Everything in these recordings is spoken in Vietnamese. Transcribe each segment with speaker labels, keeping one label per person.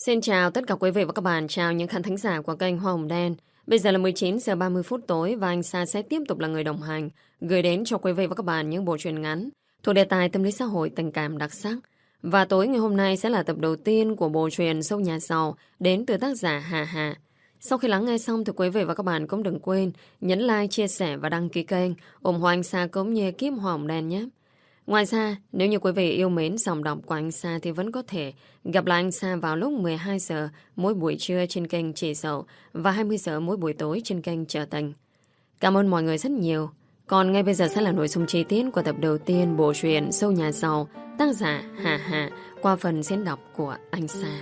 Speaker 1: Xin chào tất cả quý vị và các bạn, chào những khán thính giả của kênh Hoa Hồng Đen. Bây giờ là 19 giờ 30 phút tối và anh Sa sẽ tiếp tục là người đồng hành, gửi đến cho quý vị và các bạn những bộ truyện ngắn thuộc đề tài tâm lý xã hội tình cảm đặc sắc. Và tối ngày hôm nay sẽ là tập đầu tiên của bộ truyện Sâu Nhà Giàu đến từ tác giả Hà Hà. Sau khi lắng nghe xong thì quý vị và các bạn cũng đừng quên nhấn like, chia sẻ và đăng ký kênh, ủng hộ anh Sa cũng như ekip Hoa Hồng Đen nhé. Ngoài ra, nếu như quý vị yêu mến giọng đọc của anh Sa thì vẫn có thể gặp lại anh Sa vào lúc 12 giờ mỗi buổi trưa trên kênh Chị Dậu và 20 giờ mỗi buổi tối trên kênh Chợ Tình. Cảm ơn mọi người rất nhiều. Còn ngay bây giờ sẽ là nội dung chi tiết của tập đầu tiên bộ truyện Sâu Nhà Giàu, tác giả Hà Hà qua phần diễn đọc của anh Sa.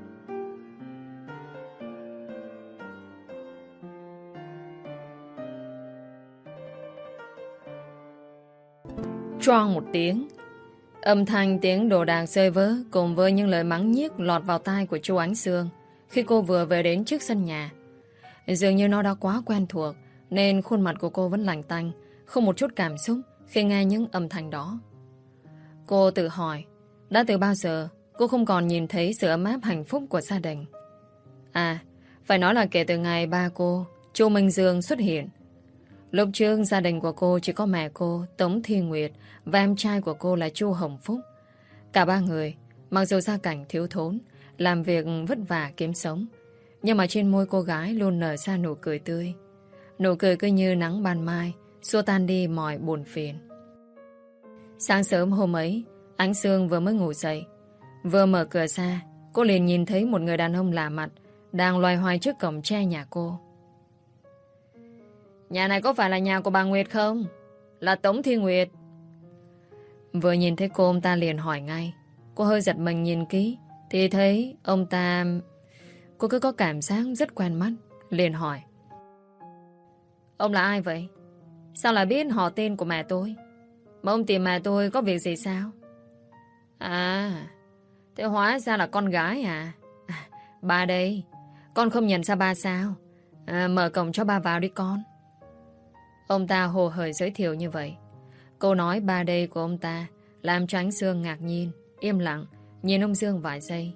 Speaker 1: Choang một tiếng, âm thanh tiếng đồ đạc rơi vỡ cùng với những lời mắng nhiếc lọt vào tai của Chu Ánh Sương khi cô vừa về đến trước sân nhà. Dường như nó đã quá quen thuộc nên khuôn mặt của cô vẫn lạnh tanh, không một chút cảm xúc khi nghe những âm thanh đó. Cô tự hỏi, đã từ bao giờ cô không còn nhìn thấy sự ấm áp hạnh phúc của gia đình? À, phải nói là kể từ ngày ba cô, Chu Minh Dương xuất hiện. Lúc trước gia đình của cô chỉ có mẹ cô, Tống Thi Nguyệt và em trai của cô là Chu Hồng Phúc. Cả ba người, mặc dù gia cảnh thiếu thốn, làm việc vất vả kiếm sống, nhưng mà trên môi cô gái luôn nở ra nụ cười tươi. Nụ cười cứ như nắng ban mai, xua tan đi mọi buồn phiền. Sáng sớm hôm ấy, Ánh Sương vừa mới ngủ dậy. Vừa mở cửa ra, cô liền nhìn thấy một người đàn ông lạ mặt đang loay hoay trước cổng tre nhà cô. Nhà này có phải là nhà của bà Nguyệt không? Là Tống Thi Nguyệt. Vừa nhìn thấy cô, ông ta liền hỏi ngay. Cô hơi giật mình nhìn kỹ thì thấy ông ta... Cô cứ có cảm giác rất quen mắt, liền hỏi. Ông là ai vậy? Sao lại biết họ tên của mẹ tôi? Mà ông tìm mẹ tôi có việc gì sao? À, thế hóa ra là con gái à? Ba đây, con không nhận ra ba sao? Mở cổng cho ba vào đi con. Ông ta hồ hởi giới thiệu như vậy. Câu nói ba đây của ông ta làm cho Ánh Sương ngạc nhiên, im lặng, nhìn ông Dương vài giây.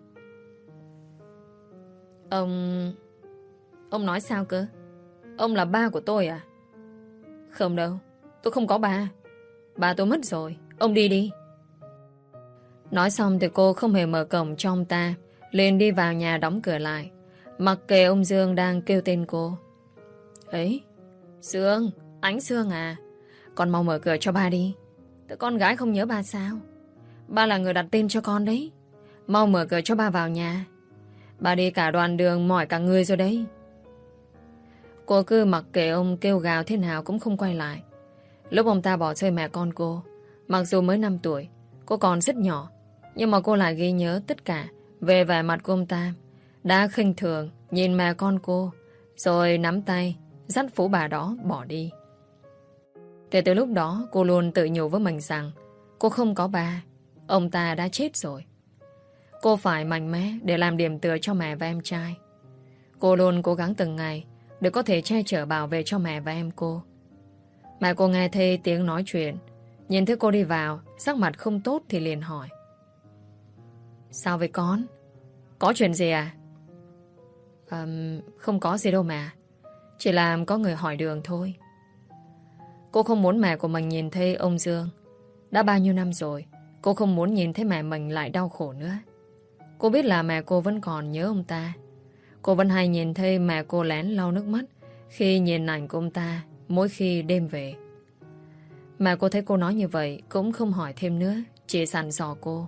Speaker 1: Ông nói sao cơ? Ông là ba của tôi à? Không đâu, tôi không có ba. Ba tôi mất rồi, ông đi đi. Nói xong thì cô không hề mở cổng cho ông ta, liền đi vào nhà đóng cửa lại, mặc kệ ông Dương đang kêu tên cô. Ấy, Sương, Ánh Sương à, con mau mở cửa cho ba đi. Tụi con gái không nhớ ba sao? Ba là người đặt tên cho con đấy. Mau mở cửa cho ba vào nhà. Ba đi cả đoạn đường mỏi cả người rồi đấy. Cô cứ mặc kệ ông kêu gào thế nào cũng không quay lại. Lúc ông ta bỏ rơi mẹ con cô, mặc dù mới 5 tuổi, cô còn rất nhỏ, nhưng mà cô lại ghi nhớ tất cả về vẻ mặt của ông ta. Đã khinh thường nhìn mẹ con cô, rồi nắm tay dắt phú bà đó bỏ đi. Kể từ lúc đó cô luôn tự nhủ với mình rằng cô không có ba, ông ta đã chết rồi. Cô phải mạnh mẽ để làm điểm tựa cho mẹ và em trai. Cô luôn cố gắng từng ngày để có thể che chở bảo vệ cho mẹ và em cô. Mẹ cô nghe thấy tiếng nói chuyện, nhìn thấy cô đi vào, sắc mặt không tốt thì liền hỏi. Sao vậy con? Có chuyện gì à? Không có gì đâu mà. Chỉ là có người hỏi đường thôi. Cô không muốn mẹ của mình nhìn thấy ông Dương. Đã bao nhiêu năm rồi, cô không muốn nhìn thấy mẹ mình lại đau khổ nữa. Cô biết là mẹ cô vẫn còn nhớ ông ta. Cô vẫn hay nhìn thấy mẹ cô lén lau nước mắt khi nhìn ảnh của ông ta mỗi khi đêm về. Mẹ cô thấy cô nói như vậy cũng không hỏi thêm nữa, chỉ dặn dò cô.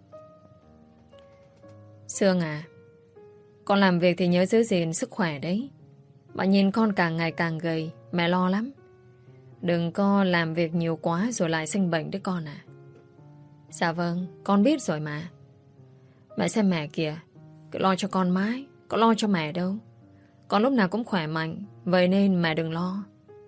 Speaker 1: Sương à, con làm việc thì nhớ giữ gìn sức khỏe đấy. Mà nhìn con càng ngày càng gầy, mẹ lo lắm. Đừng có làm việc nhiều quá rồi lại sinh bệnh đấy con à. Dạ vâng, con biết rồi mà. Mẹ xem mẹ kìa, cứ lo cho con mãi, có lo cho mẹ đâu. Con lúc nào cũng khỏe mạnh, vậy nên mẹ đừng lo.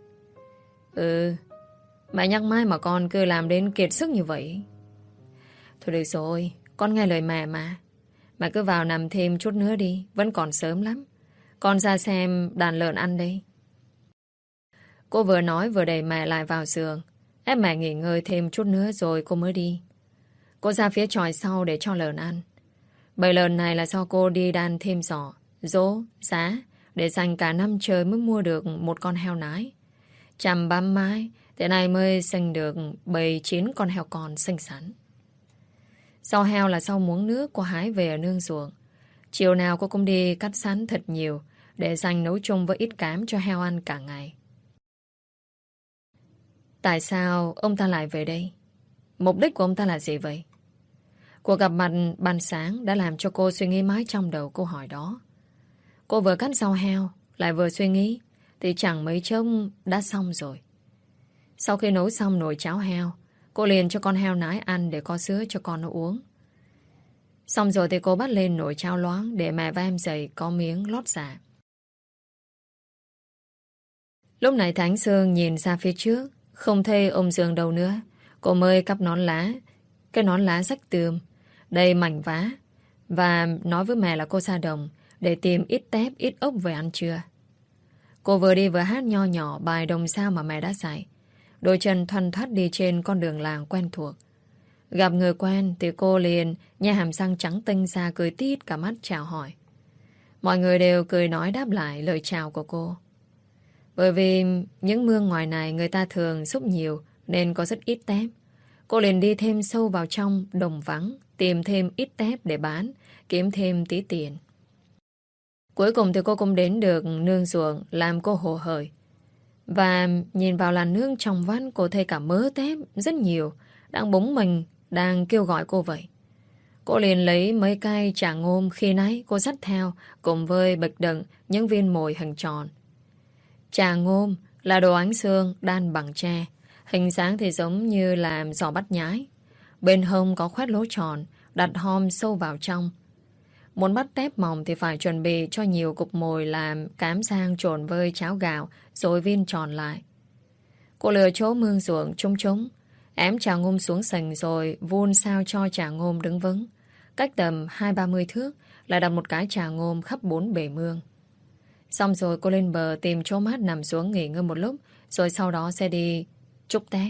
Speaker 1: Mẹ nhắc mãi mà con cứ làm đến kiệt sức như vậy. Thôi được rồi, con nghe lời mẹ mà. Mẹ cứ vào nằm thêm chút nữa đi, vẫn còn sớm lắm. Con ra xem đàn lợn ăn đây. Cô vừa nói vừa đẩy mẹ lại vào giường, ép mẹ nghỉ ngơi thêm chút nữa rồi cô mới đi. Cô ra phía chòi sau để cho lợn ăn. Bởi lần này là do cô đi đan thêm giỏ, dỗ, giá để dành cả năm trời mới mua được một con heo nái. Chăm bám mãi, thế này mới sinh được 7-9 con heo con xinh xắn. Rau heo là rau muống nước cô hái về ở nương ruộng. Chiều nào cô cũng đi cắt sắn thật nhiều để dành nấu chung với ít cám cho heo ăn cả ngày. Tại sao ông ta lại về đây? Mục đích của ông ta là gì vậy? Cuộc gặp mặt ban sáng đã làm cho cô suy nghĩ mãi trong đầu câu hỏi đó. Cô vừa cắt rau heo, lại vừa suy nghĩ, thì chẳng mấy chốc đã xong rồi. Sau khi nấu xong nồi cháo heo, cô liền cho con heo nái ăn để có sữa cho con nó uống. Xong rồi thì cô bắt lên nồi cháo loáng để mẹ và em dậy có miếng lót dạ. Lúc này Thánh Sương nhìn ra phía trước, không thấy ông Dương đâu nữa. Cô mới cắp nón lá, cái nón lá rách tươm, đầy mảnh vá, và nói với mẹ là cô ra đồng để tìm ít tép, ít ốc về ăn trưa. Cô vừa đi vừa hát nho nhỏ bài đồng sao mà mẹ đã dạy. Đôi chân thoăn thoắt đi trên con đường làng quen thuộc. Gặp người quen thì cô liền nhe hàm răng trắng tinh ra cười tít cả mắt chào hỏi. Mọi người đều cười nói đáp lại lời chào của cô. Bởi vì những mương ngoài này người ta thường xúc nhiều nên có rất ít tép. Cô liền đi thêm sâu vào trong đồng vắng, tìm thêm ít tép để bán, kiếm thêm tí tiền. Cuối cùng thì cô cũng đến được nương ruộng làm cô hồ hởi. Và nhìn vào làn nước trong vắt, cô thấy cả mớ tép rất nhiều đang búng mình, đang kêu gọi cô vậy. Cô liền lấy mấy cây chả ngôm khi nãy cô dắt theo cùng với bịch đựng những viên mồi hình tròn. Chả ngôm là đồ ánh xương đan bằng tre, hình dáng thì giống như làm giò bắt nhái. Bên hông có khoét lỗ tròn, đặt hom sâu vào trong. Muốn bắt tép mỏng thì phải chuẩn bị cho nhiều cục mồi làm cám rang trộn với cháo gạo rồi viên tròn lại. Cô lựa chỗ mương ruộng trúng, ém chả ngôm xuống sành rồi vun sao cho chả ngôm đứng vững. Cách tầm 20-30 thước là đặt một cái chả ngôm khắp 4 bể mương. Xong rồi cô lên bờ tìm chỗ mát nằm xuống nghỉ ngơi một lúc, rồi sau đó sẽ đi trúc tép.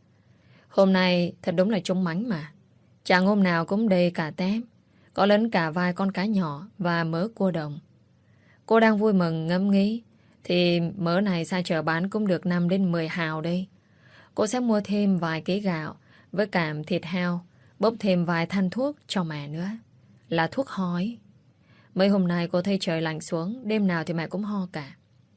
Speaker 1: Hôm nay thật đúng là trúng mánh mà. Chả ngôm nào cũng đầy cả tép, có lẫn cả vài con cá nhỏ và mớ cua đồng. Cô đang vui mừng ngẫm nghĩ thì mớ này ra chợ bán cũng được 5-10 hào đây. Cô sẽ mua thêm vài ký gạo với cảm thịt heo, bốc thêm vài thanh thuốc cho mẹ nữa. Là thuốc ho ấy. Mấy hôm nay cô thấy trời lạnh xuống, đêm nào thì mẹ cũng ho cả.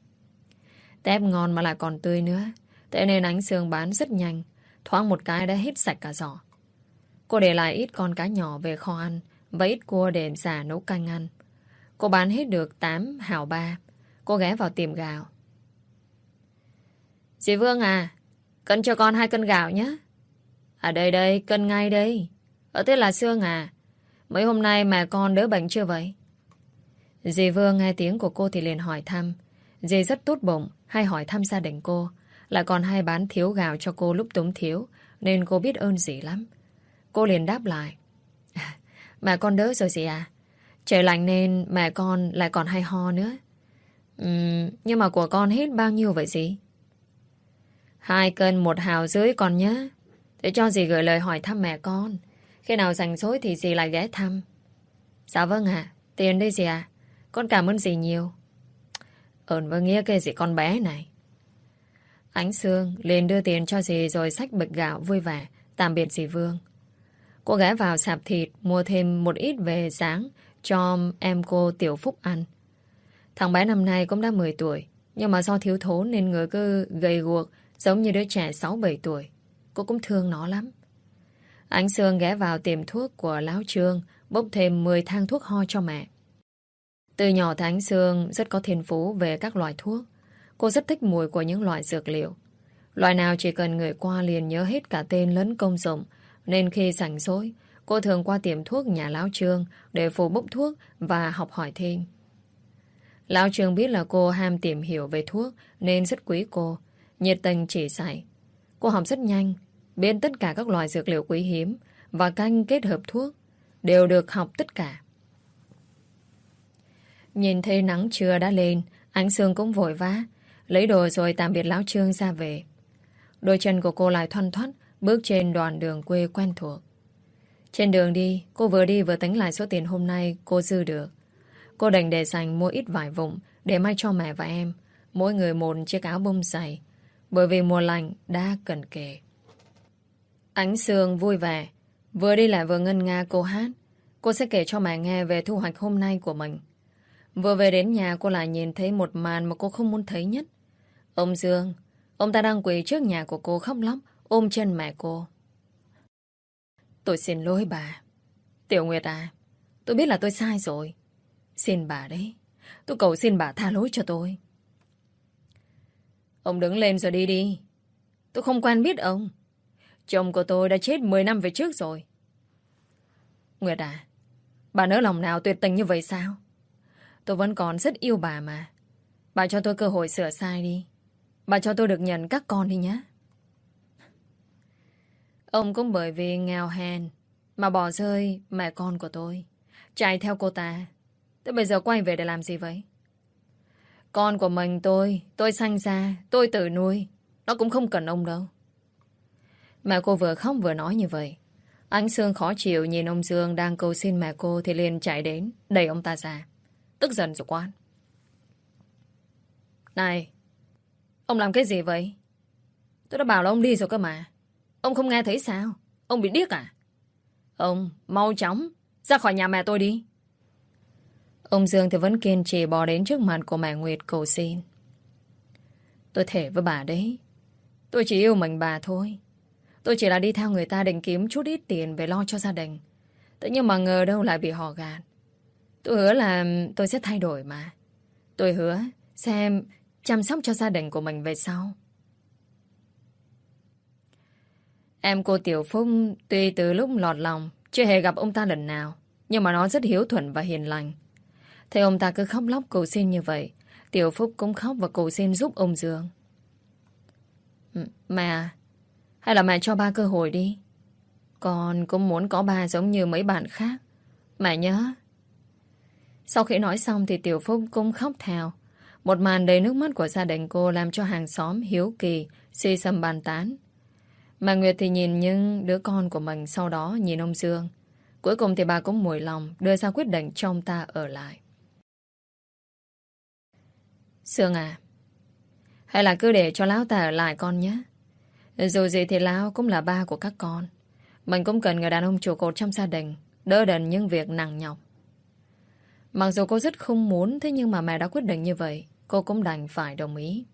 Speaker 1: Tép ngon mà lại còn tươi nữa, thế nên Ánh Sương bán rất nhanh, thoáng một cái đã hết sạch cả giỏ. Cô để lại ít con cá nhỏ về kho ăn và ít cua để giả nấu canh ăn. Cô bán hết được 8 hào 3. Cô ghé vào tiệm gạo. Dì Vương à, cân cho con 2 cân gạo nhé. À đây, cân ngay đây. Thế là Sương à, mấy hôm nay mẹ con đỡ bệnh chưa vậy? Dì Vương nghe tiếng của cô thì liền hỏi thăm. Dì rất tốt bụng, hay hỏi thăm gia đình cô, lại còn hay bán thiếu gạo cho cô lúc túng thiếu, nên cô biết ơn dì lắm. Cô liền đáp lại. Mẹ con đỡ rồi dì à. Trời lạnh nên mẹ con lại còn hay ho nữa. Nhưng mà của con hết bao nhiêu vậy dì? 2 cân 1 hào rưỡi con nhé. Để cho dì gửi lời hỏi thăm mẹ con. Khi nào rảnh rỗi thì dì lại ghé thăm. Dạ vâng ạ. Tiền đây dì à. Con cảm ơn dì nhiều. Ơn với nghĩa cái gì con bé này. Ánh Sương liền đưa tiền cho dì rồi xách bịch gạo vui vẻ tạm biệt dì Vương. Cô ghé vào sạp thịt mua thêm một ít về sáng cho em cô Tiểu Phúc ăn. Thằng bé năm nay cũng đã 10 tuổi, nhưng mà do thiếu thốn nên người cứ gầy guộc giống như đứa trẻ 6-7 tuổi. Cô cũng thương nó lắm. Ánh Sương ghé vào tiệm thuốc của Lão Trương, bốc thêm 10 thang thuốc ho cho mẹ. Từ nhỏ thì Ánh Sương rất có thiên phú về các loại thuốc. Cô rất thích mùi của những loại dược liệu. Loại nào chỉ cần người qua liền nhớ hết cả tên lẫn công dụng, nên khi rảnh rỗi, cô thường qua tiệm thuốc nhà Lão Trương để phụ bốc thuốc và học hỏi thêm. Lão Trương biết là cô ham tìm hiểu về thuốc nên rất quý cô, nhiệt tình chỉ dạy. Cô học rất nhanh, biết tất cả các loại dược liệu quý hiếm và canh kết hợp thuốc, đều được học tất cả. Nhìn thấy nắng trưa đã lên, Ánh Sương cũng vội vã, lấy đồ rồi tạm biệt Lão Trương ra về. Đôi chân của cô lại thoăn thoắt bước trên đoạn đường quê quen thuộc. Trên đường đi vừa tính lại số tiền hôm nay cô dư được. Cô đành để dành mua ít vải vụn để may cho mẹ và em, mỗi người một chiếc áo bông dày, bởi vì mùa lạnh đã cận kề. Ánh Sương vui vẻ, vừa đi lại vừa ngân nga cô hát. Cô sẽ kể cho mẹ nghe về thu hoạch hôm nay của mình. Vừa về đến nhà cô lại nhìn thấy một màn mà cô không muốn thấy nhất. Ông Dương, ông ta đang quỳ trước nhà của cô khóc lóc, ôm chân mẹ cô. Tôi xin lỗi bà. Tiểu Nguyệt à, tôi biết là tôi sai rồi. Xin bà đấy, tôi cầu xin bà tha lỗi cho tôi. Ông đứng lên rồi đi đi. Tôi không quen biết ông. Chồng của tôi đã chết 10 năm về trước rồi. Nguyệt à, bà nỡ lòng nào tuyệt tình như vậy sao? Tôi vẫn còn rất yêu bà mà. Bà cho tôi cơ hội sửa sai đi. Bà cho tôi được nhận các con đi nhé. Ông cũng bởi vì nghèo hèn mà bỏ rơi mẹ con của tôi, chạy theo cô ta. Thế bây giờ quay về để làm gì vậy? Con của mình tôi sanh ra, tôi tự nuôi. Nó cũng không cần ông đâu. Mẹ cô vừa khóc vừa nói như vậy. Ánh Sương khó chịu nhìn ông Dương đang cầu xin mẹ cô thì liền chạy đến, đẩy ông ta ra. Tức giận rồi quát. Này, ông làm cái gì vậy? Tôi đã bảo là ông đi rồi cơ mà. Ông không nghe thấy sao? Ông bị điếc à? Ông, mau chóng, ra khỏi nhà mẹ tôi đi. Ông Dương thì vẫn kiên trì bò đến trước mặt của mẹ Nguyệt cầu xin. Tôi thề với bà đấy, tôi chỉ yêu mình bà thôi. Tôi chỉ là đi theo người ta định kiếm chút ít tiền về lo cho gia đình. Thế nhưng mà ngờ đâu lại bị họ gạt. Tôi hứa là tôi sẽ thay đổi mà. Tôi hứa sẽ chăm sóc cho gia đình của mình về sau. Em cô Tiểu Phúc tuy từ lúc lọt lòng chưa hề gặp ông ta lần nào, nhưng mà nó rất hiếu thuận và hiền lành. Thấy ông ta cứ khóc lóc cầu xin như vậy, Tiểu Phúc cũng khóc và cầu xin giúp ông Dương. Mẹ, hay là mẹ cho ba cơ hội đi. Con cũng muốn có ba giống như mấy bạn khác. Mẹ nhớ. Sau khi nói xong thì Tiểu Phúc cũng khóc theo. Một màn đầy nước mắt của gia đình cô làm cho hàng xóm hiếu kỳ, xì xầm bàn tán. Mà Nguyệt thì nhìn những đứa con của mình, sau đó nhìn ông Dương. Cuối cùng thì bà cũng mùi lòng đưa ra quyết định cho ông ta ở lại. Sương à, hay là cứ để cho lão ta ở lại con nhé. Dù gì thì lão cũng là ba của các con. Mình cũng cần người đàn ông trụ cột trong gia đình, đỡ đần những việc nặng nhọc. Mặc dù cô rất không muốn, thế nhưng mà mẹ đã quyết định như vậy, cô cũng đành phải đồng ý.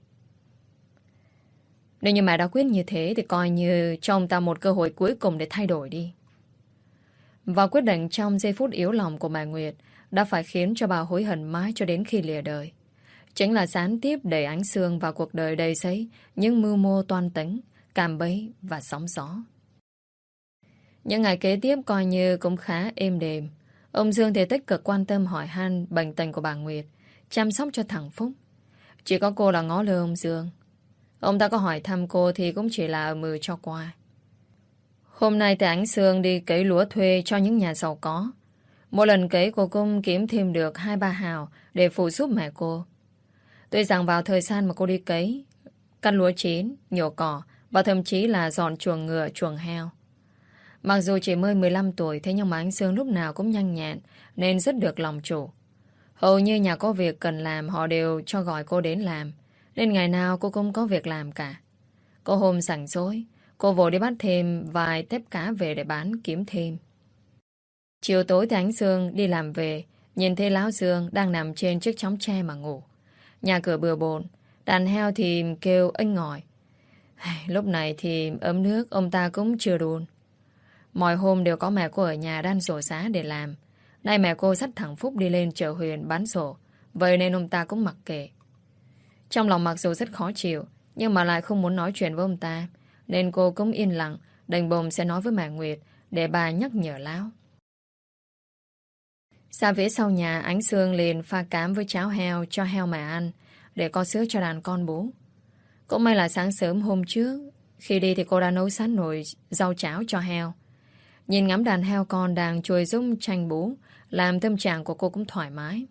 Speaker 1: Nếu như mẹ đã quyết như thế thì coi như cho ông ta một cơ hội cuối cùng để thay đổi đi. Và quyết định trong giây phút yếu lòng của mẹ Nguyệt đã phải khiến cho bà hối hận mãi cho đến khi lìa đời. Chính là gián tiếp đẩy Ánh Sương vào cuộc đời đầy giấy những mưu mô toan tính, cạm bẫy và sóng gió. Những ngày kế tiếp coi như cũng khá êm đềm. Ông Dương thì tích cực quan tâm hỏi han bệnh tình của bà Nguyệt, chăm sóc cho thằng Phúc. Chỉ có cô là ngó lơ ông Dương. Ông ta có hỏi thăm cô thì cũng chỉ là mừ cho qua. Hôm nay thì Ánh Sương đi cấy lúa thuê cho những nhà giàu có. Mỗi lần cấy cô cũng kiếm thêm được 2-3 hào để phụ giúp mẹ cô. Tuy rằng vào thời gian mà cô đi cấy, cắt lúa chín, nhổ cỏ và thậm chí là dọn chuồng ngựa, chuồng heo. Mặc dù chỉ mới 15 tuổi, thế nhưng mà Ánh Sương lúc nào cũng nhanh nhẹn nên rất được lòng chủ. Hầu như nhà có việc cần làm họ đều cho gọi cô đến làm, nên ngày nào cô cũng có việc làm cả. Có hôm rảnh rỗi, cô vội đi bắt thêm vài tép cá về để bán kiếm thêm. Chiều tối thì Ánh Sương đi làm về, nhìn thấy Lão Dương đang nằm trên chiếc chõng tre mà ngủ. Nhà cửa bừa bộn, đàn heo thì kêu inh ngòi. Lúc này thì ấm nước ông ta cũng chưa đun. Mọi hôm đều có mẹ cô ở nhà đan sổ giá để làm. Nay mẹ cô dắt thằng Phúc đi lên chợ Huyền bán sổ, vậy nên ông ta cũng mặc kệ. Trong lòng mặc dù rất khó chịu, nhưng mà lại không muốn nói chuyện với ông ta, nên cô cũng yên lặng, đành bồm sẽ nói với mẹ Nguyệt để bà nhắc nhở Lão. Ra phía sau nhà, Ánh Sương liền pha cám với cháo heo cho heo mẹ ăn, để có sữa cho đàn con bú. Cũng may là sáng sớm hôm trước, khi đi thì cô đã nấu sẵn nồi rau cháo cho heo. Nhìn ngắm đàn heo con đang chuồi giúp tranh bú, làm tâm trạng của cô cũng thoải mái.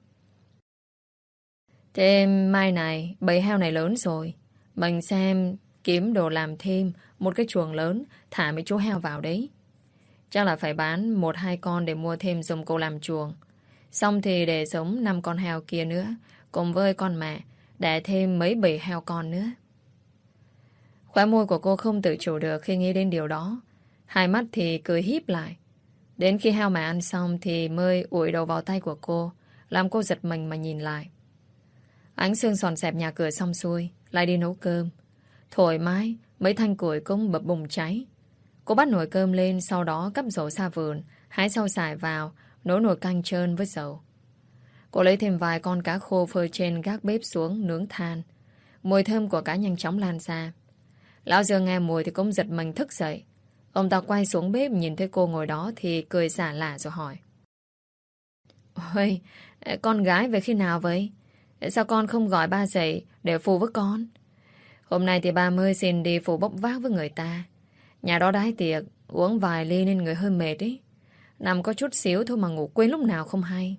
Speaker 1: Thế mai này, bầy heo này lớn rồi, mình xem kiếm đồ làm thêm một cái chuồng lớn, thả mấy chú heo vào đấy. Chắc là phải bán 1-2 con để mua thêm giùm cô làm chuồng. Xong thì để giống 5 con heo kia nữa, cùng với con mẹ, để thêm mấy bầy heo con nữa. Khóe môi của cô không tự chủ được khi nghĩ đến điều đó. Hai mắt thì cười híp lại. Đến khi heo mẹ ăn xong thì mới ủi đầu vào tay của cô, làm cô giật mình mà nhìn lại. Ánh Sương dọn dẹp nhà cửa xong xuôi, lại đi nấu cơm. Thoải mái, mấy thanh củi cũng bập bùng cháy. Cô bắt nồi cơm lên, sau đó cắp dầu xa vườn, hái rau xài vào, nấu nồi canh trơn với dầu. Cô lấy thêm vài con cá khô phơi trên gác bếp xuống nướng than. Mùi thơm của cá nhanh chóng lan ra. Lão Dương nghe mùi thì cũng giật mình thức dậy. Ông ta quay xuống bếp nhìn thấy cô ngồi đó thì cười xả lả rồi hỏi. Ôi, con gái về khi nào vậy? Sao con không gọi ba dậy để phụ với con? Hôm nay thì ba mới xin đi phụ bốc vác với người ta. Nhà đó đái tiệc, uống vài ly nên người hơi mệt ấy. Nằm có chút xíu thôi mà ngủ quên lúc nào không hay.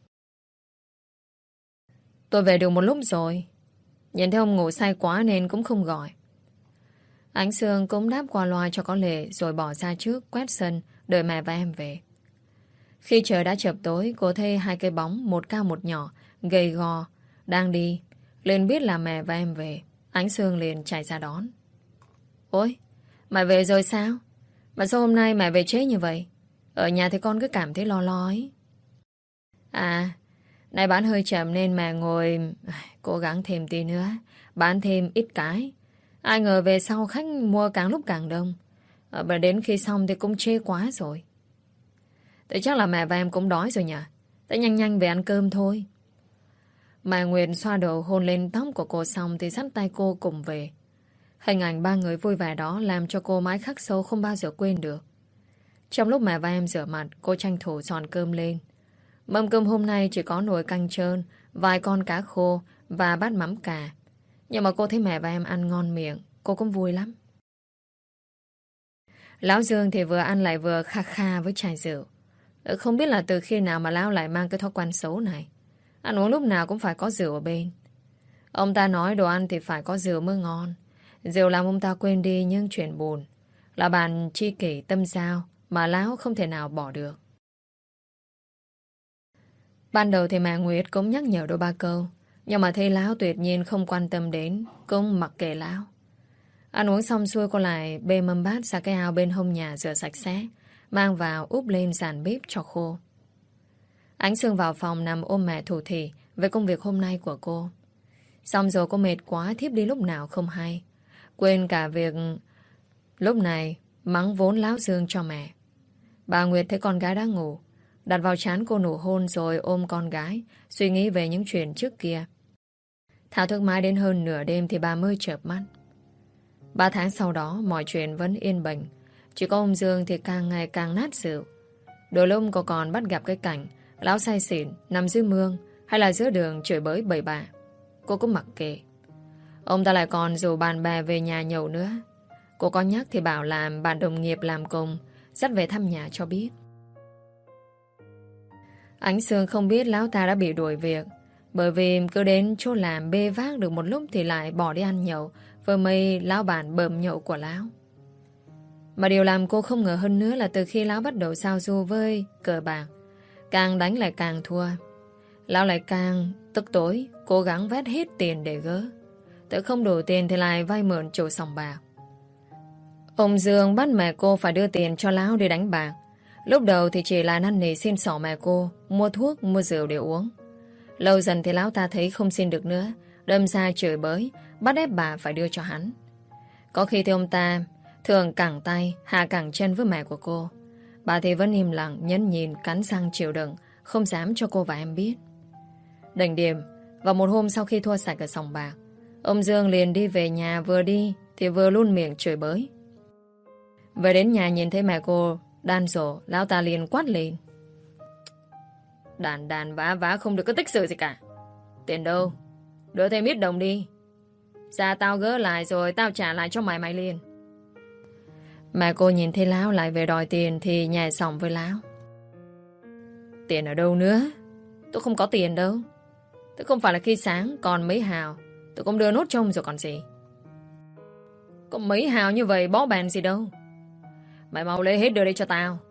Speaker 1: Tôi về được một lúc rồi. Nhìn thấy ông ngủ say quá nên cũng không gọi. Ánh Sương cũng đáp qua loa cho có lệ rồi bỏ ra trước quét sân đợi mẹ và em về. Khi trời đã chập tối, cô thấy hai cái bóng, một cao một nhỏ, gầy gò, đang đi. Liền biết là mẹ và em về. Ánh Sương liền chạy ra đón. Ôi, mẹ về rồi sao? Mà sao hôm nay mẹ về trễ như vậy? Ở nhà thì con cứ cảm thấy lo lo ấy. À, nay bán hơi chậm nên mẹ ngồi cố gắng thêm tí nữa. Bán thêm ít cái. Ai ngờ về sau khách mua càng lúc càng đông. Và đến khi xong thì cũng chê quá rồi. Thế chắc là mẹ và em cũng đói rồi nhỉ? Thế nhanh nhanh về ăn cơm thôi. Mẹ Nguyệt xoa đầu hôn lên tóc của cô xong thì dắt tay cô cùng về. Hình ảnh ba người vui vẻ đó làm cho cô mãi khắc sâu không bao giờ quên được. Trong lúc mẹ và em rửa mặt, cô tranh thủ dọn cơm lên. Mâm cơm hôm nay chỉ có nồi canh trơn, vài con cá khô và bát mắm cà. Nhưng mà cô thấy mẹ và em ăn ngon miệng, cô cũng vui lắm. Lão Dương thì vừa ăn lại vừa kha kha với chai rượu. Không biết là từ khi nào mà lão lại mang cái thói quen xấu này. Ăn uống lúc nào cũng phải có rượu ở bên. Ông ta nói đồ ăn thì phải có rượu mới ngon. Rượu làm ông ta quên đi những chuyện buồn. Là bàn tri kỷ tâm giao mà lão không thể nào bỏ được. Ban đầu thì mẹ Nguyệt cũng nhắc nhở đôi ba câu. Nhưng mà thấy lão tuyệt nhiên không quan tâm đến, cũng mặc kệ lão. Ăn uống xong xuôi cô lại bê mâm bát ra cái ao bên hông nhà rửa sạch sẽ, mang vào úp lên sàn bếp cho khô. Ánh Sương vào phòng nằm ôm mẹ thủ thỉ về công việc hôm nay của cô. Xong rồi cô mệt quá thiếp đi lúc nào không hay. Quên cả việc lúc này mắng vốn láo Dương cho mẹ. Bà Nguyệt thấy con gái đã ngủ, đặt vào trán cô nụ hôn rồi ôm con gái, suy nghĩ về những chuyện trước kia. Thao thức mãi đến hơn nửa đêm thì bà mới chợp mắt. 3 tháng sau đó mọi chuyện vẫn yên bình. Chỉ có ông Dương thì càng ngày càng nát rượu. Đôi lúc cô còn bắt gặp cái cảnh lão say xỉn nằm dưới mương hay là giữa đường chửi bới bậy bạ. Cô cũng mặc kệ. Ông ta lại còn rủ bạn bè về nhà nhậu nữa. Cô có nhắc thì bảo làm bạn đồng nghiệp làm cùng, dắt về thăm nhà cho biết. Ánh Sương không biết lão ta đã bị đuổi việc, bởi vì cứ đến chỗ làm bê vác được một lúc thì lại bỏ đi ăn nhậu với mấy lão bản bờm nhậu của lão. Mà điều làm cô không ngờ hơn nữa là từ khi lão bắt đầu giao du với cờ bạc, càng đánh lại càng thua. Lão lại càng tức tối, cố gắng vét hết tiền để gỡ. Tự không đủ tiền thì lại vay mượn chỗ sòng bạc. Ông Dương bắt mẹ cô phải đưa tiền cho lão để đánh bạc. Lúc đầu thì chỉ là năn nỉ xin xỏ mẹ cô mua thuốc, mua rượu để uống. Lâu dần thì lão ta thấy không xin được nữa, đâm ra chửi bới, bắt ép bà phải đưa cho hắn. Có khi thì ông ta thường cẳng tay, hạ cẳng chân với mẹ của cô. Bà thì vẫn im lặng, nhẫn nhìn, cắn răng chịu đựng, không dám cho cô và em biết. Đỉnh điểm, vào một hôm sau khi thua sạch ở sòng bạc, ông Dương liền đi về nhà, vừa đi thì vừa luôn miệng chửi bới. Về đến nhà nhìn thấy mẹ cô đan rổ, lão ta liền quát lên. Đàn vá không được có tích sự gì cả. Tiền đâu? Đưa thêm ít đồng đi. Ra tao gỡ lại rồi tao trả lại cho mày liền. Mẹ cô nhìn thấy lão lại về đòi tiền thì nhè sòng với lão. Tiền ở đâu nữa? Tôi không có tiền đâu. Tôi không phải là khi sáng còn mấy hào tôi cũng đưa nốt cho ông rồi còn gì. Có mấy hào như vậy bó bèn gì đâu. Mày mau lấy hết đưa đây cho tao.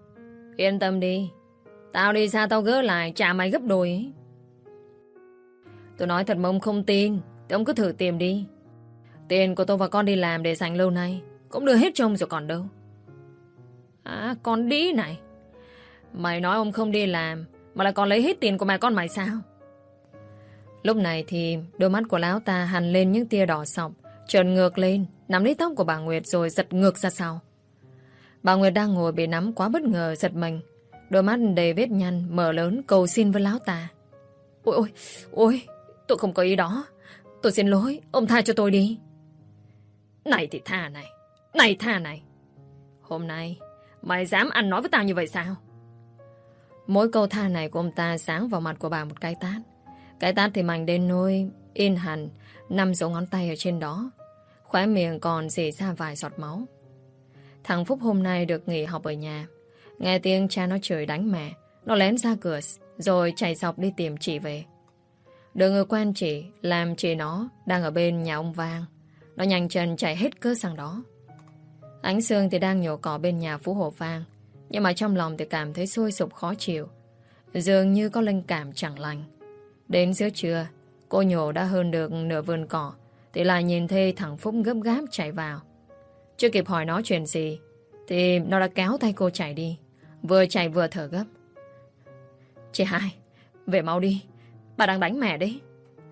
Speaker 1: Yên tâm đi. Tao đi xa tao gỡ lại trả mày gấp đôi ấy. Tôi nói thật mà ông không tin thì ông cứ thử tìm đi. Tiền của tôi và con đi làm để dành lâu nay cũng đưa hết cho ông rồi còn đâu. À, con đĩ này. Mày nói ông không đi làm mà lại còn lấy hết tiền của mẹ con mày sao? Lúc này thì đôi mắt của lão ta hằn lên những tia đỏ sọc, trợn ngược lên, nắm lấy tóc của bà Nguyệt rồi giật ngược ra sau. Bà Nguyệt đang ngồi bị nắm quá bất ngờ, giật mình, đôi mắt đầy vết nhăn mở lớn cầu xin với lão ta. Ôi ôi, ôi, tôi không có ý đó. Tôi xin lỗi, ông tha cho tôi đi. Này thì tha này, này tha này. Hôm nay mày dám ăn nói với tao như vậy sao? Mỗi câu tha này của ông ta sáng vào mặt của bà một cái tát. Cái tát thì mạnh đến nỗi in hẳn 5 dấu ngón tay ở trên đó. Khóe miệng còn rỉ ra vài giọt máu. Thằng Phúc hôm nay được nghỉ học ở nhà. Nghe tiếng cha nó chửi đánh mẹ, nó lén ra cửa rồi chạy dọc đi tìm chị về. Được người quen chị làm chị nó đang ở bên nhà ông Vang. Nó nhanh chân chạy hết cớ sang đó. Ánh Sương thì đang nhổ cỏ bên nhà Phú Hộ Vang, nhưng mà trong lòng thì cảm thấy sôi sục khó chịu, dường như có linh cảm chẳng lành. Đến giữa trưa, cô nhổ đã hơn được nửa vườn cỏ thì lại nhìn thấy thằng Phúc gấp gáp chạy vào. Chưa kịp hỏi nó chuyện gì thì nó đã kéo tay cô chạy đi, vừa chạy vừa thở gấp. Chị Hai, về mau đi, bà đang đánh mẹ đấy.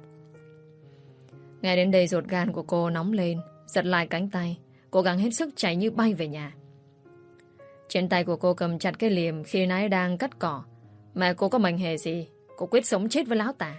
Speaker 1: Nghe đến đây ruột gan của cô nóng lên, giật lại cánh tay, cố gắng hết sức chạy như bay về nhà. Trên tay của cô cầm chặt cái liềm khi nãy đang cắt cỏ. Mẹ cô có mệnh hệ gì, cô quyết sống chết với lão ta.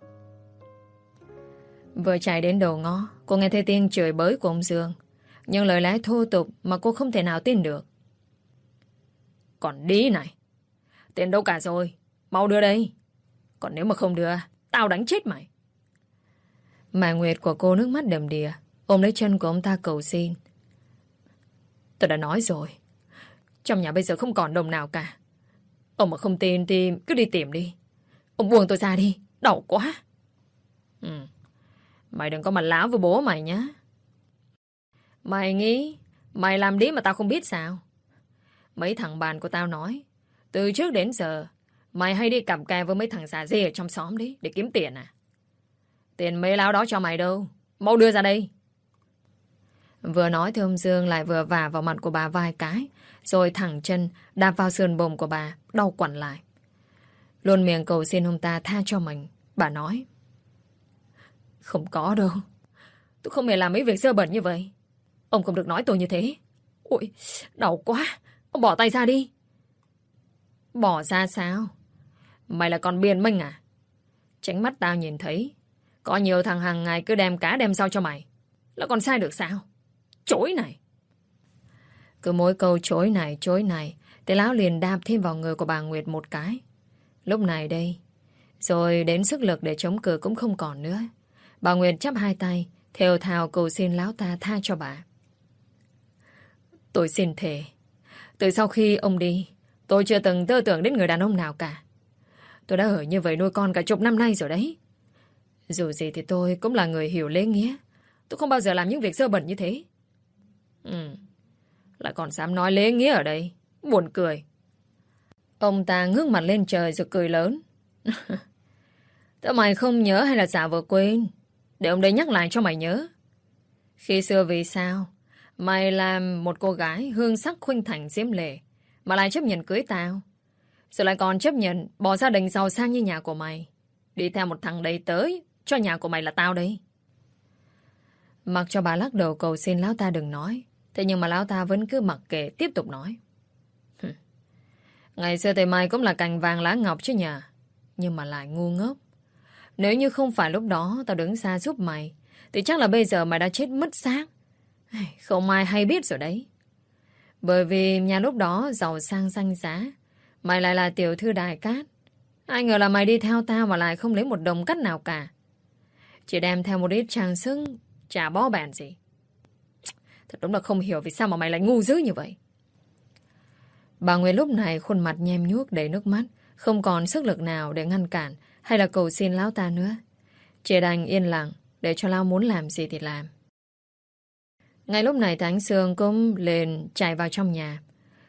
Speaker 1: Vừa chạy đến đầu ngõ, cô nghe thấy tiếng chửi bới của ông Dương, nhưng lời lẽ thô tục mà cô không thể nào tin được. Còn đĩ này, tiền đâu cả rồi, mau đưa đây. Còn nếu mà không đưa, tao đánh chết mày. Mà Nguyệt của cô nước mắt đầm đìa, ôm lấy chân của ông ta cầu xin. Tôi đã nói rồi, trong nhà bây giờ không còn đồng nào cả. Ông mà không tin thì cứ đi tìm đi. Ông buông tôi ra đi, đau quá. Mày đừng có mà láo với bố mày nhé. Mày nghĩ mày làm đi mà tao không biết sao? Mấy thằng bạn của tao nói, từ trước đến giờ mày hay đi cặp kè với mấy thằng già dê ở trong xóm đấy để kiếm tiền à? Tiền mấy láo đó cho mày đâu, mau đưa ra đây. Vừa nói thì ông Dương lại vừa vả vào mặt của bà vài cái, rồi thẳng chân đạp vào sườn bụng của bà, đau quặn lại. Luôn miệng cầu xin ông ta tha cho mình, bà nói. Không có đâu, tôi không hề làm mấy việc dơ bẩn như vậy. Ông không được nói tôi như thế. Ôi, đau quá, ông bỏ tay ra đi. Bỏ ra sao? Mày là con biên minh à? Tránh mắt tao nhìn thấy có nhiều thằng hàng ngày cứ đem cá đem sau cho mày, là còn sai được sao? Chối này. Cứ mỗi câu chối này thì lão liền đạp thêm vào người của bà Nguyệt một cái. Lúc này đây, rồi đến sức lực để chống cự cũng không còn nữa. Bà Nguyệt chắp hai tay, thều thào cầu xin lão ta tha cho bà. Tôi xin thề, từ sau khi ông đi, tôi chưa từng tơ tưởng đến người đàn ông nào cả. Tôi đã ở như vậy nuôi con cả chục năm nay rồi đấy. Dù gì thì tôi cũng là người hiểu lễ nghĩa. Tôi không bao giờ làm những việc dơ bẩn như thế. Lại còn dám nói lễ nghĩa ở đây, buồn cười. Ông ta ngước mặt lên trời rồi cười lớn. Tớ mày không nhớ hay là giả vờ quên? Để ông đây nhắc lại cho mày nhớ. Khi xưa vì sao mày làm một cô gái hương sắc khuynh thành diễm lệ mà lại chấp nhận cưới tao, rồi lại còn chấp nhận bỏ gia đình giàu sang như nhà của mày, đi theo một thằng đầy tới cho nhà của mày là tao đây. Mặc cho bà lắc đầu cầu xin lão ta đừng nói, thế nhưng mà lão ta vẫn cứ mặc kệ tiếp tục nói. Ngày xưa thì mày cũng là cành vàng lá ngọc chứ nhờ, nhưng mà lại ngu ngốc. Nếu như không phải lúc đó tao đứng xa giúp mày thì chắc là bây giờ mày đã chết mất xác. Không ai hay biết rồi đấy. Bởi vì nhà lúc đó giàu sang danh giá, mày lại là tiểu thư Đài Cát. Ai ngờ là mày đi theo tao mà lại không lấy một đồng cắt nào cả, chỉ đem theo một ít trang sức, chả bó bèn gì. Thật đúng là không hiểu vì sao mà mày lại ngu dữ như vậy. Bà Nguyệt lúc này khuôn mặt nhem nhuốc đầy nước mắt, không còn sức lực nào để ngăn cản hay là cầu xin lão ta nữa. Chỉ đành yên lặng để cho lão muốn làm gì thì làm. Ngay lúc này Ánh Sương cũng lên chạy vào trong nhà.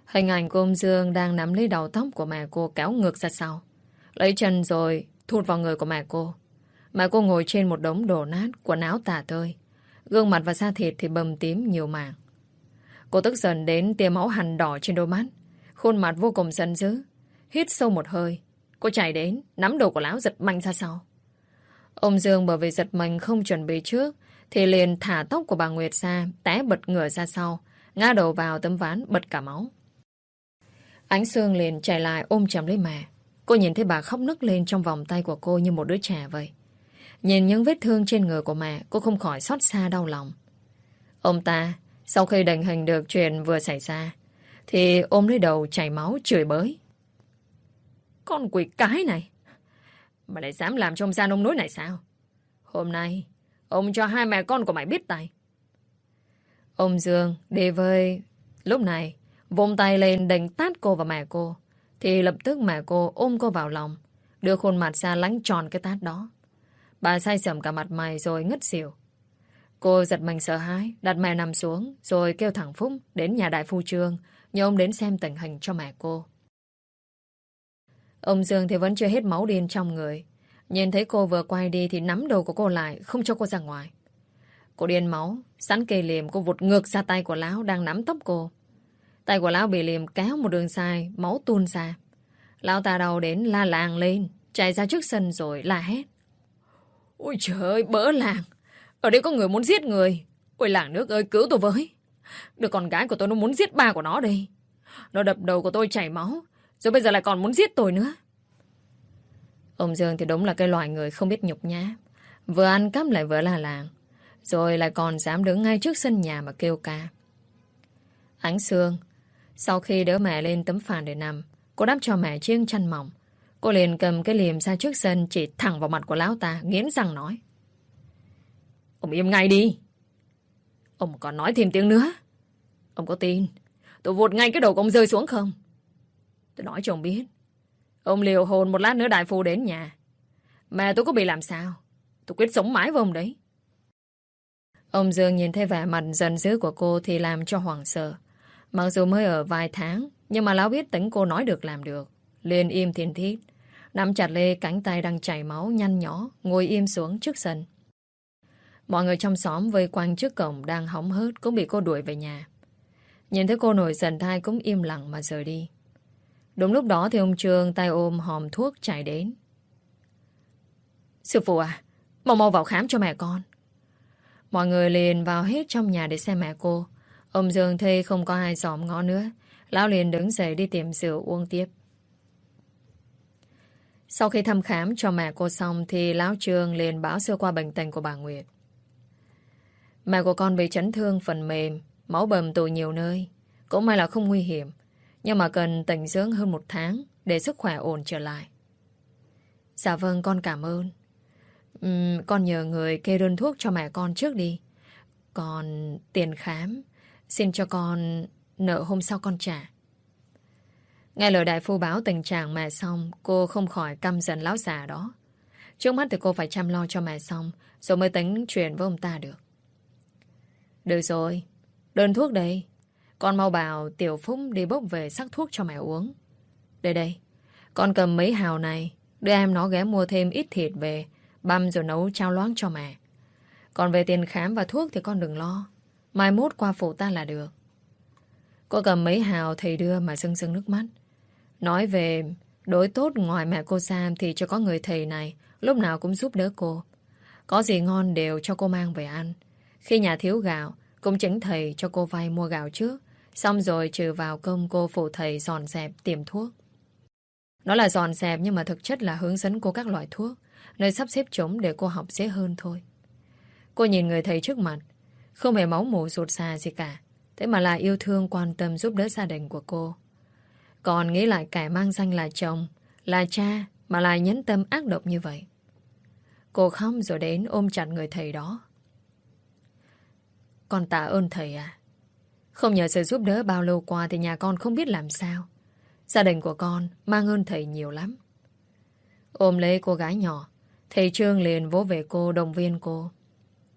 Speaker 1: Hình ảnh của ông Dương đang nắm lấy đầu tóc của mẹ cô kéo ngược ra sau. Lấy chân rồi thụt vào người của mẹ cô. Mẹ cô ngồi trên một đống đổ nát, quần áo tả tơi. Gương mặt và da thịt thì bầm tím nhiều mảng. Cô tức giận đến tia máu hằn đỏ trên đôi mắt. Khuôn mặt vô cùng giận dữ. Hít sâu một hơi. Cô chạy đến, nắm đầu của lão giật mạnh ra sau. Ông Dương bởi vì giật mình không chuẩn bị trước thì liền thả tóc của bà Nguyệt ra, té bật ngửa ra sau, ngã đầu vào tấm ván bật cả máu. Ánh Sương liền chạy lại ôm chầm lấy mẹ. Cô nhìn thấy bà khóc nức lên trong vòng tay của cô như một đứa trẻ vậy. Nhìn những vết thương trên người của mẹ, cô không khỏi xót xa đau lòng. Ông ta, sau khi định hình được chuyện vừa xảy ra, thì ôm lấy đầu chảy máu chửi bới. Con quỷ cái này! Mà lại dám làm cho ông ra nông nỗi này sao? Hôm nay, ông cho hai mẹ con của mày biết tay. Ông Dương đi với... Lúc này, vung tay lên đánh tát cô và mẹ cô. Thì lập tức mẹ cô ôm cô vào lòng, đưa khuôn mặt ra lánh tròn cái tát đó. Bà say sẩm cả mặt mày rồi ngất xỉu. Cô giật mình sợ hãi, đặt mẹ nằm xuống, rồi kêu thằng Phúc đến nhà đại phu Trương, nhờ ông đến xem tình hình cho mẹ cô. Ông Dương thì vẫn chưa hết máu điên trong người. Nhìn thấy cô vừa quay đi thì nắm đầu của cô lại, không cho cô ra ngoài. Cô điên máu, sẵn cây liềm cô vụt ngược ra tay của lão đang nắm tóc cô. Tay của lão bị liềm kéo một đường dài, máu tuôn ra. Lão ta đau đến la làng lên, chạy ra trước sân rồi la hét. Ôi trời ơi, bỡ làng! Ở đây có người muốn giết người! Ôi làng nước ơi, cứu tôi với! Đứa con gái của tôi nó muốn giết ba của nó đây. Nó đập đầu của tôi chảy máu, rồi bây giờ lại còn muốn giết tôi nữa. Ông Dương thì đúng là cái loài người không biết nhục nhã. Vừa ăn cắp lại vừa la làng, rồi lại còn dám đứng ngay trước sân nhà mà kêu ca. Ánh Sương, sau khi đỡ mẹ lên tấm phản để nằm, cô đắp cho mẹ chiếc chăn mỏng. Cô liền cầm cái liềm ra trước sân chỉ thẳng vào mặt của lão ta, nghiến răng nói. Ông im ngay đi! Ông còn nói thêm tiếng nữa, ông có tin tôi vụt ngay cái đầu của ông rơi xuống không? Tôi nói cho ông biết, ông liều hồn một lát nữa đại phu đến nhà, mẹ tôi có bị làm sao, tôi quyết sống mãi với ông đấy. Ông Dương nhìn thấy vẻ mặt giận dữ của cô thì làm cho hoảng sợ. Mặc dù mới ở vài tháng, nhưng mà lão biết tính cô nói được làm được. Liền im thiên thít, nắm chặt lê cánh tay đang chảy máu nhăn nhó, ngồi im xuống trước sân. Mọi người trong xóm vây quanh trước cổng đang hóng hớt cũng bị cô đuổi về nhà. Nhìn thấy cô nổi giận thai cũng im lặng mà rời đi. Đúng lúc đó thì ông Trương tay ôm hòm thuốc chạy đến. Sư phụ à, mau mau vào khám cho mẹ con. Mọi người liền vào hết trong nhà để xem mẹ cô. Ông Dương thấy không có ai xóm ngõ nữa, lão liền đứng dậy đi tìm rượu uống tiếp. Sau khi thăm khám cho mẹ cô xong thì lão Trương liền báo sơ qua bệnh tình của bà Nguyệt. Mẹ của con bị chấn thương phần mềm, máu bầm tụ nhiều nơi. Cũng may là không nguy hiểm, nhưng mà cần tĩnh dưỡng hơn 1 tháng để sức khỏe ổn trở lại. Dạ vâng, con cảm ơn. Con nhờ người kê đơn thuốc cho mẹ con trước đi. Còn tiền khám xin cho con nợ hôm sau con trả. Nghe lời đại phu báo tình trạng mẹ xong, cô không khỏi căm giận lão già đó. Trước mắt thì cô phải chăm lo cho mẹ xong, rồi mới tính chuyện với ông ta được. Được rồi, đơn thuốc đây. Con mau bảo Tiểu Phúc đi bốc về sắc thuốc cho mẹ uống. Đây đây, con cầm mấy hào này, đưa em nó ghé mua thêm ít thịt về, băm rồi nấu chao loãng cho mẹ. Còn về tiền khám và thuốc thì con đừng lo, mai mốt qua phụ ta là được. Cô cầm mấy hào thầy đưa mà rưng rưng nước mắt. Nói về đối tốt ngoài mẹ cô Sam thì cho có người thầy này lúc nào cũng giúp đỡ cô. Có gì ngon đều cho cô mang về ăn. Khi nhà thiếu gạo, cũng chính thầy cho cô vay mua gạo trước, xong rồi trừ vào công cô phụ thầy dọn dẹp tìm thuốc. Nó là dọn dẹp nhưng mà thực chất là hướng dẫn cô các loại thuốc, nơi sắp xếp chúng để cô học dễ hơn thôi. Cô nhìn người thầy trước mặt, không hề máu mủ rụt rà gì cả, thế mà là yêu thương quan tâm giúp đỡ gia đình của cô. Còn nghĩ lại kẻ mang danh là chồng, là cha mà lại nhẫn tâm ác độc như vậy. Cô khóc rồi đến ôm chặt người thầy đó. Con tạ ơn thầy à. Không nhờ sự giúp đỡ bao lâu qua thì nhà con không biết làm sao. Gia đình của con mang ơn thầy nhiều lắm. Ôm lấy cô gái nhỏ, thầy Trương liền vỗ về cô động viên cô.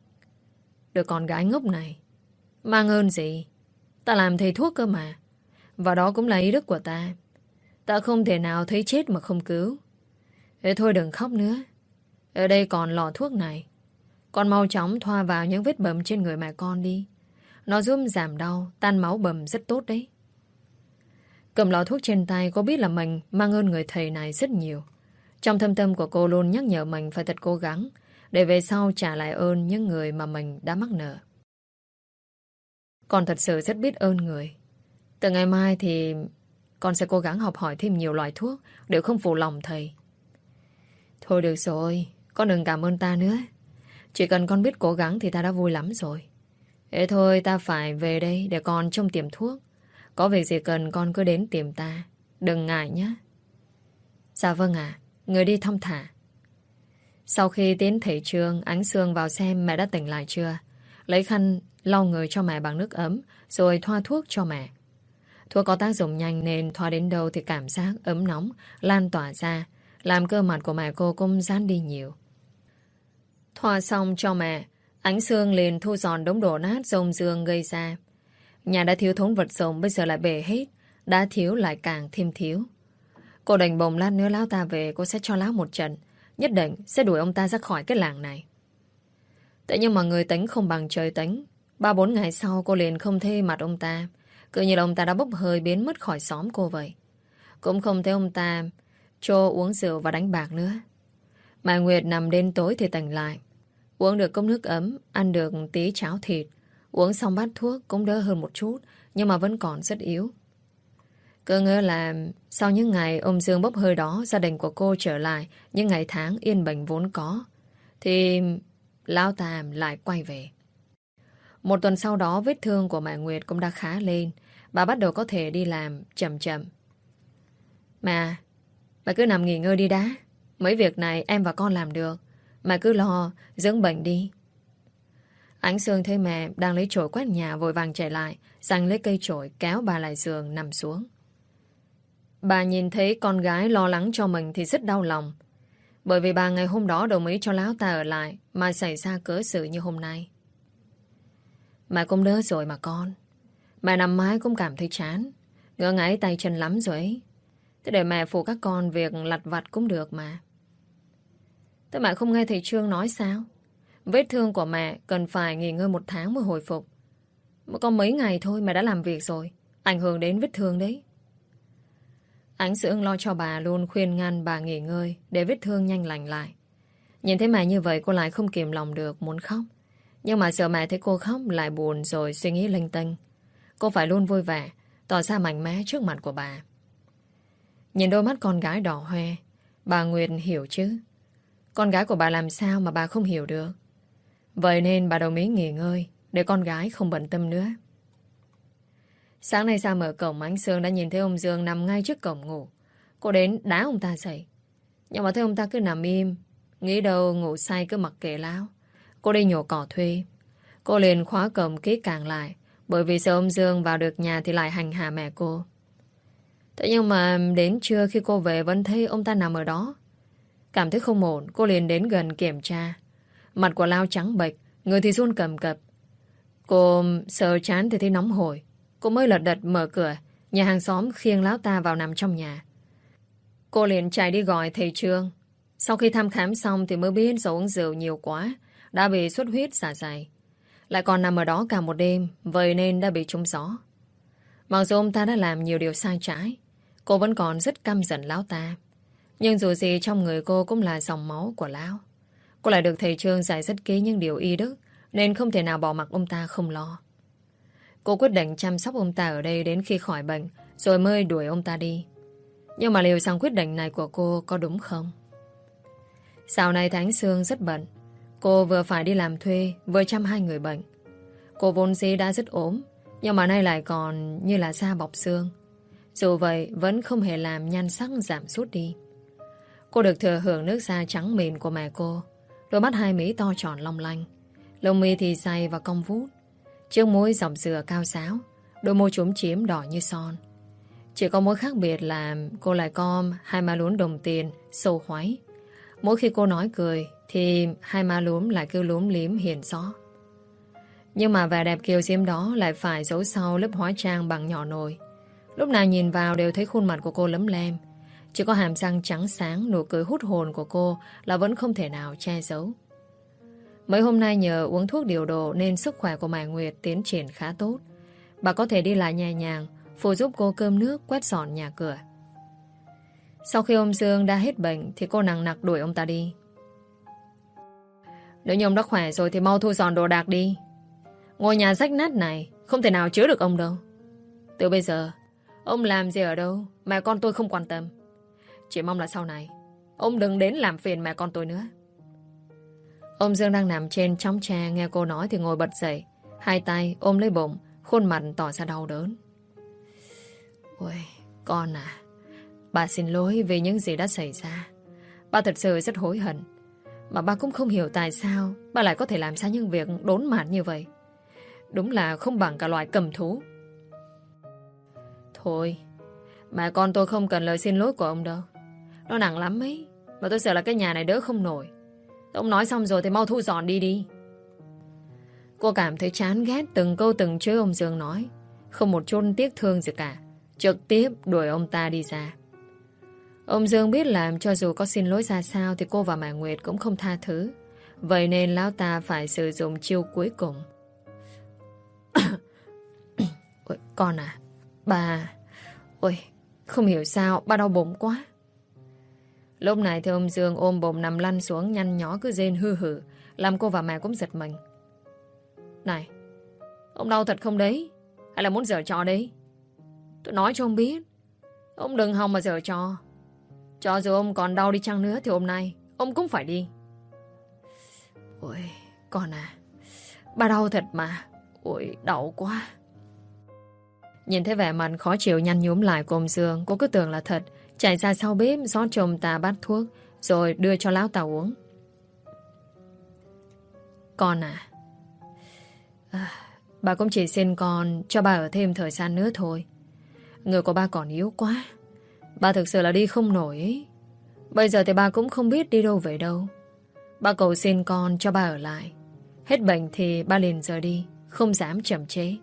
Speaker 1: Đứa con gái ngốc này, mang ơn gì? Ta làm thầy thuốc cơ mà. Và đó cũng là ý đức của ta. Ta không thể nào thấy chết mà không cứu. Thế thôi đừng khóc nữa. Ở đây còn lọ thuốc này. Con mau chóng thoa vào những vết bầm trên người mẹ con đi. Nó giúp giảm đau, tan máu bầm rất tốt đấy. Cầm lọ thuốc trên tay, cô biết là mình mang ơn người thầy này rất nhiều. Trong thâm tâm của cô luôn nhắc nhở mình phải thật cố gắng để về sau trả lại ơn những người mà mình đã mắc nợ. Con thật sự rất biết ơn người. Từ ngày mai thì con sẽ cố gắng học hỏi thêm nhiều loại thuốc để không phụ lòng thầy. Thôi được rồi, con đừng cảm ơn ta nữa. Chỉ cần con biết cố gắng thì ta đã vui lắm rồi. Thế thôi, ta phải về đây để con trông tiệm thuốc. Có việc gì cần con cứ đến tìm ta. Đừng ngại nhé. Dạ vâng ạ, người đi thong thả. Sau khi tiến thầy Trương, Ánh Sương vào xem mẹ đã tỉnh lại chưa. Lấy khăn lau người cho mẹ bằng nước ấm, rồi thoa thuốc cho mẹ. Thuốc có tác dụng nhanh nên thoa đến đâu thì cảm giác ấm nóng lan tỏa ra, làm cơ mặt của mẹ cô cũng giãn đi nhiều. Thoa xong cho mẹ, Ánh Sương liền thu dọn đống đổ nát rông dương gây ra. Nhà đã thiếu thốn vật dụng, bây giờ lại bể hết. Đã thiếu lại càng thêm thiếu. Cô đành bồng lát nữa lão ta về, cô sẽ cho lão một trận. Nhất định sẽ đuổi ông ta ra khỏi cái làng này. Thế nhưng mà người tính không bằng trời tính. 3-4 ngày sau cô liền không thấy mặt ông ta. Cứ như là ông ta đã bốc hơi biến mất khỏi xóm cô vậy. Cũng không thấy ông ta cho uống rượu và đánh bạc nữa. Mai Nguyệt nằm đến tối thì tỉnh lại. Uống được cốc nước ấm, ăn được tí cháo thịt. Uống xong bát thuốc cũng đỡ hơn một chút, nhưng mà vẫn còn rất yếu. Cứ ngỡ là sau những ngày ôm dương bốc hơi đó, gia đình của cô trở lại những ngày tháng yên bình vốn có, thì lão ta lại quay về. Một tuần sau đó, vết thương của mẹ Nguyệt cũng đã khá lên. Bà bắt đầu có thể đi làm chậm chậm. Bà cứ nằm nghỉ ngơi đi đã. Mấy việc này em và con làm được. Mà cứ lo dưỡng bệnh đi. Ánh Sương thấy mẹ đang lấy chổi quét nhà, vội vàng chạy lại, giành lấy cây chổi kéo bà lại giường nằm xuống. Bà nhìn thấy con gái lo lắng cho mình thì rất đau lòng. Bởi vì bà ngày hôm đó đồng ý cho lão ta ở lại mà xảy ra cớ sự như hôm nay. Mẹ cũng đỡ rồi mà con. Mẹ nằm mãi cũng cảm thấy chán, ngỡ ngáy tay chân lắm rồi ấy. Thế để mẹ phụ các con việc lặt vặt cũng được mà. Thế mẹ không nghe thầy Trương nói sao? Vết thương của mẹ cần phải nghỉ ngơi 1 tháng mới hồi phục. Mới có mấy ngày thôi mẹ đã làm việc rồi, ảnh hưởng đến vết thương đấy. Ánh Sương lo cho bà, luôn khuyên ngăn bà nghỉ ngơi để vết thương nhanh lành lại. Nhìn thấy mẹ như vậy cô lại không kìm lòng được muốn khóc. Nhưng mà sợ mẹ thấy cô khóc lại buồn rồi suy nghĩ linh tinh. Cô phải luôn vui vẻ, tỏ ra mạnh mẽ trước mặt của bà. Nhìn đôi mắt con gái đỏ hoe, bà Nguyệt hiểu chứ. Con gái của bà làm sao mà bà không hiểu được. Vậy nên bà đồng ý nghỉ ngơi để con gái không bận tâm nữa. Sáng nay ra mở cổng, Ánh Sương đã nhìn thấy ông Dương nằm ngay trước cổng ngủ. Cô đến đá ông ta dậy. Nhưng mà thấy ông ta cứ nằm im, nghĩ đâu ngủ say cứ mặc kệ lão. Cô đi nhổ cỏ thuê. Cô liền khóa cổng kỹ càng lại, bởi vì sợ ông Dương vào được nhà thì lại hành hạ mẹ cô. Thế nhưng mà đến trưa khi cô về vẫn thấy ông ta nằm ở đó. Cảm thấy không ổn, cô liền đến gần kiểm tra. Mặt của lão trắng bệch, người thì run cầm cập. Cô sợ chán thì thấy nóng hổi. Cô mới lật đật mở cửa, nhà hàng xóm khiêng lão ta vào nằm trong nhà. Cô liền chạy đi gọi thầy Trương. Sau khi thăm khám xong thì mới biết do uống rượu nhiều quá, đã bị xuất huyết dạ dày. Lại còn nằm ở đó cả một đêm, vậy nên đã bị trúng gió. Mặc dù ông ta đã làm nhiều điều sai trái, cô vẫn còn rất căm giận lão ta. Nhưng dù gì trong người cô cũng là dòng máu của lão. Cô lại được thầy Trương dạy rất kỹ những điều y đức, nên không thể nào bỏ mặc ông ta không lo. Cô quyết định chăm sóc ông ta ở đây đến khi khỏi bệnh, rồi mới đuổi ông ta đi. Nhưng mà liệu rằng quyết định này của cô có đúng không? Dạo này Ánh Sương rất bận. Cô vừa phải đi làm thuê, vừa chăm 2 người bệnh. Cô vốn dĩ đã rất ốm, nhưng mà nay lại còn như là da bọc xương. Dù vậy vẫn không hề làm nhan sắc giảm sút đi. Cô được thừa hưởng nước da trắng mịn của mẹ cô. Đôi mắt 2 mí to tròn long lanh, lông mi thì dày và cong vút, chiếc môi dọc dừa cao sáo, đôi môi chúm chím đỏ như son. Chỉ có mỗi khác biệt là cô lại có 2 má lúm đồng tiền sâu hoáy. Mỗi khi cô nói cười thì 2 má lúm lại cứ lúm lím hiền gió. Nhưng mà vẻ đẹp kiều diễm đó lại phải giấu sau lớp hóa trang bằng nhỏ nồi. Lúc nào nhìn vào đều thấy khuôn mặt của cô lấm lem. Chỉ có hàm răng trắng sáng, nụ cười hút hồn của cô là vẫn không thể nào che giấu. Mấy hôm nay nhờ uống thuốc điều độ nên sức khỏe của Mai Nguyệt tiến triển khá tốt. Bà có thể đi lại nhẹ nhàng, phụ giúp cô cơm nước, quét dọn nhà cửa. Sau khi ông Dương đã hết bệnh thì cô nằng nặc đuổi ông ta đi. Nếu như ông đã khỏe rồi thì mau thu dọn đồ đạc đi. Ngôi nhà rách nát này không thể nào chứa được ông đâu. Từ bây giờ ông làm gì ở đâu mẹ con tôi không quan tâm. Chỉ mong là sau này ông đừng đến làm phiền mẹ con tôi nữa. Ông Dương đang nằm trên chõng tre, nghe cô nói thì ngồi bật dậy, hai tay ôm lấy bụng, khuôn mặt tỏ ra đau đớn. Ôi, con à, bà xin lỗi vì những gì đã xảy ra. Bà thật sự rất hối hận. Mà bà cũng không hiểu tại sao bà lại có thể làm ra những việc đốn mạt như vậy. Đúng là không bằng cả loại cầm thú. Thôi, mẹ con tôi không cần lời xin lỗi của ông đâu. Nó nặng lắm ấy. Mà tôi sợ là cái nhà này đỡ không nổi. Ông nói xong rồi thì mau thu dọn đi đi. Cô cảm thấy chán ghét từng câu từng chữ ông Dương nói. Không một chút tiếc thương gì cả. Trực tiếp đuổi ông ta đi ra. Ông Dương biết làm cho dù có xin lỗi ra sao thì cô và Mai Nguyệt cũng không tha thứ. Vậy nên lão ta phải sử dụng chiêu cuối cùng. Ôi, con à, bà... Ôi, không hiểu sao, bà đau bụng quá. Lúc này thì ông Dương ôm bụng nằm lăn xuống, nhăn nhó cứ rên hư hử, làm cô và mẹ cũng giật mình. Này, ông đau thật không đấy? Hay là muốn giở trò đấy? Tôi nói cho ông biết, ông đừng hòng mà giở trò. Cho dù ông còn đau đi chăng nữa thì hôm nay ông cũng phải đi. Ôi, con à, bà đau thật mà. Ôi, đau quá. Nhìn thấy vẻ mặt khó chịu nhăn nhúm lại của ông Dương, cô cứ tưởng là thật, chạy ra sau bếp rót cho ông ta bát thuốc rồi đưa cho lão ta uống. Con à, bà cũng chỉ xin con cho bà ở thêm thời gian nữa thôi. Người của bà còn yếu quá. Bà thực sự là đi không nổi ấy. Bây giờ thì bà cũng không biết đi đâu về đâu. Bà cầu xin con cho bà ở lại. Hết bệnh thì bà liền rời đi, không dám chậm chế.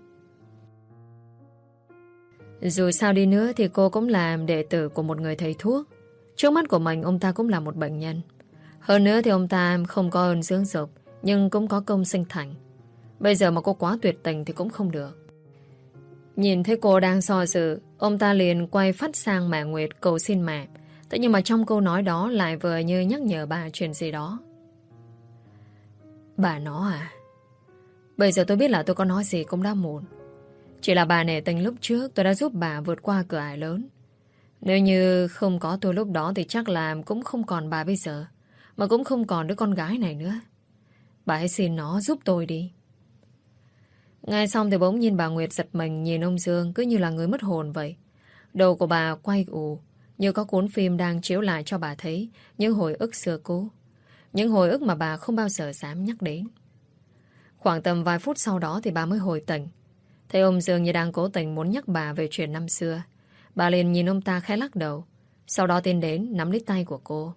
Speaker 1: Dù sao đi nữa thì cô cũng làm đệ tử của một người thầy thuốc. Trước mắt của mình ông ta cũng là một bệnh nhân. Hơn nữa thì ông ta không có ơn dưỡng dục, nhưng cũng có công sinh thành. Bây giờ mà cô quá tuyệt tình thì cũng không được. Nhìn thấy cô đang so dự, ông ta liền quay phát sang Mai Nguyệt cầu xin mẹ. Thế nhưng mà trong câu nói đó lại vừa như nhắc nhở bà chuyện gì đó. Bà nó à, bây giờ tôi biết là tôi có nói gì cũng đã muộn. Chỉ là bà nể tình lúc trước tôi đã giúp bà vượt qua cửa ải lớn. Nếu như không có tôi lúc đó thì chắc là cũng không còn bà bây giờ, mà cũng không còn đứa con gái này nữa. Bà hãy xin nó giúp tôi đi. Nghe xong thì bỗng nhiên bà Nguyệt giật mình nhìn ông Dương cứ như là người mất hồn vậy. Đầu của bà quay ù, như có cuốn phim đang chiếu lại cho bà thấy những hồi ức xưa cũ. Những hồi ức mà bà không bao giờ dám nhắc đến. Khoảng tầm vài phút sau đó thì bà mới hồi tỉnh. Thấy ông Dương như đang cố tình muốn nhắc bà về chuyện năm xưa. Bà liền nhìn ông ta khẽ lắc đầu. Sau đó tiến đến nắm lấy tay của cô.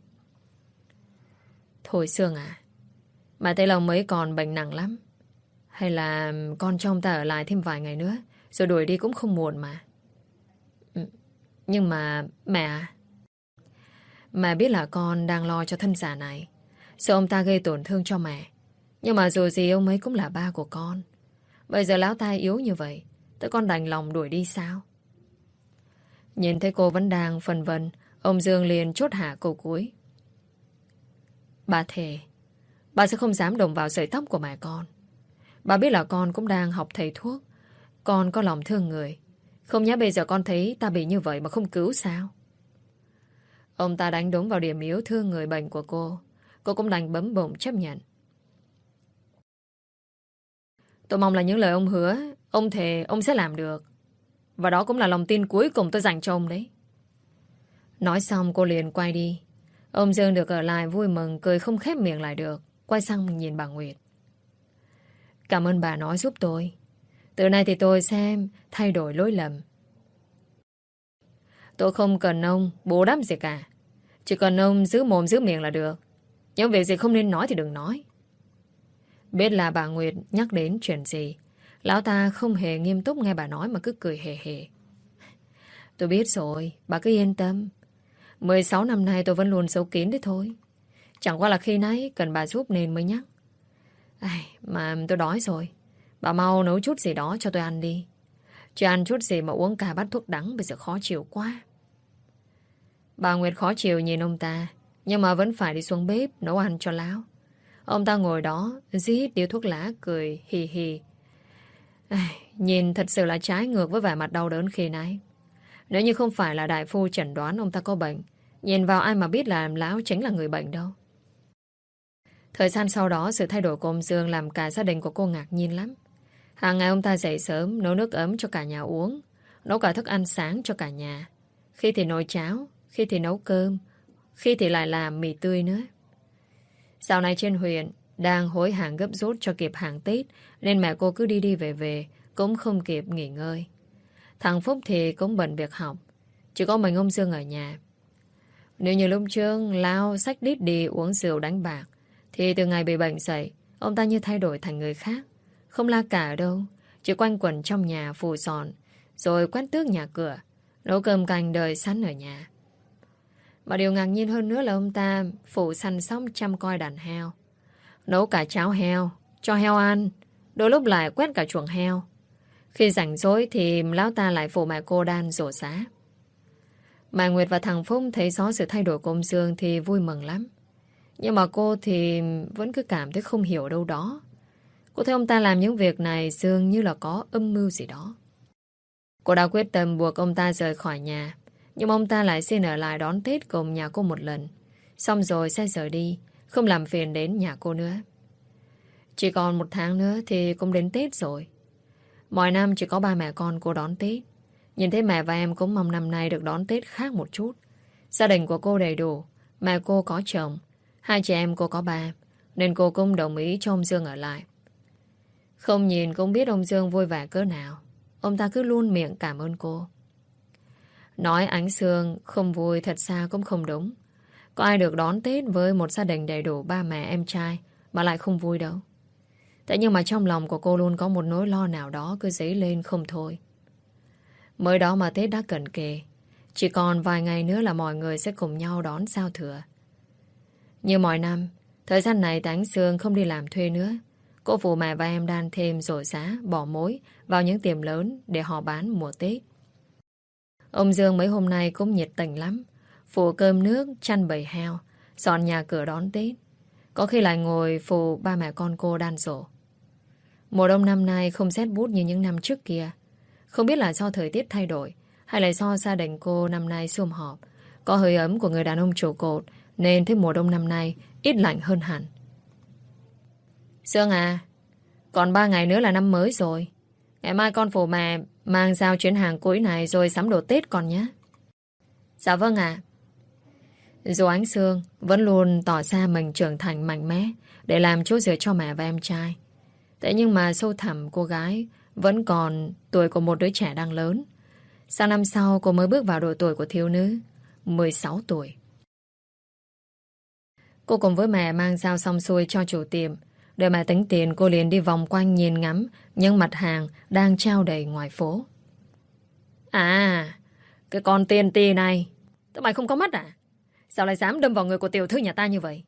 Speaker 1: Thôi Sương à, mà thấy lòng mấy còn bệnh nặng lắm. Hay là con cho ông ta ở lại thêm vài ngày nữa, rồi đuổi đi cũng không muộn mà. Nhưng mà mẹ à, mẹ biết là con đang lo cho thân già này, sợ ông ta gây tổn thương cho mẹ. Nhưng mà dù gì ông ấy cũng là ba của con. Bây giờ lão ta yếu như vậy, tụi con đành lòng đuổi đi sao? Nhìn thấy cô vẫn đang phân vân, ông Dương liền chốt hạ câu cuối. Bà thề, bà sẽ không dám động vào sợi tóc của mẹ con. Bà biết là con cũng đang học thầy thuốc. Con có lòng thương người. Không nhẽ bây giờ con thấy ta bị như vậy mà không cứu sao? Ông ta đánh đúng vào điểm yếu thương người bệnh của cô. Cô cũng đành bấm bụng chấp nhận. Tôi mong là những lời ông hứa, ông thề ông sẽ làm được. Và đó cũng là lòng tin cuối cùng tôi dành cho ông đấy. Nói xong cô liền quay đi. Ông Dương được ở lại vui mừng, cười không khép miệng lại được. Quay sang nhìn bà Nguyệt. Cảm ơn bà nói giúp tôi. Từ nay thì tôi sẽ thay đổi lối lầm. Tôi không cần ông bù đắp gì cả. Chỉ cần ông giữ mồm giữ miệng là được. Những việc gì không nên nói thì đừng nói. Biết là bà Nguyệt nhắc đến chuyện gì, lão ta không hề nghiêm túc nghe bà nói mà cứ cười hề hề. Tôi biết rồi, bà cứ yên tâm. 16 năm nay tôi vẫn luôn giấu kín đấy thôi. Chẳng qua là khi nãy cần bà giúp nên mới nhắc. Ai, mà tôi đói rồi. Bà mau nấu chút gì đó cho tôi ăn đi. Chứ ăn chút gì mà uống cả bát thuốc đắng bây giờ khó chịu quá. Bà Nguyệt khó chịu nhìn ông ta, nhưng mà vẫn phải đi xuống bếp nấu ăn cho Lão. Ông ta ngồi đó rít điếu thuốc lá cười hì hì. Ai, nhìn thật sự là trái ngược với vẻ mặt đau đớn khi nãy. Nếu như không phải là đại phu chẩn đoán ông ta có bệnh, nhìn vào ai mà biết là Lão chính là người bệnh đâu. Thời gian sau đó, sự thay đổi của ông Dương làm cả gia đình của cô ngạc nhiên lắm. Hàng ngày ông ta dậy sớm, nấu nước ấm cho cả nhà uống, nấu cả thức ăn sáng cho cả nhà. Khi thì nồi cháo, khi thì nấu cơm, khi thì lại làm mì tươi nữa. Dạo này trên huyện đang hối hàng gấp rút cho kịp hàng Tết, nên mẹ cô cứ đi đi về về, cũng không kịp nghỉ ngơi. Thằng Phúc thì cũng bận việc học, chỉ có mình ông Dương ở nhà. Nếu như lúc trước Lao xách đít đi uống rượu đánh bạc, thì từ ngày bị bệnh dậy, ông ta như thay đổi thành người khác. Không la cả đâu, chỉ quanh quẩn trong nhà phù sòn, rồi quét tước nhà cửa, nấu cơm canh đời sẵn ở nhà. Mà điều ngạc nhiên hơn nữa là ông ta phụ săn sóc chăm coi đàn heo, nấu cả cháo heo, cho heo ăn, đôi lúc lại quét cả chuồng heo. Khi rảnh rỗi thì lão ta lại phụ mẹ cô đan rổ giá. Bà Nguyệt và thằng Phúc thấy rõ sự thay đổi của ông Dương thì vui mừng lắm. Nhưng mà cô thì vẫn cứ cảm thấy không hiểu đâu đó. Cô thấy ông ta làm những việc này dường như là có âm mưu gì đó. Cô đã quyết tâm buộc ông ta rời khỏi nhà, nhưng ông ta lại xin ở lại đón Tết cùng nhà cô một lần. Xong rồi sẽ rời đi, không làm phiền đến nhà cô nữa. Chỉ còn 1 tháng nữa thì cũng đến Tết rồi. Mọi năm chỉ có ba mẹ con cô đón Tết. Nhìn thấy mẹ và em cũng mong năm nay được đón Tết khác một chút. Gia đình của cô đầy đủ, mẹ cô có chồng, 2 chị em cô có ba, nên cô cũng đồng ý cho ông Dương ở lại. Không nhìn cũng biết ông Dương vui vẻ cỡ nào. Ông ta cứ luôn miệng cảm ơn cô. Nói Ánh Sương không vui thật ra cũng không đúng. Có ai được đón Tết với một gia đình đầy đủ ba mẹ em trai mà lại không vui đâu. Thế nhưng mà trong lòng của cô luôn có một nỗi lo nào đó cứ dấy lên không thôi. Mới đó mà Tết đã cận kề. Chỉ còn vài ngày nữa là mọi người sẽ cùng nhau đón giao thừa. Như mọi năm, thời gian này Ánh Sương không đi làm thuê nữa. Cô phụ mẹ và em đan thêm rổ giá, bỏ mối vào những tiệm lớn để họ bán mùa Tết. Ông Dương mấy hôm nay cũng nhiệt tình lắm. Phụ cơm nước, chăn bầy heo, dọn nhà cửa đón Tết. Có khi lại ngồi phụ ba mẹ con cô đan rổ. Mùa đông năm nay không rét bút như những năm trước kia. Không biết là do thời tiết thay đổi, hay là do gia đình cô năm nay sum họp, có hơi ấm của người đàn ông trụ cột, nên thấy mùa đông năm nay ít lạnh hơn hẳn. Sương à, còn 3 ngày nữa là năm mới rồi. Ngày mai con phụ mẹ mang giao chuyến hàng cuối này rồi sắm đồ Tết con nhé. Dạ vâng ạ. Dù Ánh Sương vẫn luôn tỏ ra mình trưởng thành mạnh mẽ để làm chỗ dựa cho mẹ và em trai. Thế nhưng mà sâu thẳm cô gái vẫn còn tuổi của một đứa trẻ đang lớn. Sang năm sau cô mới bước vào độ tuổi của thiếu nữ, 16 tuổi. Cô cùng với mẹ mang giao xong xuôi cho chủ tiệm. Đợi mẹ tính tiền, cô liền đi vòng quanh nhìn ngắm những mặt hàng đang trao đầy ngoài phố. À, cái con tiên ti này, tụi mày không có mắt à? Sao lại dám đâm vào người của tiểu thư nhà ta như vậy?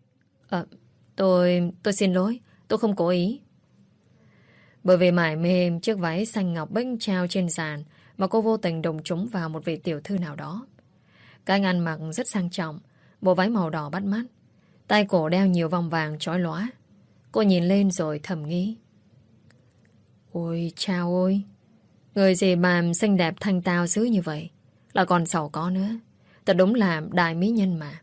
Speaker 1: Tôi xin lỗi, tôi không cố ý. Bởi vì mải mê chiếc váy xanh ngọc bênh trao trên sàn mà cô vô tình đụng trúng vào một vị tiểu thư nào đó. Cái anh ăn mặc rất sang trọng, bộ váy màu đỏ bắt mắt, tay cổ đeo nhiều vòng vàng chói lóa. Cô nhìn lên rồi thầm nghĩ. Ôi chao ôi, người gì mà xinh đẹp thanh tao dữ như vậy, là còn giàu có nữa. Thật đúng là đại mỹ nhân mà.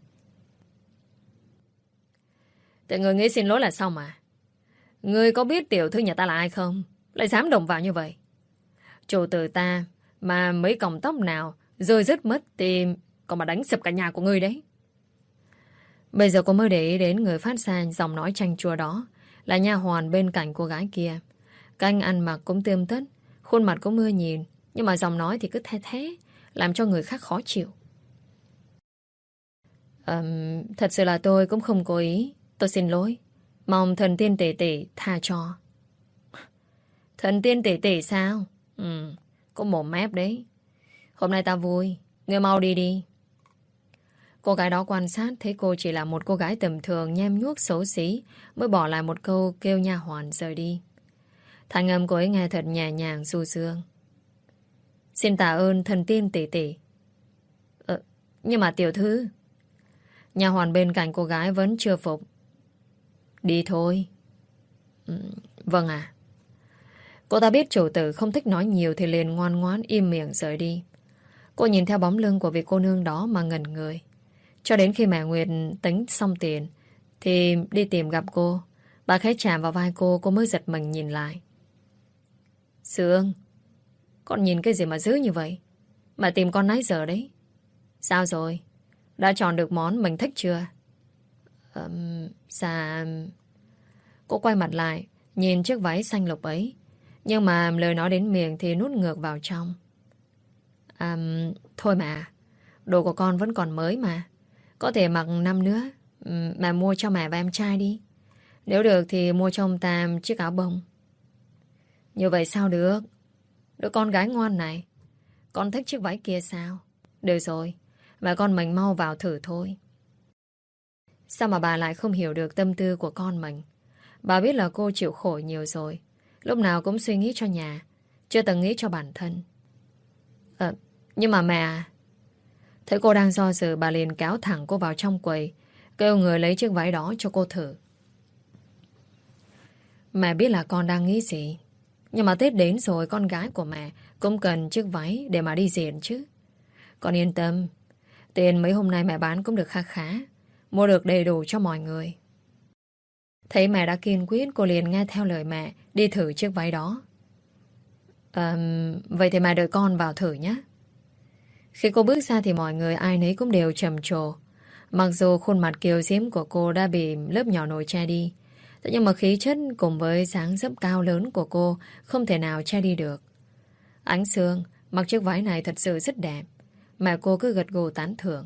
Speaker 1: Tại người nghĩ xin lỗi là xong mà. Người có biết tiểu thư nhà ta là ai không? Lại dám động vào như vậy. Chủ tử ta mà mấy cọng tóc nào rơi rớt mất thì còn mà đánh sập cả nhà của người đấy. Bây giờ cô mới để ý đến người phát ra giọng nói chanh chua đó là nha hoàn bên cạnh cô gái kia. Các anh ăn mặc cũng tươm tất, khuôn mặt cũng ưa nhìn, nhưng mà giọng nói thì cứ the thế, làm cho người khác khó chịu. Thật sự là tôi cũng không cố ý. Tôi xin lỗi. Mong thần tiên tỷ tỷ tha cho. Thần tiên tỷ tỷ sao? Có mồm mép đấy. Hôm nay ta vui, ngươi mau đi đi. Cô gái đó quan sát thấy cô chỉ là một cô gái tầm thường nhem nhuốc xấu xí, mới bỏ lại một câu kêu nha hoàn rời đi. Thanh âm cô ấy nghe thật nhẹ nhàng du dương. Xin tạ ơn thần tiên tỷ tỷ. Nhưng mà tiểu thư... Nha hoàn bên cạnh cô gái vẫn chưa phục. Đi thôi. Vâng ạ. Cô ta biết chủ tử không thích nói nhiều thì liền ngoan ngoãn im miệng rời đi. Cô nhìn theo bóng lưng của vị cô nương đó mà ngẩn người. Cho đến khi mẹ Nguyệt tính xong tiền thì đi tìm gặp cô. Bà khẽ chạm vào vai cô mới giật mình nhìn lại. Sương, con nhìn cái gì mà dữ như vậy? Mà tìm con nãy giờ đấy. Sao rồi? Đã chọn được món mình thích chưa? Dạ... Cô quay mặt lại, nhìn chiếc váy xanh lục ấy. Nhưng mà lời nói đến miệng thì nuốt ngược vào trong. Thôi mà, đồ của con vẫn còn mới mà. Có thể mặc năm nữa. Mà mua cho mẹ và em trai đi. Nếu được thì mua cho ông Tam chiếc áo bông. Như vậy sao được? Đứa con gái ngoan này, con thích chiếc váy kia sao? Được rồi, mẹ con mình mau vào thử thôi. Sao mà bà lại không hiểu được tâm tư của con mình? Bà biết là cô chịu khổ nhiều rồi. Lúc nào cũng suy nghĩ cho nhà, chưa từng nghĩ cho bản thân. Nhưng mà mẹ... Thấy cô đang do dự, bà liền kéo thẳng cô vào trong quầy, kêu người lấy chiếc váy đó cho cô thử. Mẹ biết là con đang nghĩ gì, nhưng mà Tết đến rồi, con gái của mẹ cũng cần chiếc váy để mà đi diễn chứ. Con yên tâm, tiền mấy hôm nay mẹ bán cũng được kha khá, mua được đầy đủ cho mọi người. Thấy mẹ đã kiên quyết, cô liền nghe theo lời mẹ đi thử chiếc váy đó. Vậy thì mẹ đợi con vào thử nhé. Khi cô bước ra thì mọi người ai nấy cũng đều trầm trồ. Mặc dù khuôn mặt kiều diễm của cô đã bị lớp nhỏ nồi che đi, thế nhưng mà khí chất cùng với dáng dấp cao lớn của cô không thể nào che đi được. Ánh Sương mặc chiếc váy này thật sự rất đẹp. Mẹ cô cứ gật gù tán thưởng.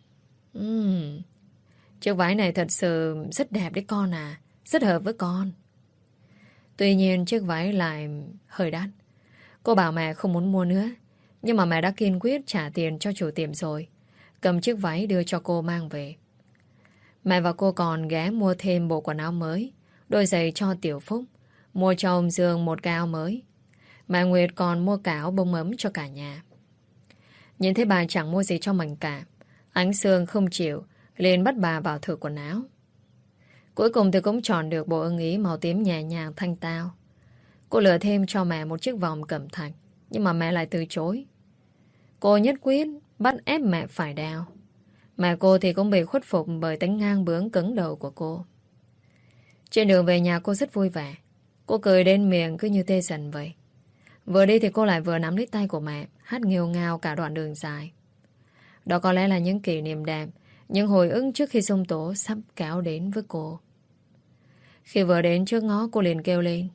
Speaker 1: Chiếc váy này thật sự rất đẹp đấy con à. Rất hợp với con. Tuy nhiên chiếc váy lại hơi đắt. Cô bảo mẹ không muốn mua nữa, nhưng mà mẹ đã kiên quyết trả tiền cho chủ tiệm rồi. Cầm chiếc váy đưa cho cô mang về. Mẹ và cô còn ghé mua thêm bộ quần áo mới, đôi giày cho Tiểu Phúc, mua cho ông Dương một cái áo mới. Mẹ Nguyệt còn mua cả áo bông ấm cho cả nhà. Nhìn thấy bà chẳng mua gì cho mình cả, Ánh Sương không chịu, liền bắt bà vào thử quần áo. Cuối cùng thì cũng chọn được bộ ưng ý màu tím nhẹ nhàng thanh tao. Cô lựa thêm cho mẹ một chiếc vòng cẩm thạch, nhưng mà mẹ lại từ chối. Cô nhất quyết bắt ép mẹ phải đeo. Mẹ cô thì cũng bị khuất phục bởi tính ngang bướng cứng đầu của cô. Trên đường về nhà cô rất vui vẻ. Cô cười đến miệng cứ như tê dần vậy. Vừa đi thì cô lại vừa nắm lấy tay của mẹ, hát nghêu ngao cả đoạn đường dài. Đó có lẽ là những kỷ niệm đẹp, những hồi ức trước khi sông tố sắp kéo đến với cô. Khi vừa đến trước ngõ, cô liền kêu lên.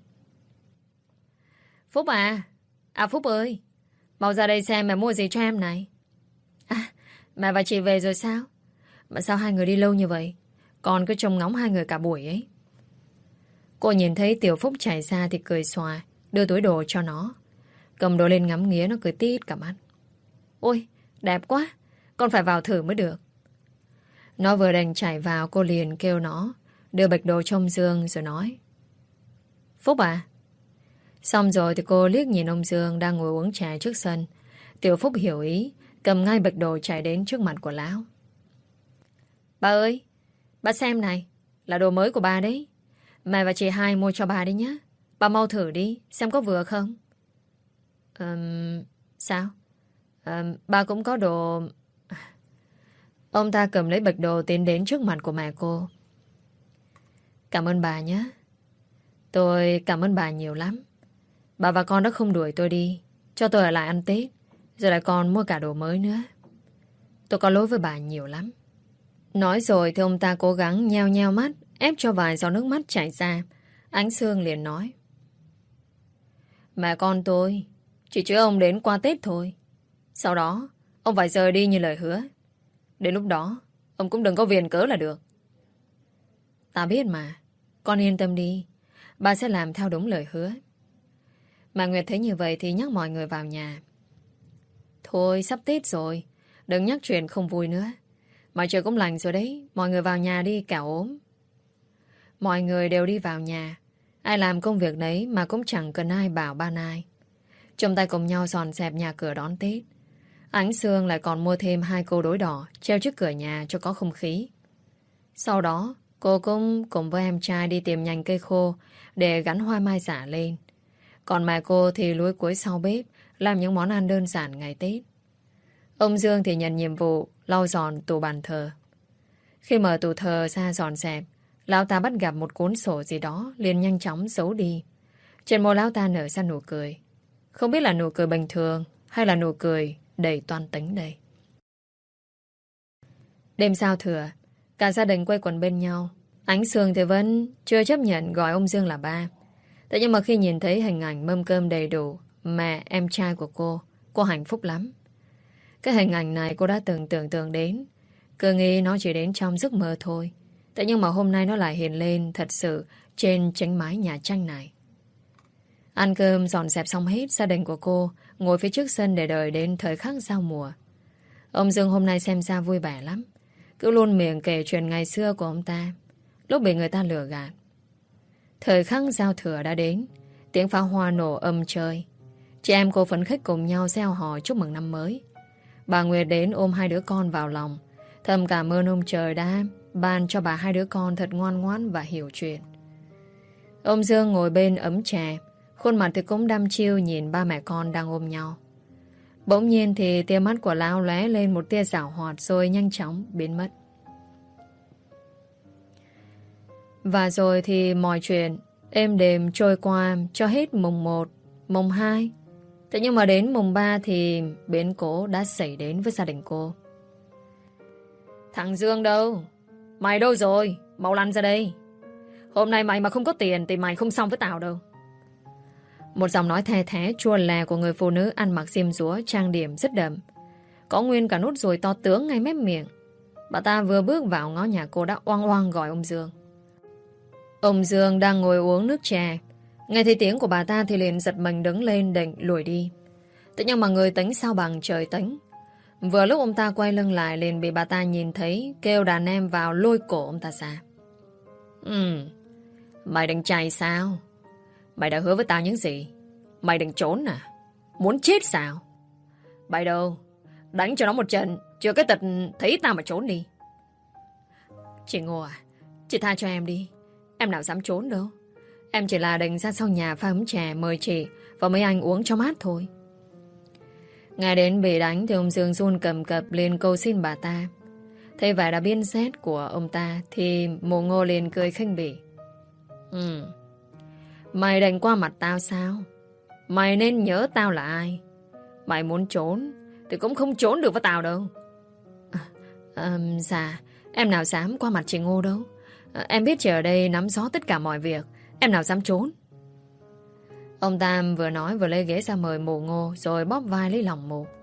Speaker 1: Phúc à! À Phúc ơi! Mau ra đây xem mẹ mua gì cho em này. À, mẹ và chị về rồi sao? Mà sao hai người đi lâu như vậy? Con cứ trông ngóng hai người cả buổi ấy. Cô nhìn thấy Tiểu Phúc chạy ra thì cười xòa, đưa túi đồ cho nó. Cầm đồ lên ngắm nghía, nó cười tít cả mắt. Ôi, đẹp quá! Con phải vào thử mới được. Nó vừa đành chạy vào, cô liền kêu nó đưa bịch đồ cho ông Dương rồi nói. Phúc à? Xong rồi thì cô liếc nhìn ông Dương đang ngồi uống trà trước sân. Tiểu Phúc hiểu ý, cầm ngay bịch đồ chạy đến trước mặt của lão. Bà ơi, bà xem này, là đồ mới của bà đấy. Mẹ và chị hai mua cho bà đi nhé. Bà mau thử đi, xem có vừa không. Sao? Bà cũng có đồ... Ông ta cầm lấy bịch đồ tiến đến trước mặt của mẹ cô. Cảm ơn bà nhé. Tôi cảm ơn bà nhiều lắm. Bà và con đã không đuổi tôi đi, cho tôi ở lại ăn Tết, rồi lại còn mua cả đồ mới nữa. Tôi có lỗi với bà nhiều lắm. Nói rồi thì ông ta cố gắng nheo nheo mắt, ép cho vài giọt nước mắt chảy ra. Ánh Sương liền nói. Mẹ con tôi chỉ chứa ông đến qua Tết thôi. Sau đó ông phải rời đi như lời hứa. Đến lúc đó ông cũng đừng có viền cớ là được. Ta biết mà. Con yên tâm đi, bà sẽ làm theo đúng lời hứa. Mà Nguyệt thấy như vậy thì nhắc mọi người vào nhà. Thôi sắp Tết rồi, đừng nhắc chuyện không vui nữa. Mà trời cũng lạnh rồi đấy, mọi người vào nhà đi kẻo ốm. Mọi người đều đi vào nhà. Ai làm công việc đấy mà cũng chẳng cần ai bảo ban ai. Chung tay cùng nhau dọn dẹp nhà cửa đón Tết. Ánh Sương lại còn mua thêm 2 câu đối đỏ treo trước cửa nhà cho có không khí. Sau đó, cô cũng cùng với em trai đi tìm nhành cây khô để gắn hoa mai giả lên. Còn mẹ cô thì lúi cuối sau bếp làm những món ăn đơn giản ngày Tết. Ông Dương thì nhận nhiệm vụ lau dọn tủ bàn thờ. Khi mở tủ thờ ra dọn dẹp, lão ta bắt gặp một cuốn sổ gì đó liền nhanh chóng giấu đi. Trên môi lão ta nở ra nụ cười. Không biết là nụ cười bình thường hay là nụ cười đầy toan tính đây. Đêm giao thừa, cả gia đình quây quần bên nhau. Ánh Sương thì vẫn chưa chấp nhận gọi ông Dương là ba. Thế nhưng mà khi nhìn thấy hình ảnh mâm cơm đầy đủ mẹ em trai của cô hạnh phúc lắm. Cái hình ảnh này cô đã từng tưởng tượng đến. Cứ nghĩ nó chỉ đến trong giấc mơ thôi. Thế nhưng mà hôm nay nó lại hiện lên thật sự trên chánh mái nhà tranh này. Ăn cơm dọn dẹp xong hết, gia đình của cô ngồi phía trước sân để đợi đến thời khắc giao mùa. Ông Dương hôm nay xem ra vui vẻ lắm. Cứ luôn miệng kể chuyện ngày xưa của ông ta, lúc bị người ta lừa gạt. Thời khắc giao thừa đã đến, tiếng pháo hoa nổ âm trời. Chị em cô phấn khích cùng nhau reo hò chúc mừng năm mới. Bà Nguyệt đến ôm 2 đứa con vào lòng, thầm cảm ơn ông trời đã ban cho bà 2 đứa con thật ngoan ngoãn và hiểu chuyện. Ông Dương ngồi bên ấm trà, khuôn mặt thì cũng đăm chiêu nhìn ba mẹ con đang ôm nhau. Bỗng nhiên thì tia mắt của lão lóe lên một tia giảo hoạt rồi nhanh chóng biến mất. Và rồi thì mọi chuyện êm đềm trôi qua cho hết mùng 1, mùng 2. Thế nhưng mà đến mùng 3 thì biến cố đã xảy đến với gia đình cô. Thằng Dương đâu? Mày đâu rồi? Mau lăn ra đây. Hôm nay mày mà không có tiền thì mày không xong với tao đâu. Một giọng nói the thé chua lè của người phụ nữ ăn mặc xiêm rúa trang điểm rất đậm. Có nguyên cả nốt ruồi to tướng ngay mép miệng. Bà ta vừa bước vào ngõ nhà cô đã oang oang gọi ông Dương. Ông Dương đang ngồi uống nước trà. Nghe thấy tiếng của bà ta thì liền giật mình đứng lên định lùi đi. Thế nhưng mà người tính sao bằng trời tính. Vừa lúc ông ta quay lưng lại liền bị bà ta nhìn thấy, kêu đàn em vào lôi cổ ông ta ra. Mày định chạy sao? Mày đã hứa với tao những gì? Mày định trốn à? Muốn chết sao? Mày đâu? Đánh cho nó một trận, chưa cái tật thấy tao mà trốn đi. Chị Ngô à, chị tha cho em đi. Em nào dám trốn đâu. Em chỉ là định ra sau nhà pha ấm trà mời chị và mấy anh uống cho mát thôi. Ngay đến bị đánh thì ông Dương run cầm cập liền cầu xin bà ta. Thấy vẻ đã biến xét của ông ta thì Mộ Ngô liền cười khinh bỉ. Mày định qua mặt tao sao? Mày nên nhớ tao là ai. Mày muốn trốn thì cũng không trốn được với tao đâu. Dạ, em nào dám qua mặt chị Ngô đâu. Em biết chị ở đây nắm rõ tất cả mọi việc. Em nào dám trốn. Ông Tam vừa nói vừa lấy ghế ra mời Mộ Ngô rồi bóp vai lấy lòng Mộ.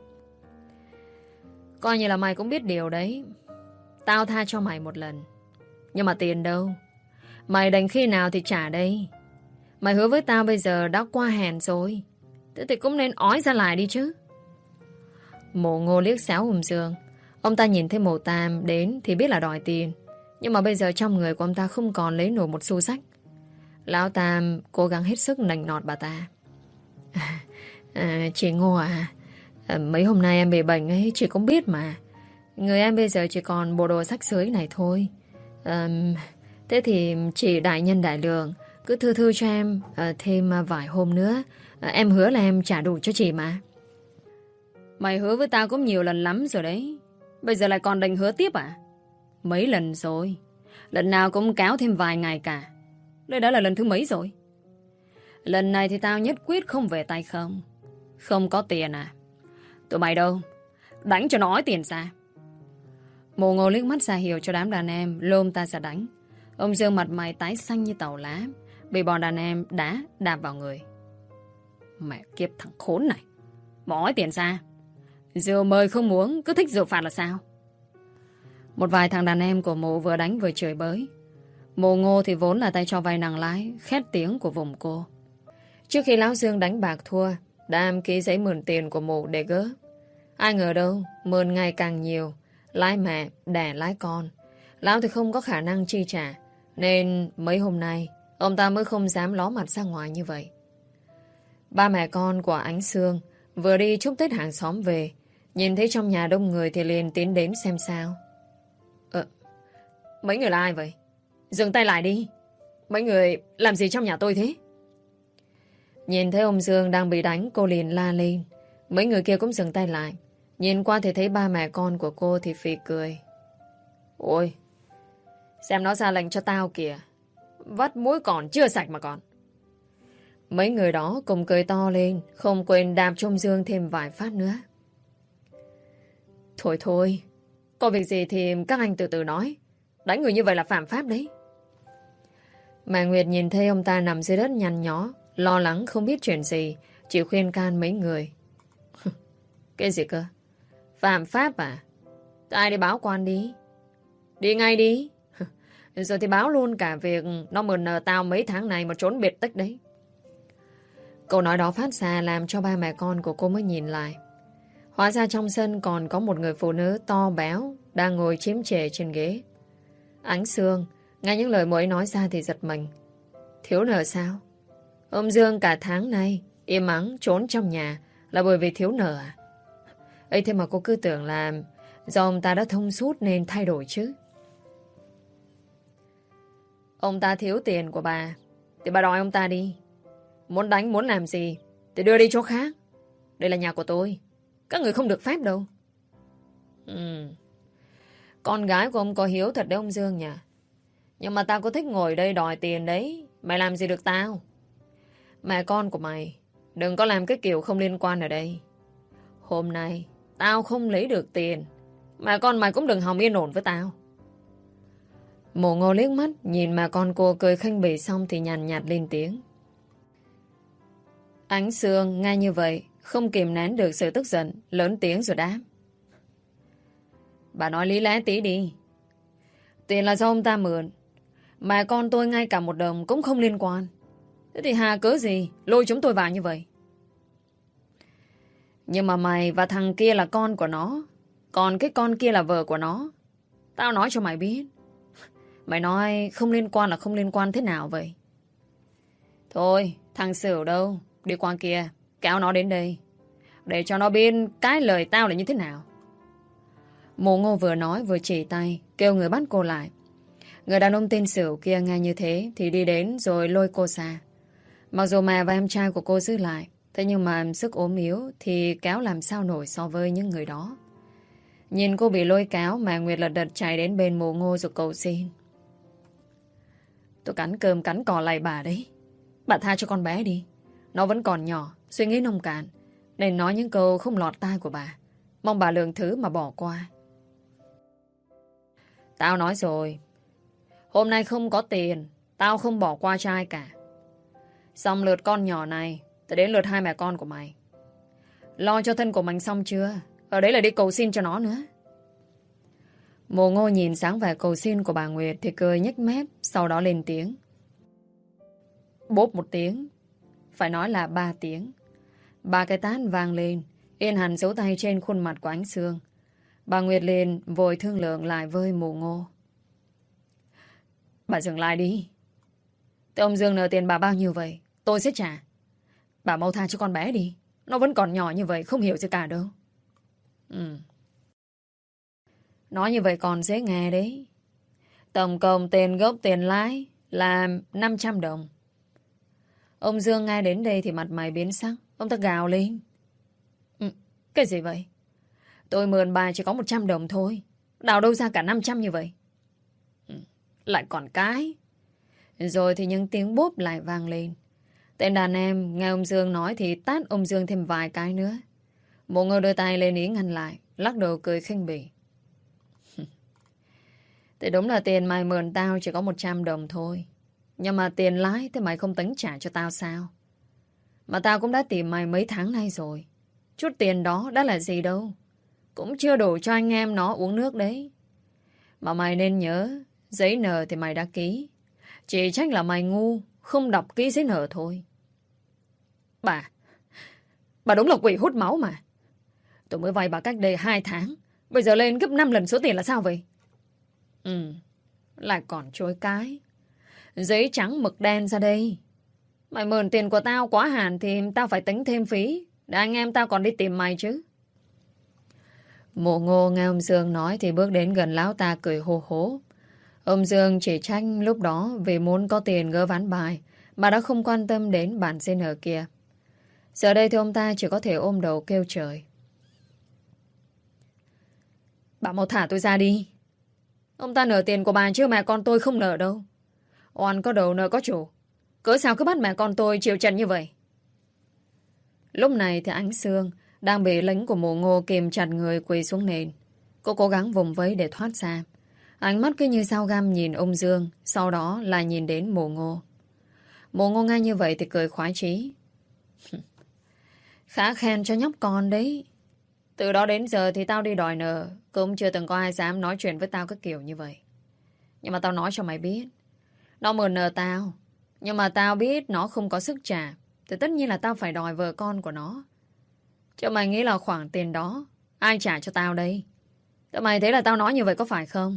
Speaker 1: Coi như là mày cũng biết điều đấy. Tao tha cho mày một lần. Nhưng mà tiền đâu? Mày định khi nào thì trả đây? Mày hứa với tao bây giờ đã qua hẹn rồi. Thế thì cũng nên ói ra lại đi chứ. Mộ Ngô liếc xéo ông Dương. Ông ta nhìn thấy Mộ Tam đến thì biết là đòi tiền. Nhưng mà bây giờ trong người của ông ta không còn lấy nổi một xu sách. Lão Tam cố gắng hết sức nành nọt bà ta. Chị Ngô mấy hôm nay em bị bệnh ấy, chị cũng biết mà. Người em bây giờ chỉ còn bộ đồ xách xới này thôi. Thế thì chị đại nhân đại lượng cứ thư thư cho em thêm vài hôm nữa. Em hứa là em trả đủ cho chị mà. Mày hứa với tao cũng nhiều lần lắm rồi đấy. Bây giờ lại còn định hứa tiếp à? Mấy lần rồi. Lần nào cũng cáo thêm vài ngày cả. Đây đã là lần thứ mấy rồi. Lần này thì tao nhất quyết không về tay không. Không có tiền à? Tụi mày đâu? Đánh cho nó ói tiền ra. Mộ Ngô liếc mắt ra hiệu cho đám đàn em lôm ta ra đánh. Ông Dương mặt mày tái xanh như tàu lá, bị bọn đàn em đạp vào người. Mẹ kiếp thằng khốn này. Bỏ ói tiền ra. Rượu mời không uống, cứ thích rượu phạt là sao? Một vài thằng đàn em của Mộ vừa đánh vừa chửi bới. Mộ Ngô thì vốn là tay cho vai nàng lái, khét tiếng của vùng cô. Trước khi Lão Dương đánh bạc thua, Đam ký giấy mượn tiền của Mộ để gỡ. Ai ngờ đâu, mượn ngày càng nhiều, lái mẹ, đẻ lái con. Lão thì không có khả năng chi trả, nên mấy hôm nay, ông ta mới không dám ló mặt ra ngoài như vậy. Ba mẹ con của Ánh Sương vừa đi chúc Tết hàng xóm về, nhìn thấy trong nhà đông người thì liền tiến đến xem sao. Mấy người là ai vậy? Dừng tay lại đi. Mấy người làm gì trong nhà tôi thế? Nhìn thấy ông Dương đang bị đánh, cô liền la lên. Mấy người kia cũng dừng tay lại. Nhìn qua thì thấy ba mẹ con của cô thì phì cười. Ôi, xem nó ra lệnh cho tao kìa. Vắt mũi còn chưa sạch mà còn. Mấy người đó cùng cười to lên, không quên đạp cho ông Dương thêm vài phát nữa. Thôi thôi, có việc gì thì các anh từ từ nói. Đánh người như vậy là phạm pháp đấy. Mà Nguyệt nhìn thấy ông ta nằm dưới đất nhăn nhó, lo lắng không biết chuyện gì, chỉ khuyên can mấy người. Cái gì cơ? Phạm pháp à? Ai đi báo quan đi. Đi ngay đi. Rồi thì báo luôn cả việc nó mượn nợ tao mấy tháng này mà trốn biệt tích đấy. Câu nói đó phát ra làm cho ba mẹ con của cô mới nhìn lại. Hóa ra trong sân còn có một người phụ nữ to béo đang ngồi chiếm trệ trên ghế. Ánh Sương nghe những lời cô ấy nói ra thì giật mình. Thiếu nợ sao? Ông Dương cả tháng nay im ắng trốn trong nhà là bởi vì thiếu nợ à? Ấy thế mà cô cứ tưởng là do ông ta đã thông suốt nên thay đổi chứ. Ông ta thiếu tiền của bà thì bà đòi ông ta đi. Muốn đánh muốn làm gì thì đưa đi chỗ khác. Đây là nhà của tôi. Các người không được phép đâu. Con gái của ông có hiếu thật đấy ông Dương nhỉ. Nhưng mà tao có thích ngồi đây đòi tiền đấy. Mày làm gì được tao? Mẹ con của mày đừng có làm cái kiểu không liên quan ở đây. Hôm nay tao không lấy được tiền, mẹ con mày cũng đừng hòng yên ổn với tao. Mộ Ngô liếc mắt nhìn mà con cô cười khinh bỉ xong thì nhàn nhạt lên tiếng. Ánh Sương nghe như vậy không kìm nén được sự tức giận, lớn tiếng rồi đáp. Bà nói lý lẽ tí đi. Tiền là do ông ta mượn, mà con tôi ngay cả một đồng cũng không liên quan. Thế thì hà cớ gì lôi chúng tôi vào như vậy? Nhưng mà mày và thằng kia là con của nó, còn cái con kia là vợ của nó. Tao nói cho mày biết. Mày nói không liên quan là không liên quan thế nào vậy? Thôi, thằng Sửu đâu? Đi qua kia, kéo nó đến đây, để cho nó biết cái lời tao là như thế nào. Mộ Ngô vừa nói vừa chỉ tay, kêu người bắt cô lại. Người đàn ông tên Sửu kia nghe như thế thì đi đến rồi lôi cô ra. Mặc dù mẹ và em trai của cô giữ lại, thế nhưng mà sức ốm yếu thì kéo làm sao nổi so với những người đó. Nhìn cô bị lôi kéo mà Nguyệt lật đật chạy đến bên Mộ Ngô rồi cầu xin. Tôi cắn cơm cắn cỏ lầy bà đấy. Bà tha cho con bé đi. Nó vẫn còn nhỏ, suy nghĩ nông cạn, nên nói những câu không lọt tai của bà. Mong bà lượng thứ mà bỏ qua. Tao nói rồi, hôm nay không có tiền, tao không bỏ qua cho ai cả. Xong lượt con nhỏ này, tới đến lượt hai mẹ con của mày. Lo cho thân của mình xong chưa? Ở đấy là đi cầu xin cho nó nữa. Mộ Ngô nhìn sáng vẻ cầu xin của bà Nguyệt thì cười nhếch mép, sau đó lên tiếng. Bốp một tiếng, phải nói là 3 tiếng. 3 cái tát vang lên, yên hẳn dấu tay trên khuôn mặt của Ánh Sương. Bà Nguyệt liền vội thương lượng lại với Mộ Ngô. Bà dừng lại đi. Thế ông Dương nợ tiền bà bao nhiêu vậy? Tôi sẽ trả. Bà mau tha cho con bé đi. Nó vẫn còn nhỏ như vậy, không hiểu gì cả đâu. Nói như vậy còn dễ nghe đấy. Tổng cộng tiền gốc tiền lãi là 500 đồng. Ông Dương nghe đến đây thì mặt mày biến sắc. Ông ta gào lên. Cái gì vậy? Tôi mượn bà chỉ có 100 đồng thôi. Đào đâu ra cả 500 như vậy? Lại còn cái. Rồi thì những tiếng bốp lại vang lên. Tên đàn em nghe ông Dương nói thì tát ông Dương thêm vài cái nữa. Mộ Ngô đưa tay lên ý ngăn lại, lắc đầu cười khinh bỉ. Thì đúng là tiền mày mượn tao chỉ có 100 đồng thôi. Nhưng mà tiền lãi thì mày không tính trả cho tao sao? Mà tao cũng đã tìm mày mấy tháng nay rồi. Chút tiền đó đã là gì đâu. Cũng chưa đủ cho anh em nó uống nước đấy. Mà mày nên nhớ, giấy nợ thì mày đã ký. Chỉ trách là mày ngu, không đọc ký giấy nợ thôi. Bà đúng là quỷ hút máu mà. Tôi mới vay bà cách đây 2 tháng. Bây giờ lên gấp 5 lần số tiền là sao vậy? Lại còn chối cái. Giấy trắng mực đen ra đây. Mày mượn tiền của tao quá hạn thì tao phải tính thêm phí. Để anh em tao còn đi tìm mày chứ. Mộ Ngô nghe ông Dương nói thì bước đến gần lão ta cười hô hố. Ông Dương chỉ trách lúc đó vì muốn có tiền gỡ ván bài mà đã không quan tâm đến bản xin ở kia. Giờ đây thì ông ta chỉ có thể ôm đầu kêu trời. Bà mau thả tôi ra đi. Ông ta nợ tiền của bà chứ mẹ con tôi không nợ đâu. Oan có đầu nợ có chủ. Cớ sao cứ bắt mẹ con tôi chịu trận như vậy? Lúc này thì Ánh Sương đang bị lính của Mộ Ngô kìm chặt người quỳ xuống nền. Cô cố gắng vùng vẫy để thoát ra. Ánh mắt cứ như sao găm nhìn ông Dương, sau đó lại nhìn đến Mộ Ngô. Mộ Ngô nghe như vậy thì cười khoái chí. Khá khen cho nhóc con đấy. Từ đó đến giờ thì tao đi đòi nợ, cũng chưa từng có ai dám nói chuyện với tao cái kiểu như vậy. Nhưng mà tao nói cho mày biết, nó mượn nợ tao, nhưng mà tao biết nó không có sức trả, thì tất nhiên là tao phải đòi vợ con của nó. Chứ mày nghĩ là khoản tiền đó ai trả cho tao đây? Tụi mày thấy là tao nói như vậy có phải không?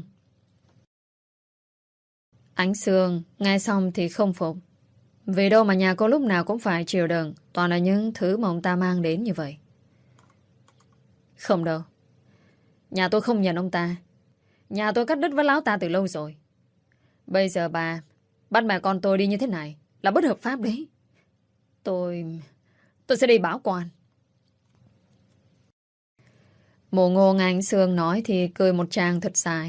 Speaker 1: Ánh Sương nghe xong thì không phục. Vì đâu mà nhà cô lúc nào cũng phải chịu đựng toàn là những thứ mà ông ta mang đến như vậy. Không đâu. Nhà tôi không nhận ông ta. Nhà tôi cắt đứt với lão ta từ lâu rồi. Bây giờ bà bắt mẹ con tôi đi như thế này là bất hợp pháp đấy. Tôi sẽ đi báo quan. Mộ Ngô nghe Ánh Sương nói thì cười một tràng thật dài.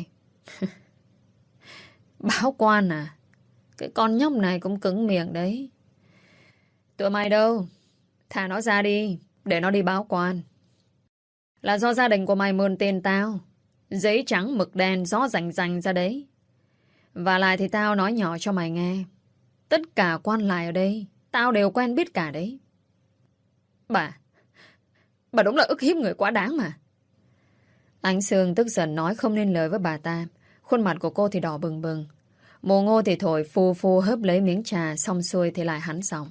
Speaker 1: Báo quan à? Cái con nhóc này cũng cứng miệng đấy. Tụi mày đâu? Thả nó ra đi, để nó đi báo quan. Là do gia đình của mày mượn tiền tao. Giấy trắng mực đen rõ rành rành ra đấy. Và lại thì tao nói nhỏ cho mày nghe. Tất cả quan lại ở đây tao đều quen biết cả đấy. Bà đúng là ức hiếp người quá đáng mà. Ánh Sương tức giận nói không nên lời với bà ta. Khuôn mặt của cô thì đỏ bừng bừng. Mộ Ngô thì thổi phù phù hớp lấy miếng trà, xong xuôi thì lại hắn giọng.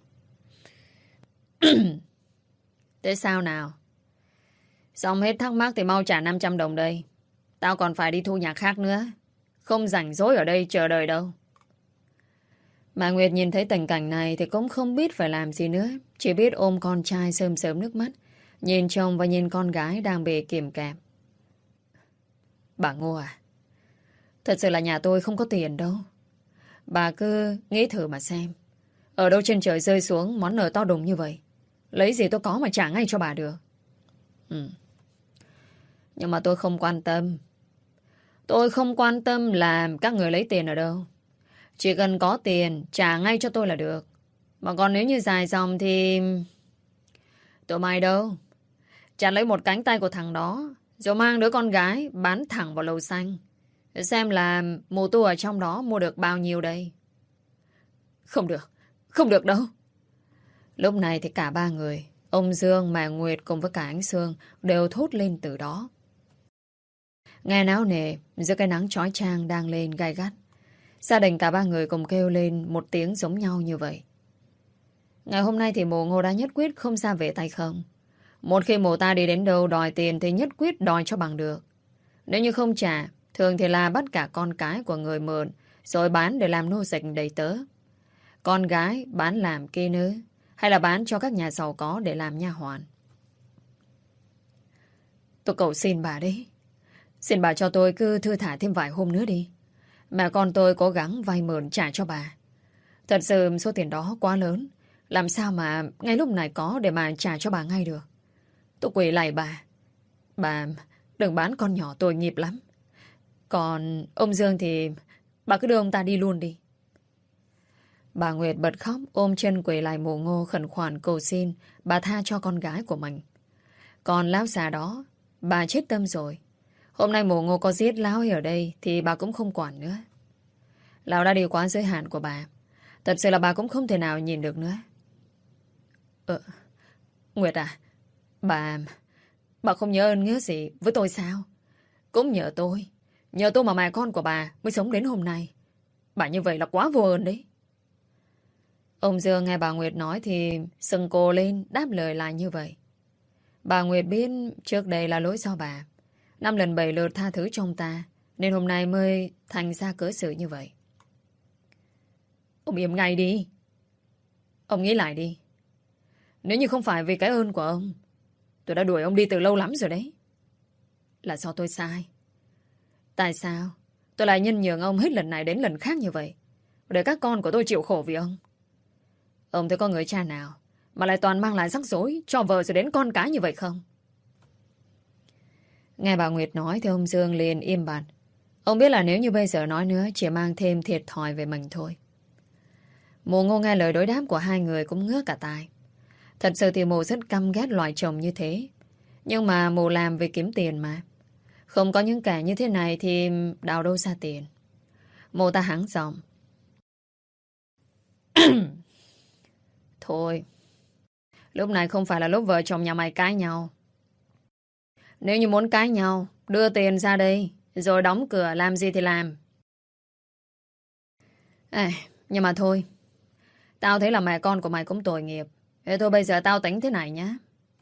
Speaker 1: Thế sao nào? Xong hết thắc mắc thì mau trả 500 đồng đây. Tao còn phải đi thu nhà khác nữa. Không rảnh rỗi ở đây chờ đợi đâu. Mà Nguyệt nhìn thấy tình cảnh này thì cũng không biết phải làm gì nữa. Chỉ biết ôm con trai sớm sớm nước mắt. Nhìn chồng và nhìn con gái đang bị kìm kẹp. Bà Ngô à? Thật sự là nhà tôi không có tiền đâu. Bà cứ nghĩ thử mà xem. Ở đâu trên trời rơi xuống món nợ to đùng như vậy. Lấy gì tôi có mà trả ngay cho bà được. Nhưng mà tôi không quan tâm. Tôi không quan tâm là các người lấy tiền ở đâu. Chỉ cần có tiền trả ngay cho tôi là được. Mà còn nếu như dài dòng thì... Tụi mày đâu? Chặt lấy một cánh tay của thằng đó, rồi mang đứa con gái bán thẳng vào lầu xanh. Để xem là mù tu ở trong đó mua được bao nhiêu đây. Không được. Không được đâu. Lúc này thì cả ba người, ông Dương, Mà Nguyệt cùng với cả Ánh Sương đều thốt lên từ đó. Nghe náo nề giữa cái nắng chói chang đang lên gai gắt. Gia đình cả ba người cùng kêu lên một tiếng giống nhau như vậy. Ngày hôm nay thì Mộ Ngô đã nhất quyết không ra về tay không. Một khi mộ ta đi đến đâu đòi tiền thì nhất quyết đòi cho bằng được. Nếu như không trả, thường thì là bắt cả con cái của người mượn rồi bán để làm nô dịch đầy tớ. Con gái bán làm kê nữ hay là bán cho các nhà giàu có để làm nha hoàn. Tôi cầu xin bà đấy. Xin bà cho tôi cứ thư thả thêm vài hôm nữa đi. Mẹ con tôi cố gắng vay mượn trả cho bà. Thật sự số tiền đó quá lớn. Làm sao mà ngay lúc này có để mà trả cho bà ngay được. Tôi quỳ lạy bà. Bà đừng bán con nhỏ tội nghiệp lắm. Còn ông Dương thì bà cứ đưa ông ta đi luôn đi. Bà Nguyệt bật khóc ôm chân quỳ lại Mộ Ngô khẩn khoản cầu xin bà tha cho con gái của mình. Còn lão già đó, bà chết tâm rồi. Hôm nay Mộ Ngô có giết lão ở đây thì bà cũng không quản nữa. Lão đã đi quá giới hạn của bà. Thật sự là bà cũng không thể nào nhìn được nữa. Nguyệt à, bà không nhớ ơn nhớ gì với tôi sao? Cũng nhờ tôi. Nhờ tôi mà mẹ con của bà mới sống đến hôm nay. Bà như vậy là quá vô ơn đấy. Ông Dương nghe bà Nguyệt nói thì sừng cô lên đáp lời lại như vậy. Bà Nguyệt biết trước đây là lỗi do bà. 5 lần 7 lượt tha thứ cho ông ta, nên hôm nay mới thành ra cớ xử như vậy. Ông im ngay đi. Ông nghĩ lại đi. Nếu như không phải vì cái ơn của ông, tôi đã đuổi ông đi từ lâu lắm rồi đấy. Là do tôi sai. Tại sao tôi lại nhân nhường ông hết lần này đến lần khác như vậy, để các con của tôi chịu khổ vì ông? Ông thấy có người cha nào mà lại toàn mang lại rắc rối cho vợ rồi đến con cái như vậy không? Nghe bà Nguyệt nói thì ông Dương liền im bặt. Ông biết là nếu như bây giờ nói nữa chỉ mang thêm thiệt thòi về mình thôi. Mụ Ngô nghe lời đối đáp của hai người cũng ngước cả tai. Thật sự thì mụ rất căm ghét loài chồng như thế. Nhưng mà mụ làm vì kiếm tiền mà. Không có những kẻ như thế này thì đào đâu ra tiền. Mụ ta hắng giọng. Thôi, lúc này không phải là lúc vợ chồng nhà mày cãi nhau. Nếu như muốn cãi nhau, đưa tiền ra đây, rồi đóng cửa làm gì thì làm. Nhưng mà thôi, tao thấy là mẹ con của mày cũng tội nghiệp. Thế thôi bây giờ tao tính thế này nhá.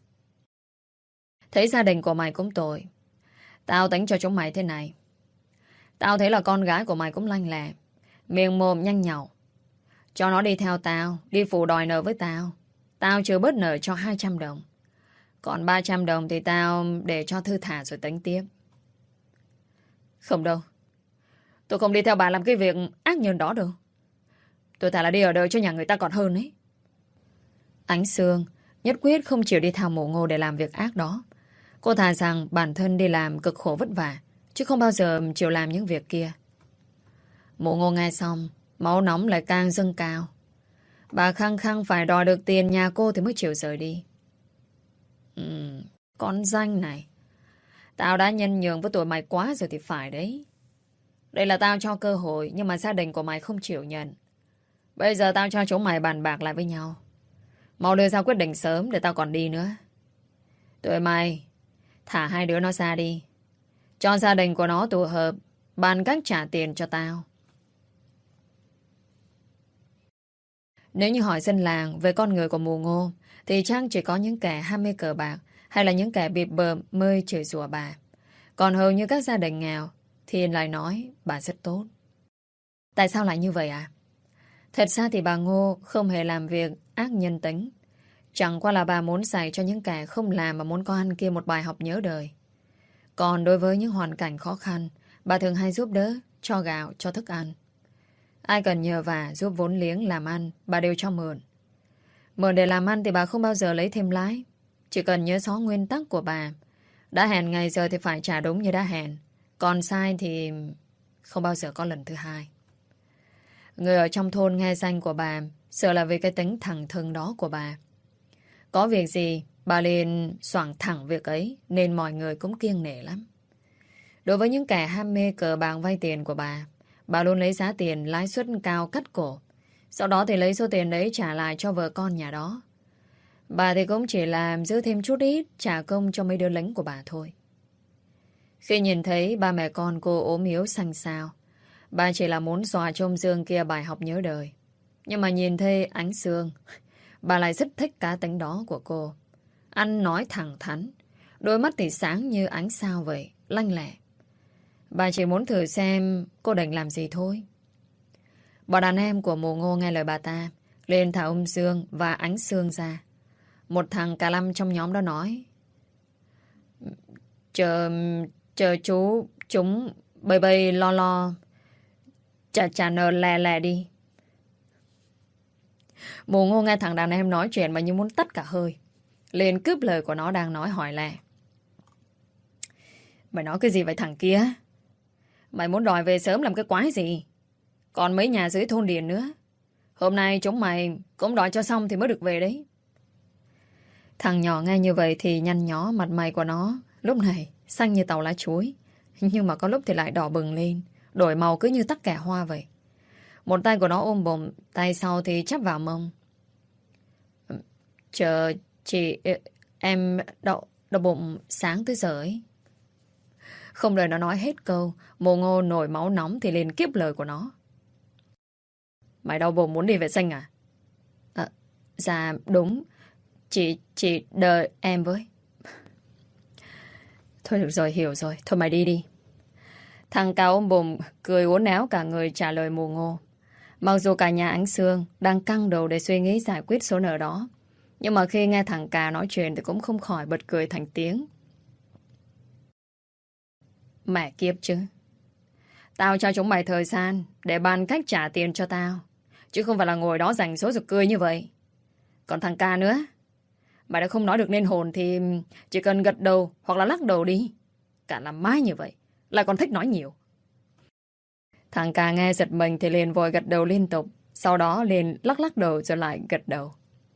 Speaker 1: Thấy gia đình của mày cũng tội. Tao tính cho chúng mày thế này. Tao thấy là con gái của mày cũng lanh lẹ, miệng mồm nhanh nhảu. Cho nó đi theo tao, đi phụ đòi nợ với tao. Tao chưa bớt nợ cho 200 đồng. Còn 300 đồng thì tao để cho thư thả rồi tính tiếp. Không đâu. Tôi không đi theo bà làm cái việc ác nhân đó đâu. Tôi thà là đi ở đời cho nhà người ta còn hơn ấy. Ánh Sương nhất quyết không chịu đi theo mụ Ngô để làm việc ác đó. Cô thà rằng bản thân đi làm cực khổ vất vả, chứ không bao giờ chịu làm những việc kia. Mụ Ngô nghe xong, máu nóng lại càng dâng cao. Bà khăng khăng phải đòi được tiền nhà cô thì mới chịu rời đi. Con danh này. Tao đã nhân nhường với tụi mày quá rồi thì phải đấy. Đây là tao cho cơ hội, nhưng mà gia đình của mày không chịu nhận. Bây giờ tao cho chúng mày bàn bạc lại với nhau. Mau đưa ra quyết định sớm để tao còn đi nữa. Tụi mày thả hai đứa nó ra đi. Cho gia đình của nó tụ hợp, bàn cách trả tiền cho tao. Nếu như hỏi dân làng về con người của mù Ngô, thì chắc chỉ có những kẻ ham mê cờ bạc hay là những kẻ bịp bợm mơi chửi rủa bà. Còn hầu như các gia đình nghèo thì lại nói bà rất tốt. Tại sao lại như vậy à? Thật ra thì bà Ngô không hề làm việc ác nhân tính. Chẳng qua là bà muốn dạy cho những kẻ không làm mà muốn có ăn kia một bài học nhớ đời. Còn đối với những hoàn cảnh khó khăn, bà thường hay giúp đỡ, cho gạo, cho thức ăn. Ai cần nhờ vả giúp vốn liếng làm ăn, bà đều cho mượn. Mượn để làm ăn thì bà không bao giờ lấy thêm lãi. Chỉ cần nhớ rõ nguyên tắc của bà. Đã hẹn ngày giờ thì phải trả đúng như đã hẹn. Còn sai thì không bao giờ có lần thứ hai. Người ở trong thôn nghe danh của bà sợ là vì cái tính thẳng thừng đó của bà. Có việc gì bà liền xoảng thẳng việc ấy, nên mọi người cũng kiêng nể lắm. Đối với những kẻ ham mê cờ bạc vay tiền của bà luôn lấy giá tiền lãi suất cao cắt cổ. Sau đó thì lấy số tiền đấy trả lại cho vợ con nhà đó. Bà thì cũng chỉ làm giữ thêm chút ít trả công cho mấy đứa lính của bà thôi. Khi nhìn thấy ba mẹ con cô ốm yếu xanh xao, bà chỉ là muốn dọa cho ông Dương kia bài học nhớ đời. Nhưng mà nhìn thấy Ánh Sương, bà lại rất thích cá tính đó của cô. Ăn nói thẳng thắn, đôi mắt thì sáng như ánh sao vậy, lanh lẹ. Bà chỉ muốn thử xem cô định làm gì thôi. Bọn đàn em của mù Ngô nghe lời bà ta, liền thả ông Dương và Ánh Sương ra. Một thằng cả lăm trong nhóm đó nói: Chờ chú, chúng bầy lo trả nợ lẹ lẹ đi. Mù Ngô nghe thằng đàn em nói chuyện mà như muốn tắt cả hơi, liền cướp lời của nó đang nói hỏi lẹ: Mày nói cái gì vậy thằng kia? Mày muốn đòi về sớm làm cái quái gì? Còn mấy nhà dưới thôn Điền nữa. Hôm nay chúng mày cũng đòi cho xong thì mới được về đấy. Thằng nhỏ nghe như vậy thì nhăn nhó mặt mày của nó lúc này xanh như tàu lá chuối, nhưng mà có lúc thì lại đỏ bừng lên, đổi màu cứ như tắc kẻ hoa vậy. Một tay của nó ôm bụng, tay sau thì chắp vào mông. Chờ chị, em đậu bụng sáng tới giờ ấy. Không đợi nó nói hết câu, mồ Ngô nổi máu nóng thì liền kiếp lời của nó. Mày đau bụng muốn đi vệ sinh à? Dạ đúng. Chị đợi em với. Thôi được rồi, hiểu rồi. Thôi mày đi đi. Thằng Cao ôm bụng, cười uốn éo cả người trả lời mù ngô. Mặc dù cả nhà Ánh Sương đang căng đầu để suy nghĩ giải quyết số nợ đó, nhưng mà khi nghe thằng Cà nói chuyện thì cũng không khỏi bật cười thành tiếng. Mẹ kiếp chứ. Tao cho chúng mày thời gian để bàn cách trả tiền cho tao, chứ không phải là ngồi đó dành số rồi cười như vậy. Còn thằng Ca nữa, mày đã không nói được nên hồn thì chỉ cần gật đầu hoặc là lắc đầu đi. Cả làm mãi như vậy, lại còn thích nói nhiều. Thằng Ca nghe giật mình thì liền vội gật đầu liên tục, sau đó liền lắc lắc đầu rồi lại gật đầu.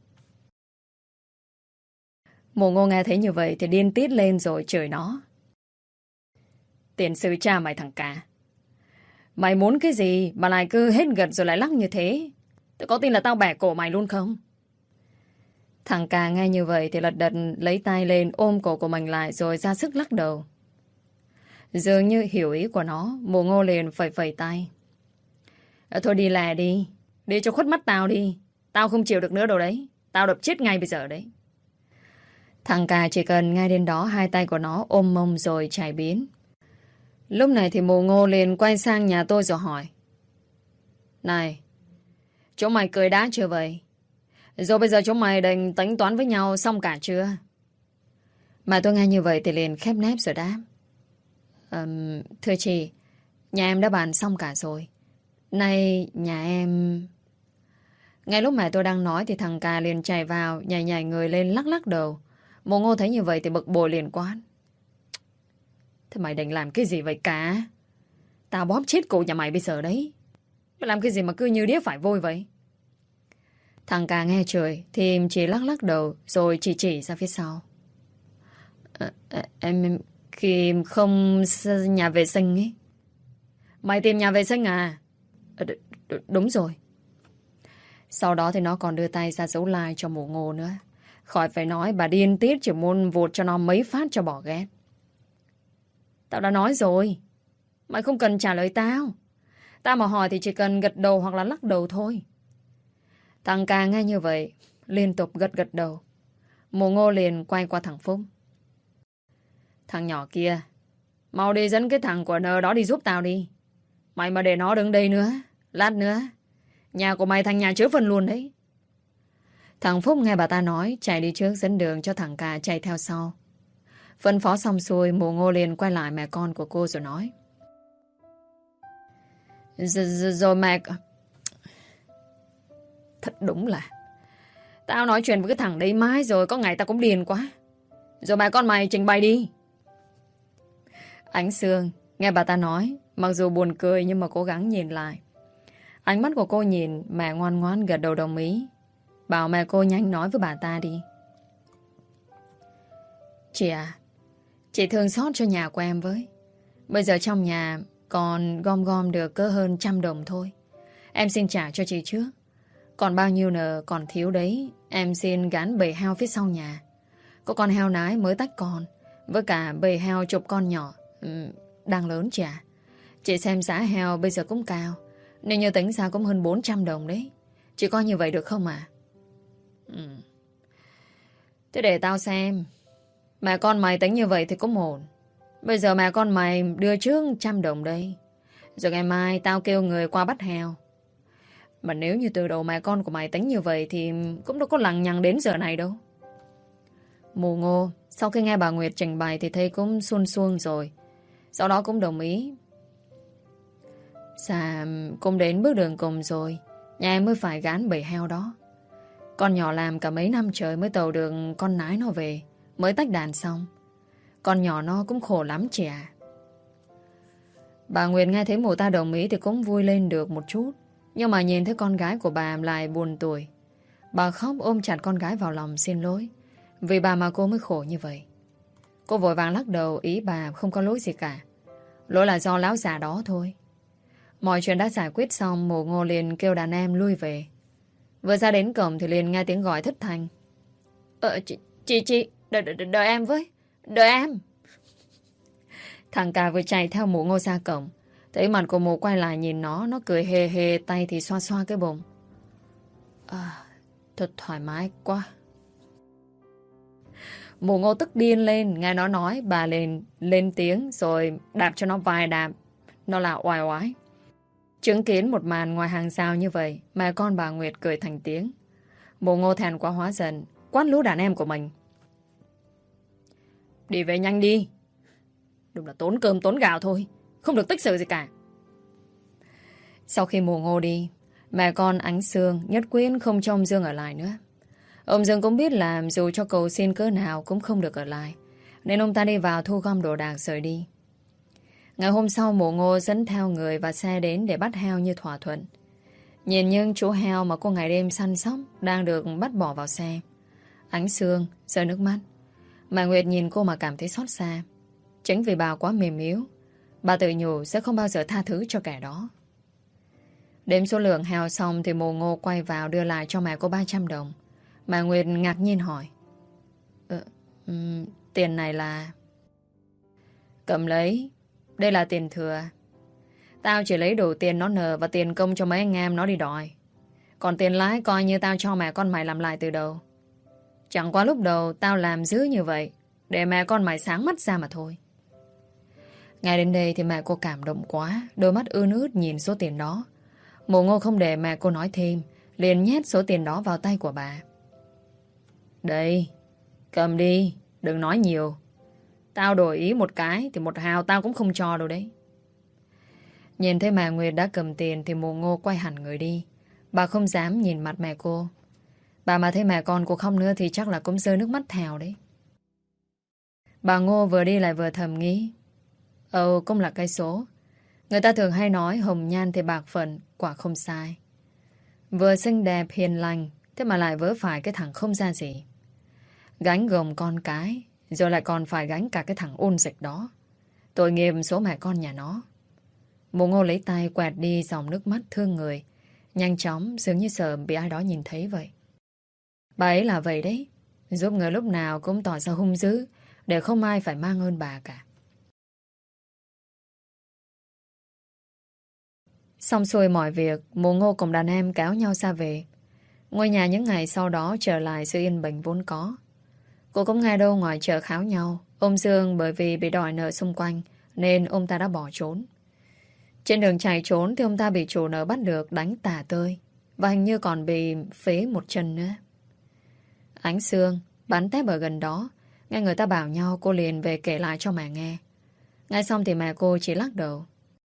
Speaker 1: Mụ Ngô nghe thấy như vậy thì điên tiết lên rồi chửi nó. Tiền sư cha mày thằng Ca, mày muốn cái gì mà lại cứ hết gật rồi lại lắc như thế? Tao có tin là tao bẻ cổ mày luôn không? Thằng Ca nghe như vậy thì lật đật lấy tay lên ôm cổ của mình lại rồi ra sức lắc đầu. Dường như hiểu ý của nó, Mụ Ngô liền phẩy phẩy tay. Thôi đi lẹ đi, đi cho khuất mắt tao đi. Tao không chịu được nữa đâu đấy. Tao đập chết ngay bây giờ đấy. Thằng Ca chỉ cần ngay đến đó hai tay của nó ôm mông rồi chạy biến. Lúc này thì Mụ Ngô liền quay sang nhà tôi rồi hỏi. Này, chúng mày cười đã chưa vậy? Rồi bây giờ chúng mày định tính toán với nhau xong cả chưa? Mà tôi nghe như vậy thì liền khép nép rồi đáp. Thưa chị, nhà em đã bàn xong cả rồi. Nay nhà em... Ngay lúc mẹ tôi đang nói thì thằng Ca liền chạy vào, nhảy nhảy người lên lắc lắc đầu. Mụ Ngô thấy như vậy thì bực bội liền quát. Thế mày định làm cái gì vậy cả? Tao bóp chết cổ nhà mày bây giờ đấy. Mày làm cái gì mà cứ như đĩa phải vôi vậy? Thằng Ca nghe trời thì chỉ lắc lắc đầu rồi chỉ ra phía sau. Em khi không nhà vệ sinh ấy. Mày tìm nhà vệ sinh à? Đúng rồi. Sau đó thì nó còn đưa tay ra dấu like cho Mụ Ngô nữa. Khỏi phải nói bà điên tiết chỉ muốn vụt cho nó mấy phát cho bỏ ghét. Tao đã nói rồi. Mày không cần trả lời tao. Tao mà hỏi thì chỉ cần gật đầu hoặc là lắc đầu thôi. Thằng Ca nghe như vậy liên tục gật đầu. Mụ Ngô liền quay qua thằng Phúc. Thằng nhỏ kia, mau đi dẫn cái thằng của nơ đó đi giúp tao đi. Mày mà để nó đứng đây nữa, lát nữa nhà của mày thành nhà chứa phân luôn đấy. Thằng Phúc nghe bà ta nói, chạy đi trước dẫn đường cho thằng Ca chạy theo sau. Phân phó xong xuôi, Mụ Ngô liền quay lại mẹ con của cô rồi nói. Rồi mẹ... Thật đúng là tao nói chuyện với cái thằng đấy mãi rồi, có ngày tao cũng điên quá. Rồi mẹ con mày trình bày đi. Ánh Sương nghe bà ta nói, mặc dù buồn cười nhưng mà cố gắng nhìn lại. Ánh mắt của cô nhìn mẹ ngoan ngoãn gật đầu đồng ý. Bảo mẹ cô nhanh nói với bà ta đi. Chị à, chị thương xót cho nhà của em với. Bây giờ trong nhà còn gom được cỡ hơn 100 đồng thôi. Em xin trả cho chị trước. Còn bao nhiêu nợ còn thiếu đấy, em xin gắn bầy heo phía sau nhà. Có con heo nái mới tách con, với cả bầy heo chục con nhỏ đang lớn chị à. Chị xem giá heo bây giờ cũng cao, nên như tính ra cũng hơn 400 đồng đấy. Chị coi như vậy được không à? Thế để tao xem. Mẹ con mày tính như vậy thì cũng ổn. Bây giờ mẹ con mày đưa trước 100 đồng đây. Rồi ngày mai tao kêu người qua bắt heo. Mà nếu như từ đầu mẹ con của mày tính như vậy thì cũng đâu có lằng nhằng đến giờ này đâu. Mụ Ngô sau khi nghe bà Nguyệt trình bày thì thấy cũng suôn suông rồi. Sau đó cũng đồng ý. Dạ, cũng đến bước đường cùng rồi. Nhà em mới phải gán bầy heo đó. Con nhỏ làm cả mấy năm trời mới tàu được con nái nó về, mới tách đàn xong. Con nhỏ nó cũng khổ lắm chị à. Bà Nguyệt nghe thấy mụ ta đồng ý thì cũng vui lên được một chút. Nhưng mà nhìn thấy con gái của bà lại buồn tuổi. Bà khóc ôm chặt con gái vào lòng xin lỗi. Vì bà mà cô mới khổ như vậy. Cô vội vàng lắc đầu, ý bà không có lỗi gì cả. Lỗi là do lão già đó thôi. Mọi chuyện đã giải quyết xong, Mụ Ngô liền kêu đàn em lui về. Vừa ra đến cổng thì liền nghe tiếng gọi thất thanh. Chị, đợi em với. Đợi em. Thằng Ca vừa chạy theo Mụ Ngô ra cổng. Thấy mặt của Mụ quay lại nhìn nó cười hề hề, tay thì xoa xoa cái bụng. Thật thoải mái quá. Mụ Ngô tức điên lên. Nghe nó nói bà lên tiếng rồi đạp cho nó vài đạp. Nó là oai oái. Chứng kiến một màn ngoài hàng rào như vậy, mẹ con bà Nguyệt cười thành tiếng. Mụ Ngô thẹn quá hóa giận, quát lũ đàn em của mình: đi về nhanh đi. Đúng là tốn cơm tốn gạo thôi, không được tích sự gì cả. Sau khi mụ Ngô đi, mẹ con Ánh Sương nhất quyết không cho ông Dương ở lại nữa. Ông Dương cũng biết là dù cho cầu xin cỡ nào cũng không được ở lại, nên ông ta đi vào thu gom đồ đạc rời đi. Ngày hôm sau, mụ Ngô dẫn theo người và xe đến để bắt heo như thỏa thuận. Nhìn những chú heo mà cô ngày đêm săn sóc đang được bắt bỏ vào xe, Ánh Sương rơi nước mắt. Mà Nguyệt nhìn cô mà cảm thấy xót xa. Chính vì bà quá mềm yếu, bà tự nhủ sẽ không bao giờ tha thứ cho kẻ đó. Đếm số lượng heo xong thì mụ Ngô quay vào đưa lại cho mẹ cô 300 đồng. Mà Nguyệt ngạc nhiên hỏi: tiền này là... Cầm lấy. Đây là tiền thừa. Tao chỉ lấy đủ tiền nó nợ và tiền công cho mấy anh em nó đi đòi. Còn tiền lãi coi như tao cho mẹ con mày làm lại từ đầu. Chẳng qua lúc đầu tao làm dữ như vậy để mẹ con mày sáng mắt ra mà thôi. Ngay đến đây thì mẹ cô cảm động quá, đôi mắt ươn ướt nhìn số tiền đó. Mụ Ngô không để mẹ cô nói thêm, liền nhét số tiền đó vào tay của bà. Đây, cầm đi, đừng nói nhiều. Tao đổi ý một cái thì một hào tao cũng không cho đâu đấy. Nhìn thấy bà Nguyệt đã cầm tiền thì mụ Ngô quay hẳn người đi. Bà không dám nhìn mặt mẹ cô. Bà mà thấy mẹ con cô khóc nữa thì chắc là cũng rơi nước mắt theo đấy. Bà Ngô vừa đi lại vừa thầm nghĩ: cũng là cái số. Người ta thường hay nói hồng nhan thì bạc phận, quả không sai. Vừa xinh đẹp hiền lành, thế mà lại vớ phải cái thằng không ra gì. Gánh gồng con cái, rồi lại còn phải gánh cả cái thằng ôn dịch đó. Tội nghiệp số mẹ con nhà nó. Mụ Ngô lấy tay quẹt đi dòng nước mắt thương người, nhanh chóng dường như sợ bị ai đó nhìn thấy vậy. Bà ấy là vậy đấy, giúp người lúc nào cũng tỏ ra hung dữ để không ai phải mang ơn bà cả. Xong xuôi mọi việc, mụ Ngô cùng đàn em kéo nhau ra về. Ngôi nhà những ngày sau đó trở lại sự yên bình vốn có. Cô cũng nghe đâu ngoài chợ kháo nhau, ông Dương bởi vì bị đòi nợ xung quanh nên ông ta đã bỏ trốn. Trên đường chạy trốn thì ông ta bị chủ nợ bắt được đánh tả tơi, và hình như còn bị phế một chân nữa. Ánh Sương bắn tép ở gần đó, nghe người ta bảo nhau, cô liền về kể lại cho mẹ nghe. Nghe xong thì mẹ cô chỉ lắc đầu: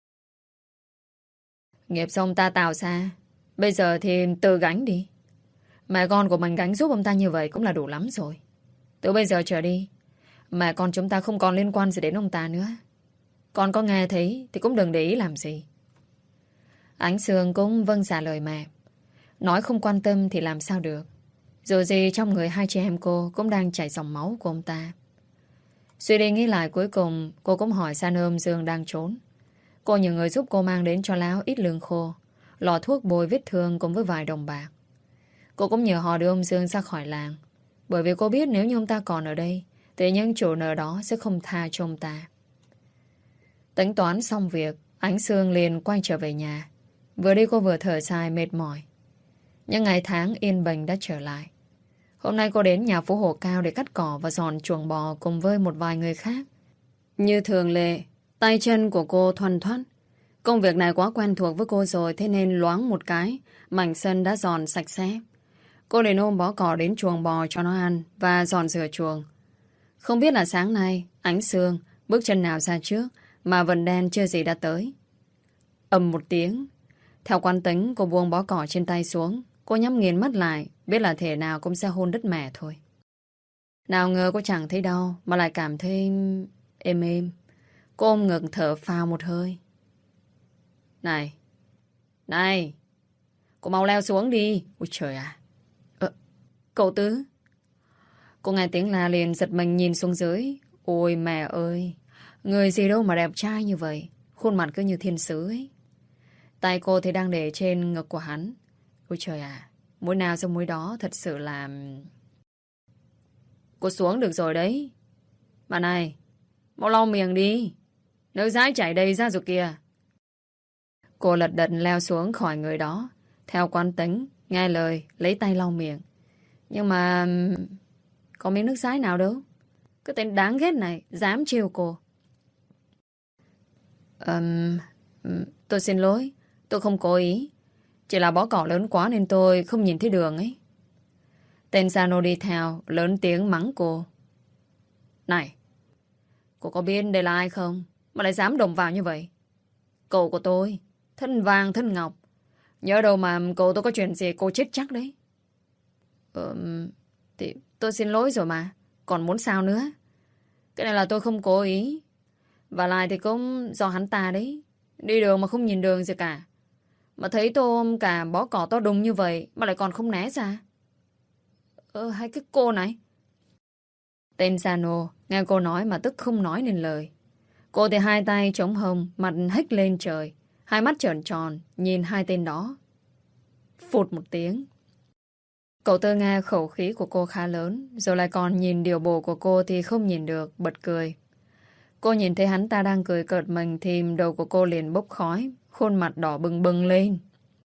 Speaker 1: nghiệp xong ta tạo ra, bây giờ thì tự gánh đi. Mẹ con của mình gánh giúp ông ta như vậy cũng là đủ lắm rồi. Từ bây giờ trở đi, mẹ con chúng ta không còn liên quan gì đến ông ta nữa. Con có nghe thấy thì cũng đừng để ý làm gì. Ánh Sương cũng vâng trả lời mẹ. Nói không quan tâm thì làm sao được. Dù gì trong người hai chị em cô cũng đang chảy dòng máu của ông ta. Suy đi nghĩ lại, cuối cùng cô cũng hỏi xa nơi ông Dương đang trốn. Cô nhờ người giúp cô mang đến cho Lão ít lương khô, lọ thuốc bôi vết thương cùng với vài đồng bạc. Cô cũng nhờ họ đưa ông Dương ra khỏi làng, bởi vì cô biết nếu như ông ta còn ở đây thì những chủ nợ đó sẽ không tha cho ông ta. Tính toán xong việc, Ánh Sương liền quay trở về nhà. Vừa đi cô vừa thở dài mệt mỏi. Những ngày tháng yên bình đã trở lại. Hôm nay cô đến nhà phố Hồ Cao để cắt cỏ và dọn chuồng bò cùng với một vài người khác. Như thường lệ, tay chân của cô thoăn thoắt. Công việc này quá quen thuộc với cô rồi, thế nên loáng một cái, mảnh sân đã dọn sạch sẽ. Cô liền ôm bó cỏ đến chuồng bò cho nó ăn và dọn rửa chuồng. Không biết là sáng nay Ánh Sương bước chân nào ra trước mà vần đen chưa gì đã tới. Ầm một tiếng. Theo quán tính, cô buông bó cỏ trên tay xuống. Cô nhắm nghiền mắt lại, biết là thể nào cũng sẽ hôn đất mẹ thôi. Nào ngờ cô chẳng thấy đau mà lại cảm thấy êm êm. Cô ôm ngực thở phào một hơi. Này, này, cô mau leo xuống đi. Ôi trời à. Cậu Tứ. Cô nghe tiếng la liền giật mình nhìn xuống dưới. Ôi mẹ ơi, người gì đâu mà đẹp trai như vậy, khuôn mặt cứ như thiên sứ ấy. Tay cô thì đang để trên ngực của hắn. Ôi trời à, mũi nào trong mũi đó thật sự là... Cô xuống được rồi đấy. Mà này, mau lau miệng đi, nước dãi chảy đầy ra rồi kìa. Cô lật đật leo xuống khỏi người đó. Theo quán tính, nghe lời, lấy tay lau miệng. Nhưng mà... có miếng nước dãi nào đâu. Cái tên đáng ghét này dám trêu cô. Tôi xin lỗi. Tôi không cố ý. Chỉ là bó cỏ lớn quá nên tôi không nhìn thấy đường ấy. Tên Sano đi theo, lớn tiếng mắng cô. Này, cô có biết đây là ai không? Mà lại dám đồng vào như vậy. Cậu của tôi, thân vàng thân ngọc. Nhớ đâu mà cô tôi có chuyện gì cô chết chắc đấy. Thì tôi xin lỗi rồi mà. Còn muốn sao nữa? Cái này là tôi không cố ý. Và lại thì cũng do hắn ta đấy. Đi đường mà không nhìn đường gì cả. Mà thấy tôi ôm cả bó cỏ to đùng như vậy mà lại còn không né ra. Hay cái cô này. Tên Sano nghe cô nói mà tức không nói nên lời. Cô thì hai tay chống hông, mặt hếch lên trời, hai mắt trợn tròn nhìn hai tên đó. Phụt một tiếng. Cậu Tư nghe khẩu khí của cô khá lớn, rồi lại còn nhìn điều bộ của cô thì không nhìn được, bật cười. Cô nhìn thấy hắn ta đang cười cợt mình thì đầu của cô liền bốc khói, khuôn mặt đỏ bừng bừng lên.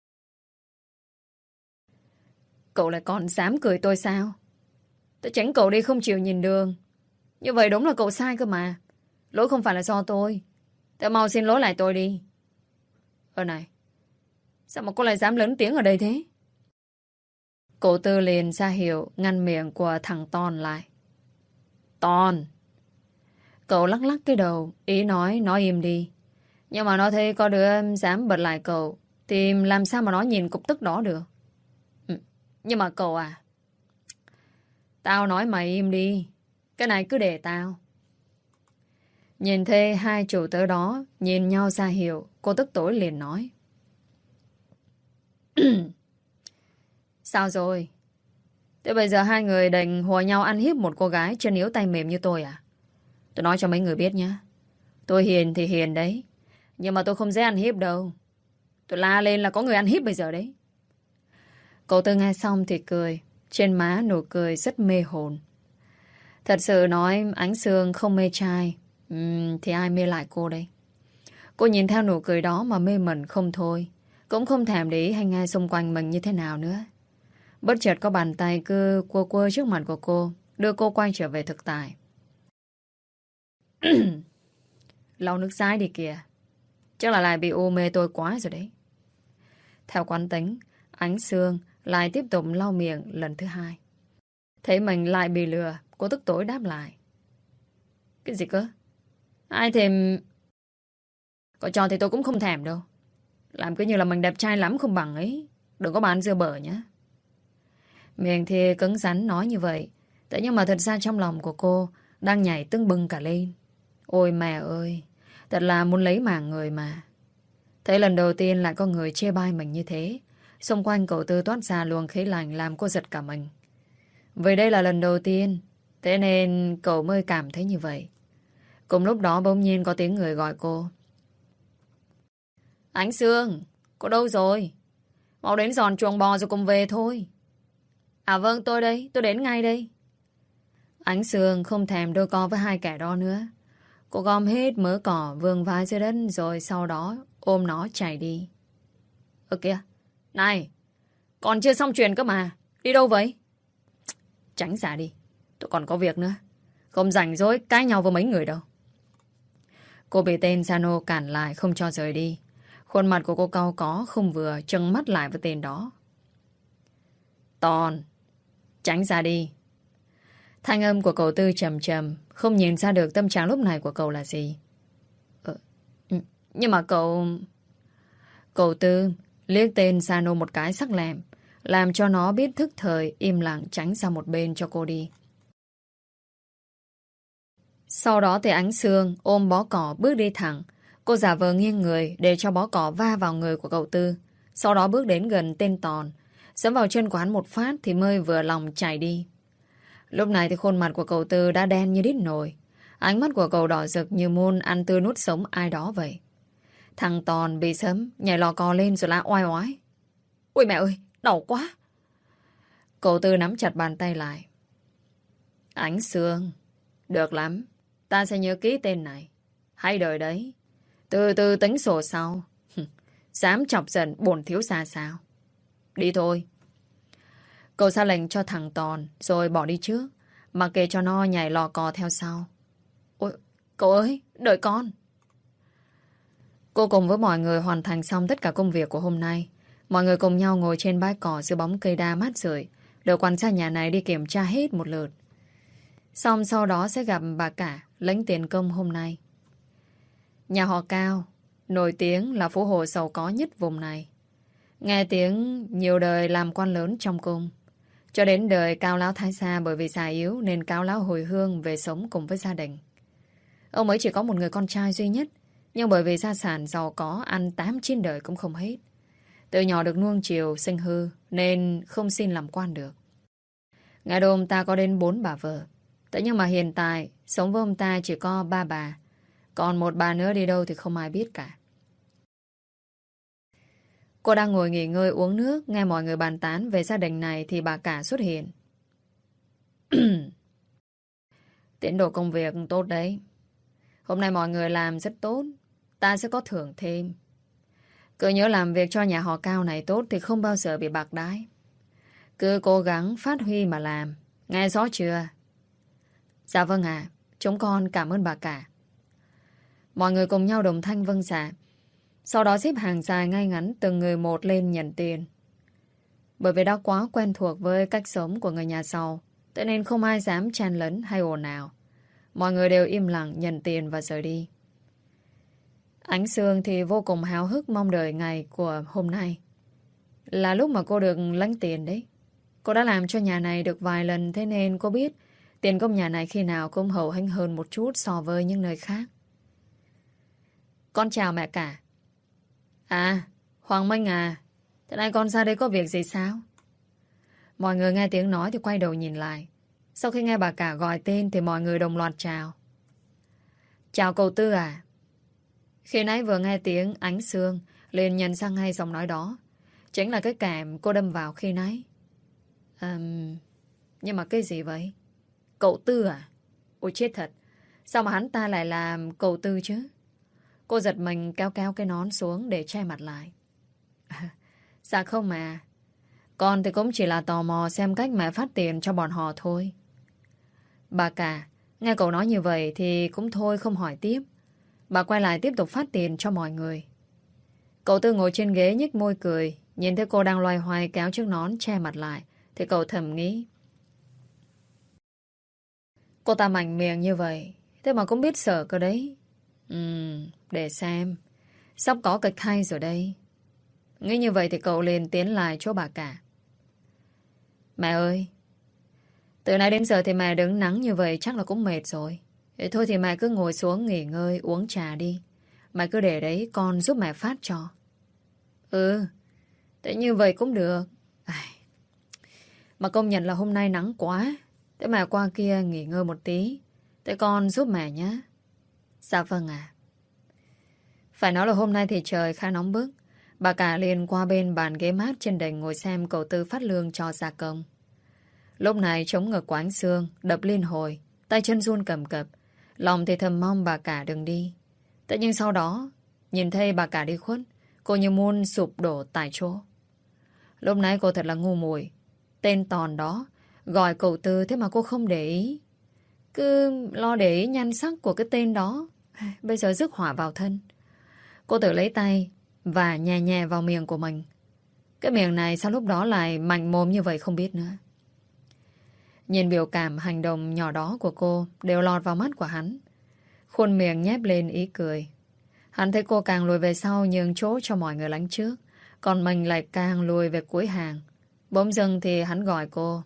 Speaker 1: Cậu lại còn dám cười tôi sao? Tôi tránh cậu đi không chịu nhìn đường. Như vậy đúng là cậu sai cơ mà. Lỗi không phải là do tôi. Tôi mau xin lỗi lại tôi đi. Này, sao mà cô lại dám lớn tiếng ở đây thế? Cậu Tư liền ra hiệu ngăn miệng của thằng Ton lại. Ton! Cậu lắc lắc cái đầu, ý nói im đi. Nhưng mà nó thấy có đứa dám bật lại cậu thì làm sao mà nó nhìn cục tức đó được. Nhưng mà cậu à, tao nói mày im đi. Cái này cứ để tao. Nhìn thấy hai chủ tớ đó nhìn nhau ra hiệu, cô tức tối liền nói. Sao rồi? Thế bây giờ hai người định hùa nhau ăn hiếp một cô gái chân yếu tay mềm như tôi à? Tôi nói cho mấy người biết nhá. Tôi hiền thì hiền đấy, nhưng mà tôi không dễ ăn hiếp đâu. Tôi la lên là có người ăn hiếp bây giờ đấy. Cậu Tư nghe xong thì cười. Trên má nụ cười rất mê hồn. Thật sự nói Ánh Sương không mê trai thì ai mê lại cô đây? Cô nhìn theo nụ cười đó mà mê mẩn không thôi. Cũng không thèm để ý hay nghe xung quanh mình như thế nào nữa. Bất chợt có bàn tay cứ quơ quơ trước mặt của cô, đưa cô quay trở về thực tại. Lau nước dãi đi kìa. Chắc là lại bị u mê tôi quá rồi đấy. Theo quán tính, Ánh Sương lại tiếp tục lau miệng lần thứ hai. Thấy mình lại bị lừa, cô tức tối đáp lại. Cái gì cơ? Ai thèm... Có cho thì tôi cũng không thèm đâu. Làm cứ như là mình đẹp trai lắm không bằng ấy. Đừng có bán dưa bở nhé. Miệng thì cứng rắn nói như vậy. Thế nhưng mà thật ra trong lòng của cô đang nhảy tưng bừng cả lên. Ôi mẹ ơi, thật là muốn lấy mạng người mà. Thấy lần đầu tiên lại có người chê bai mình như thế. Xung quanh cậu Tư toát ra luồng khí lạnh làm cô giật cả mình. Vì đây là lần đầu tiên, thế nên cậu mới cảm thấy như vậy. Cùng lúc đó bỗng nhiên có tiếng người gọi cô. Ánh Sương, cô đâu rồi? Mau đến giòn chuồng bò rồi cùng về thôi. À vâng, tôi đây, tôi đến ngay đây. Ánh Sương không thèm đôi co với hai kẻ đó nữa. Cô gom hết mớ cỏ vương vãi dưới đất rồi sau đó ôm nó chạy đi. Kìa, này, còn chưa xong chuyện cơ mà. Đi đâu vậy? Tránh xa đi, tôi còn có việc nữa. Không rảnh rỗi cãi nhau với mấy người đâu. Cô bị tên Sano cản lại không cho rời đi. Khuôn mặt của cô cau có không vừa, trừng mắt lại với tên đó. Ton, tránh ra đi. Thanh âm của cậu Tư trầm trầm, không nhìn ra được tâm trạng lúc này của cậu là gì. Nhưng mà cậu... Cậu Tư liếc tên Sano một cái sắc lẹm, làm cho nó biết thức thời im lặng tránh sang một bên cho cô đi. Sau đó thì Ánh Sương ôm bó cỏ bước đi thẳng. Cô giả vờ nghiêng người để cho bó cỏ va vào người của cậu Tư. Sau đó bước đến gần tên Tòn, giẫm vào chân của hắn một phát thì mới vừa lòng chạy đi. Lúc này thì khuôn mặt của cậu Tư đã đen như đít nồi. Ánh mắt của cậu đỏ rực như muốn ăn tươi nuốt sống ai đó vậy. Thằng Tòn bị sấm, nhảy lò cò lên rồi la oai oái. Ôi mẹ ơi, đau quá. Cậu Tư nắm chặt bàn tay lại. Ánh Sương, được lắm. Ta sẽ nhớ ký tên này. Hay đời đấy. Từ từ tính sổ sau. Dám chọc giận bổn thiếu gia sao? Đi thôi. Cậu ra lệnh cho thằng Tòn rồi bỏ đi trước. mặc kệ cho nó nhảy lò cò theo sau. Ôi, cậu ơi, đợi con. Cô cùng với mọi người hoàn thành xong tất cả công việc của hôm nay. Mọi người cùng nhau ngồi trên bãi cỏ dưới bóng cây đa mát rượi, đều quan sát nhà này đi kiểm tra hết một lượt. Xong sau đó sẽ gặp bà cả lãnh tiền công hôm nay. Nhà họ Cao nổi tiếng là phú hộ giàu có nhất vùng này. Nghe tiếng nhiều đời làm quan lớn trong cung. Cho đến đời Cao Lão Thái Gia, bởi vì già yếu nên Cao Lão hồi hương về sống cùng với gia đình. Ông ấy chỉ có một người con trai duy nhất, nhưng bởi vì gia sản giàu có, ăn 8-9 đời cũng không hết. Từ nhỏ được nuông chiều sinh hư nên không xin làm quan được. Ngày đầu ông ta có đến 4 bà vợ. Thế nhưng mà hiện tại sống với ông ta chỉ có 3 bà. Còn một bà nữa đi đâu thì không ai biết cả. Cô đang ngồi nghỉ ngơi uống nước, nghe mọi người bàn tán về gia đình này thì bà cả xuất hiện. Tiến độ công việc tốt đấy. Hôm nay mọi người làm rất tốt, ta sẽ có thưởng thêm. Cứ nhớ làm việc cho nhà họ Cao này tốt thì không bao giờ bị bạc đái. Cứ cố gắng phát huy mà làm. Nghe rõ chưa? Dạ vâng ạ, chúng con cảm ơn bà cả. Mọi người cùng nhau đồng thanh vâng dạ. Sau đó xếp hàng dài ngay ngắn từng người một lên nhận tiền. Bởi vì đã quá quen thuộc với cách sống của người nhà giàu, thế nên không ai dám chen lấn hay ồn ào. Mọi người đều im lặng nhận tiền và rời đi. Ánh Sương thì vô cùng háo hức mong đợi ngày của hôm nay. Là lúc mà cô được lãnh tiền đấy. Cô đã làm cho nhà này được vài lần, thế nên cô biết tiền công nhà này khi nào cũng hậu hĩnh hơn một chút so với những nơi khác. Con chào mẹ cả. À, Hoàng Minh à, thế này con ra đây có việc gì sao? Mọi người nghe tiếng nói thì quay đầu nhìn lại. Sau khi nghe bà cả gọi tên thì mọi người đồng loạt chào. Chào cậu Tư à. Khi nãy vừa nghe tiếng Ánh Sương liền nhận ra ngay giọng nói đó. Chính là cái kèm cô đâm vào khi nãy. Nhưng mà cái gì vậy? Cậu Tư à? Ôi chết thật. Sao mà hắn ta lại làm cậu Tư chứ? Cô giật mình kéo kéo cái nón xuống để che mặt lại. Dạ không mà. Con thì cũng chỉ là tò mò xem cách mẹ phát tiền cho bọn họ thôi. Bà cả, nghe cậu nói như vậy thì cũng thôi không hỏi tiếp. Bà quay lại tiếp tục phát tiền cho mọi người. Cậu Tư ngồi trên ghế nhếch môi cười. Nhìn thấy cô đang loay hoay kéo chiếc nón che mặt lại thì cậu thầm nghĩ. Cô ta mạnh miệng như vậy, thế mà cũng biết sợ cơ đấy. Để xem. Sắp có kịch hay rồi đây. Nghĩ như vậy thì cậu liền tiến lại chỗ bà cả. Mẹ ơi, từ nãy đến giờ thì mẹ đứng nắng như vậy chắc là cũng mệt rồi. Thế thôi thì mẹ cứ ngồi xuống nghỉ ngơi uống trà đi. Mẹ cứ để đấy con giúp mẹ phát cho. Thế như vậy cũng được. Mà công nhận là hôm nay nắng quá. Thế mẹ qua kia nghỉ ngơi một tí. Thế con giúp mẹ nhé. Dạ vâng ạ. Phải nói là hôm nay thì trời khá nóng bức. Bà cả liền qua bên bàn ghế mát trên đỉnh ngồi xem cậu Tư phát lương cho gia công. Lúc này chống ngực của Ánh Sương đập liên hồi, tay chân run cầm cập. Lòng thì thầm mong bà cả đừng đi. Thế nhưng sau đó nhìn thấy bà cả đi khuất, cô như muốn sụp đổ tại chỗ. Lúc nãy cô thật là ngu muội. Tên tòn đó gọi cậu Tư thế mà cô không để ý. Cứ lo để ý nhan sắc của cái tên đó. Bây giờ rước họa vào thân. Cô tự lấy tay và nhè nhẹ vào miệng của mình. Cái miệng này sao lúc đó lại mạnh mồm như vậy không biết nữa. Nhìn biểu cảm hành động nhỏ đó của cô đều lọt vào mắt của hắn. Khuôn miệng nhép lên ý cười. Hắn thấy cô càng lùi về sau nhường chỗ cho mọi người lánh trước. Còn mình lại càng lùi về cuối hàng. Bỗng dưng thì hắn gọi cô.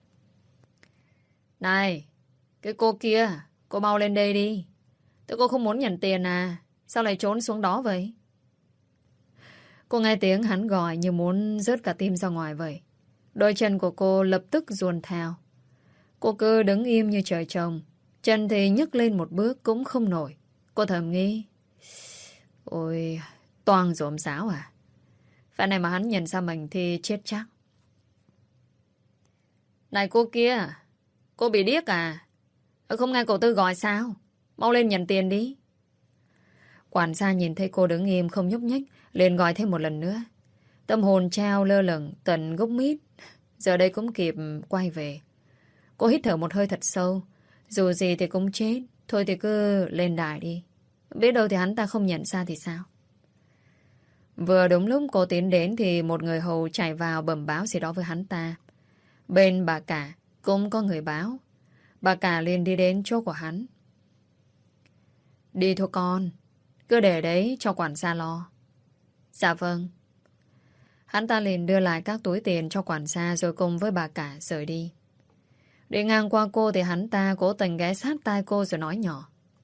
Speaker 1: Này, cái cô kia, cô mau lên đây đi. Thế cô không muốn nhận tiền à? Sao lại trốn xuống đó vậy? Cô nghe tiếng hắn gọi như muốn rớt cả tim ra ngoài vậy. Đôi chân của cô lập tức ruồn theo. Cô cứ đứng im như trời trồng. Chân thì nhấc lên một bước cũng không nổi. Cô thầm nghĩ. Ôi, toang rồi ông giáo à? Phải này mà hắn nhận ra mình thì chết chắc. Này cô kia, cô bị điếc à? Không nghe cậu Tư gọi sao? Mau lên nhận tiền đi. Quản gia nhìn thấy cô đứng im không nhúc nhích, liền gọi thêm một lần nữa. Tâm hồn trao lơ lửng tận gốc mít. Giờ đây cũng kịp quay về. Cô hít thở một hơi thật sâu. Dù gì thì cũng chết. Thôi thì cứ lên đài đi. Biết đâu thì hắn ta không nhận ra thì sao. Vừa đúng lúc cô tiến đến thì một người hầu chạy vào bẩm báo gì đó với hắn ta. Bên bà cả cũng có người báo. Bà cả liền đi đến chỗ của hắn. Đi thôi con. Cứ để đấy cho quản gia lo. Dạ vâng. Hắn ta liền đưa lại các túi tiền cho quản gia rồi cùng với bà cả rời đi. Đi ngang qua cô thì hắn ta cố tình ghé sát tai cô rồi nói nhỏ.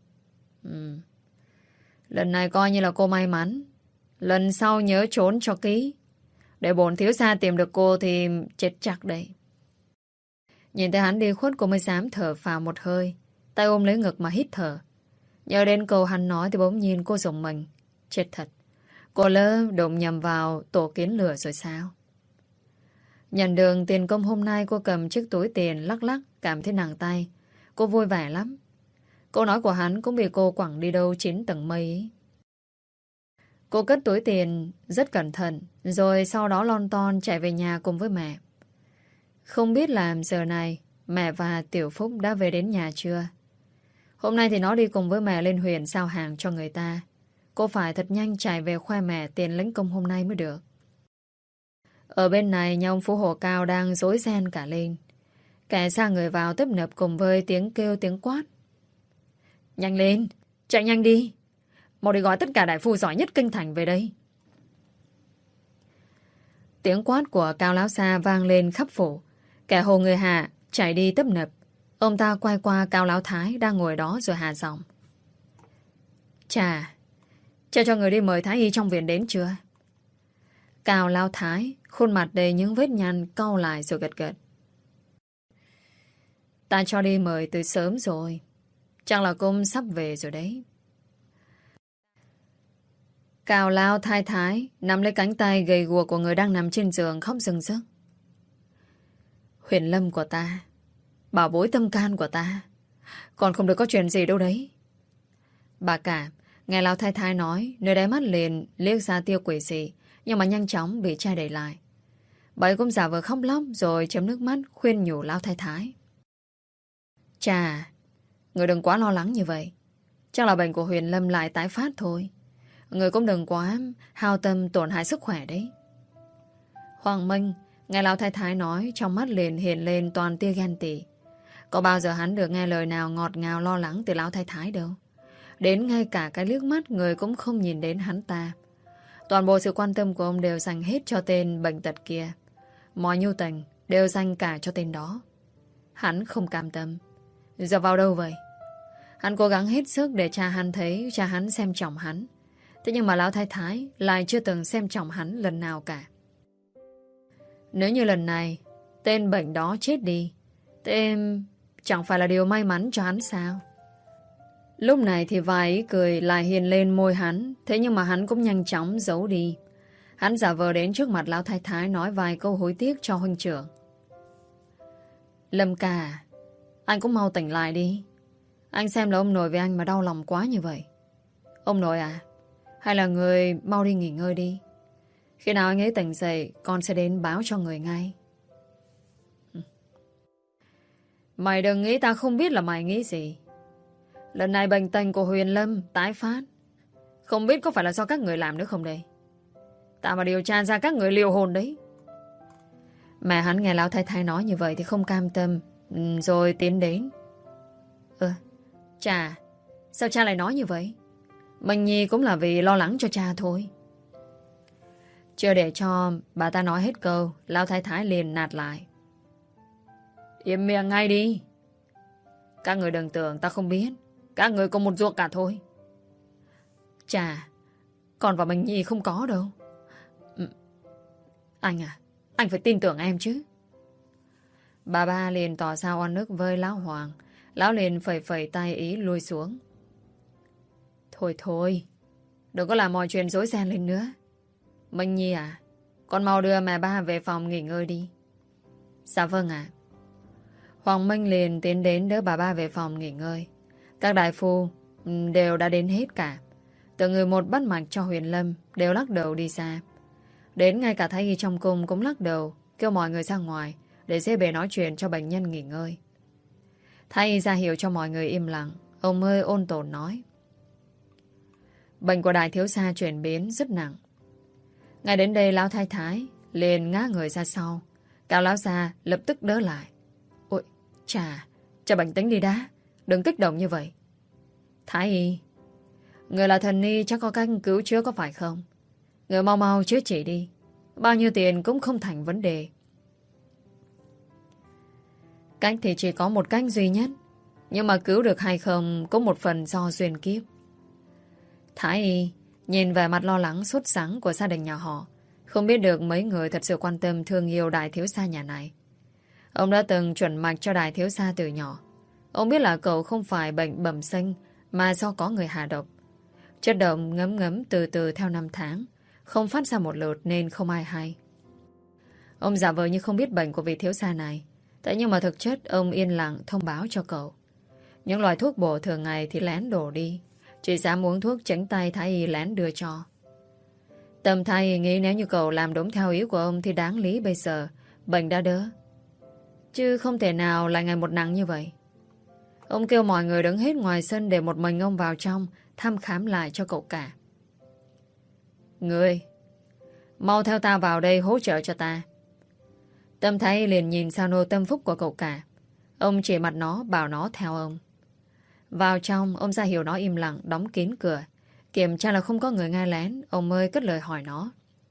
Speaker 1: Lần này coi như là cô may mắn. Lần sau nhớ trốn cho kỹ. Để bổn thiếu gia tìm được cô thì chết chắc đấy. Nhìn thấy hắn đi khuất cô mới dám thở phào một hơi. Tay ôm lấy ngực mà hít thở. Nhớ đến câu hắn nói thì bỗng nhiên cô rùng mình. Chết thật. Cô lỡ đụng nhầm vào tổ kiến lửa rồi sao? Nhận được tiền công hôm nay cô cầm chiếc túi tiền lắc lắc cảm thấy nặng tay. Cô vui vẻ lắm. Câu nói của hắn cũng bị cô quẳng đi đâu 9 tầng mây ấy. Cô cất túi tiền rất cẩn thận rồi sau đó lon ton chạy về nhà cùng với mẹ. Không biết làm giờ này mẹ và Tiểu Phúc đã về đến nhà chưa? Hôm nay thì nó đi cùng với mẹ lên huyện giao hàng cho người ta. Cô phải thật nhanh chạy về khoe mẹ tiền lãnh công hôm nay mới được. Ở bên này nhà ông Phú Hộ Cao đang rối ren cả lên. Kẻ xa người vào tấp nập cùng với tiếng kêu tiếng quát. Nhanh lên, chạy nhanh đi. Mau đi gọi tất cả đại phu giỏi nhất kinh thành về đây. Tiếng quát của Cao Lão Sa vang lên khắp phủ. Kẻ hồ người hạ chạy đi tấp nập. Ông ta quay qua Cao Lão Thái đang ngồi đó rồi hạ giọng. Chà, cho người đi mời Thái Y trong viện đến chưa? Cao Lão Thái khuôn mặt đầy những vết nhăn cau lại rồi gật gật. Ta cho đi mời từ sớm rồi. Chắc là cũng sắp về rồi đấy. Cao Lão Thái Thái nắm lấy cánh tay gầy guộc của người đang nằm trên giường khóc rưng rức. Huyền Lâm của ta, bảo bối tâm can của ta, còn không được có chuyện gì đâu đấy. Bà cả nghe Lão Thái Thái nói, nơi đáy mắt liền liếc ra tia quỷ dị, nhưng mà nhanh chóng bị che đậy lại. Bà ấy cũng giả vờ khóc lóc rồi chấm nước mắt khuyên nhủ Lão Thái Thái. Chà, người đừng quá lo lắng như vậy. Chắc là bệnh của Huyền Lâm lại tái phát thôi. Người cũng đừng quá hao tâm tổn hại sức khỏe đấy. Hoàng Minh nghe Lão Thái Thái nói, trong mắt liền hiện lên toàn tia ghen tị. Có bao giờ hắn được nghe lời nào ngọt ngào lo lắng từ Lão Thái Thái đâu. Đến ngay cả cái liếc mắt người cũng không nhìn đến hắn ta. Toàn bộ sự quan tâm của ông đều dành hết cho tên bệnh tật kia. Mọi nhu tình đều dành cả cho tên đó. Hắn không cam tâm. Giờ vào đâu vậy? Hắn cố gắng hết sức để cha hắn thấy, cha hắn xem trọng hắn. Thế nhưng mà Lão Thái Thái lại chưa từng xem trọng hắn lần nào cả. Nếu như lần này tên bệnh đó chết đi, thế chẳng phải là điều may mắn cho hắn sao? Lúc này thì vài ý cười lại hiện lên môi hắn. Thế nhưng mà hắn cũng nhanh chóng giấu đi. Hắn giả vờ đến trước mặt Lão Thái Thái nói vài câu hối tiếc cho huynh trưởng. Lâm ca, anh cũng mau tỉnh lại đi. Anh xem là ông nội với anh mà đau lòng quá như vậy. Ông nội à, hay là người mau đi nghỉ ngơi đi. Khi nào anh ấy tỉnh dậy, con sẽ đến báo cho người ngay. Mày đừng nghĩ ta không biết là mày nghĩ gì. Lần này bệnh tình của Huyền Lâm tái phát. Không biết có phải là do các người làm nữa không đây? Ta mà điều tra ra các người liều hồn đấy. Mẹ hắn nghe Lão Thái Thái nói như vậy thì không cam tâm, rồi tiến đến. Cha, sao cha lại nói như vậy? Mình Nhi cũng là vì lo lắng cho cha thôi. Chưa để cho bà ta nói hết câu, Lão Thái Thái liền nạt lại. Im miệng ngay đi. Các người đừng tưởng ta không biết. Các người cùng một ruột cả thôi. Chà, con và Bình Nhi không có đâu. Anh à, anh phải tin tưởng em chứ. Bà ba liền tỏ ra oan ức với Lão Hoàng. Lão liền phẩy phẩy tay ý lui xuống. Thôi thôi, đừng có làm mọi chuyện rối ren lên nữa. Minh Nhi à, con mau đưa mẹ ba về phòng nghỉ ngơi đi. Dạ vâng ạ. Hoàng Minh liền tiến đến đỡ bà ba về phòng nghỉ ngơi. Các đại phu đều đã đến hết cả. Từ người một bắt mạch cho Huyền Lâm đều lắc đầu đi xa. Đến ngay cả Thái Y trong cung cũng lắc đầu, kêu mọi người ra ngoài để dễ bề nói chuyện cho bệnh nhân nghỉ ngơi. Thái y ra hiệu cho mọi người im lặng. Ông hơi ôn tồn nói. Bệnh của đại thiếu gia chuyển biến rất nặng. Ngay đến đây lão thái thái liền ngã người ra sau. Cao lão gia lập tức đỡ lại. Ôi, cha bình tĩnh đi đã. Đừng kích động như vậy. Thái y, người là thần y chắc có cách cứu chữa có phải không? Người mau mau chữa trị đi. Bao nhiêu tiền cũng không thành vấn đề. Cách thì chỉ có một cách duy nhất. Nhưng mà cứu được hay không có một phần do duyên kiếp. Thái y nhìn về mặt lo lắng sốt sắng của gia đình nhà họ. Không biết được mấy người thật sự quan tâm thương yêu đại thiếu gia nhà này. Ông đã từng chuẩn mạch cho đại thiếu gia từ nhỏ. Ông biết là cậu không phải bệnh bẩm sinh mà do có người hạ độc. Chất độc ngấm ngấm từ từ theo năm tháng, không phát ra một lượt nên không ai hay. Ông giả vờ như không biết bệnh của vị thiếu gia này. Thế nhưng mà thực chất ông yên lặng thông báo cho cậu. Những loại thuốc bổ thường ngày thì lén đổ đi. Chỉ dám uống thuốc tránh tay thái y lén đưa cho. Tâm thái y nghĩ nếu như cậu làm đúng theo ý của ông thì đáng lý bây giờ bệnh đã đỡ. Chứ không thể nào lại ngày một nặng như vậy. Ông kêu mọi người đứng hết ngoài sân để một mình ông vào trong thăm khám lại cho cậu cả. Ngươi, mau theo ta vào đây hỗ trợ cho ta. Tâm thái y liền nhìn sao nô tâm phúc của cậu cả. Ông chỉ mặt nó bảo nó theo ông. Vào trong, ông ra hiệu nó im lặng, đóng kín cửa. Kiểm tra là không có người nghe lén, ông mới cất lời hỏi nó.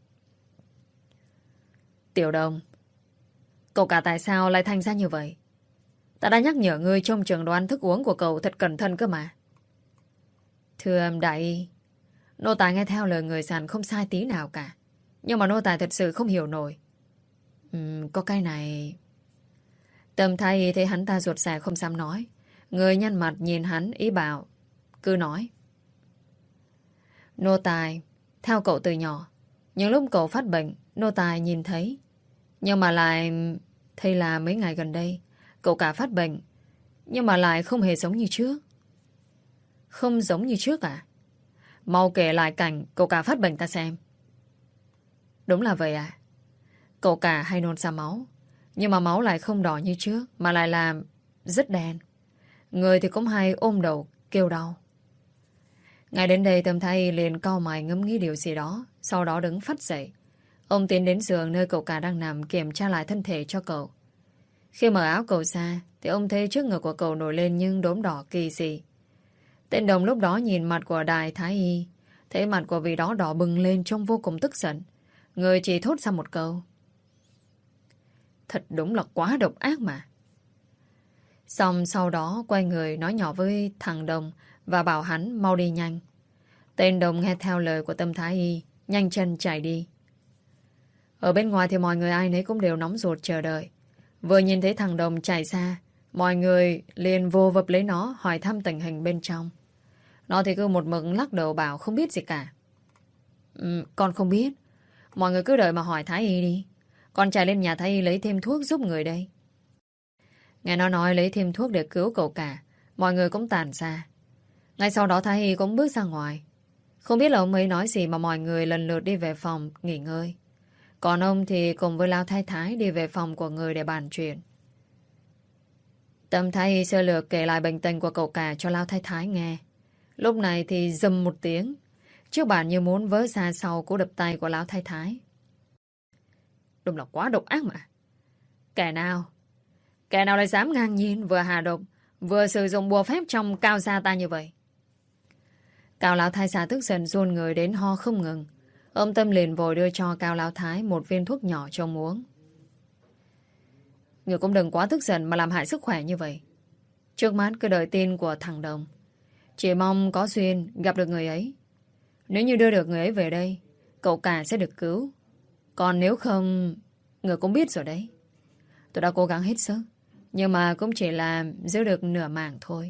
Speaker 1: Tiểu Đồng, cậu cả tại sao lại thành ra như vậy? Ta đã nhắc nhở ngươi trong trường đồ ăn thức uống của cậu thật cẩn thận cơ mà. Thưa đại y, nô tài nghe theo lời người dặn không sai tí nào cả. Nhưng mà nô tài thật sự không hiểu nổi. Có cái này... Tâm thái y thấy hắn ta ruột rè không dám nói. Người nhăn mặt nhìn hắn ý bảo. Cứ nói. Nô tài theo cậu từ nhỏ. Những lúc cậu phát bệnh, nô tài nhìn thấy. Nhưng mà lại thấy là mấy ngày gần đây cậu cả phát bệnh. Nhưng mà lại không hề giống như trước. Không giống như trước à? Mau kể lại cảnh cậu cả phát bệnh ta xem. Đúng là vậy à? Cậu cả hay nôn ra máu. Nhưng mà máu lại không đỏ như trước, mà lại làm rất đen. Người thì cũng hay ôm đầu kêu đau. Ngay đến đây Tâm thái y liền cau mày ngẫm nghĩ điều gì đó. Sau đó đứng phắt dậy. Ông tiến đến giường nơi cậu cả đang nằm, kiểm tra lại thân thể cho cậu. Khi mở áo cậu ra thì ông thấy trước ngực của cậu nổi lên những đốm đỏ kỳ dị. Tên Đồng lúc đó nhìn mặt của đại thái y, thấy mặt của vị đó đỏ bừng lên trông vô cùng tức giận. Người chỉ thốt ra một câu. Thật đúng là quá độc ác mà. Xong sau đó quay người nói nhỏ với thằng Đồng và bảo hắn mau đi nhanh. Tên Đồng nghe theo lời của Tâm thái y, nhanh chân chạy đi. Ở bên ngoài thì mọi người ai nấy cũng đều nóng ruột chờ đợi. Vừa nhìn thấy thằng Đồng chạy xa, mọi người liền vô vập lấy nó hỏi thăm tình hình bên trong. Nó thì cứ một mực lắc đầu bảo không biết gì cả. Con không biết. Mọi người cứ đợi mà hỏi thái y đi. Con chạy lên nhà thái y lấy thêm thuốc giúp người đây. Nghe nó nói lấy thêm thuốc để cứu cậu cả, mọi người cũng tản ra. Ngay sau đó thái y cũng bước ra ngoài. Không biết là ông ấy nói gì mà mọi người lần lượt đi về phòng nghỉ ngơi. Còn ông thì cùng với Lão Thái Thái đi về phòng của người để bàn chuyện. Tâm thái y sơ lược kể lại bệnh tình của cậu cả cho Lão Thái Thái nghe. Lúc này thì dầm một tiếng. Trước bản như muốn vỡ ra sau cú đập tay của Lão Thái Thái. Đúng là quá độc ác mà. Kẻ nào lại dám ngang nhiên vừa hạ độc, vừa sử dụng bùa phép trong Cao gia ta như vậy? Cao Lão Thái gia tức giận run người đến ho không ngừng. Ông Tâm liền vội đưa cho Cao Lão Thái một viên thuốc nhỏ cho ông uống. Người cũng đừng quá tức giận mà làm hại sức khỏe như vậy. Trước mắt cứ đợi tin của thằng Đồng. Chỉ mong có duyên gặp được người ấy. Nếu như đưa được người ấy về đây, cậu cả sẽ được cứu. Còn nếu không, người cũng biết rồi đấy. Tôi đã cố gắng hết sức, nhưng mà cũng chỉ là giữ được nửa mạng thôi.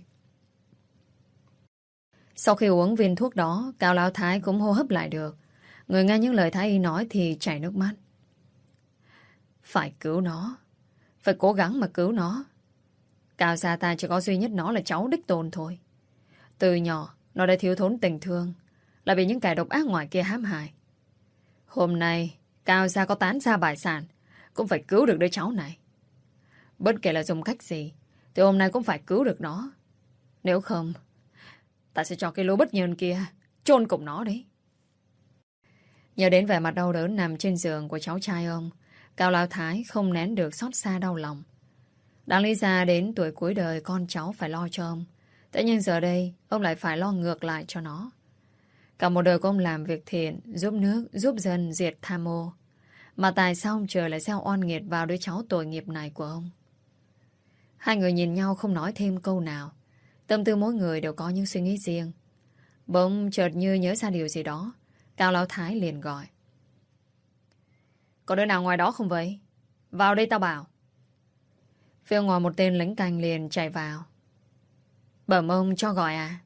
Speaker 1: Sau khi uống viên thuốc đó, Cao Lão Thái cũng hô hấp lại được. Người nghe những lời thái y nói thì chảy nước mắt. Phải cứu nó. Phải cố gắng mà cứu nó. Cao gia ta chỉ có duy nhất nó là cháu đích tôn thôi. Từ nhỏ, nó đã thiếu thốn tình thương, là bị những kẻ độc ác ngoài kia hãm hại. Hôm nay, Cao gia có tán ra bại sản, cũng phải cứu được đứa cháu này. Bất kể là dùng cách gì, thì hôm nay cũng phải cứu được nó. Nếu không, ta sẽ cho cái lũ bất nhân kia chôn cùng nó đấy. Nhớ đến vẻ mặt đau đớn nằm trên giường của cháu trai ông, Cao Lão Thái không nén được xót xa đau lòng. Đáng lý ra đến tuổi cuối đời con cháu phải lo cho ông. Thế nhưng giờ đây ông lại phải lo ngược lại cho nó. Cả một đời của ông làm việc thiện, giúp nước, giúp dân, diệt tham ô. Mà tại sao ông trời lại gieo oan nghiệt vào đứa cháu tội nghiệp này của ông? Hai người nhìn nhau không nói thêm câu nào. Tâm tư mỗi người đều có những suy nghĩ riêng. Bỗng chợt như nhớ ra điều gì đó, Cao Lão Thái liền gọi. Có đứa nào ngoài đó không vậy? Vào đây tao bảo. Phía ngoài một tên lính canh liền chạy vào. Bẩm ông cho gọi à?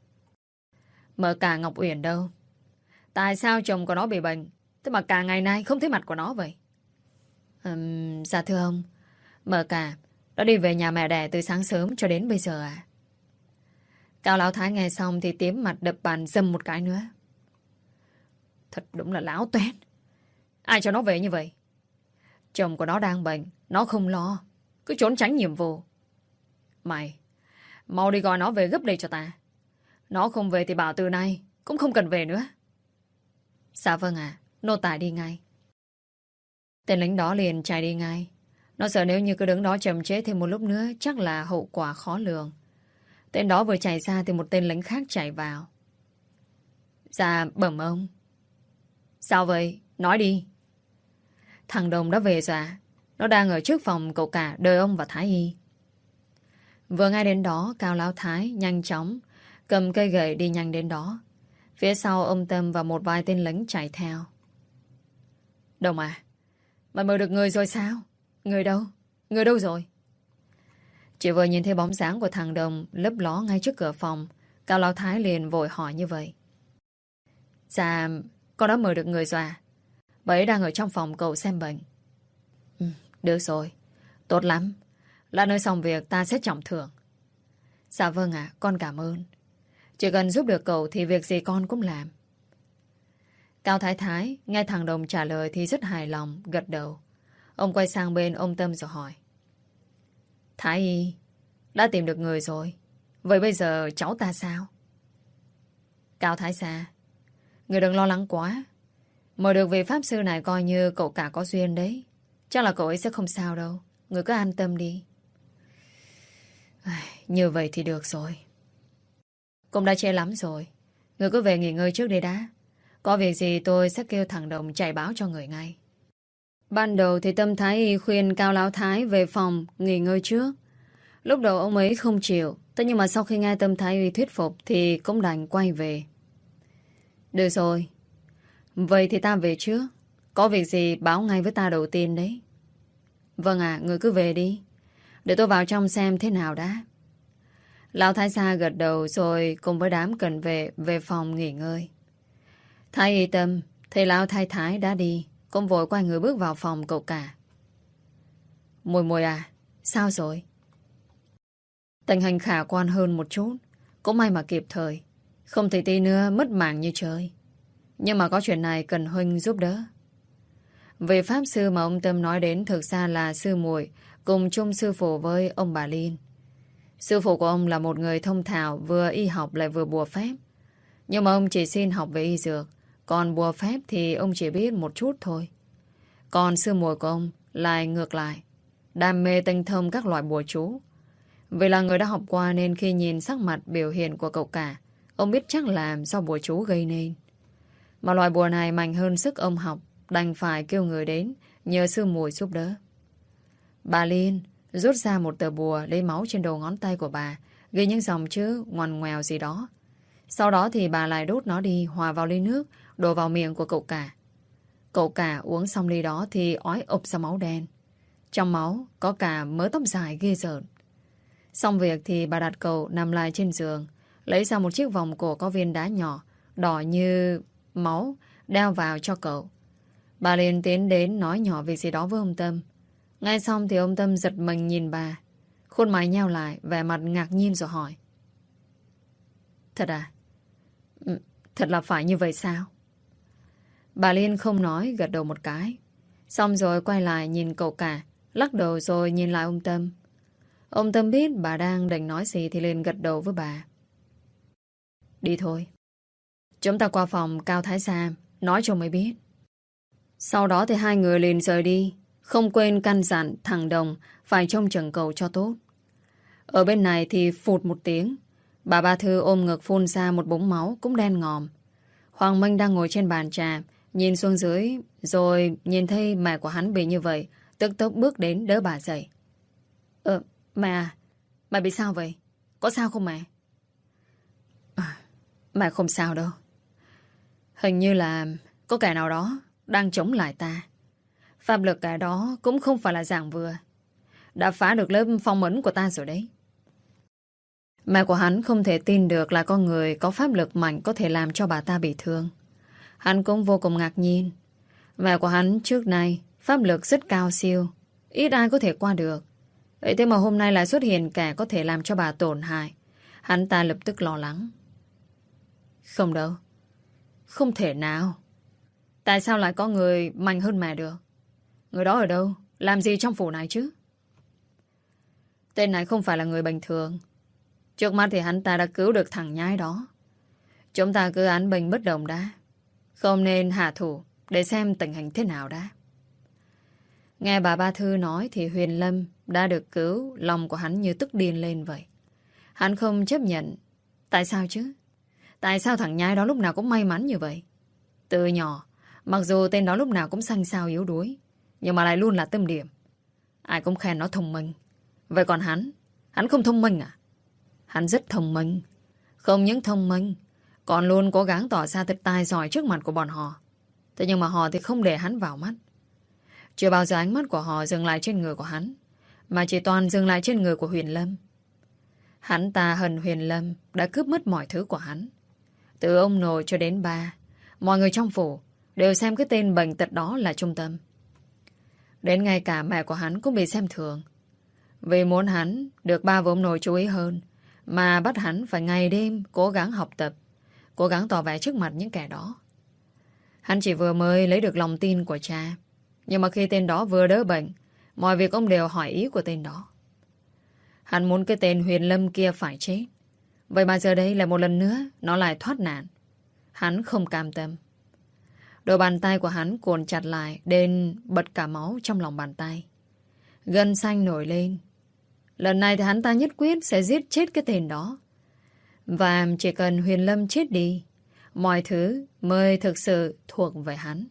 Speaker 1: Mở cả Ngọc Uyển đâu? Tại sao chồng của nó bị bệnh, thế mà cả ngày nay không thấy mặt của nó vậy? Dạ thưa ông, mở cả nó đi về nhà mẹ đẻ từ sáng sớm cho đến bây giờ à? Cao Lão Thái nghe xong thì tím mặt đập bàn dầm một cái nữa. Thật đúng là láo toét. Ai cho nó về như vậy? Chồng của nó đang bệnh, nó không lo, cứ trốn tránh nhiệm vụ. Mày, mau đi gọi nó về gấp đây cho ta. Nó không về thì bảo từ nay cũng không cần về nữa. Dạ vâng ạ, nô tài đi ngay. Tên lính đó liền chạy đi ngay. Nó sợ nếu như cứ đứng đó chậm chế thêm một lúc nữa chắc là hậu quả khó lường. Tên đó vừa chạy ra thì một tên lính khác chạy vào. Dạ bẩm ông. Sao vậy? Nói đi. Thằng Đồng đã về rồi à? Nó đang ở trước phòng cậu cả đợi ông và Thái Y. Vừa ngay đến đó, Cao Lão Thái nhanh chóng cầm cây gậy đi nhanh đến đó. Phía sau ông Tâm và một vài tên lính chạy theo. Đồng à, mày mời được người rồi sao? Người đâu? Người đâu rồi? Chỉ vừa nhìn thấy bóng dáng của thằng Đồng lấp ló ngay trước cửa phòng, Cao Lão Thái liền vội hỏi như vậy. Dạ, con đã mời được người rồi à? Bà ấy đang ở trong phòng cậu xem bệnh. Được rồi, tốt lắm. Lát nữa xong việc ta sẽ trọng thưởng. Dạ vâng ạ, con cảm ơn. Chỉ cần giúp được cậu thì việc gì con cũng làm. Cao Thái Thái nghe thằng Đồng trả lời thì rất hài lòng, gật đầu. Ông quay sang bên ông Tâm rồi hỏi. Thái Y, đã tìm được người rồi. Vậy bây giờ cháu ta sao? Cao Thái Gia, người đừng lo lắng quá. Mời được vị pháp sư này coi như cậu cả có duyên đấy. Chắc là cậu ấy sẽ không sao đâu. Người cứ an tâm đi. Như vậy thì được rồi. Cũng đã trễ lắm rồi. Người cứ về nghỉ ngơi trước đi đã. Có việc gì tôi sẽ kêu thằng Đồng chạy báo cho người ngay. Ban đầu thì Tâm Thái Y khuyên Cao Lão Thái về phòng nghỉ ngơi trước. Lúc đầu ông ấy không chịu. Thế nhưng mà sau khi nghe Tâm Thái Y thuyết phục thì cũng đành quay về. Được rồi. Vậy thì ta về trước. Có việc gì báo ngay với ta đầu tiên đấy. Vâng ạ, người cứ về đi. Để tôi vào trong xem thế nào đã. Lão Thái Gia gật đầu rồi cùng với đám cần về phòng nghỉ ngơi. Thái Y Tâm thấy Lão Thái Thái đã đi, cũng vội quay người bước vào phòng cậu cả. Mùi mùi à, sao rồi? Tình hình khả quan hơn một chút. Cũng may mà kịp thời. Không thể tí nữa mất mạng như trời. Nhưng mà có chuyện này cần Huynh giúp đỡ. Về pháp sư mà ông Tâm nói đến thực ra là sư muội cùng chung sư phụ với ông bà Liên. Sư phụ của ông là một người thông thạo vừa y học lại vừa bùa phép. Nhưng mà ông chỉ xin học về y dược. Còn bùa phép thì ông chỉ biết một chút thôi. Còn sư muội của ông lại ngược lại. Đam mê tinh thông các loại bùa chú. Vì là người đã học qua nên khi nhìn sắc mặt biểu hiện của cậu cả, ông biết chắc là do bùa chú gây nên. Mà loại bùa này mạnh hơn sức ông học, đành phải kêu người đến nhờ sư muội giúp đỡ. Bà Liên rút ra một tờ bùa lấy máu trên đầu ngón tay của bà, ghi những dòng chữ ngoằn ngoèo gì đó. Sau đó thì bà lại đút nó đi hòa vào ly nước, đổ vào miệng của cậu cả. Cậu cả uống xong ly đó thì ói ộp ra máu đen. Trong máu có cả mớ tóc dài ghê rợn. Xong việc thì bà đặt cậu nằm lại trên giường, lấy ra một chiếc vòng cổ có viên đá nhỏ, đỏ như máu, đeo vào cho cậu. Bà liền tiến đến nói nhỏ việc gì đó với ông Tâm. Nghe xong thì ông Tâm giật mình nhìn bà. Khuôn mặt nheo lại, vẻ mặt ngạc nhiên rồi hỏi. Thật à? Thật là phải như vậy sao? Bà Liên không nói, gật đầu một cái. Xong rồi quay lại nhìn cậu cả, lắc đầu rồi nhìn lại ông Tâm. Ông Tâm biết bà đang định nói gì thì liền gật đầu với bà. Đi thôi. Chúng ta qua phòng Cao Thái Sa nói cho mày biết. Sau đó thì hai người liền rời đi, không quên căn dặn thằng Đồng phải trông chừng cậu cho tốt. Ở bên này thì phụt một tiếng, bà Ba Thư ôm ngực phun ra một búng máu cũng đen ngòm. Hoàng Minh đang ngồi trên bàn trà, nhìn xuống dưới, rồi nhìn thấy mẹ của hắn bị như vậy, tức tốc bước đến đỡ bà dậy. Mẹ bị sao vậy? Có sao không mẹ? Mẹ không sao đâu. Hình như là có kẻ nào đó đang chống lại ta. Pháp lực kẻ đó cũng không phải là dạng vừa. Đã phá được lớp phong ấn của ta rồi đấy. Mẹ của hắn không thể tin được là con người có pháp lực mạnh có thể làm cho bà ta bị thương. Hắn cũng vô cùng ngạc nhiên. Mẹ của hắn trước nay pháp lực rất cao siêu, ít ai có thể qua được. Vậy thế mà hôm nay lại xuất hiện kẻ có thể làm cho bà tổn hại. Hắn ta lập tức lo lắng. Không đâu. Không thể nào. Tại sao lại có người mạnh hơn mẹ được? Người đó ở đâu? Làm gì trong phủ này chứ? Tên này không phải là người bình thường. Trước mắt thì hắn ta đã cứu được thằng nhái đó. Chúng ta cứ án bình bất động đã. Không nên hạ thủ để xem tình hình thế nào đã. Nghe bà Ba Thư nói thì Huyền Lâm đã được cứu, lòng của hắn như tức điên lên vậy. Hắn không chấp nhận. Tại sao chứ? Tại sao thằng nhái đó lúc nào cũng may mắn như vậy? Từ nhỏ, mặc dù tên đó lúc nào cũng xanh xao yếu đuối, nhưng mà lại luôn là tâm điểm. Ai cũng khen nó thông minh. Vậy còn hắn không thông minh à? Hắn rất thông minh. Không những thông minh, còn luôn cố gắng tỏ ra thật tài giỏi trước mặt của bọn họ. Thế nhưng mà họ thì không để hắn vào mắt. Chưa bao giờ ánh mắt của họ dừng lại trên người của hắn, mà chỉ toàn dừng lại trên người của Huyền Lâm. Hắn ta hận Huyền Lâm đã cướp mất mọi thứ của hắn. Từ ông nội cho đến ba, mọi người trong phủ đều xem cái tên bệnh tật đó là trung tâm. Đến ngay cả mẹ của hắn cũng bị xem thường. Vì muốn hắn được ba và ông nội chú ý hơn, mà bắt hắn phải ngày đêm cố gắng học tập, cố gắng tỏ vẻ trước mặt những kẻ đó. Hắn chỉ vừa mới lấy được lòng tin của cha, nhưng mà khi tên đó vừa đỡ bệnh, mọi việc ông đều hỏi ý của tên đó. Hắn muốn cái tên Huyền Lâm kia phải chết. Vậy mà giờ đây là một lần nữa nó lại thoát nạn. Hắn không cam tâm. Đôi bàn tay của hắn cuộn chặt lại đến bật cả máu trong lòng bàn tay. Gân xanh nổi lên. Lần này thì hắn ta nhất quyết sẽ giết chết cái tên đó. Và chỉ cần Huyền Lâm chết đi, mọi thứ mới thực sự thuộc về hắn.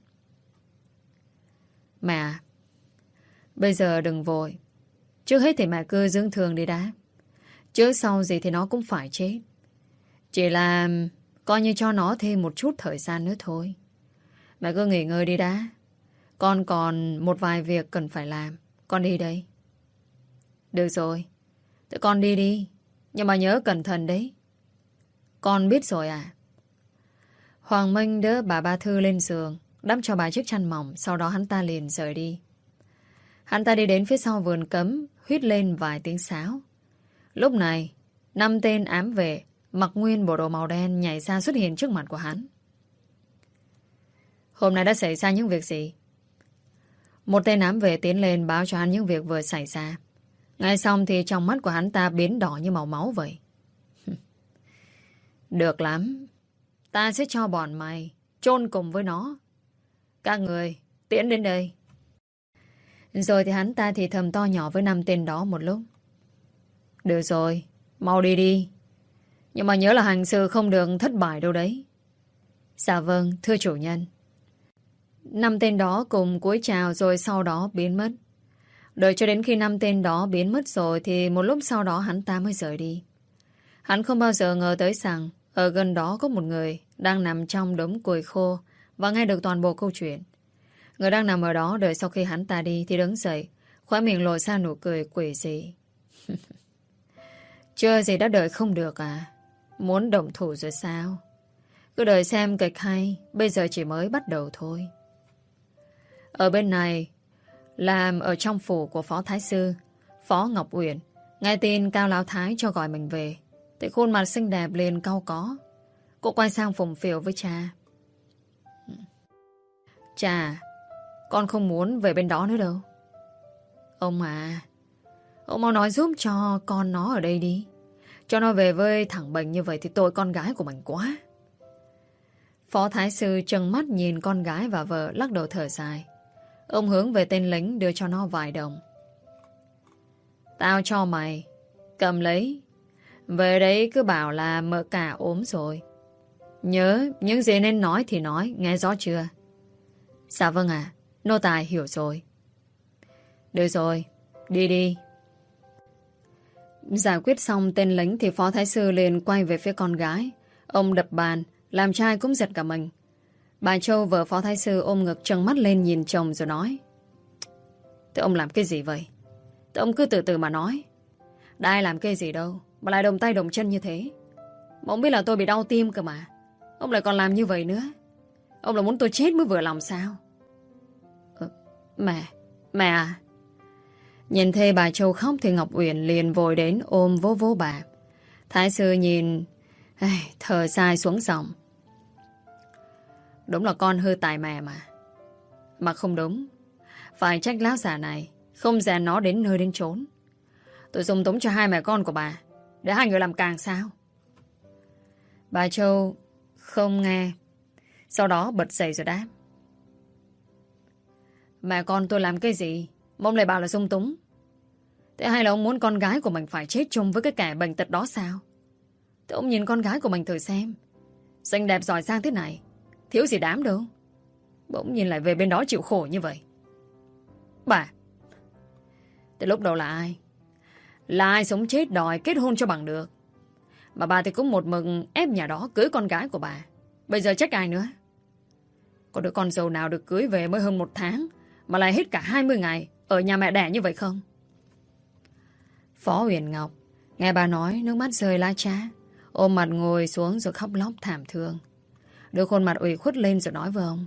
Speaker 1: Mẹ, bây giờ đừng vội. Trước hết thì mẹ cứ dưỡng thương đi đã. Trước sau gì thì nó cũng phải chết. Chỉ là coi như cho nó thêm một chút thời gian nữa thôi. Mẹ cứ nghỉ ngơi đi đã. Con còn một vài việc cần phải làm. Con đi đây. Được rồi. Thế con đi đi. Nhưng mà nhớ cẩn thận đấy. Con biết rồi à? Hoàng Minh đỡ bà Ba Thư lên giường, đắp cho bà chiếc chăn mỏng. Sau đó hắn ta liền rời đi. Hắn ta đi đến phía sau vườn cấm, huýt lên vài tiếng sáo. Lúc này 5 tên ám vệ mặc nguyên bộ đồ màu đen nhảy ra xuất hiện trước mặt của hắn. Hôm nay đã xảy ra những việc gì? Một tên ám vệ tiến lên báo cho hắn những việc vừa xảy ra. Ngay xong thì trong mắt của hắn ta biến đỏ như màu máu vậy. Được lắm. Ta sẽ cho bọn mày chôn cùng với nó. Các người tiến đến đây. Rồi thì hắn ta thì thầm to nhỏ với 5 tên đó một lúc. Được rồi, mau đi đi. Nhưng mà nhớ là hành sự không được thất bại đâu đấy. Dạ vâng, thưa chủ nhân. 5 tên đó cùng cúi chào rồi sau đó biến mất. Đợi cho đến khi 5 tên đó biến mất rồi thì một lúc sau đó hắn ta mới rời đi. Hắn không bao giờ ngờ tới rằng ở gần đó có một người đang nằm trong đống củi khô và nghe được toàn bộ câu chuyện. Người đang nằm ở đó đợi sau khi hắn ta đi thì đứng dậy, khóe miệng lộ ra nụ cười quỷ dị. Chưa gì đã đợi không được à? Muốn động thủ rồi sao? Cứ đợi xem kịch hay, bây giờ chỉ mới bắt đầu thôi. Ở bên này, làm ở trong phủ của Phó Thái Sư, Phó Ngọc Uyển, nghe tin Cao Lão Thái cho gọi mình về, thì khuôn mặt xinh đẹp liền cau có. Cô quay sang phụng phịu với cha. Cha, con không muốn về bên đó nữa đâu. Ông mau nói giúp cho con nó ở đây đi. Cho nó về với thằng Bình như vậy thì tội con gái của mình quá. Phó Thái Sư trừng mắt nhìn con gái và vợ, lắc đầu thở dài. Ông hướng về tên lính đưa cho nó vài đồng. Tao cho mày, cầm lấy. Về đấy cứ bảo là mợ cả ốm rồi. Nhớ, những gì nên nói thì nói, nghe rõ chưa? Dạ vâng ạ, nô tài hiểu rồi. Được rồi, đi đi. Giải quyết xong tên lính thì Phó Thái Sư liền quay về phía con gái. Ông đập bàn, làm trai cũng giật cả mình. Bà Châu vợ Phó Thái Sư ôm ngực trừng mắt lên nhìn chồng rồi nói: Thế ông làm cái gì vậy? Thế ông cứ từ từ mà nói. Đã ai làm cái gì đâu mà lại đồng tay đồng chân như thế. Mà ông biết là tôi bị đau tim cơ mà. Ông lại còn làm như vậy nữa. Ông là muốn tôi chết mới vừa lòng sao? Mẹ à. Nhìn thấy bà Châu khóc thì Ngọc Uyển liền vội đến ôm vỗ vỗ bà. Thái Sư nhìn thở dài xuống giọng: Đúng là con hư tài mẹ mà. Mà không đúng. Phải trách lão già này không dàn nó đến nơi đến chốn. Tôi dung túng cho hai mẹ con của bà để hai người làm càng sao. Bà Châu không nghe, sau đó bật dậy rồi đáp: Mẹ con tôi làm cái gì mà ông lại bảo là dung túng? Thế hay là ông muốn con gái của mình phải chết chung với cái kẻ bệnh tật đó sao? Thế ông nhìn con gái của mình thử xem, xinh đẹp giỏi giang thế này, thiếu gì đám đâu. Bỗng nhìn lại về bên đó chịu khổ như vậy. Bà, từ lúc đầu là ai? Là ai sống chết đòi kết hôn cho bằng được? Mà bà thì cũng một mực ép nhà đó cưới con gái của bà. Bây giờ trách ai nữa? Có đứa con dâu nào được cưới về mới hơn 1 tháng mà lại hết cả 20 ngày ở nhà mẹ đẻ như vậy không? Phó Huyền Ngọc nghe bà nói nước mắt rơi la chã, ôm mặt ngồi xuống rồi khóc lóc thảm thương. Đưa khuôn mặt ủy khuất lên rồi nói với ông: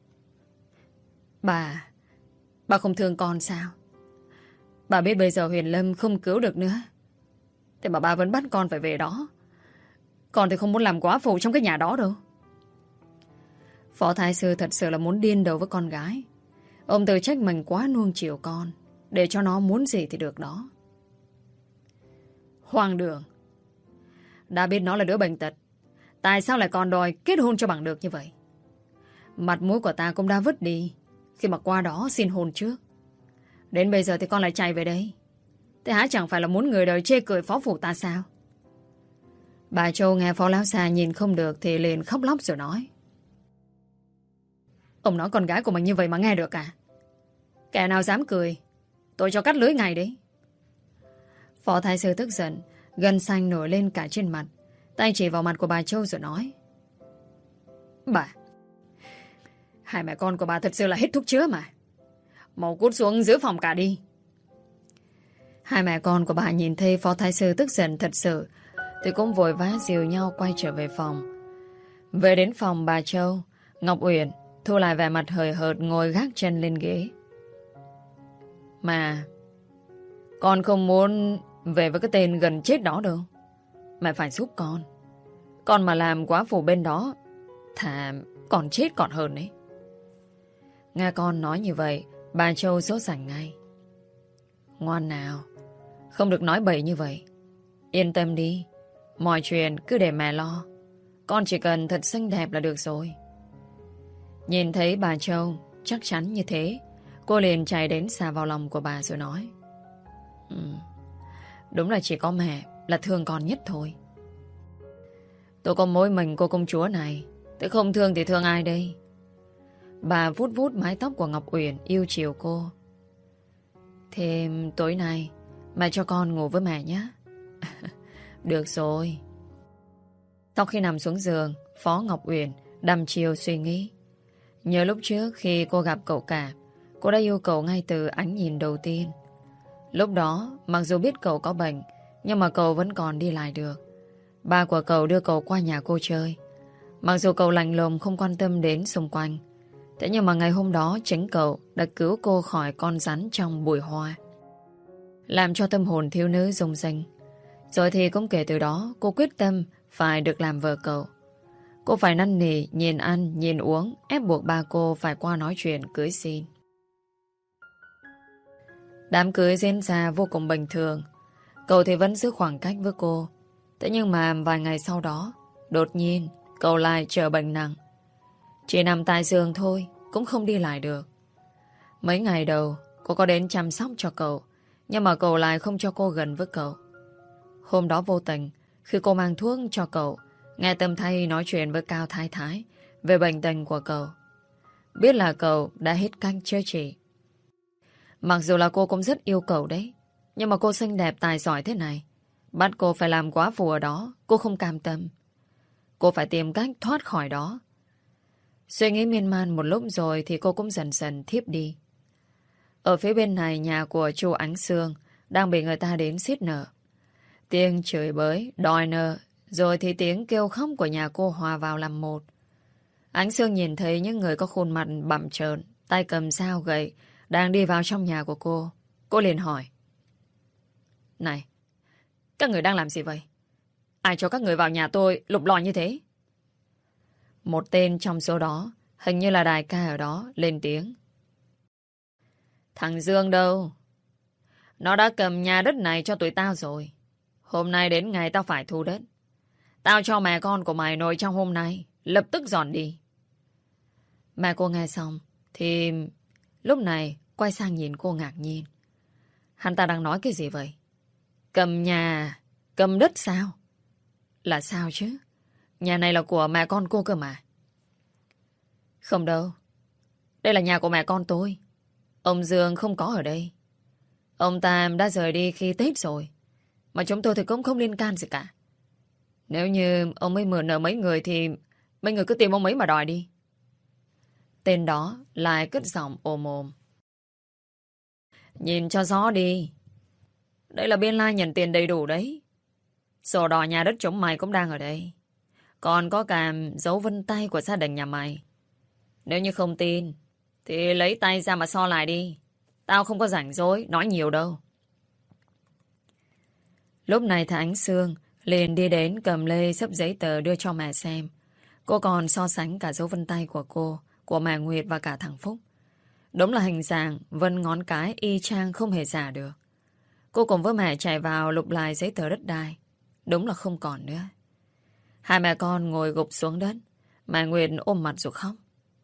Speaker 1: Bà không thương con sao? Bà biết bây giờ Huyền Lâm không cứu được nữa, thế mà bà vẫn bắt con phải về đó. Con thì không muốn làm quá phụ trong cái nhà đó đâu. Phó Thái Sư thật sự là muốn điên đầu với con gái. Ông tự trách mình quá nuông chiều con, để cho nó muốn gì thì được đó. Hoang đường. Đã biết nó là đứa bệnh tật, tại sao lại còn đòi kết hôn cho bằng được như vậy? Mặt mũi của ta cũng đã vứt đi khi mà qua đó xin hôn trước. Đến bây giờ thì con lại chạy về đây. Thế hả, chẳng phải là muốn người đời chê cười phó phủ ta sao? Bà Châu nghe Phó Lão Già nhìn không được thì liền khóc lóc rồi nói: Ông nói con gái của mình như vậy mà nghe được à? Kẻ nào dám cười, tôi cho cắt lưới ngay đấy. Phó Thái Sư tức giận, gân xanh nổi lên cả trên mặt, tay chỉ vào mặt của bà Châu rồi nói: Bà, hai mẹ con của bà thật sự là hết thuốc chữa mà. Mau cút xuống dưới phòng cả đi. Hai mẹ con của bà nhìn thấy Phó Thái Sư tức giận thật sự thì cũng vội vã dìu nhau quay trở về phòng. Về đến phòng bà Châu, Ngọc Uyển thu lại vẻ mặt hời hợt ngồi gác chân lên ghế. Mà con không muốn về với cái tên gần chết đó đâu. Mẹ phải giúp con. Con mà làm quá phủ bên đó thà còn chết còn hơn đấy. Nghe con nói như vậy, bà Châu sốt sảnh ngay. Ngoan nào, không được nói bậy như vậy. Yên tâm đi, mọi chuyện cứ để mẹ lo. Con chỉ cần thật xinh đẹp là được rồi. Nhìn thấy bà Châu chắc chắn như thế, cô liền chạy đến xà vào lòng của bà rồi nói: Đúng là chỉ có mẹ là thương con nhất thôi. Tôi có mỗi mình cô công chúa này, tôi không thương thì thương ai đây? Bà vuốt vuốt mái tóc của Ngọc Uyển yêu chiều cô. Thế tối nay mẹ cho con ngủ với mẹ nhé. Được rồi. Sau khi nằm xuống giường, Phó Ngọc Uyển đăm chiêu suy nghĩ. Nhớ lúc trước khi cô gặp cậu cả, cô đã yêu cậu ngay từ ánh nhìn đầu tiên. Lúc đó mặc dù biết cậu có bệnh, nhưng mà cậu vẫn còn đi lại được. Ba của cậu đưa cậu qua nhà cô chơi. Mặc dù cậu lạnh lùng không quan tâm đến xung quanh, thế nhưng mà ngày hôm đó chính cậu đã cứu cô khỏi con rắn trong bụi hoa, làm cho tâm hồn thiếu nữ rung rinh. Rồi thì cũng kể từ đó cô quyết tâm phải được làm vợ cậu. Cô phải năn nỉ, nhìn ăn, nhìn uống, ép buộc ba cô phải qua nói chuyện cưới xin. Đám cưới diễn ra vô cùng bình thường. Cậu thì vẫn giữ khoảng cách với cô. Thế nhưng mà vài ngày sau đó, đột nhiên cậu lại trở bệnh nặng. Chỉ nằm tại giường thôi, cũng không đi lại được. Mấy ngày đầu, cô có đến chăm sóc cho cậu, nhưng mà cậu lại không cho cô gần với cậu. Hôm đó vô tình, khi cô mang thuốc cho cậu, nghe Tâm Thay nói chuyện với Cao Thái Thái về bệnh tình của cậu. Biết là cậu đã hết cách chữa trị. Mặc dù là cô cũng rất yêu cậu đấy, nhưng mà cô xinh đẹp tài giỏi thế này, bắt cô phải làm quá phụ ở đó, cô không cam tâm. Cô phải tìm cách thoát khỏi đó. Suy nghĩ miên man một lúc rồi thì cô cũng dần dần thiếp đi. Ở phía bên này, nhà của chú Ánh Sương đang bị người ta đến xiết nợ. Tiếng chửi bới, đòi nợ, rồi thì tiếng kêu khóc của nhà cô hòa vào làm một. Ánh Sương nhìn thấy những người có khuôn mặt bặm trợn, tay cầm dao gậy, đang đi vào trong nhà của cô. Cô liền hỏi. Này, các người đang làm gì vậy? Ai cho các người vào nhà tôi lục lọi như thế? Một tên trong số đó, hình như là đại ca ở đó, lên tiếng. Thằng Dương đâu? Nó đã cầm nhà đất này cho tụi tao rồi. Hôm nay đến ngày tao phải thu đất. Tao cho mẹ con của mày nội trong hôm nay, lập tức dọn đi. Mẹ cô nghe xong thì lúc này quay sang nhìn cô ngạc nhiên. Hắn ta đang nói cái gì vậy? Cầm nhà, cầm đất sao? Là sao chứ? Nhà này là của mẹ con cô cơ mà. Không đâu. Đây là nhà của mẹ con tôi. Ông Dương không có ở đây. Ông Tam đã rời đi khi Tết rồi. Mà chúng tôi thì cũng không liên can gì cả. Nếu như ông ấy mượn nợ mấy người thì mấy người cứ tìm ông ấy mà đòi đi. Tên đó lại cất giọng ồm ồm. Nhìn cho rõ đi. Đây là biên lai nhận tiền đầy đủ đấy. Sổ đỏ nhà đất chúng mày cũng đang ở đây. Còn có cả dấu vân tay của gia đình nhà mày. Nếu như không tin thì lấy tay ra mà so lại đi. Tao không có rảnh rỗi nói nhiều đâu. Lúc này thằng Ánh Sương liền đi đến cầm lê xấp giấy tờ đưa cho mẹ xem. Cô còn so sánh cả dấu vân tay của cô, của mẹ Nguyệt và cả thằng Phúc. Đúng là hình dạng vân ngón cái y chang không hề giả được. Cô cùng với mẹ chạy vào lục lại giấy tờ đất đai. Đúng là không còn nữa. Hai mẹ con ngồi gục xuống đất. Mẹ Nguyệt ôm mặt rồi khóc.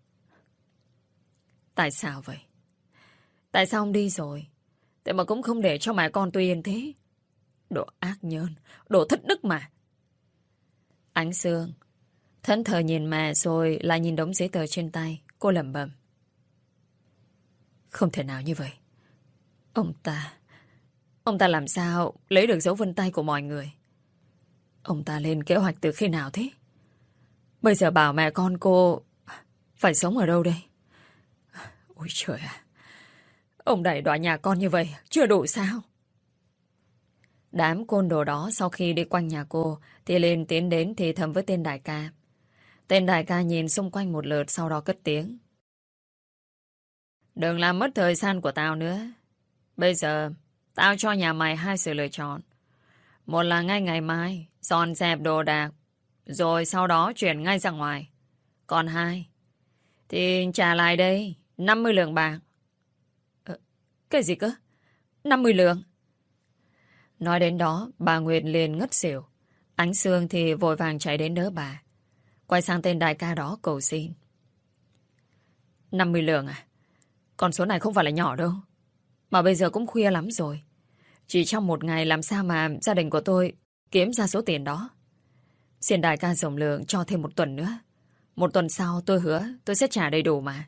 Speaker 1: Tại sao vậy? Tại sao ông đi rồi? Tại mà cũng không để cho mẹ con tôi yên thế. Đồ ác nhơn, đồ thất đức mà. Ánh Sương thẫn thờ nhìn mẹ rồi lại nhìn đống giấy tờ trên tay. Cô lẩm bẩm. Không thể nào như vậy. Ông ta làm sao lấy được dấu vân tay của mọi người? Ông ta lên kế hoạch từ khi nào thế? Bây giờ bảo mẹ con cô phải sống ở đâu đây? Ôi trời ạ! Ông đẩy đọa nhà con như vậy chưa đủ sao? Đám côn đồ đó sau khi đi quanh nhà cô thì lên tiến đến thì thầm với tên đại ca. Tên đại ca nhìn xung quanh một lượt sau đó cất tiếng. Đừng làm mất thời gian của tao nữa. Bây giờ tao cho nhà mày hai sự lựa chọn. Một là ngay ngày mai dọn dẹp đồ đạc, rồi sau đó chuyển ngay ra ngoài. Còn hai thì trả lại đây 50 lượng bạc. Cái gì cơ? 50 lượng? Nói đến đó bà Nguyệt liền ngất xỉu. Ánh Sương thì vội vàng chạy đến đỡ bà. Quay sang tên đại ca đó cầu xin. 50 lượng à? Con số này không phải là nhỏ đâu. Mà bây giờ cũng khuya lắm rồi. Chỉ trong một ngày làm sao mà gia đình của tôi kiếm ra số tiền đó. Xin đại ca rộng lượng cho thêm một tuần nữa. Một tuần sau tôi hứa tôi sẽ trả đầy đủ mà.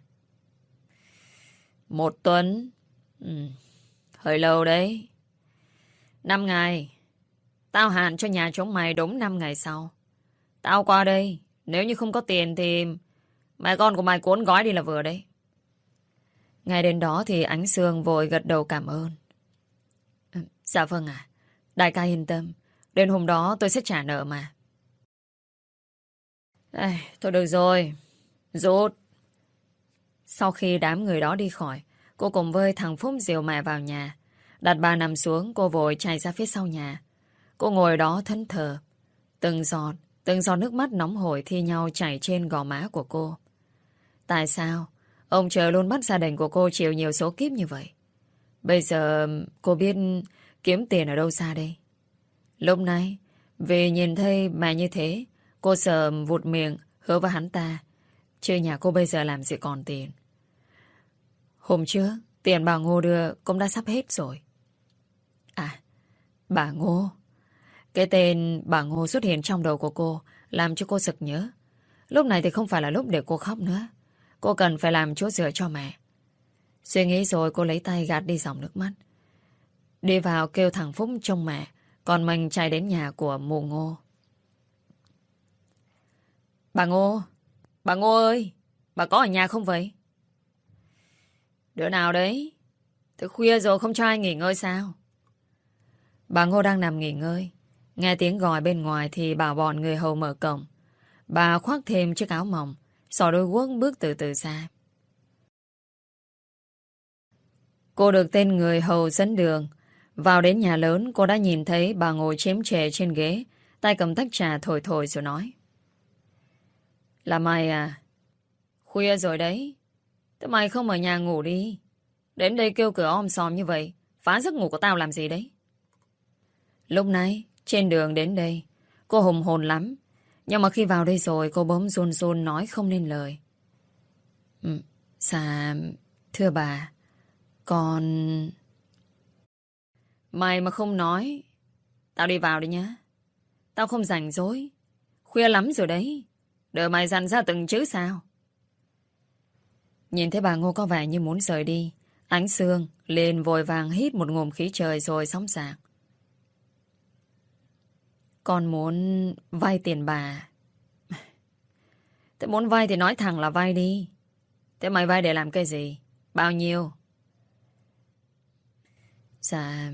Speaker 1: Một tuần? Hơi lâu đấy. 5 ngày. Tao hạn cho nhà chúng mày đúng 5 ngày sau. Tao qua đây. Nếu như không có tiền thì mẹ con của mày cuốn gói đi là vừa đấy. Ngay đến đó thì Ánh Sương vội gật đầu cảm ơn. Dạ vâng ạ. Đại ca yên tâm. Đến hôm đó tôi sẽ trả nợ mà. Thôi được rồi. Rút. Sau khi đám người đó đi khỏi, cô cùng với thằng Phúc dìu mẹ vào nhà. Đặt bà nằm xuống, cô vội chạy ra phía sau nhà. Cô ngồi đó thẫn thờ. Từng giọt nước mắt nóng hổi thi nhau chảy trên gò má của cô. Tại sao ông trời luôn bắt gia đình của cô chịu nhiều số kiếp như vậy? Bây giờ cô biết kiếm tiền ở đâu xa đây? Lúc này, vì nhìn thấy mẹ như thế, cô sợ vụt miệng hứa với hắn ta. Chứ nhà cô bây giờ làm gì còn tiền. Hôm trước, tiền bà Ngô đưa cũng đã sắp hết rồi. À, bà Ngô. Cái tên bà Ngô xuất hiện trong đầu của cô làm cho cô sực nhớ. Lúc này thì không phải là lúc để cô khóc nữa. Cô cần phải làm chỗ dựa cho mẹ. Suy nghĩ rồi cô lấy tay gạt đi dòng nước mắt. Đi vào kêu thằng Phúc trông mẹ. Còn mình chạy đến nhà của mụ Ngô. Bà Ngô! Bà Ngô ơi! Bà có ở nhà không vậy? Đứa nào đấy? Thức khuya rồi không cho ai nghỉ ngơi sao? Bà Ngô đang nằm nghỉ ngơi. Nghe tiếng gọi bên ngoài thì bảo bọn người hầu mở cổng. Bà khoác thêm chiếc áo mỏng, xỏ đôi guốc bước từ từ ra. Cô được tên người hầu dẫn đường. Vào đến nhà lớn, cô đã nhìn thấy bà ngồi chém chè trên ghế, tay cầm tách trà thổi thổi rồi nói. Là mày à? Khuya rồi đấy. Thế mày không ở nhà ngủ đi. Đến đây kêu cửa om sòm như vậy, phá giấc ngủ của tao làm gì đấy? Lúc nãy, trên đường đến đây, cô hùng hồn lắm. Nhưng mà khi vào đây rồi, cô bỗng run run nói không nên lời. Dạ, thưa bà, con... Mày mà không nói, tao đi vào đi nhá. Tao không rảnh rỗi. Khuya lắm rồi đấy. Đợi mày dặn ra từng chữ sao? Nhìn thấy bà Ngô có vẻ như muốn rời đi, Ánh Sương lên vội vàng hít một ngụm khí trời rồi sóng sạc. Con muốn vay tiền bà. Thế muốn vay thì nói thẳng là vay đi. Thế mày vay để làm cái gì? Bao nhiêu? Dạ...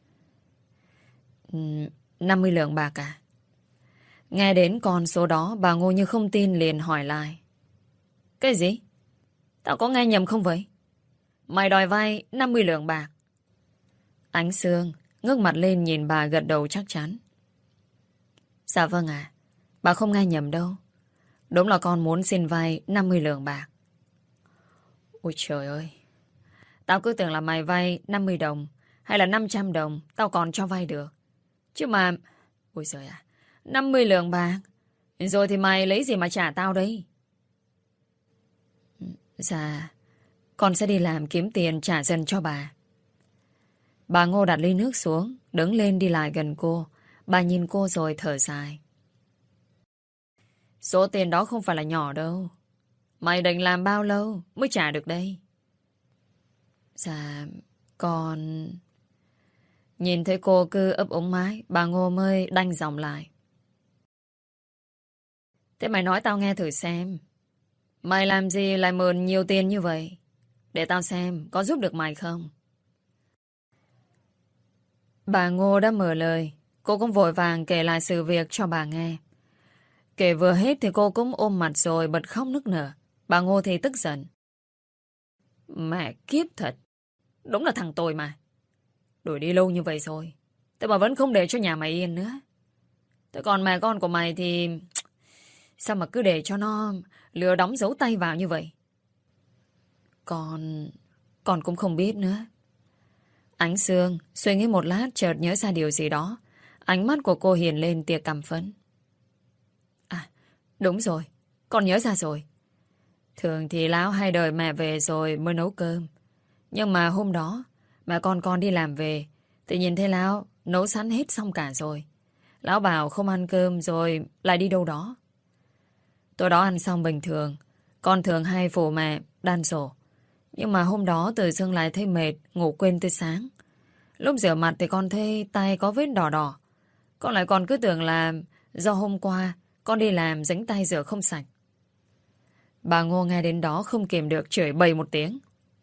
Speaker 1: 50 lượng bạc à? Nghe đến con số đó, bà Ngô như không tin liền hỏi lại. Cái gì? Tao có nghe nhầm không vậy? Mày đòi vay 50 lượng bạc. Ánh Sương ngước mặt lên nhìn bà gật đầu chắc chắn. Dạ vâng ạ. Bà không nghe nhầm đâu. Đúng là con muốn xin vay 50 lượng bạc. Ôi trời ơi. Tao cứ tưởng là mày vay 50 đồng hay là 500 đồng tao còn cho vay được. Chứ mà... Ôi trời ạ. 50 lượng bạc. Rồi thì mày lấy gì mà trả tao đấy? Dạ, con sẽ đi làm kiếm tiền trả dần cho bà. Bà Ngô đặt ly nước xuống, đứng lên đi lại gần cô. Bà nhìn cô rồi thở dài. Số tiền đó không phải là nhỏ đâu. Mày định làm bao lâu mới trả được đây? Dạ, con... Nhìn thấy cô cứ ấp úng mãi, bà Ngô mới đanh giọng lại. Thế mày nói tao nghe thử xem. Mày làm gì lại mượn nhiều tiền như vậy? Để tao xem có giúp được mày không? Bà Ngô đã mở lời. Cô cũng vội vàng kể lại sự việc cho bà nghe. Kể vừa hết thì cô cũng ôm mặt rồi bật khóc nức nở. Bà Ngô thì tức giận. Mẹ kiếp thật. Đúng là thằng tôi mà. Đuổi đi lâu như vậy rồi. Thế mà vẫn không để cho nhà mày yên nữa. Thế còn mẹ con của mày thì... Sao mà cứ để cho nó lừa đóng dấu tay vào như vậy? Con cũng không biết nữa. Ánh Sương suy nghĩ một lát chợt nhớ ra điều gì đó. Ánh mắt của cô hiền lên tia căm phẫn. À, đúng rồi. Con nhớ ra rồi. Thường thì Lão hay đợi mẹ về rồi mới nấu cơm. Nhưng mà hôm đó mẹ con đi làm về thì nhìn thấy Lão nấu sẵn hết xong cả rồi. Lão bảo không ăn cơm rồi lại đi đâu đó. Tối đó ăn xong bình thường. Con thường hay phụ mẹ đan sổ. Nhưng mà hôm đó tự dưng lại thấy mệt, ngủ quên tới sáng. Lúc rửa mặt thì con thấy tay có vết đỏ đỏ. Con lại còn cứ tưởng là do hôm qua con đi làm dính tay rửa không sạch. Bà Ngô nghe đến đó không kìm được chửi bầy một tiếng.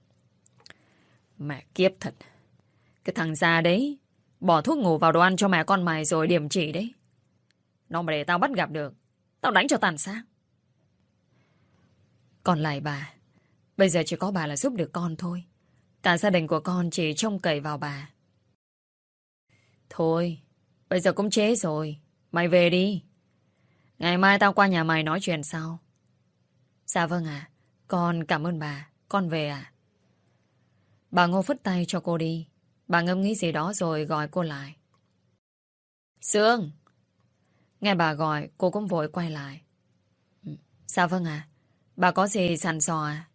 Speaker 1: Mẹ kiếp thật. Cái thằng già đấy bỏ thuốc ngủ vào đồ ăn cho mẹ con mày rồi điểm chỉ đấy. Nó mà để tao bắt gặp được, tao đánh cho tàn xác. Còn lại bà, bây giờ chỉ có bà là giúp được con thôi. Cả gia đình của con chỉ trông cậy vào bà. Thôi, bây giờ cũng trễ rồi. Mày về đi. Ngày mai tao qua nhà mày nói chuyện sau. Dạ vâng ạ. Con cảm ơn bà. Con về ạ. Bà Ngô phất tay cho cô đi. Bà ngẫm nghĩ gì đó rồi gọi cô lại. Sương! Nghe bà gọi, cô cũng vội quay lại. Dạ vâng ạ. Bà có gì sẵn sò à?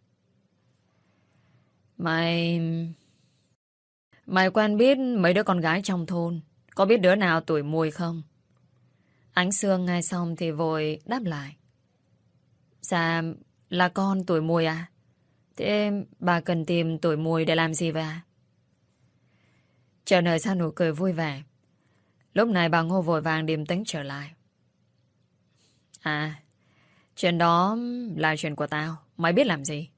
Speaker 1: Mày... Mày quen biết mấy đứa con gái trong thôn. Có biết đứa nào tuổi mùi không? Ánh Sương nghe xong thì vội đáp lại. Dạ, là con tuổi mùi à? Thế bà cần tìm tuổi mùi để làm gì vậy à? Chờ nở ra nụ cười vui vẻ. Lúc này bà Ngô vội vàng điềm tĩnh trở lại. À, chuyện đó là chuyện của tao. Mày biết làm gì?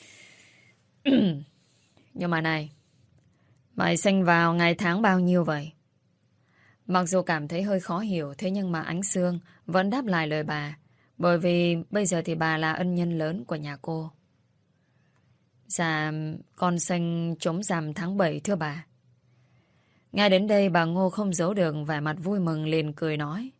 Speaker 1: Nhưng mà này, mày sinh vào ngày tháng bao nhiêu vậy? Mặc dù cảm thấy hơi khó hiểu, thế nhưng mà Ánh Sương vẫn đáp lại lời bà. Bởi vì bây giờ thì bà là ân nhân lớn của nhà cô. Dạ, con sinh trống rằm tháng 7 thưa bà. Nghe đến đây bà Ngô không giấu được vẻ mặt vui mừng liền cười nói.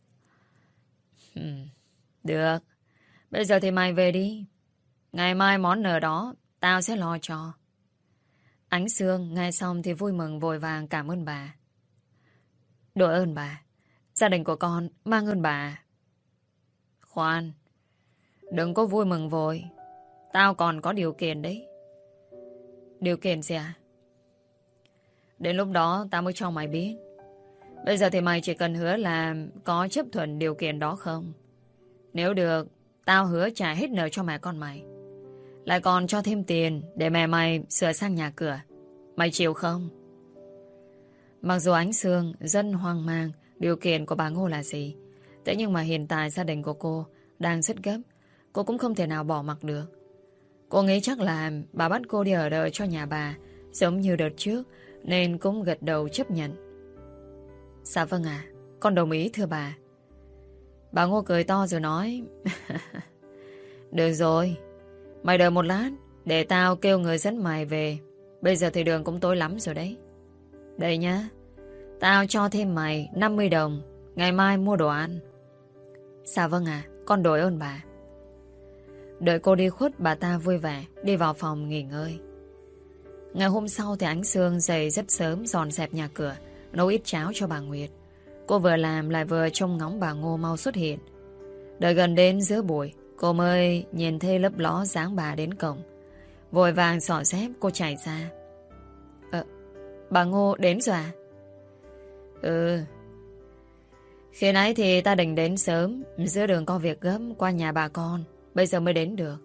Speaker 1: Được, bây giờ thì mày về đi. Ngày mai món nợ đó tao sẽ lo cho. Ánh Sương nghe xong thì vui mừng vội vàng cảm ơn bà. Đội ơn bà. Gia đình của con mang ơn bà. Khoan, đừng có vui mừng vội. Tao còn có điều kiện đấy. Điều kiện gì à? Đến lúc đó tao mới cho mày biết. Bây giờ thì mày chỉ cần hứa là có chấp thuận điều kiện đó không? Nếu được, tao hứa trả hết nợ cho mẹ con mày. Lại còn cho thêm tiền để mẹ mày sửa sang nhà cửa. Mày chịu không? Mặc dù Ánh Sương rất hoang mang điều kiện của bà Ngô là gì, thế nhưng mà hiện tại gia đình của cô đang rất gấp. Cô cũng không thể nào bỏ mặc được. Cô nghĩ chắc là bà bắt cô đi ở đợi cho nhà bà giống như đợt trước, nên cũng gật đầu chấp nhận. Dạ vâng ạ, con đồng ý thưa bà. Bà Ngô cười to rồi nói. Được rồi, mày đợi một lát để tao kêu người dẫn mày về. Bây giờ thì đường cũng tối lắm rồi đấy. Đây nhá, tao cho thêm mày 50 đồng, ngày mai mua đồ ăn. Dạ vâng ạ, con đổi ơn bà. Đợi cô đi khuất, bà ta vui vẻ đi vào phòng nghỉ ngơi. Ngày hôm sau thì Ánh Sương dậy rất sớm dọn dẹp nhà cửa, nấu ít cháo cho bà Nguyệt. Cô vừa làm lại vừa trông ngóng bà Ngô mau xuất hiện. Đợi gần đến giữa buổi, cô mới nhìn thấy lấp ló dáng bà đến cổng. Vội vàng xỏ dép cô chạy ra. Bà Ngô đến rồi à? Ừ. Khi nãy thì ta định đến sớm, giữa đường có việc gấp qua nhà bà con, bây giờ mới đến được.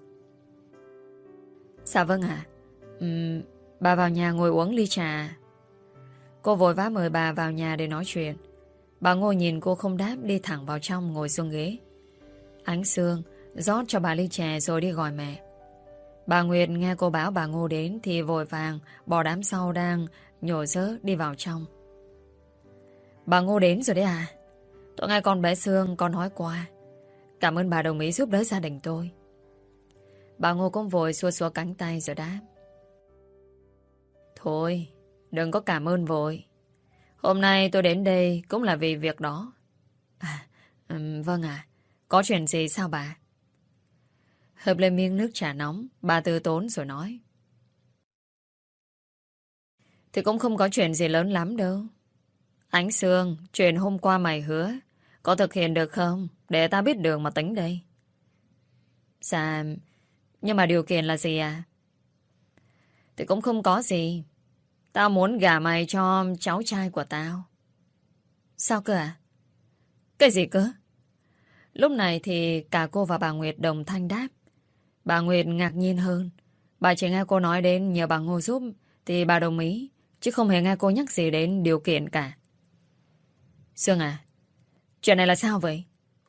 Speaker 1: Dạ vâng ạ. Bà vào nhà ngồi uống ly trà. Cô vội vã mời bà vào nhà để nói chuyện. Bà Ngô nhìn cô không đáp, đi thẳng vào trong ngồi xuống ghế. Ánh Sương rót cho bà ly trà rồi đi gọi mẹ. Bà Nguyệt nghe cô báo bà Ngô đến thì vội vàng bỏ đám sau đang nhổ rỡ đi vào trong. Bà Ngô đến rồi đấy à? Tôi nghe con bé Sương con nói qua. Cảm ơn bà đồng ý giúp đỡ gia đình tôi. Bà Ngô cũng vội xua xua cánh tay rồi đáp. Thôi, đừng có cảm ơn vội. Hôm nay tôi đến đây cũng là vì việc đó. Vâng ạ. Có chuyện gì sao bà? Hợp lên miếng nước trà nóng, bà từ tốn rồi nói. Thì cũng không có chuyện gì lớn lắm đâu. Ánh Sương, chuyện hôm qua mày hứa, có thực hiện được không? Để ta biết đường mà tính đây. Dạ, nhưng mà điều kiện là gì à? Thì cũng không có gì. Tao muốn gả mày cho cháu trai của tao. Sao cơ à? Cái gì cơ? Lúc này thì cả cô và bà Nguyệt đồng thanh đáp. Bà Nguyệt ngạc nhiên hơn. Bà chỉ nghe cô nói đến nhờ bà Ngô giúp thì bà đồng ý, chứ không hề nghe cô nhắc gì đến điều kiện cả. Sương à, chuyện này là sao vậy?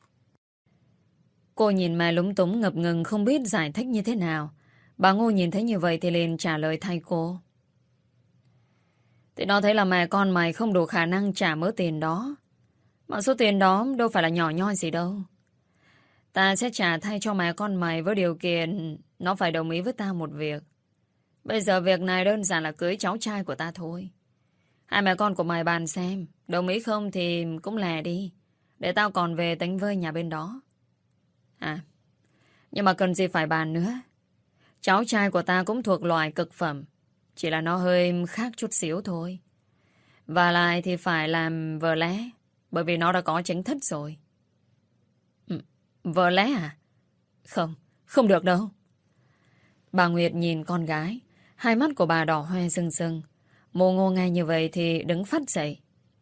Speaker 1: Cô nhìn mẹ lúng túng ngập ngừng không biết giải thích như thế nào. Bà Ngô nhìn thấy như vậy thì liền trả lời thay cô. Thì nó thấy là mẹ con mày không đủ khả năng trả mớ tiền đó. Mà số tiền đó đâu phải là nhỏ nhoi gì đâu. Ta sẽ trả thay cho mẹ con mày với điều kiện nó phải đồng ý với ta một việc. Bây giờ việc này đơn giản là cưới cháu trai của ta thôi. Hai mẹ con của mày bàn xem, đồng ý không thì cũng lè đi, để tao còn về tính với nhà bên đó. À, nhưng mà cần gì phải bàn nữa. Cháu trai của ta cũng thuộc loài cực phẩm. Chỉ là nó hơi khác chút xíu thôi. Và lại thì phải làm vợ lẽ, bởi vì nó đã có chính thức rồi. Vợ lẽ à? Không, không được đâu. Bà Nguyệt nhìn con gái, hai mắt của bà đỏ hoe rưng rưng. Mô Ngô nghe như vậy thì đứng phắt dậy.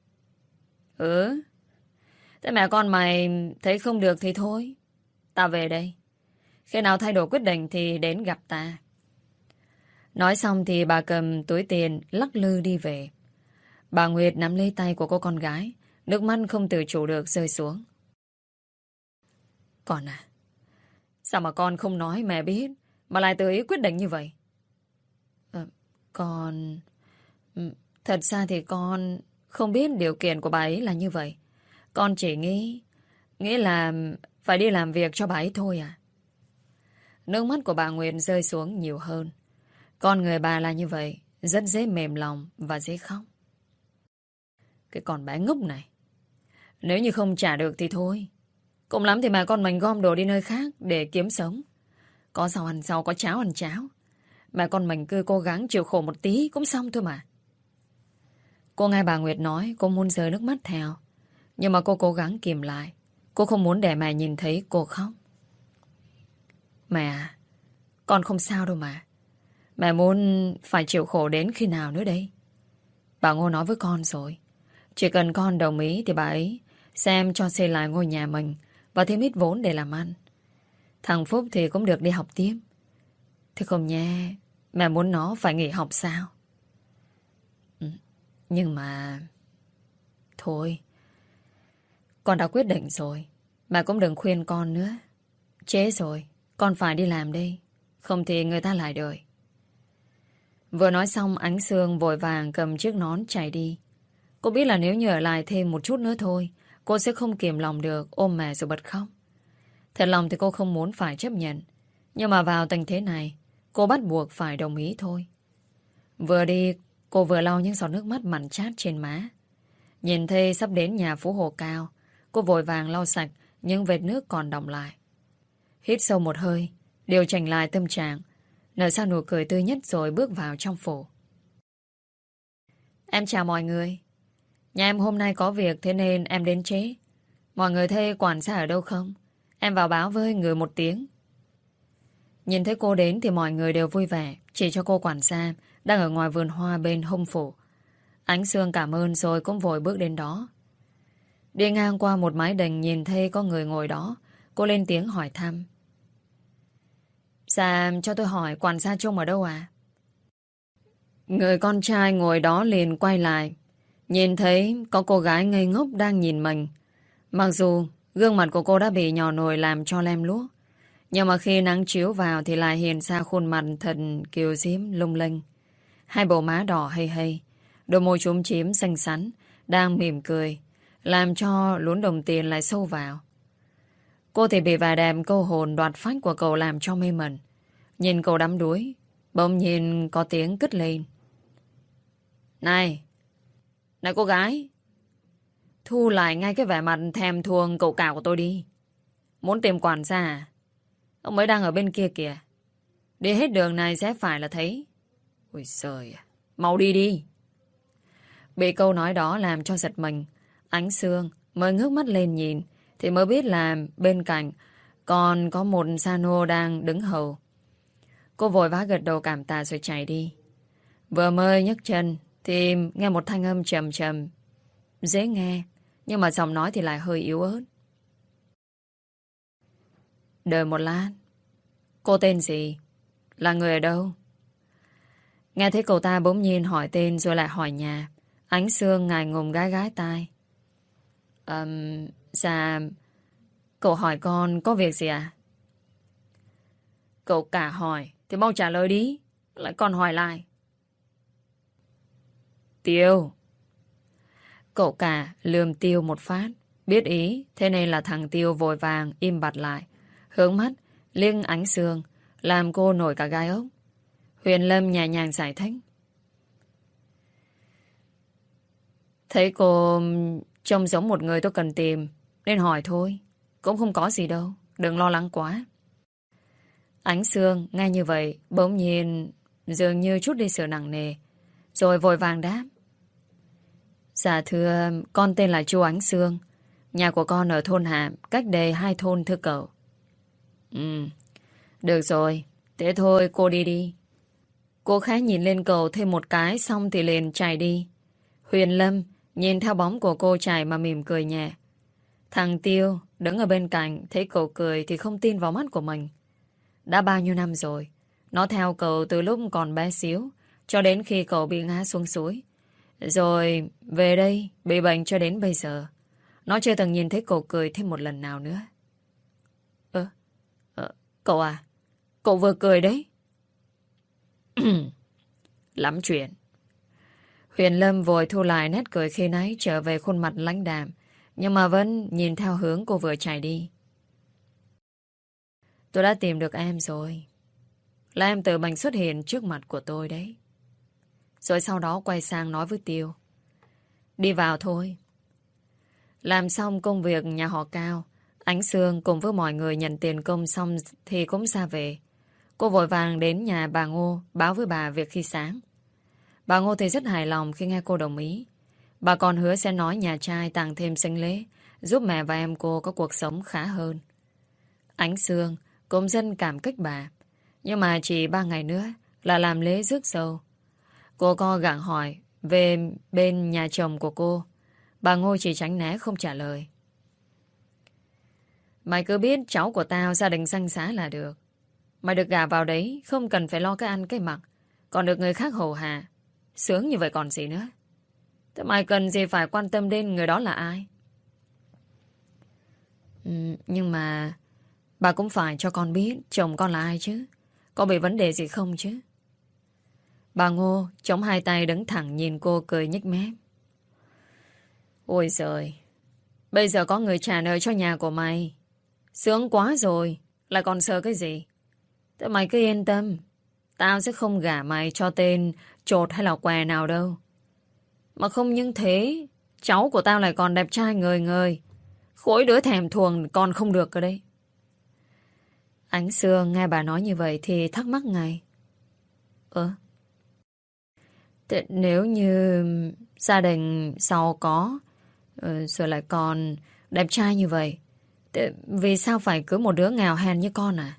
Speaker 1: Thế mẹ con mày thấy không được thì thôi. Ta về đây. Khi nào thay đổi quyết định thì đến gặp ta. Nói xong thì bà cầm túi tiền lắc lư đi về. Bà Nguyệt nắm lấy tay của cô con gái, nước mắt không tự chủ được rơi xuống. Con à, sao mà con không nói mẹ biết mà lại tự ý quyết định như vậy? Con... Thật ra thì con không biết điều kiện của bà ấy là như vậy. Con chỉ nghĩ là phải đi làm việc cho bà ấy thôi à. Nước mắt của bà Nguyệt rơi xuống nhiều hơn. Con người bà là như vậy, rất dễ mềm lòng và dễ khóc. Cái con bé ngốc này, nếu như không trả được thì thôi. Cùng lắm thì mẹ con mình gom đồ đi nơi khác để kiếm sống. Có rau ăn rau, có cháo ăn cháo. Mẹ con mình cứ cố gắng chịu khổ một tí cũng xong thôi mà. Cô nghe bà Nguyệt nói, cô muốn rơi nước mắt theo. Nhưng mà cô cố gắng kìm lại. Cô không muốn để mẹ nhìn thấy cô khóc. Mẹ à, con không sao đâu mà. Mẹ muốn phải chịu khổ đến khi nào nữa đây? Bà Ngô nói với con rồi. Chỉ cần con đồng ý thì bà ấy xem cho xây lại ngôi nhà mình và thêm ít vốn để làm ăn. Thằng Phúc thì cũng được đi học tiếp. Thế không nhé, mẹ muốn nó phải nghỉ học sao? Nhưng mà... Thôi, con đã quyết định rồi. Mẹ cũng đừng khuyên con nữa. Trễ rồi, con phải đi làm đây. Không thì người ta lại đợi. Vừa nói xong, Ánh Sương vội vàng cầm chiếc nón chạy đi. Cô biết là nếu như ở lại thêm một chút nữa thôi, cô sẽ không kiềm lòng được, ôm mẹ rồi bật khóc. Thật lòng thì cô không muốn phải chấp nhận. Nhưng mà vào tình thế này, cô bắt buộc phải đồng ý thôi. Vừa đi, cô vừa lau những giọt nước mắt mặn chát trên má. Nhìn thấy sắp đến nhà Phú Hồ Cao, cô vội vàng lau sạch những vệt nước còn đọng lại. Hít sâu một hơi, điều chỉnh lại tâm trạng, nở ra nụ cười tươi nhất rồi bước vào trong phủ. Em chào mọi người. Nhà em hôm nay có việc thế nên em đến trễ. Mọi người thấy quản gia ở đâu không? Em vào báo với người một tiếng. Nhìn thấy cô đến thì mọi người đều vui vẻ, chỉ cho cô quản gia đang ở ngoài vườn hoa bên hông phủ. Ánh Sương cảm ơn rồi cũng vội bước đến đó. Đi ngang qua một mái đình nhìn thấy có người ngồi đó, cô lên tiếng hỏi thăm. Dạ, cho tôi hỏi quản gia Trung ở đâu à? Người con trai ngồi đó liền quay lại. Nhìn thấy có cô gái ngây ngốc đang nhìn mình. Mặc dù gương mặt của cô đã bị nhỏ nồi làm cho lem luốc, nhưng mà khi nắng chiếu vào thì lại hiện ra khuôn mặt thật kiều diễm lung linh. Hai bộ má đỏ hây hây, đôi môi chúm chím xinh xắn, đang mỉm cười, làm cho luốn đồng tiền lại sâu vào. Cô thì bị vẻ đẹp câu hồn đoạt phách của cậu làm cho mê mẩn. Nhìn cậu đắm đuối, bỗng nhìn có tiếng cất lên. Này! Này cô gái! Thu lại ngay cái vẻ mặt thèm thuồng cậu cả của tôi đi. Muốn tìm quản gia à? Ông ấy đang ở bên kia kìa. Đi hết đường này sẽ phải là thấy. Ôi trời à! Mau đi đi! Bị câu nói đó làm cho giật mình. Ánh Sương mới ngước mắt lên nhìn thì mới biết là bên cạnh còn có một Sano đang đứng hầu. Cô vội vã gật đầu cảm tạ rồi chạy đi. Vừa mới nhấc chân thì nghe một thanh âm trầm trầm, dễ nghe, nhưng mà giọng nói thì lại hơi yếu ớt. Đợi một lát. Cô tên gì? Là người ở đâu? Nghe thấy cậu ta bỗng nhiên hỏi tên rồi lại hỏi nhà. Ánh Sương ngại ngùng gái gái tai. Dạ, cậu hỏi con có việc gì à? Cậu cả hỏi thì mau trả lời đi. Lại còn hỏi lại. Tiêu. Cậu cả lườm Tiêu một phát. Biết ý, thế nên là thằng Tiêu vội vàng im bặt lại. Hướng mắt, liếc Ánh Sương, làm cô nổi cả gai ốc. Huyền Lâm nhẹ nhàng giải thích. Thấy cô trông giống một người tôi cần tìm, nên hỏi thôi. Cũng không có gì đâu, đừng lo lắng quá. Ánh Sương nghe như vậy, bỗng nhiên dường như chút đi sự nặng nề, rồi vội vàng đáp. Dạ thưa, con tên là Chu Ánh Sương. Nhà của con ở thôn Hạ, cách đây 2 thôn thưa cậu. Được rồi, thế thôi cô đi đi. Cô khá nhìn lên cậu thêm một cái xong thì liền chạy đi. Huyền Lâm nhìn theo bóng của cô chạy mà mỉm cười nhẹ. Thằng Tiêu đứng ở bên cạnh thấy cậu cười thì không tin vào mắt của mình. Đã bao nhiêu năm rồi, nó theo cậu từ lúc còn bé xíu cho đến khi cậu bị ngã xuống suối. Rồi về đây bị bệnh cho đến bây giờ. Nó chưa từng nhìn thấy cậu cười thêm một lần nào nữa. Cậu à, cậu vừa cười đấy. Lắm chuyện. Huyền Lâm vội thu lại nét cười khi nãy, trở về khuôn mặt lãnh đạm, nhưng mà vẫn nhìn theo hướng cô vừa chạy đi. Tôi đã tìm được em rồi. Là em tự mình xuất hiện trước mặt của tôi đấy. Rồi sau đó quay sang nói với Tiêu. Đi vào thôi. Làm xong công việc nhà họ Cao, Ánh Sương cùng với mọi người nhận tiền công xong thì cũng ra về. Cô vội vàng đến nhà bà Ngô báo với bà việc khi sáng. Bà Ngô thì rất hài lòng khi nghe cô đồng ý. Bà còn hứa sẽ nói nhà trai tặng thêm sinh lễ, giúp mẹ và em cô có cuộc sống khá hơn. Ánh Sương cũng rất cảm kích bà. Nhưng mà chỉ 3 ngày nữa là làm lễ rước dâu. Cô co gặng hỏi về bên nhà chồng của cô. Bà Ngô chỉ tránh né không trả lời. Mày cứ biết cháu của tao gia đình xanh xá là được. Mày được gả vào đấy, không cần phải lo cái ăn cái mặc, còn được người khác hầu hạ. Sướng như vậy còn gì nữa. Thế mày cần gì phải quan tâm đến người đó là ai? Nhưng mà bà cũng phải cho con biết chồng con là ai chứ. Có bị vấn đề gì không chứ? Bà Ngô chống hai tay đứng thẳng nhìn cô cười nhếch mép. Ôi giời, bây giờ có người trả nợ cho nhà của mày. Sướng quá rồi, lại còn sợ cái gì? Thế mày cứ yên tâm, tao sẽ không gả mày cho tên chột hay là què nào đâu. Mà không những thế, cháu của tao lại còn đẹp trai ngời ngời. Khối đứa thèm thuồng còn không được cơ đấy. Ánh Sương nghe bà nói như vậy thì thắc mắc ngay. Thế nếu như gia đình giàu có, rồi lại còn đẹp trai như vậy, thế vì sao phải cưới một đứa nghèo hèn như con à?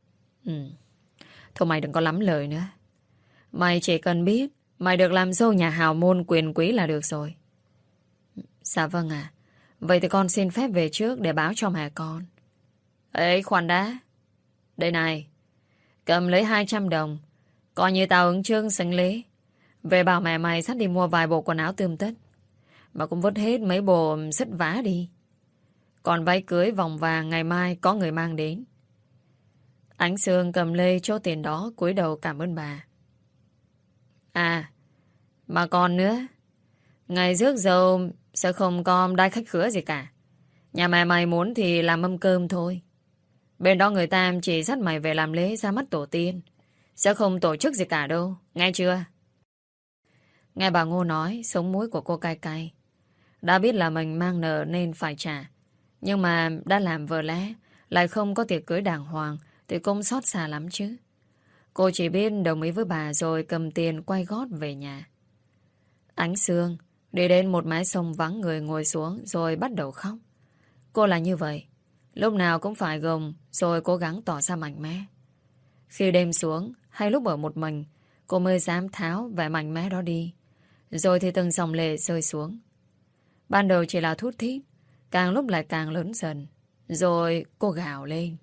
Speaker 1: Thôi mày đừng có lắm lời nữa. Mày chỉ cần biết mày được làm dâu nhà hào môn quyền quý là được rồi. Dạ vâng ạ. Vậy thì con xin phép về trước để báo cho mẹ con. Ê khoan đã. Đây này, cầm lấy 200 đồng, coi như tao ứng chương sinh lễ. Về bảo mẹ mày sắp đi mua vài bộ quần áo tươm tất. Mà cũng vứt hết mấy bộ sứt vá đi. Còn váy cưới vòng vàng ngày mai có người mang đến. Ánh Sương cầm lê chỗ tiền đó, cúi đầu cảm ơn bà. À, mà còn nữa, ngày rước dâu sẽ không có đai khách khứa gì cả. Nhà mẹ mày muốn thì làm mâm cơm thôi. Bên đó người ta chỉ dắt mày về làm lễ ra mắt tổ tiên, sẽ không tổ chức gì cả đâu, nghe chưa? Nghe bà Ngô nói, sống mũi của cô cay cay. Đã biết là mình mang nợ nên phải trả, nhưng mà đã làm vợ lẽ, lại không có tiệc cưới đàng hoàng thì cũng xót xa lắm chứ. Cô chỉ biết đồng ý với bà rồi cầm tiền quay gót về nhà. Ánh Sương đi đến một mái sông vắng người ngồi xuống rồi bắt đầu khóc. Cô là như vậy, lúc nào cũng phải gồng rồi cố gắng tỏ ra mạnh mẽ. Khi đêm xuống hay lúc ở một mình, cô mới dám tháo vẻ mạnh mẽ đó đi. Rồi thì từng dòng lệ rơi xuống. Ban đầu chỉ là thút thít, càng lúc lại càng lớn dần. Rồi cô gào lên.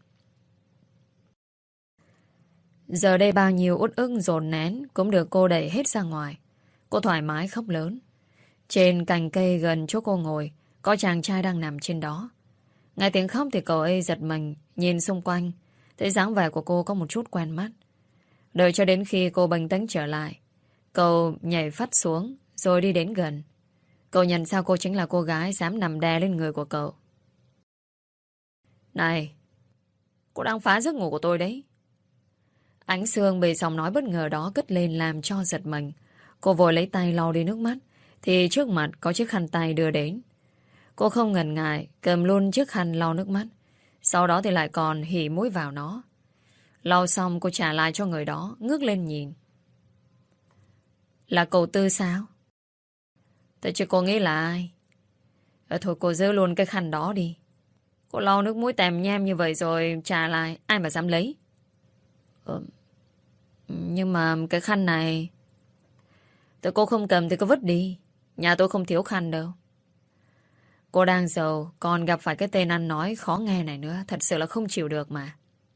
Speaker 1: Giờ đây bao nhiêu uất ức dồn nén cũng được cô đẩy hết ra ngoài. Cô thoải mái khóc lớn. Trên cành cây gần chỗ cô ngồi, có chàng trai đang nằm trên đó. Nghe tiếng khóc thì cậu ấy giật mình, nhìn xung quanh, thấy dáng vẻ của cô có một chút quen mắt. Đợi cho đến khi cô bình tĩnh trở lại, cậu nhảy phắt xuống rồi đi đến gần. Cậu nhận ra cô chính là cô gái dám nằm đè lên người của cậu. Này, cô đang phá giấc ngủ của tôi đấy. Ánh Sương bị giọng nói bất ngờ đó cất lên làm cho giật mình. Cô vội lấy tay lau đi nước mắt, thì trước mặt có chiếc khăn tay đưa đến. Cô không ngần ngại cầm luôn chiếc khăn lau nước mắt, sau đó thì lại còn hỉ mũi vào nó. Lau xong cô trả lại cho người đó, ngước lên nhìn. Là cậu Tư sao? Thế chứ cô nghĩ là ai? Thôi cô giữ luôn cái khăn đó đi. Cô lau nước mũi tèm nhem như vậy rồi trả lại, ai mà dám lấy? Ờ, nhưng mà cái khăn này... Tụi cô không cầm thì cô vứt đi. Nhà tôi không thiếu khăn đâu. Cô đang giàu, còn gặp phải cái tên ăn nói khó nghe này nữa. Thật sự là không chịu được mà.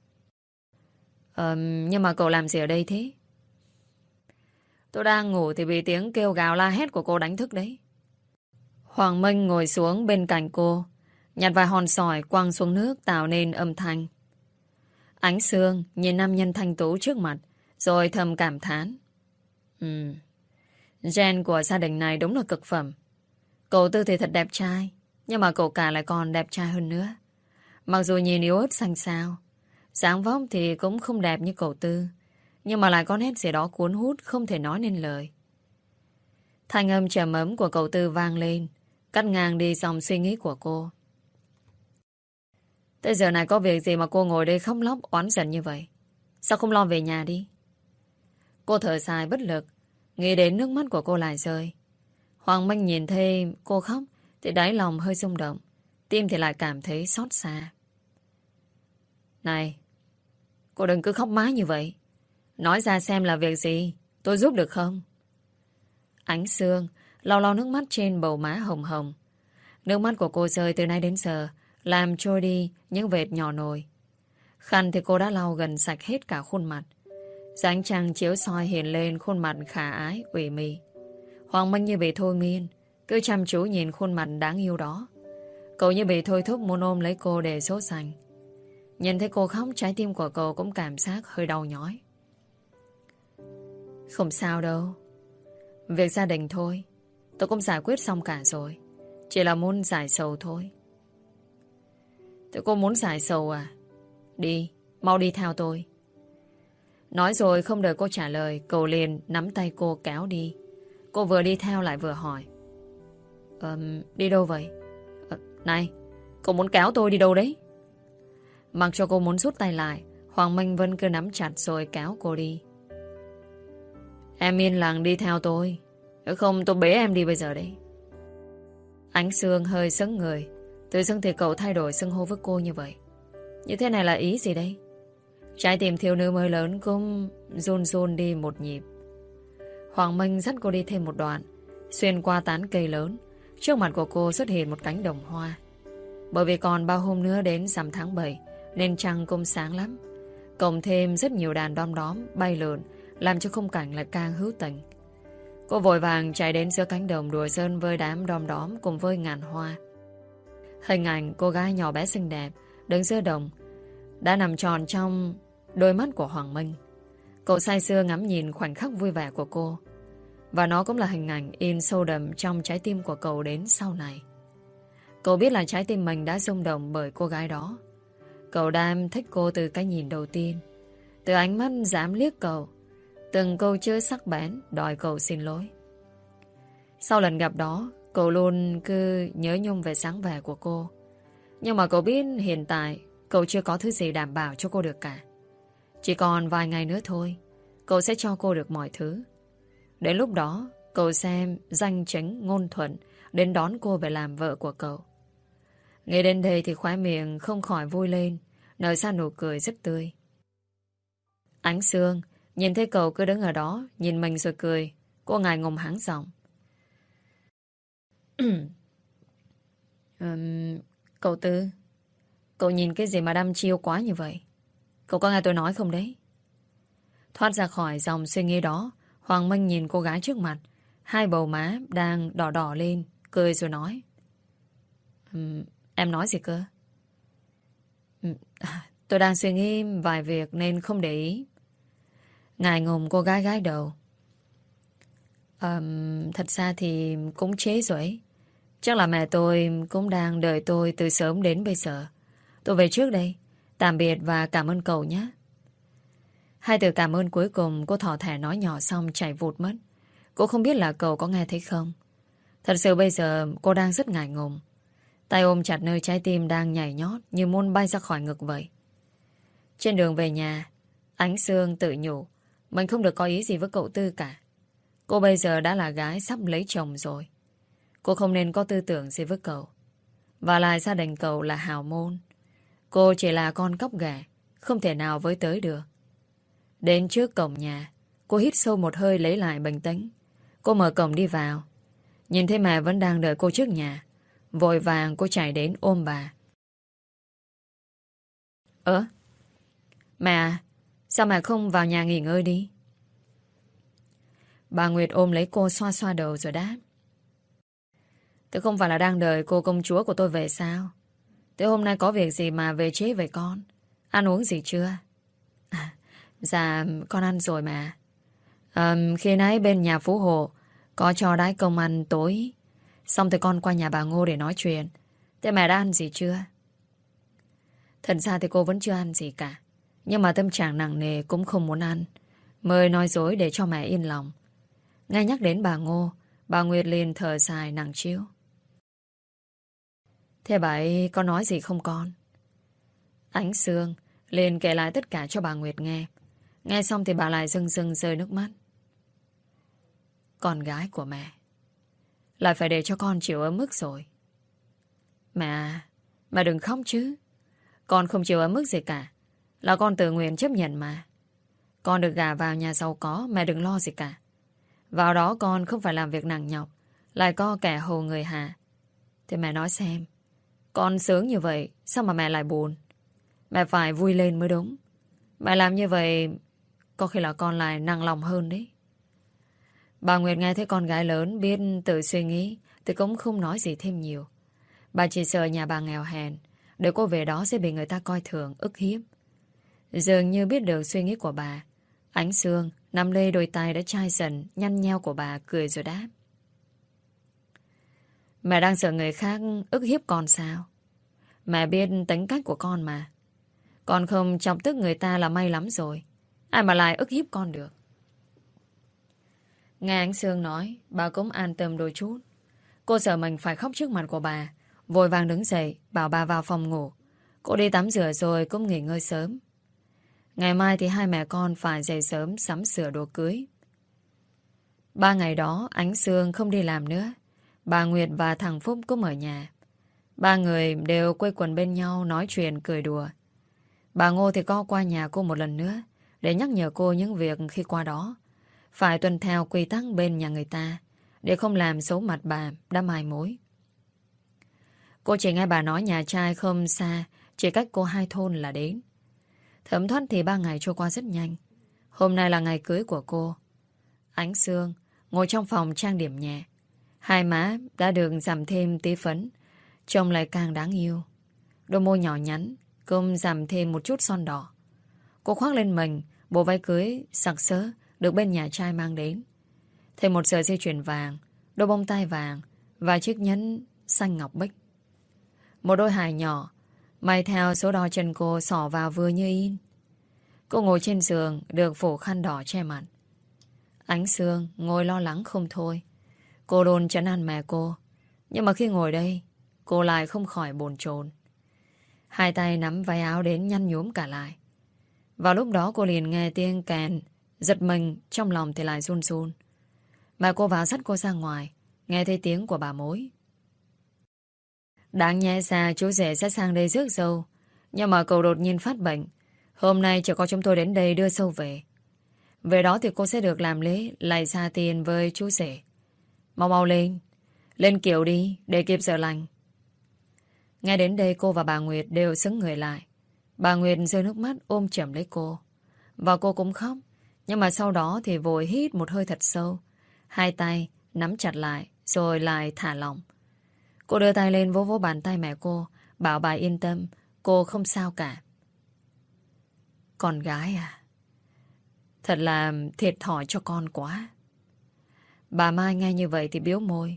Speaker 1: Nhưng mà cậu làm gì ở đây thế? Tôi đang ngủ thì bị tiếng kêu gào la hét của cô đánh thức đấy. Hoàng Minh ngồi xuống bên cạnh cô, nhặt vài hòn sỏi quăng xuống nước tạo nên âm thanh. Ánh Sương nhìn nam nhân thanh tú trước mặt, rồi thầm cảm thán. Gen của gia đình này đúng là cực phẩm. Cậu Tư thì thật đẹp trai, nhưng mà cậu cả lại còn đẹp trai hơn nữa. Mặc dù nhìn yếu ớt xanh xao, dáng vóc thì cũng không đẹp như cậu Tư, nhưng mà lại có nét gì đó cuốn hút không thể nói nên lời. Thanh âm trầm ấm của cậu Tư vang lên, cắt ngang đi dòng suy nghĩ của cô. Tới giờ này có việc gì mà cô ngồi đây khóc lóc oán giận như vậy? Sao không lo về nhà đi? Cô thở dài bất lực, nghĩ đến nước mắt của cô lại rơi. Hoàng Minh nhìn thấy cô khóc thì đáy lòng hơi rung động, tim thì lại cảm thấy xót xa. Này, cô đừng cứ khóc mãi như vậy. Nói ra xem là việc gì, tôi giúp được không? Ánh Sương lau lau nước mắt trên bầu má hồng hồng. Nước mắt của cô rơi từ nay đến giờ, làm trôi đi những vệt nhỏ nồi. Khăn thì cô đã lau gần sạch hết cả khuôn mặt. Ánh trăng chiếu soi hiện lên khuôn mặt khả ái, ủy mị. Hoàng Minh như bị thôi miên, cứ chăm chú nhìn khuôn mặt đáng yêu đó. Cậu như bị thôi thúc muốn ôm lấy cô để sốt sành. Nhìn thấy cô khóc, trái tim của cậu cũng cảm giác hơi đau nhói. Không sao đâu. Việc gia đình thôi, tôi cũng giải quyết xong cả rồi. Chỉ là muốn giải sầu thôi. Tụi cô muốn giải sầu à? Đi, mau đi theo tôi. Nói rồi không đợi cô trả lời, cậu liền nắm tay cô kéo đi. Cô vừa đi theo lại vừa hỏi. Đi đâu vậy? Này, cậu muốn kéo tôi đi đâu đấy? Mặc cho cô muốn rút tay lại, Hoàng Minh vẫn cứ nắm chặt rồi kéo cô đi. Em yên lặng đi theo tôi, nếu không tôi bế em đi bây giờ đấy. Ánh Sương hơi sững người. Tự dưng thì cậu thay đổi xưng hô với cô như vậy. Như thế này là ý gì đây? Trái tim thiếu nữ mới lớn cũng run run đi một nhịp. Hoàng Minh dắt cô đi thêm một đoạn. Xuyên qua tán cây lớn, trước mặt của cô xuất hiện một cánh đồng hoa. Bởi vì còn bao hôm nữa đến rằm tháng 7 nên trăng cũng sáng lắm. Cộng thêm rất nhiều đàn đom đóm bay lượn, làm cho khung cảnh lại càng hữu tình. Cô vội vàng chạy đến giữa cánh đồng đùa giỡn với đám đom đóm cùng với ngàn hoa. Hình ảnh cô gái nhỏ bé xinh đẹp đứng giữa đồng đã nằm tròn trong đôi mắt của Hoàng Minh. Cậu say sưa ngắm nhìn khoảnh khắc vui vẻ của cô. Và nó cũng là hình ảnh in sâu đậm trong trái tim của cậu đến sau này. Cậu biết là trái tim mình đã rung động bởi cô gái đó. Cậu đang thích cô từ cái nhìn đầu tiên, từ ánh mắt dám liếc cậu, từng câu chữ sắc bén đòi cậu xin lỗi. Sau lần gặp đó, cậu luôn cứ nhớ nhung về sáng vẻ của cô. Nhưng mà cậu biết hiện tại cậu chưa có thứ gì đảm bảo cho cô được cả. Chỉ còn vài ngày nữa thôi, cậu sẽ cho cô được mọi thứ. Đến lúc đó, cậu xem danh chính ngôn thuận đến đón cô về làm vợ của cậu. Nghe đến đây thì khóe miệng không khỏi vui lên, nở ra nụ cười rất tươi. Ánh Sương nhìn thấy cậu cứ đứng ở đó, nhìn mình rồi cười. Cô ngại ngùng hắng giọng. Cậu Tư, cậu nhìn cái gì mà đăm chiêu quá như vậy? Cậu có nghe tôi nói không đấy? Thoát ra khỏi dòng suy nghĩ đó, Hoàng Minh nhìn cô gái trước mặt, hai bầu má đang đỏ đỏ lên, cười rồi nói. Em nói gì cơ? Tôi đang suy nghĩ vài việc nên không để ý. Ngại ngùng cô gái gái đầu. Thật ra thì cũng trễ rồi ấy. Chắc là mẹ tôi cũng đang đợi tôi từ sớm đến bây giờ. Tôi về trước đây. Tạm biệt và cảm ơn cậu nhé. Hai từ cảm ơn cuối cùng cô thỏ thẻ nói nhỏ xong chạy vụt mất. Cô không biết là cậu có nghe thấy không. Thật sự bây giờ cô đang rất ngại ngùng. Tay ôm chặt nơi trái tim đang nhảy nhót như muốn bay ra khỏi ngực vậy. Trên đường về nhà, Ánh Sương tự nhủ mình không được có ý gì với cậu Tư cả. Cô bây giờ đã là gái sắp lấy chồng rồi. Cô không nên có tư tưởng gì với cậu. Và lại gia đình cậu là hào môn. Cô chỉ là con cóc ghẻ, không thể nào với tới được. Đến trước cổng nhà, cô hít sâu một hơi lấy lại bình tĩnh. Cô mở cổng đi vào. Nhìn thấy mẹ vẫn đang đợi cô trước nhà. Vội vàng cô chạy đến ôm bà. Mẹ à, sao mẹ không vào nhà nghỉ ngơi đi? Bà Nguyệt ôm lấy cô xoa xoa đầu rồi đáp. Tôi không phải là đang đợi cô công chúa của tôi về sao? Thế hôm nay có việc gì mà về trễ vậy con? Ăn uống gì chưa? Dạ con ăn rồi mà. Khi nãy bên nhà Phú Hộ có cho đái công ăn tối. Xong thì con qua nhà bà Ngô để nói chuyện. Thế mẹ đã ăn gì chưa? Thật ra thì cô vẫn chưa ăn gì cả. Nhưng mà tâm trạng nặng nề cũng không muốn ăn. Mới nói dối để cho mẹ yên lòng. Nghe nhắc đến bà Ngô, bà Nguyệt liền thở dài nặng trĩu. Thế bà ấy có nói gì không con? Ánh Sương liền kể lại tất cả cho bà Nguyệt nghe. Nghe xong thì bà lại rưng rưng rơi nước mắt. Con gái của mẹ lại phải để cho con chịu ở mức rồi. Mẹ đừng khóc chứ. Con không chịu ở mức gì cả. Là con tự nguyện chấp nhận mà. Con được gả vào nhà giàu có, mẹ đừng lo gì cả. Vào đó con không phải làm việc nặng nhọc, lại có kẻ hầu người hạ. Thì mẹ nói xem, con sướng như vậy, sao mà mẹ lại buồn? Mẹ phải vui lên mới đúng. Mẹ làm như vậy, có khi là con lại nặng lòng hơn đấy. Bà Nguyệt nghe thấy con gái lớn biết tự suy nghĩ, thì cũng không nói gì thêm nhiều. Bà chỉ sợ nhà bà nghèo hèn, để cô về đó sẽ bị người ta coi thường, ức hiếp. Dường như biết được suy nghĩ của bà, Ánh Sương nắm lê đôi tay đã chai dần, nhăn nheo của bà, cười rồi đáp. Mẹ đang sợ người khác ức hiếp con sao? Mẹ biết tính cách của con mà. Con không chọc tức người ta là may lắm rồi. Ai mà lại ức hiếp con được. Nghe Ánh Sương nói, bà cũng an tâm đôi chút. Cô sợ mình phải khóc trước mặt của bà, vội vàng đứng dậy, bảo bà vào phòng ngủ. Cô đi tắm rửa rồi cũng nghỉ ngơi sớm. Ngày mai thì hai mẹ con phải dậy sớm sắm sửa đồ cưới. 3 ngày đó Ánh Sương không đi làm nữa. Bà Nguyệt và thằng Phúc cũng ở nhà. 3 người đều quây quần bên nhau nói chuyện cười đùa. Bà Ngô thì có qua nhà cô một lần nữa để nhắc nhở cô những việc khi qua đó. Phải tuân theo quy tắc bên nhà người ta để không làm xấu mặt bà đã mai mối. Cô chỉ nghe bà nói nhà trai không xa, chỉ cách cô 2 thôn là đến. Thấm thoát thì 3 ngày trôi qua rất nhanh. Hôm nay là ngày cưới của cô. Ánh Sương ngồi trong phòng trang điểm nhẹ. Hai má đã được giảm thêm tí phấn, trông lại càng đáng yêu. Đôi môi nhỏ nhắn cũng giảm thêm một chút son đỏ. Cô khoác lên mình bộ váy cưới sặc sỡ được bên nhà trai mang đến. Thêm một sợi dây chuyền vàng, đôi bông tai vàng và chiếc nhẫn xanh ngọc bích. Một đôi hài nhỏ may theo số đo chân cô xỏ vào vừa như in. Cô ngồi trên giường được phủ khăn đỏ che mặt. Ánh Sương ngồi lo lắng không thôi. Cô đồn trấn an mẹ cô. Nhưng mà khi ngồi đây, cô lại không khỏi bồn chồn. Hai tay nắm váy áo đến nhăn nhúm cả lại. Vào lúc đó cô liền nghe tiếng kèn, giật mình, trong lòng thì lại run run. Mẹ cô vào dắt cô ra ngoài, nghe thấy tiếng của bà mối. Đáng nhẽ ra chú rể sẽ sang đây rước dâu, nhưng mà cậu đột nhiên phát bệnh. Hôm nay chỉ có chúng tôi đến đây đưa dâu về. Về đó thì cô sẽ được làm lễ lại xa tiền với chú rể. Mau mau lên, lên kiệu đi để kịp giờ lành. Nghe đến đây cô và bà Nguyệt đều sững người lại. Bà Nguyệt rơi nước mắt ôm chầm lấy cô. Và cô cũng khóc. Nhưng mà sau đó thì vội hít một hơi thật sâu. Hai tay nắm chặt lại rồi lại thả lỏng. Cô đưa tay lên vỗ vỗ bàn tay mẹ cô, bảo bà yên tâm, cô không sao cả. Con gái à, thật là thiệt thòi cho con quá. Bà Mai nghe như vậy thì biếu môi.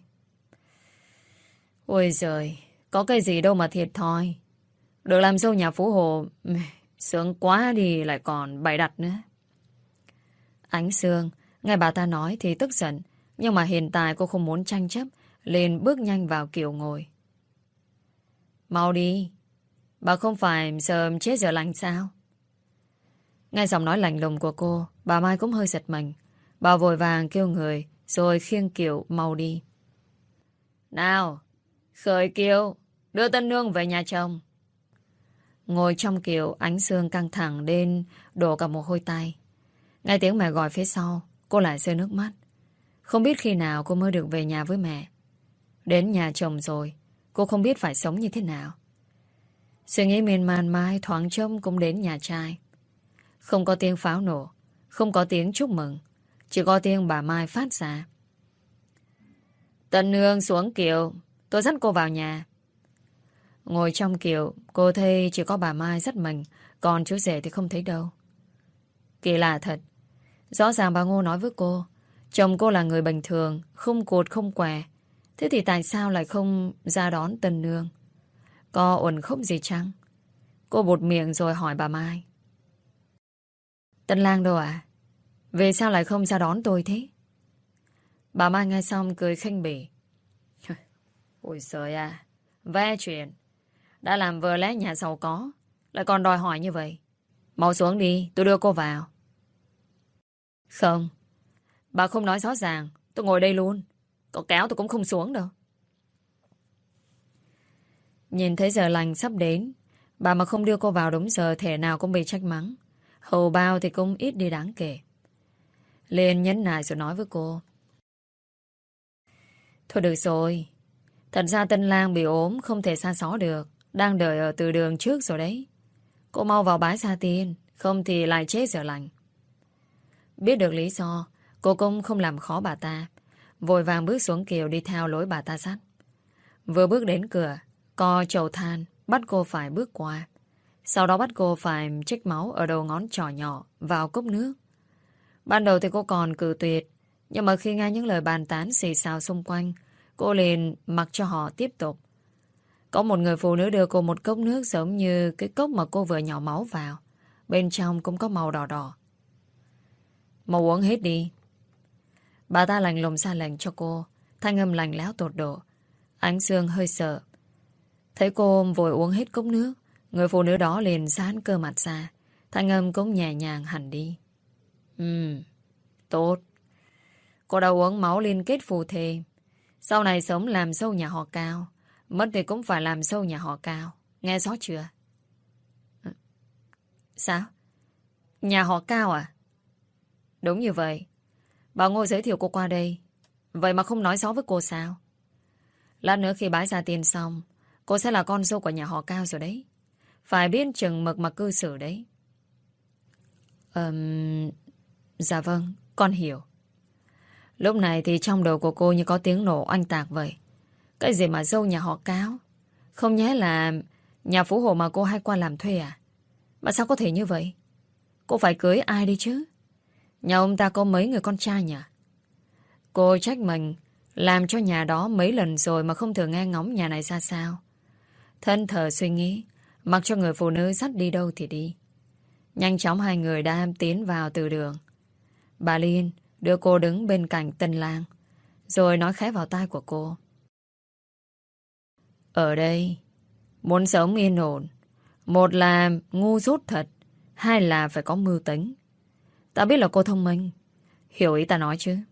Speaker 1: Ôi giời, có cái gì đâu mà thiệt thòi. Được làm dâu nhà Phú Hộ, sướng quá đi lại còn bày đặt nữa. Ánh Sương nghe bà ta nói thì tức giận, nhưng mà hiện tại cô không muốn tranh chấp, liền bước nhanh vào kiệu ngồi. Mau đi, bà không phải giờ chết giờ lành sao? Nghe giọng nói lạnh lùng của cô, bà Mai cũng hơi giật mình. Bà vội vàng kêu người rồi khiêng Kiều mau đi. Nào, khởi Kiều, đưa tân nương về nhà chồng. Ngồi trong Kiều, ánh Sương căng thẳng đến đổ cả mồ hôi tay. Nghe tiếng mẹ gọi phía sau, cô lại rơi nước mắt. Không biết khi nào cô mới được về nhà với mẹ. Đến nhà chồng rồi, cô không biết phải sống như thế nào. Suy nghĩ miên man mãi thoáng trông cũng đến nhà trai. Không có tiếng pháo nổ, không có tiếng chúc mừng, chỉ có tiếng bà Mai phát ra. Tân nương xuống Kiều, tôi dắt cô vào nhà. Ngồi trong Kiều, cô thấy chỉ có bà Mai dắt mình, còn chú rể thì không thấy đâu. Kỳ lạ thật. Rõ ràng bà Ngô nói với cô, chồng cô là người bình thường, không cột không què. Thế thì tại sao lại không ra đón tân nương? Có uẩn khúc gì chăng? Cô bụt miệng rồi hỏi bà Mai. Tân lang đâu à? Vì sao lại không ra đón tôi thế? Bà Mai nghe xong cười khinh bỉ. Ôi trời à, ve chuyện. Đã làm vợ lẽ nhà giàu có, lại còn đòi hỏi như vậy. Mau xuống đi, tôi đưa cô vào. Không, bà không nói rõ ràng, tôi ngồi đây luôn. Có kéo tôi cũng không xuống đâu. Nhìn thấy giờ lành sắp đến, bà mà không đưa cô vào đúng giờ thể nào cũng bị trách mắng. Hầu bao thì cũng ít đi đáng kể. Liền nhấn nại rồi nói với cô. Thôi được rồi. Thật ra tân lang bị ốm không thể xa xó được. Đang đợi ở từ đường trước rồi đấy. Cô mau vào bái xa tiên, không thì lại chết giờ lành. Biết được lý do, cô cũng không làm khó bà ta. Vội vàng bước xuống Kiều đi theo lối bà ta dắt. Vừa bước đến cửa, co chậu than bắt cô phải bước qua. Sau đó bắt cô phải trích máu ở đầu ngón trỏ nhỏ vào cốc nước. Ban đầu thì cô còn cự tuyệt, nhưng mà khi nghe những lời bàn tán xì xào xung quanh, cô liền mặc cho họ tiếp tục. Có một người phụ nữ đưa cô một cốc nước giống như cái cốc mà cô vừa nhỏ máu vào. Bên trong cũng có màu đỏ đỏ. Mau uống hết đi. Bà ta lạnh lùng ra lệnh cho cô, thanh âm lạnh lẽo tột độ. Ánh Sương hơi sợ. Thấy cô vội uống hết cốc nước, người phụ nữ đó liền giãn cơ mặt ra, thanh âm cũng nhẹ nhàng hẳn đi. Tốt. Cô đã uống máu liên kết phù thề. Sau này sống làm sâu nhà họ Cao, mất thì cũng phải làm sâu nhà họ Cao. Nghe rõ chưa? Sao? Nhà họ Cao à? Đúng như vậy. Bà Ngô giới thiệu cô qua đây. Vậy mà không nói rõ với cô sao? Lát nữa khi bái ra tiền xong, cô sẽ là con dâu của nhà họ Cao rồi đấy. Phải biết chừng mực mà cư xử đấy. Dạ vâng, con hiểu. Lúc này thì trong đầu của cô như có tiếng nổ oanh tạc vậy. Cái gì mà dâu nhà họ Cao? Không nhẽ là nhà phú hộ mà cô hay qua làm thuê à? Mà sao có thể như vậy? Cô phải cưới ai đi chứ? Nhà ông ta có mấy người con trai nhỉ? Cô trách mình làm cho nhà đó mấy lần rồi mà không thường nghe ngóng nhà này ra sao. Thân thờ suy nghĩ, mặc cho người phụ nữ dắt đi đâu thì đi. Nhanh chóng hai người đã tiến vào từ đường. Bà Liên đưa cô đứng bên cạnh tân lang, rồi nói khẽ vào tai của cô. Ở đây, muốn sống yên ổn, một là ngu dốt thật, hai là phải có mưu tính. Ta biết là cô thông minh, hiểu ý ta nói chứ.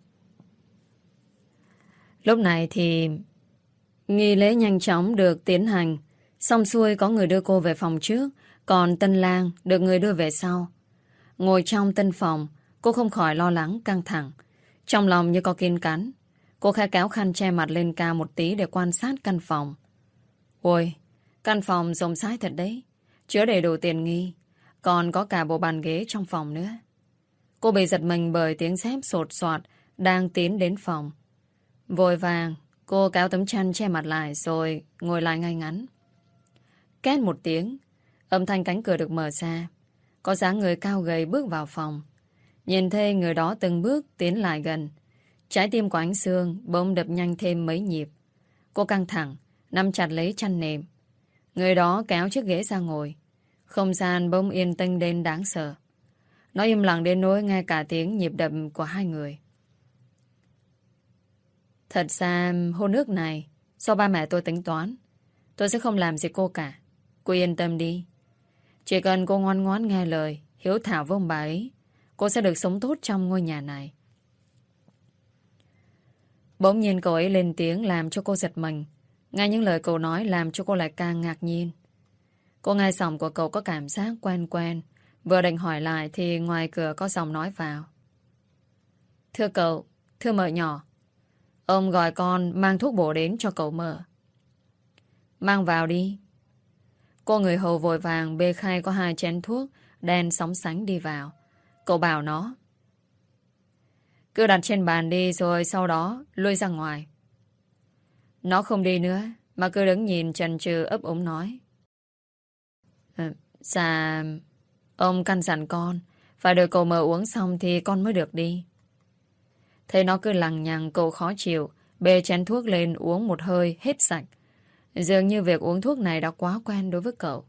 Speaker 1: Lúc này thì nghi lễ nhanh chóng được tiến hành. Xong xuôi có người đưa cô về phòng trước, còn tân lang được người đưa về sau. Ngồi trong tân phòng, cô không khỏi lo lắng căng thẳng. Trong lòng như có kiên cắn. Cô khẽ kéo khăn che mặt lên cao một tí để quan sát căn phòng. Ôi, căn phòng rộng rãi thật đấy. Chứa đầy đủ tiện nghi. Còn có cả bộ bàn ghế trong phòng nữa. Cô bị giật mình bởi tiếng dép sột soạt đang tiến đến phòng. Vội vàng, cô kéo tấm chăn che mặt lại rồi ngồi lại ngay ngắn. Két một tiếng, âm thanh cánh cửa được mở ra. Có dáng người cao gầy bước vào phòng. Nhìn thấy người đó từng bước tiến lại gần. Trái tim của Ánh Sương bỗng đập nhanh thêm mấy nhịp. Cô căng thẳng, nắm chặt lấy chăn nệm. Người đó kéo chiếc ghế ra ngồi. Không gian bỗng yên tĩnh đến đáng sợ. Nó im lặng đến nỗi nghe cả tiếng nhịp đập của hai người. Thật ra hôn ước này do ba mẹ tôi tính toán. Tôi sẽ không làm gì cô cả. Cô yên tâm đi. Chỉ cần cô ngoan ngoãn nghe lời, hiếu thảo với ông bà ấy, cô sẽ được sống tốt trong ngôi nhà này. Bỗng nhiên cậu ấy lên tiếng làm cho cô giật mình. Nghe những lời cậu nói làm cho cô lại càng ngạc nhiên. Cô nghe giọng của cậu có cảm giác quen quen. Vừa định hỏi lại thì ngoài cửa có giọng nói vào. Thưa cậu, thưa mợ nhỏ, ông gọi con mang thuốc bổ đến cho cậu mợ. Mang vào đi. Cô người hầu vội vàng bê khay có 2 chén thuốc đen sóng sánh đi vào. Cậu bảo nó cứ đặt trên bàn đi rồi sau đó lui ra ngoài. Nó không đi nữa mà cứ đứng nhìn chần chừ ấp úng nói. Dạ, ông căn dặn con phải đợi cậu mợ uống xong thì con mới được đi. Thấy nó cứ lằng nhằng cậu khó chịu, bê chén thuốc lên uống một hơi hết sạch. Dường như việc uống thuốc này đã quá quen đối với cậu.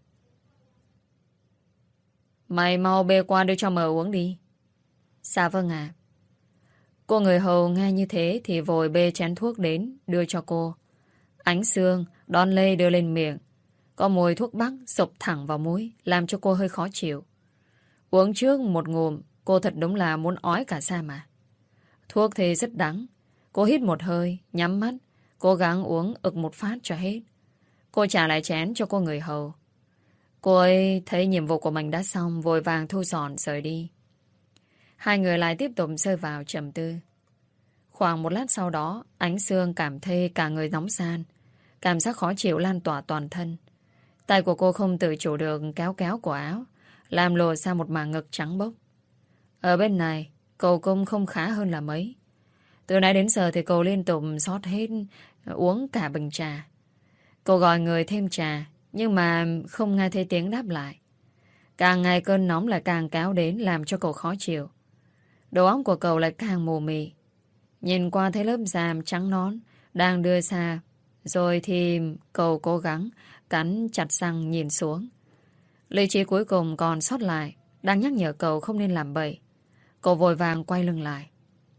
Speaker 1: Mày mau bê qua đưa cho mợ uống đi. Dạ vâng ạ. Cô người hầu nghe như thế thì vội bê chén thuốc đến đưa cho cô. Ánh Sương đón lê đưa lên miệng. Có mùi thuốc bắc sộc thẳng vào mũi, làm cho cô hơi khó chịu. Uống trước một ngụm, cô thật đúng là muốn ói cả ra mà. Thuốc thì rất đắng. Cô hít một hơi, nhắm mắt, cố gắng uống ực một phát cho hết. Cô trả lại chén cho cô người hầu. Cô ấy thấy nhiệm vụ của mình đã xong, vội vàng thu dọn rời đi. Hai người lại tiếp tục rơi vào trầm tư. Khoảng một lát sau đó, Ánh Sương cảm thấy cả người nóng ran. Cảm giác khó chịu lan tỏa toàn thân. Tay của cô không tự chủ được kéo kéo cổ áo, làm lộ ra một mảng ngực trắng bốc. Ở bên này, cậu cũng không khá hơn là mấy. Từ nãy đến giờ thì cậu liên tục xót hết, uống cả bình trà. Cậu gọi người thêm trà, nhưng mà không nghe thấy tiếng đáp lại. Càng ngày cơn nóng lại càng kéo đến làm cho cậu khó chịu. Đầu óc của cậu lại càng mù mị. Nhìn qua thấy lớp ràm trắng nón đang đưa xa, rồi thì cậu cố gắng cắn chặt răng nhìn xuống. Lý trí cuối cùng còn sót lại, đang nhắc nhở cậu không nên làm bậy. Cậu vội vàng quay lưng lại.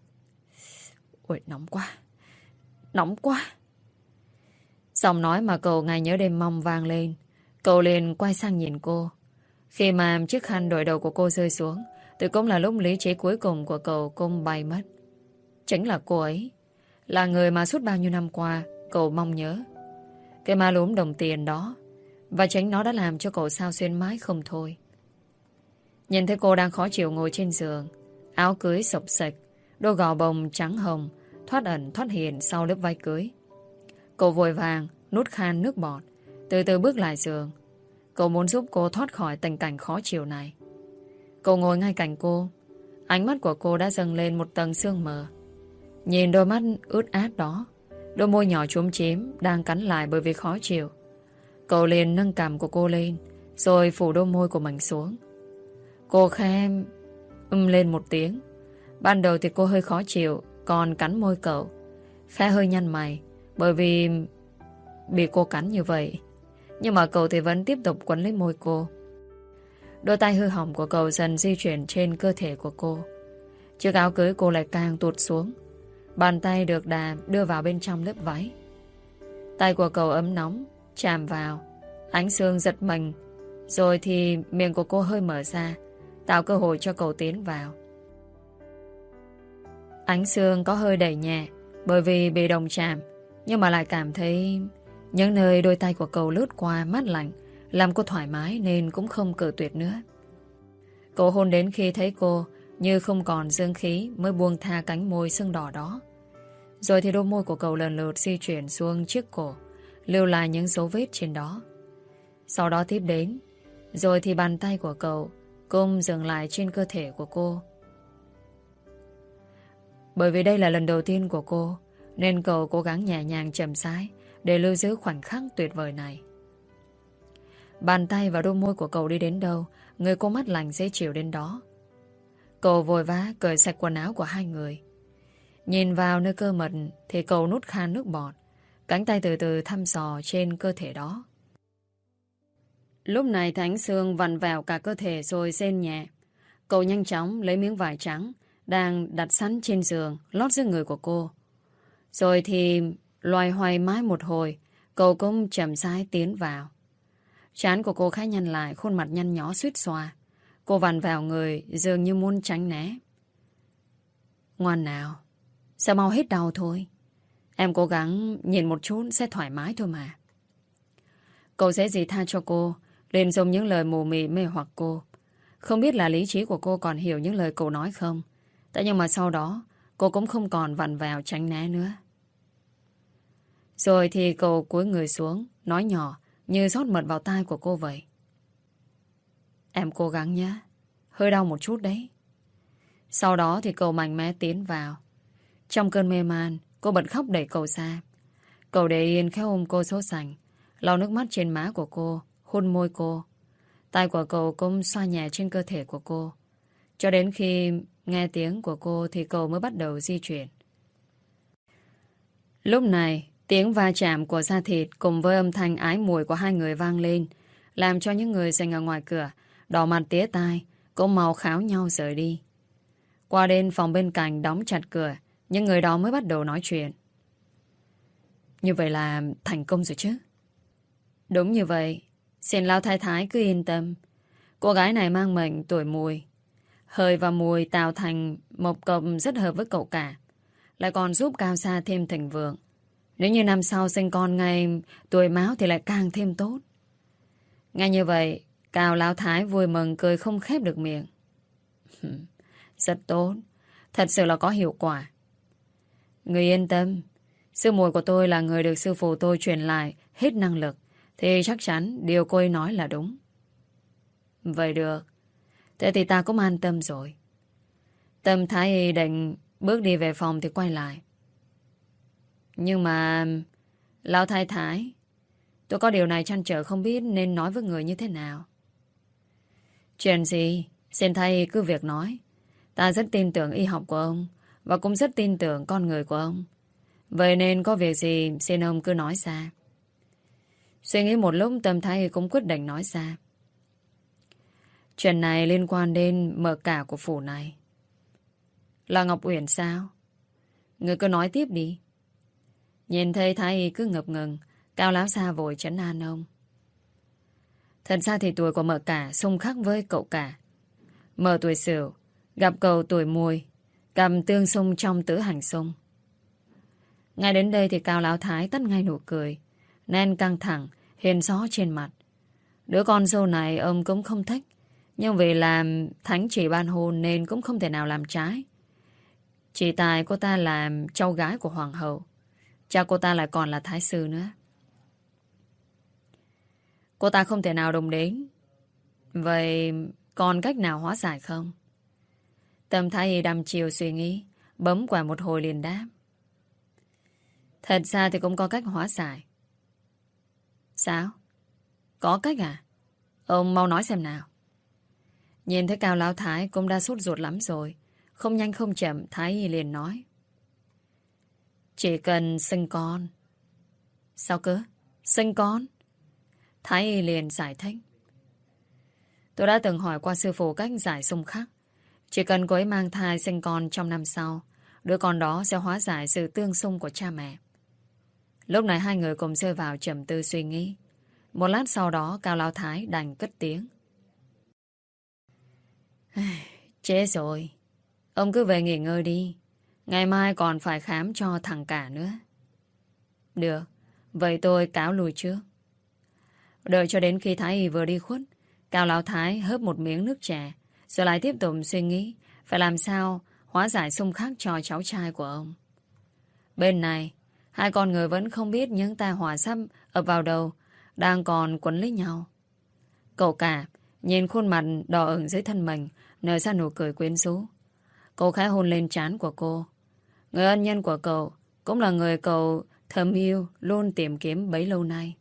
Speaker 1: Ôi, nóng quá. Nóng quá. Giọng nói mà cậu ngày nhớ đêm mong vang lên. Cậu liền quay sang nhìn cô. Khi mà chiếc khăn đội đầu của cô rơi xuống, thì cũng là lúc lý trí cuối cùng của cậu cũng bay mất. Chính là cô ấy, là người mà suốt bao nhiêu năm qua cậu mong nhớ. Cái ma lúm đồng tiền đó, và chính nó đã làm cho cậu xao xuyến mãi không thôi. Nhìn thấy cô đang khó chịu ngồi trên giường, áo cưới xộc xệch, đôi gò bồng trắng hồng thoát ẩn thoát hiện sau lớp váy cưới. Cậu vội vàng nuốt khan nước bọt, từ từ bước lại giường. Cậu muốn giúp cô thoát khỏi tình cảnh khó chịu này. Cậu ngồi ngay cạnh cô. Ánh mắt của cô đã dâng lên một tầng sương mờ. Nhìn đôi mắt ướt át đó, đôi môi nhỏ chúm chím đang cắn lại bởi vì khó chịu. Cậu liền nâng cằm của cô lên, rồi phủ đôi môi của mình xuống. Cô khẽ lên một tiếng. Ban đầu thì cô hơi khó chịu, còn cắn môi cậu. Khẽ hơi nhăn mày, bởi vì bị cô cắn như vậy. Nhưng mà cậu thì vẫn tiếp tục quấn lấy môi cô. Đôi tay hư hỏng của cậu dần di chuyển trên cơ thể của cô. Chiếc áo cưới cô lại càng tuột xuống. Bàn tay được đà đưa vào bên trong lớp váy. Tay của cậu ấm nóng chạm vào. Ánh Sương giật mình. Rồi thì miệng của cô hơi mở ra, tạo cơ hội cho cậu tiến vào. Ánh Sương có hơi đẩy nhẹ, bởi vì bị đồng chạm, nhưng mà lại cảm thấy những nơi đôi tay của cậu lướt qua mát lạnh, làm cô thoải mái nên cũng không cự tuyệt nữa. Cậu hôn đến khi thấy cô như không còn dương khí mới buông tha cánh môi sưng đỏ đó. Rồi thì đôi môi của cậu lần lượt di chuyển xuống chiếc cổ, lưu lại những dấu vết trên đó. Sau đó tiếp đến, rồi thì bàn tay của cậu cũng dừng lại trên cơ thể của cô. Bởi vì đây là lần đầu tiên của cô, nên cậu cố gắng nhẹ nhàng chậm rãi để lưu giữ khoảnh khắc tuyệt vời này. Bàn tay và đôi môi của cậu đi đến đâu, người cô mắt lạnh dễ chịu đến đó. Cậu vội vã cởi sạch quần áo của hai người. Nhìn vào nơi cơ mật thì cậu nuốt khan nước bọt, cánh tay từ từ thăm dò trên cơ thể đó. Lúc này Ánh Sương vặn vẹo cả cơ thể rồi rên nhẹ. Cậu nhanh chóng lấy miếng vải trắng đang đặt sẵn trên giường lót dưới người của cô. Rồi thì loay hoay mãi một hồi, cậu cũng chậm rãi tiến vào. Trán của cô khá nhăn lại, khuôn mặt nhăn nhó suýt xoa. Cô vặn vẹo người dường như muốn tránh né. Ngoan nào, sao mau hết đau thôi. Em cố gắng nhìn một chút sẽ thoải mái thôi mà. Cậu sẽ gì tha cho cô, liền dùng những lời mù mị mê hoặc cô. Không biết là lý trí của cô còn hiểu những lời cậu nói không. Tại nhưng mà sau đó, cô cũng không còn vặn vẹo tránh né nữa. Rồi thì cậu cúi người xuống, nói nhỏ, như rót mật vào tai của cô vậy. Em cố gắng nhé, hơi đau một chút đấy. Sau đó thì cậu mạnh mẽ tiến vào. Trong cơn mê man, cô bật khóc đẩy cậu ra. Cậu để yên khẽ ôm cô sốt sành, lau nước mắt trên má của cô, hôn môi cô. Tay của cậu cũng xoa nhẹ trên cơ thể của cô. Cho đến khi nghe tiếng của cô thì cậu mới bắt đầu di chuyển. Lúc này, tiếng va chạm của da thịt cùng với âm thanh ái muội của hai người vang lên, làm cho những người dành ở ngoài cửa đỏ mặt tía tai, cũng mau kháo nhau rời đi. Qua đến phòng bên cạnh đóng chặt cửa, những người đó mới bắt đầu nói chuyện. Như vậy là thành công rồi chứ? Đúng như vậy. Xin lão thái thái cứ yên tâm. Cô gái này mang mệnh tuổi mùi. Hơi và mùi tạo thành một cặp rất hợp với cậu cả. Lại còn giúp Cao Sa thêm thịnh vượng. Nếu như năm sau sinh con ngay tuổi Mão thì lại càng thêm tốt. Nghe như vậy, Cao lão thái vui mừng cười không khép được miệng. Rất tốt. Thật sự là có hiệu quả. Người yên tâm. Sư muội của tôi là người được sư phụ tôi truyền lại hết năng lực. Thì chắc chắn điều cô ấy nói là đúng. Vậy được. Thế thì ta cũng an tâm rồi. Tâm Thái Y định bước đi về phòng thì quay lại. Nhưng mà lão thái thái, tôi có điều này trăn trở không biết nên nói với người như thế nào. Chuyện gì? Xin Thái Y cứ việc nói. Ta rất tin tưởng y học của ông và cũng rất tin tưởng con người của ông. Vậy nên có việc gì xin ông cứ nói ra. Suy nghĩ một lúc Tâm Thái Y cũng quyết định nói ra. Chuyện này liên quan đến mợ cả của phủ này. Là Ngọc Uyển sao? Người cứ nói tiếp đi. Nhìn thấy Thái Y cứ ngập ngừng, Cao lão xa vội trấn an ông. Thật ra thì tuổi của mợ cả xung khắc với cậu cả. Mợ tuổi Sửu gặp cậu tuổi Mùi, cầm tương xung trong tứ hành xung. Ngay đến đây thì Cao lão thái tắt ngay nụ cười, nên căng thẳng hiện rõ trên mặt. Đứa con dâu này ông cũng không thích, nhưng vì làm thánh chỉ ban hôn nên cũng không thể nào làm trái. Chỉ tài cô ta làm cháu gái của hoàng hậu, cha cô ta lại còn là thái sư nữa. Cô ta không thể nào đồng đến. Vậy còn cách nào hóa giải không? Tâm Thái Y đăm chiều suy nghĩ, bấm quả một hồi liền đáp. Thật ra thì cũng có cách hóa giải. Sao? Có cách à? Ông mau nói xem nào. Nhìn thấy Cao lão thái cũng đã sốt ruột lắm rồi. Không nhanh không chậm, Thái Y liền nói. Chỉ cần sinh con. Sao cơ? Sinh con? Thái Y liền giải thích. Tôi đã từng hỏi qua sư phụ cách giải xung khắc. Chỉ cần cô ấy mang thai sinh con trong năm sau, đứa con đó sẽ hóa giải sự tương xung của cha mẹ. Lúc này hai người cùng rơi vào trầm tư suy nghĩ. Một lát sau đó Cao lão thái đành cất tiếng. Chết rồi. Ông cứ về nghỉ ngơi đi. Ngày mai còn phải khám cho thằng cả nữa. Được. Vậy tôi cáo lui trước. Đợi cho đến khi Thái Y vừa đi khuất, Cao lão thái hớp một miếng nước trà, rồi lại tiếp tục suy nghĩ phải làm sao hóa giải xung khắc cho cháu trai của ông. Bên này, hai con người vẫn không biết những tai họa sắp ập vào đầu đang còn quấn lấy nhau. Cậu cả nhìn khuôn mặt đỏ ửng dưới thân mình, nở ra nụ cười quyến rũ. Cậu khẽ hôn lên trán của cô. Người ân nhân của cậu cũng là người cậu thầm yêu luôn tìm kiếm bấy lâu nay.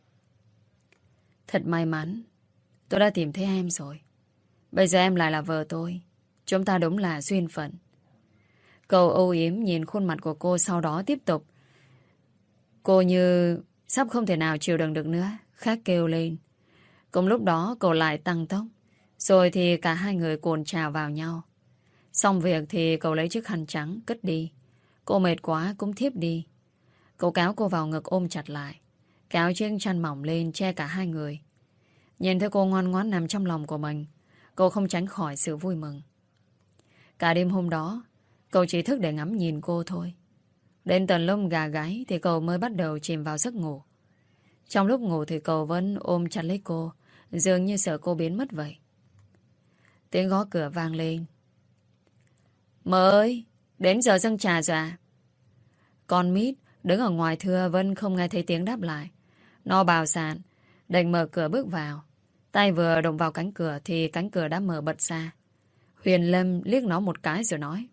Speaker 1: Thật may mắn, tôi đã tìm thấy em rồi. Bây giờ em lại là vợ tôi. Chúng ta đúng là duyên phận. Cậu âu yếm nhìn khuôn mặt của cô, sau đó tiếp tục. Cô như sắp không thể nào chịu đựng được nữa, khát kêu lên. Cùng lúc đó cậu lại tăng tốc. Rồi thì cả hai người cuồn trào vào nhau. Xong việc thì cậu lấy chiếc khăn trắng cất đi. Cô mệt quá cũng thiếp đi. Cậu kéo cô vào ngực ôm chặt lại, kéo chiếc chăn mỏng lên che cả hai người. Nhìn thấy cô ngoan ngoãn nằm trong lòng của mình, cậu không tránh khỏi sự vui mừng. Cả đêm hôm đó, cậu chỉ thức để ngắm nhìn cô thôi. Đến tận lúc gà gáy thì cậu mới bắt đầu chìm vào giấc ngủ. Trong lúc ngủ thì cậu vẫn ôm chặt lấy cô, dường như sợ cô biến mất vậy. Tiếng gõ cửa vang lên. Mơ ơi, đến giờ dâng trà rồi à? Con Mít đứng ở ngoài thưa vẫn không nghe thấy tiếng đáp lại. Nó bào sàn, đành mở cửa bước vào. Tay vừa động vào cánh cửa thì cánh cửa đã mở bật ra. Huyền Lâm liếc nó một cái rồi nói.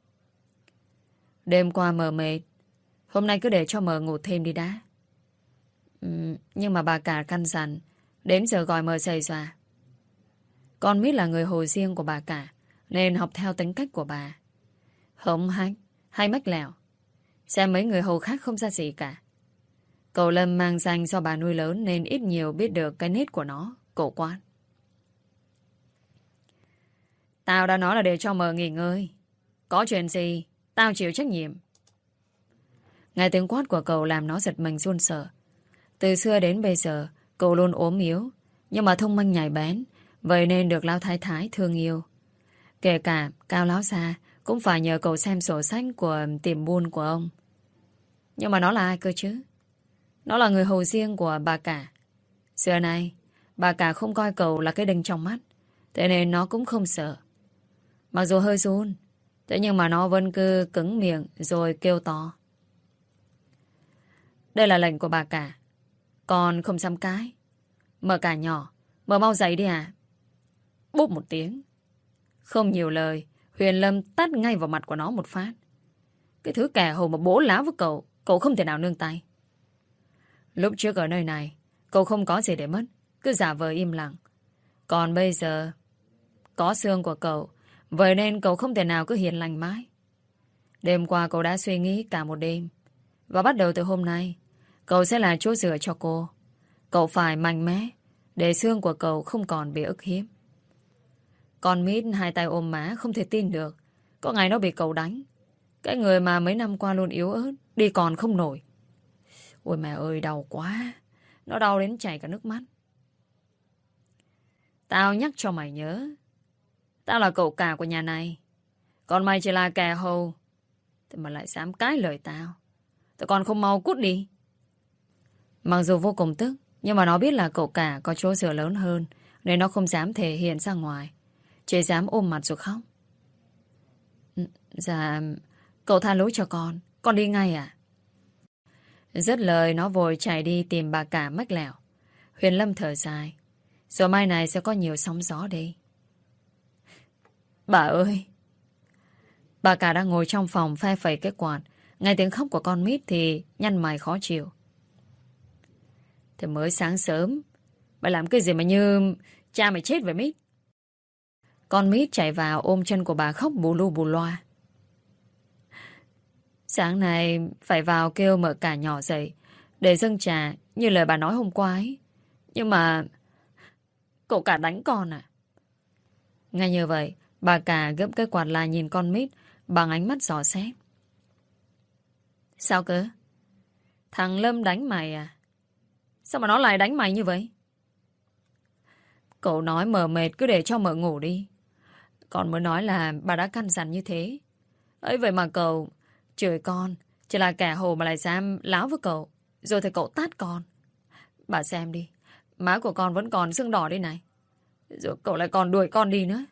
Speaker 1: Đêm qua mờ mệt, hôm nay cứ để cho mờ ngủ thêm đi đã. Nhưng mà bà cả căn dặn, đến giờ gọi mờ dậy rồi à? Con Mít là người hồ riêng của bà cả, nên học theo tính cách của bà. Hống hách hay mách lẻo, xem mấy người hầu khác không ra gì cả. Cậu Lâm mang danh do bà nuôi lớn nên ít nhiều biết được cái nết của nó. Cổ quán. Tao đã nói là để cho mờ nghỉ ngơi. Có chuyện gì tao chịu trách nhiệm. Nghe tiếng quát của cậu làm nó giật mình run sợ. Từ xưa đến bây giờ cậu luôn ốm yếu, nhưng mà thông minh nhạy bén, vậy nên được Lão Thái Thái thương yêu. Kể cả Cao Lão Gia cũng phải nhờ cậu xem sổ sách của tiệm buôn của ông. Nhưng mà nó là ai cơ chứ? Nó là người hầu riêng của bà cả. Xưa nay bà cả không coi cậu là cái đinh trong mắt, thế nên nó cũng không sợ. Mặc dù hơi run, thế nhưng mà nó vẫn cứ cứng miệng rồi kêu to. Đây là lệnh của bà cả, con không dám cãi. Mờ cả nhỏ, mờ mau dậy đi à. Bốp một tiếng. Không nhiều lời, Huyền Lâm tát ngay vào mặt của nó một phát. Cái thứ kẻ hầu mà bố láo với cậu không thể nào nương tay. Lúc trước ở nơi này, cậu không có gì để mất, cứ giả vờ im lặng. Còn bây giờ, có xương của cậu, vậy nên cậu không thể nào cứ hiền lành mãi. Đêm qua cậu đã suy nghĩ cả một đêm, và bắt đầu từ hôm nay, cậu sẽ là chỗ dựa cho cô. Cậu phải mạnh mẽ, để xương của cậu không còn bị ức hiếp. Con Mít hai tay ôm má không thể tin được. Có ngày nó bị cậu đánh. Cái người mà mấy năm qua luôn yếu ớt, đi còn không nổi. Ôi mẹ ơi, đau quá. Nó đau đến chảy cả nước mắt. Tao nhắc cho mày nhớ, tao là cậu cả của nhà này, còn mày chỉ là kẻ hầu. Thế mà lại dám cãi lời tao. Tao còn không mau cút đi. Mặc dù vô cùng tức, nhưng mà nó biết là cậu cả có chỗ dựa lớn hơn, nên nó không dám thể hiện ra ngoài, chỉ dám ôm mặt rồi khóc. Dạ, cậu tha lỗi cho con đi ngay à? Dứt lời nó vội chạy đi tìm bà cả mách lẻo. Huyền Lâm thở dài. Rồi mai này sẽ có nhiều sóng gió đây. Bà ơi! Bà cả đang ngồi trong phòng phe phẩy cái quạt. Nghe tiếng khóc của con Mít thì nhăn mày khó chịu. Thì mới sáng sớm, bà làm cái gì mà như cha mày chết vậy Mít? Con Mít chạy vào ôm chân của bà khóc bù lu bù loa. Sáng nay phải vào kêu mợ cả nhỏ dậy để dâng trà như lời bà nói hôm qua ấy. Nhưng mà cậu cả đánh con à? Ngay như vậy, bà cả gấp cái quạt lại nhìn con Mít bằng ánh mắt dò xét. Sao cơ? Thằng Lâm đánh mày à? Sao mà nó lại đánh mày như vậy? Cậu nói mờ mệt cứ để cho mợ ngủ đi. Con mới nói là bà đã căn dặn như thế. Ấy vậy mà cậu chửi con, chỉ là kẻ hồ mà lại dám láo với cậu. Rồi thì cậu tát con. Bà xem đi, má của con vẫn còn sưng đỏ đây này. Rồi cậu lại còn đuổi con đi nữa.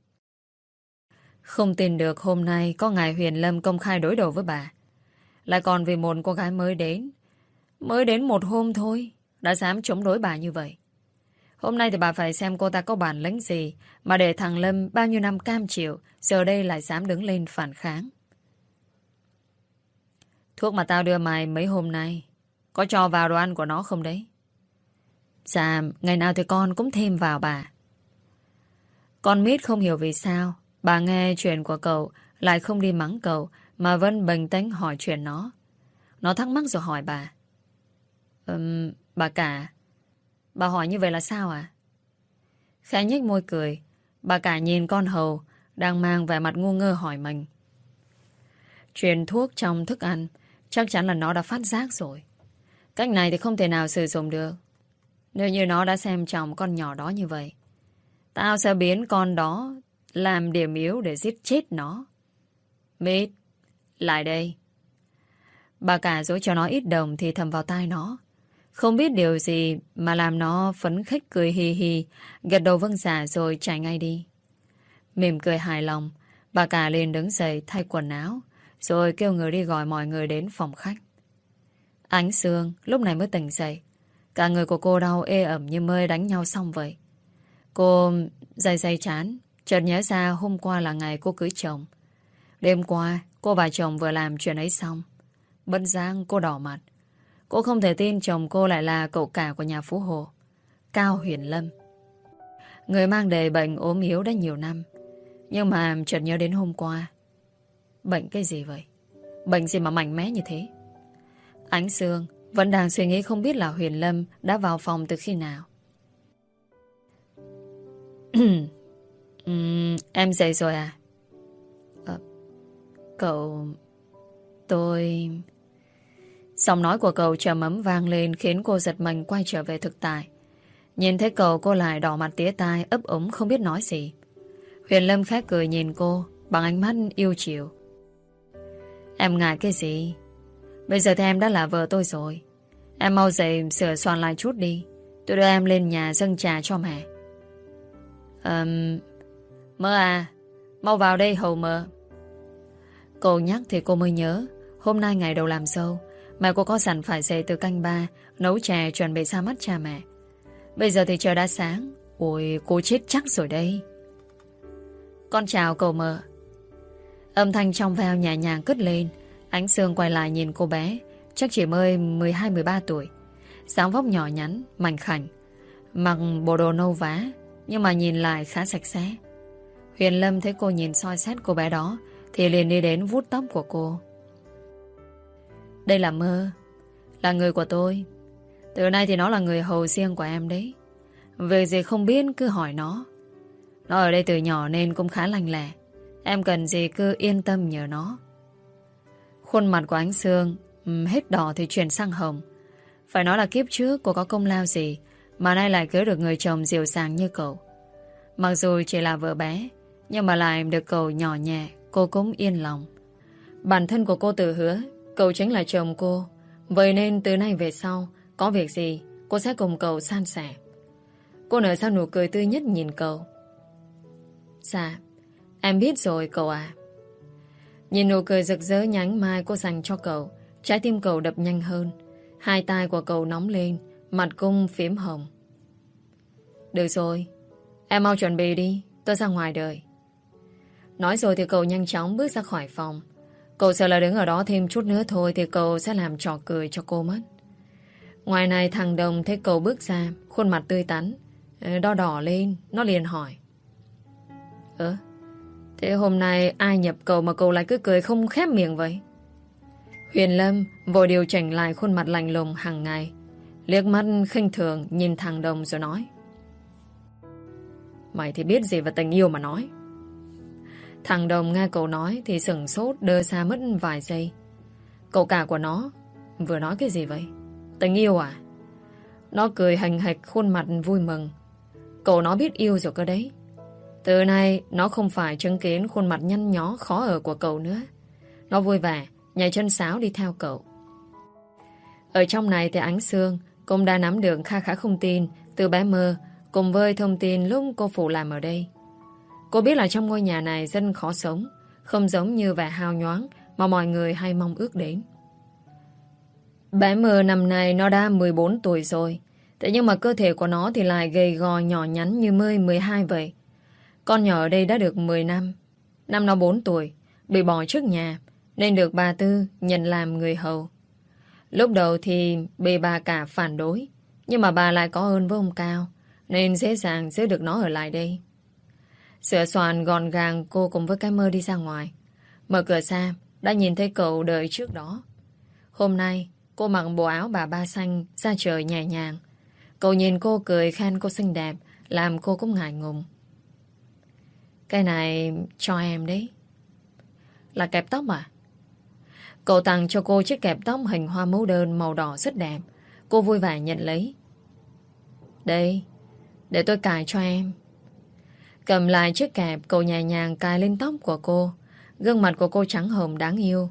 Speaker 1: Không tin được hôm nay có ngày Huyền Lâm công khai đối đầu với bà. Lại còn vì một cô gái mới đến. Mới đến một hôm thôi đã dám chống đối bà như vậy. Hôm nay thì bà phải xem cô ta có bản lĩnh gì mà để thằng Lâm bao nhiêu năm cam chịu, giờ đây lại dám đứng lên phản kháng. Thuốc mà tao đưa mày mấy hôm nay có cho vào đồ ăn của nó không đấy? Dạ, ngày nào thì con cũng thêm vào bà. Con Mít không hiểu vì sao bà nghe chuyện của cậu lại không đi mắng cậu mà vẫn bình tĩnh hỏi chuyện nó. Nó thắc mắc rồi hỏi bà. Bà cả, bà hỏi như vậy là sao à? Khẽ nhếch môi cười, bà cả nhìn con hầu đang mang vẻ mặt ngu ngơ hỏi mình. Truyền thuốc trong thức ăn chắc chắn là nó đã phát giác rồi. Cách này thì không thể nào sử dụng được. Nếu như nó đã xem trọng con nhỏ đó như vậy, tao sẽ biến con đó làm điểm yếu để giết chết nó. Mít, lại đây. Bà cả dỗ cho nó ít đồng thì thầm vào tai nó. Không biết điều gì mà làm nó phấn khích cười hì hì, gật đầu vâng dạ rồi chạy ngay đi. Mỉm cười hài lòng, bà cả liền đứng dậy thay quần áo, rồi kêu người đi gọi mọi người đến phòng khách. Ánh Sương lúc này mới tỉnh dậy. Cả người của cô đau ê ẩm như mới đánh nhau xong vậy. Cô day chán, chợt nhớ ra hôm qua là ngày cô cưới chồng. Đêm qua, cô và chồng vừa làm chuyện ấy xong. Bất giác cô đỏ mặt. Cô không thể tin chồng cô lại là cậu cả của nhà Phú Hộ, Cao Huyền Lâm. Người mang đề bệnh ốm yếu đã nhiều năm. Nhưng mà chợt nhớ đến hôm qua. Bệnh cái gì vậy? Bệnh gì mà mạnh mẽ như thế? Ánh Sương vẫn đang suy nghĩ không biết là Huyền Lâm đã vào phòng từ khi nào. Em dậy rồi à? Cậu... Tôi... Giọng nói của cậu trầm ấm vang lên khiến cô giật mình quay trở về thực tại. Nhìn thấy cậu, cô lại đỏ mặt tía tai, ấp úng không biết nói gì. Huyền Lâm khẽ cười nhìn cô bằng ánh mắt yêu chiều. Em ngại cái gì? Bây giờ thì em đã là vợ tôi rồi. Em mau dậy sửa soạn lại chút đi. Tôi đưa em lên nhà dâng trà cho mẹ. Mơ à, mau vào đây hầu mơ. Cô nhắc thì cô mới nhớ. Hôm nay ngày đầu làm dâu, mẹ cô có dặn phải dậy từ canh ba, nấu trà chuẩn bị ra mắt cha mẹ. Bây giờ thì trời đã sáng. Ôi, cô chết chắc rồi đây. Con chào cậu mợ. Âm thanh trong veo nhẹ nhàng cất lên. Ánh Sương quay lại nhìn cô bé, chắc chỉ mới 12-13 tuổi. Dáng vóc nhỏ nhắn, mảnh khảnh, mặc bộ đồ nâu vá, nhưng mà nhìn lại khá sạch sẽ. Huyền Lâm thấy cô nhìn soi xét cô bé đó thì liền đi đến vuốt tóc của cô. Đây là Mơ, là người của tôi. Từ nay thì nó là người hầu riêng của em đấy. Việc gì không biết cứ hỏi nó. Nó ở đây từ nhỏ nên cũng khá lành lẹ. Em cần gì cứ yên tâm nhờ nó. Khuôn mặt của Ánh Sương hết đỏ thì chuyển sang hồng. Phải nói là kiếp trước cô có công lao gì mà nay lại cưới được người chồng dịu dàng như cậu. Mặc dù chỉ là vợ bé, nhưng mà lại được cậu nhỏ nhẹ, cô cũng yên lòng. Bản thân của cô tự hứa cậu chính là chồng cô. Vậy nên từ nay về sau, có việc gì cô sẽ cùng cậu san sẻ. Cô nở ra nụ cười tươi nhất nhìn cậu. Dạ, em biết rồi cậu à. Nhìn nụ cười rực rỡ nhánh mai cô dành cho cậu, trái tim cậu đập nhanh hơn. Hai tai của cậu nóng lên, mặt cung phím hồng. Được rồi, em mau chuẩn bị đi, tôi ra ngoài đợi. Nói rồi thì cậu nhanh chóng bước ra khỏi phòng. Cậu sợ là đứng ở đó thêm chút nữa thôi thì cậu sẽ làm trò cười cho cô mất. Ngoài này thằng Đồng thấy cậu bước ra, khuôn mặt tươi tắn, đỏ đỏ lên, nó liền hỏi. Thế hôm nay ai nhập cậu mà cậu lại cứ cười không khép miệng vậy? Huyền Lâm vội điều chỉnh lại khuôn mặt lạnh lùng hàng ngày, liếc mắt khinh thường nhìn thằng Đồng rồi nói. Mày thì biết gì về tình yêu mà nói. Thằng Đồng nghe cậu nói thì sửng sốt đơ xa mất vài giây. Cậu cả của nó vừa nói cái gì vậy? Tình yêu à? Nó cười hành hạch khuôn mặt vui mừng. Cậu nó biết yêu rồi cơ đấy. Từ nay nó không phải chứng kiến khuôn mặt nhăn nhó khó ở của cậu nữa. Nó vui vẻ nhảy chân sáo đi theo cậu. Ở trong này thì Ánh Sương cũng đã nắm được kha khá thông tin từ bé Mơ, cùng với thông tin lúc cô phụ làm ở đây. Cô biết là trong ngôi nhà này rất khó sống, không giống như vẻ hào nhoáng mà mọi người hay mong ước đến. Bé Mơ năm nay nó đã 14 tuổi rồi. Thế nhưng mà cơ thể của nó thì lại gầy gò nhỏ nhắn như mới 12 vậy. Con nhỏ ở đây đã được 10 năm. Năm nó 4 tuổi, bị bỏ trước nhà, nên được bà Tư nhận làm người hầu. Lúc đầu thì bị bà cả phản đối, nhưng mà bà lại có ơn với ông Cao, nên dễ dàng giữ được nó ở lại đây. Sửa soạn gọn gàng, cô cùng với cái Mơ đi ra ngoài. Mở cửa ra, đã nhìn thấy cậu đợi trước đó. Hôm nay, cô mặc bộ áo bà ba xanh, ra trời nhẹ nhàng. Cậu nhìn cô cười khen cô xinh đẹp, làm cô cũng ngại ngùng. Cái này cho em đấy. Là kẹp tóc à? Cậu tặng cho cô chiếc kẹp tóc hình hoa mẫu đơn màu đỏ rất đẹp. Cô vui vẻ nhận lấy. Đây, để tôi cài cho em. Cầm lại chiếc kẹp, cậu nhẹ nhàng cài lên tóc của cô. Gương mặt của cô trắng hồng đáng yêu.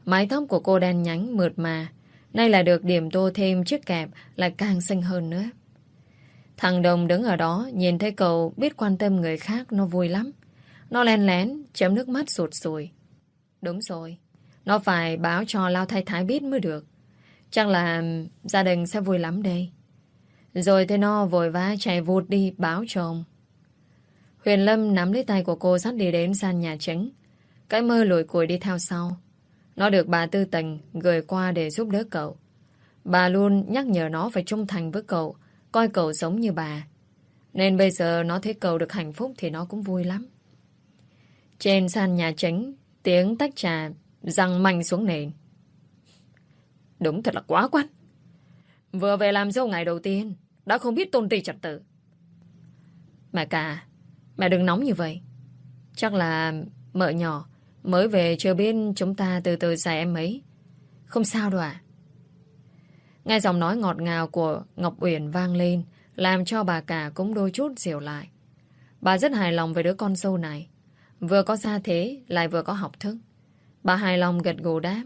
Speaker 1: Mái tóc của cô đen nhánh mượt mà, nay là được điểm tô thêm chiếc kẹp lại càng xinh hơn nữa. Thằng Đồng đứng ở đó nhìn thấy cậu biết quan tâm người khác nó vui lắm. Nó len lén chấm nước mắt sụt sùi. Đúng rồi, nó phải báo cho Lao Thái Thái biết mới được. Chắc là gia đình sẽ vui lắm đây. Rồi thế nó vội vã chạy vụt đi báo cho ông. Huyền Lâm nắm lấy tay của cô dắt đi đến gian nhà chính. Cái Mơ lùi cùi đi theo sau. Nó được bà Tư Tình gửi qua để giúp đỡ cậu. Bà luôn nhắc nhở nó phải trung thành với cậu, coi cậu giống như bà. Nên bây giờ nó thấy cậu được hạnh phúc thì nó cũng vui lắm. Trên sàn nhà chính, tiếng tách trà giăng mạnh xuống nền. Đúng thật là quá quắt. Vừa về làm dâu ngày đầu tiên đã không biết tôn ti trật tự. Mẹ cả, mẹ đừng nóng như vậy. Chắc là mợ nhỏ mới về chưa biết, chúng ta từ từ dạy em ấy. Không sao đâu ạ. Nghe giọng nói ngọt ngào của Ngọc Uyển vang lên, làm cho bà cả cũng đôi chút dịu lại. Bà rất hài lòng về đứa con dâu này. Vừa có gia thế, lại vừa có học thức. Bà hài lòng gật gù đáp.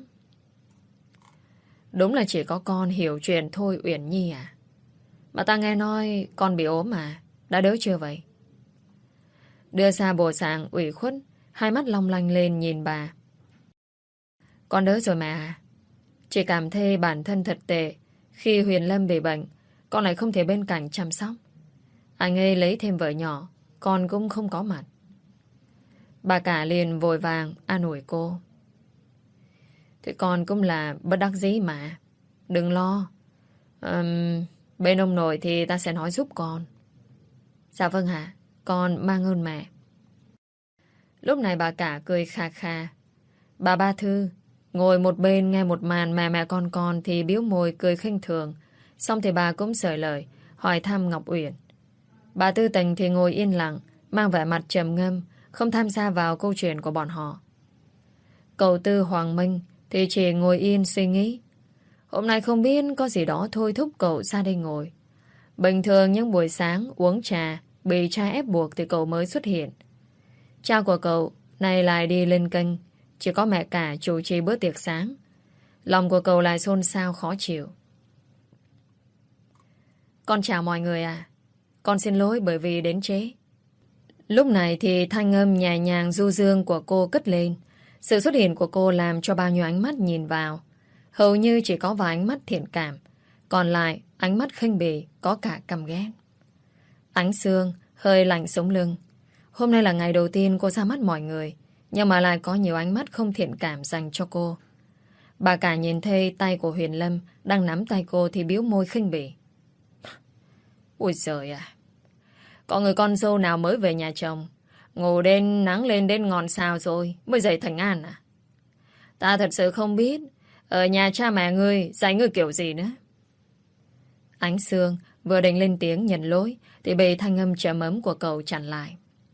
Speaker 1: Đúng là chỉ có con hiểu chuyện thôi Uyển Nhi à. Mà ta nghe nói con bị ốm mà. Đã đỡ chưa vậy? Đưa ra bộ dạng ủy khuất, hai mắt long lanh lên nhìn bà. Con đỡ rồi mà. Chỉ cảm thấy bản thân thật tệ. Khi Huyền Lâm bị bệnh, con lại không thể bên cạnh chăm sóc. Anh ấy lấy thêm vợ nhỏ, con cũng không có mặt. Bà cả liền vội vàng an ủi cô. Thì con cũng là bất đắc dĩ mà. Đừng lo. Bên ông nội thì ta sẽ nói giúp con. Dạ vâng ạ. Con mang ơn mẹ. Lúc này bà cả cười khà khà. Bà Ba Thư ngồi một bên nghe một màn mẹ con thì biếu môi cười khinh thường. Xong thì bà cũng sởi lời hỏi thăm Ngọc Uyển. Bà Tư Tình thì ngồi yên lặng, mang vẻ mặt trầm ngâm, không tham gia vào câu chuyện của bọn họ. Cậu Tư Hoàng Minh thì chỉ ngồi yên suy nghĩ. Hôm nay không biết có gì đó thôi thúc cậu ra đây ngồi. Bình thường những buổi sáng uống trà bị cha ép buộc thì cậu mới xuất hiện. Cha của cậu nay lại đi lên kênh, chỉ có mẹ cả chủ trì bữa tiệc sáng. Lòng của cậu lại xôn xao khó chịu. Con chào mọi người à. Con xin lỗi bởi vì đến trễ. Lúc này thì thanh âm nhẹ nhàng du dương của cô cất lên. Sự xuất hiện của cô làm cho bao nhiêu ánh mắt nhìn vào. Hầu như chỉ có vài ánh mắt thiện cảm. Còn lại ánh mắt khinh bỉ, có cả căm ghét. Ánh sương hơi lạnh sống lưng. Hôm nay là ngày đầu tiên cô ra mắt mọi người, nhưng mà lại có nhiều ánh mắt không thiện cảm dành cho cô. Bà cả nhìn thấy tay của Huyền Lâm đang nắm tay cô thì biếu môi khinh bỉ. Ôi giời à. Có người con dâu nào mới về nhà chồng, ngủ đến nắng lên đến ngọn sao rồi mới dậy thành an à? Ta thật sự không biết ở nhà cha mẹ ngươi dạy ngươi kiểu gì nữa. Ánh sương vừa định lên tiếng nhận lỗi thì bị thanh âm trầm ấm của cậu chặn lại.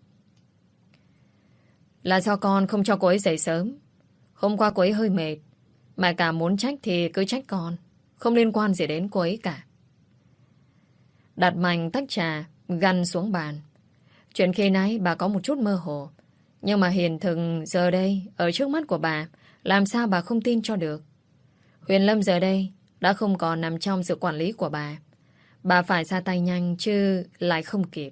Speaker 1: Là do con không cho cô ấy dậy sớm. Hôm qua cô ấy hơi mệt. Mà cả muốn trách thì cứ trách con. Không liên quan gì đến cô ấy cả. Đặt mạnh tách trà gằn xuống bàn. Chuyện khi nãy bà có một chút mơ hồ. Nhưng mà hiện thực giờ đây ở trước mắt của bà, làm sao bà không tin cho được. Huyền Lâm giờ đây đã không còn nằm trong sự quản lý của bà. Bà phải ra tay nhanh chứ lại không kịp.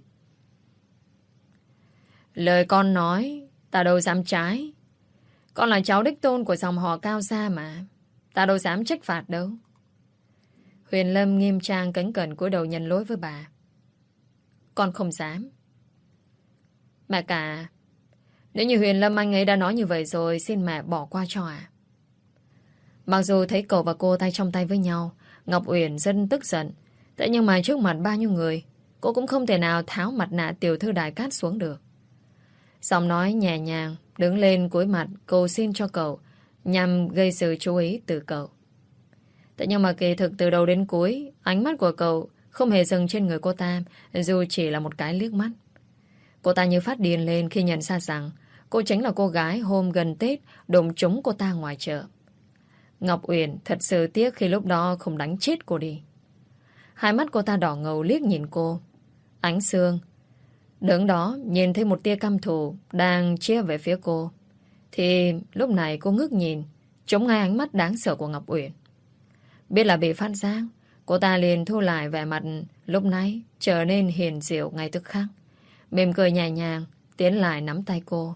Speaker 1: Lời con nói ta đâu dám trái. Con là cháu đích tôn của dòng họ Cao Gia mà. Ta đâu dám trách phạt đâu. Huyền Lâm nghiêm trang cẩn cẩn cúi đầu nhận lỗi với bà. Con không dám. Mẹ cả, nếu như Huyền Lâm anh ấy đã nói như vậy rồi, xin mẹ bỏ qua cho à. Mặc dù thấy cậu và cô tay trong tay với nhau, Ngọc Uyển rất tức giận. Thế nhưng mà trước mặt bao nhiêu người, cô cũng không thể nào tháo mặt nạ tiểu thư Đại Cát xuống được. Giọng nói nhẹ nhàng, đứng lên cúi mặt cầu xin cho cậu, nhằm gây sự chú ý từ cậu. Thế nhưng mà kỳ thực từ đầu đến cuối, ánh mắt của cậu không hề dừng trên người cô ta, dù chỉ là một cái liếc mắt. Cô ta như phát điên lên khi nhận ra rằng cô chính là cô gái hôm gần Tết đụng trúng cô ta ngoài chợ. Ngọc Uyển thật sự tiếc khi lúc đó không đánh chết cô đi. Hai mắt cô ta đỏ ngầu liếc nhìn cô. Ánh sương đứng đó nhìn thấy một tia căm thù đang chia về phía cô. Thì lúc này cô ngước nhìn, trúng ngay ánh mắt đáng sợ của Ngọc Uyển. Biết là bị phát giác, cô ta liền thu lại vẻ mặt lúc nãy trở nên hiền dịu ngay tức khắc. Mỉm cười nhẹ nhàng, tiến lại nắm tay cô.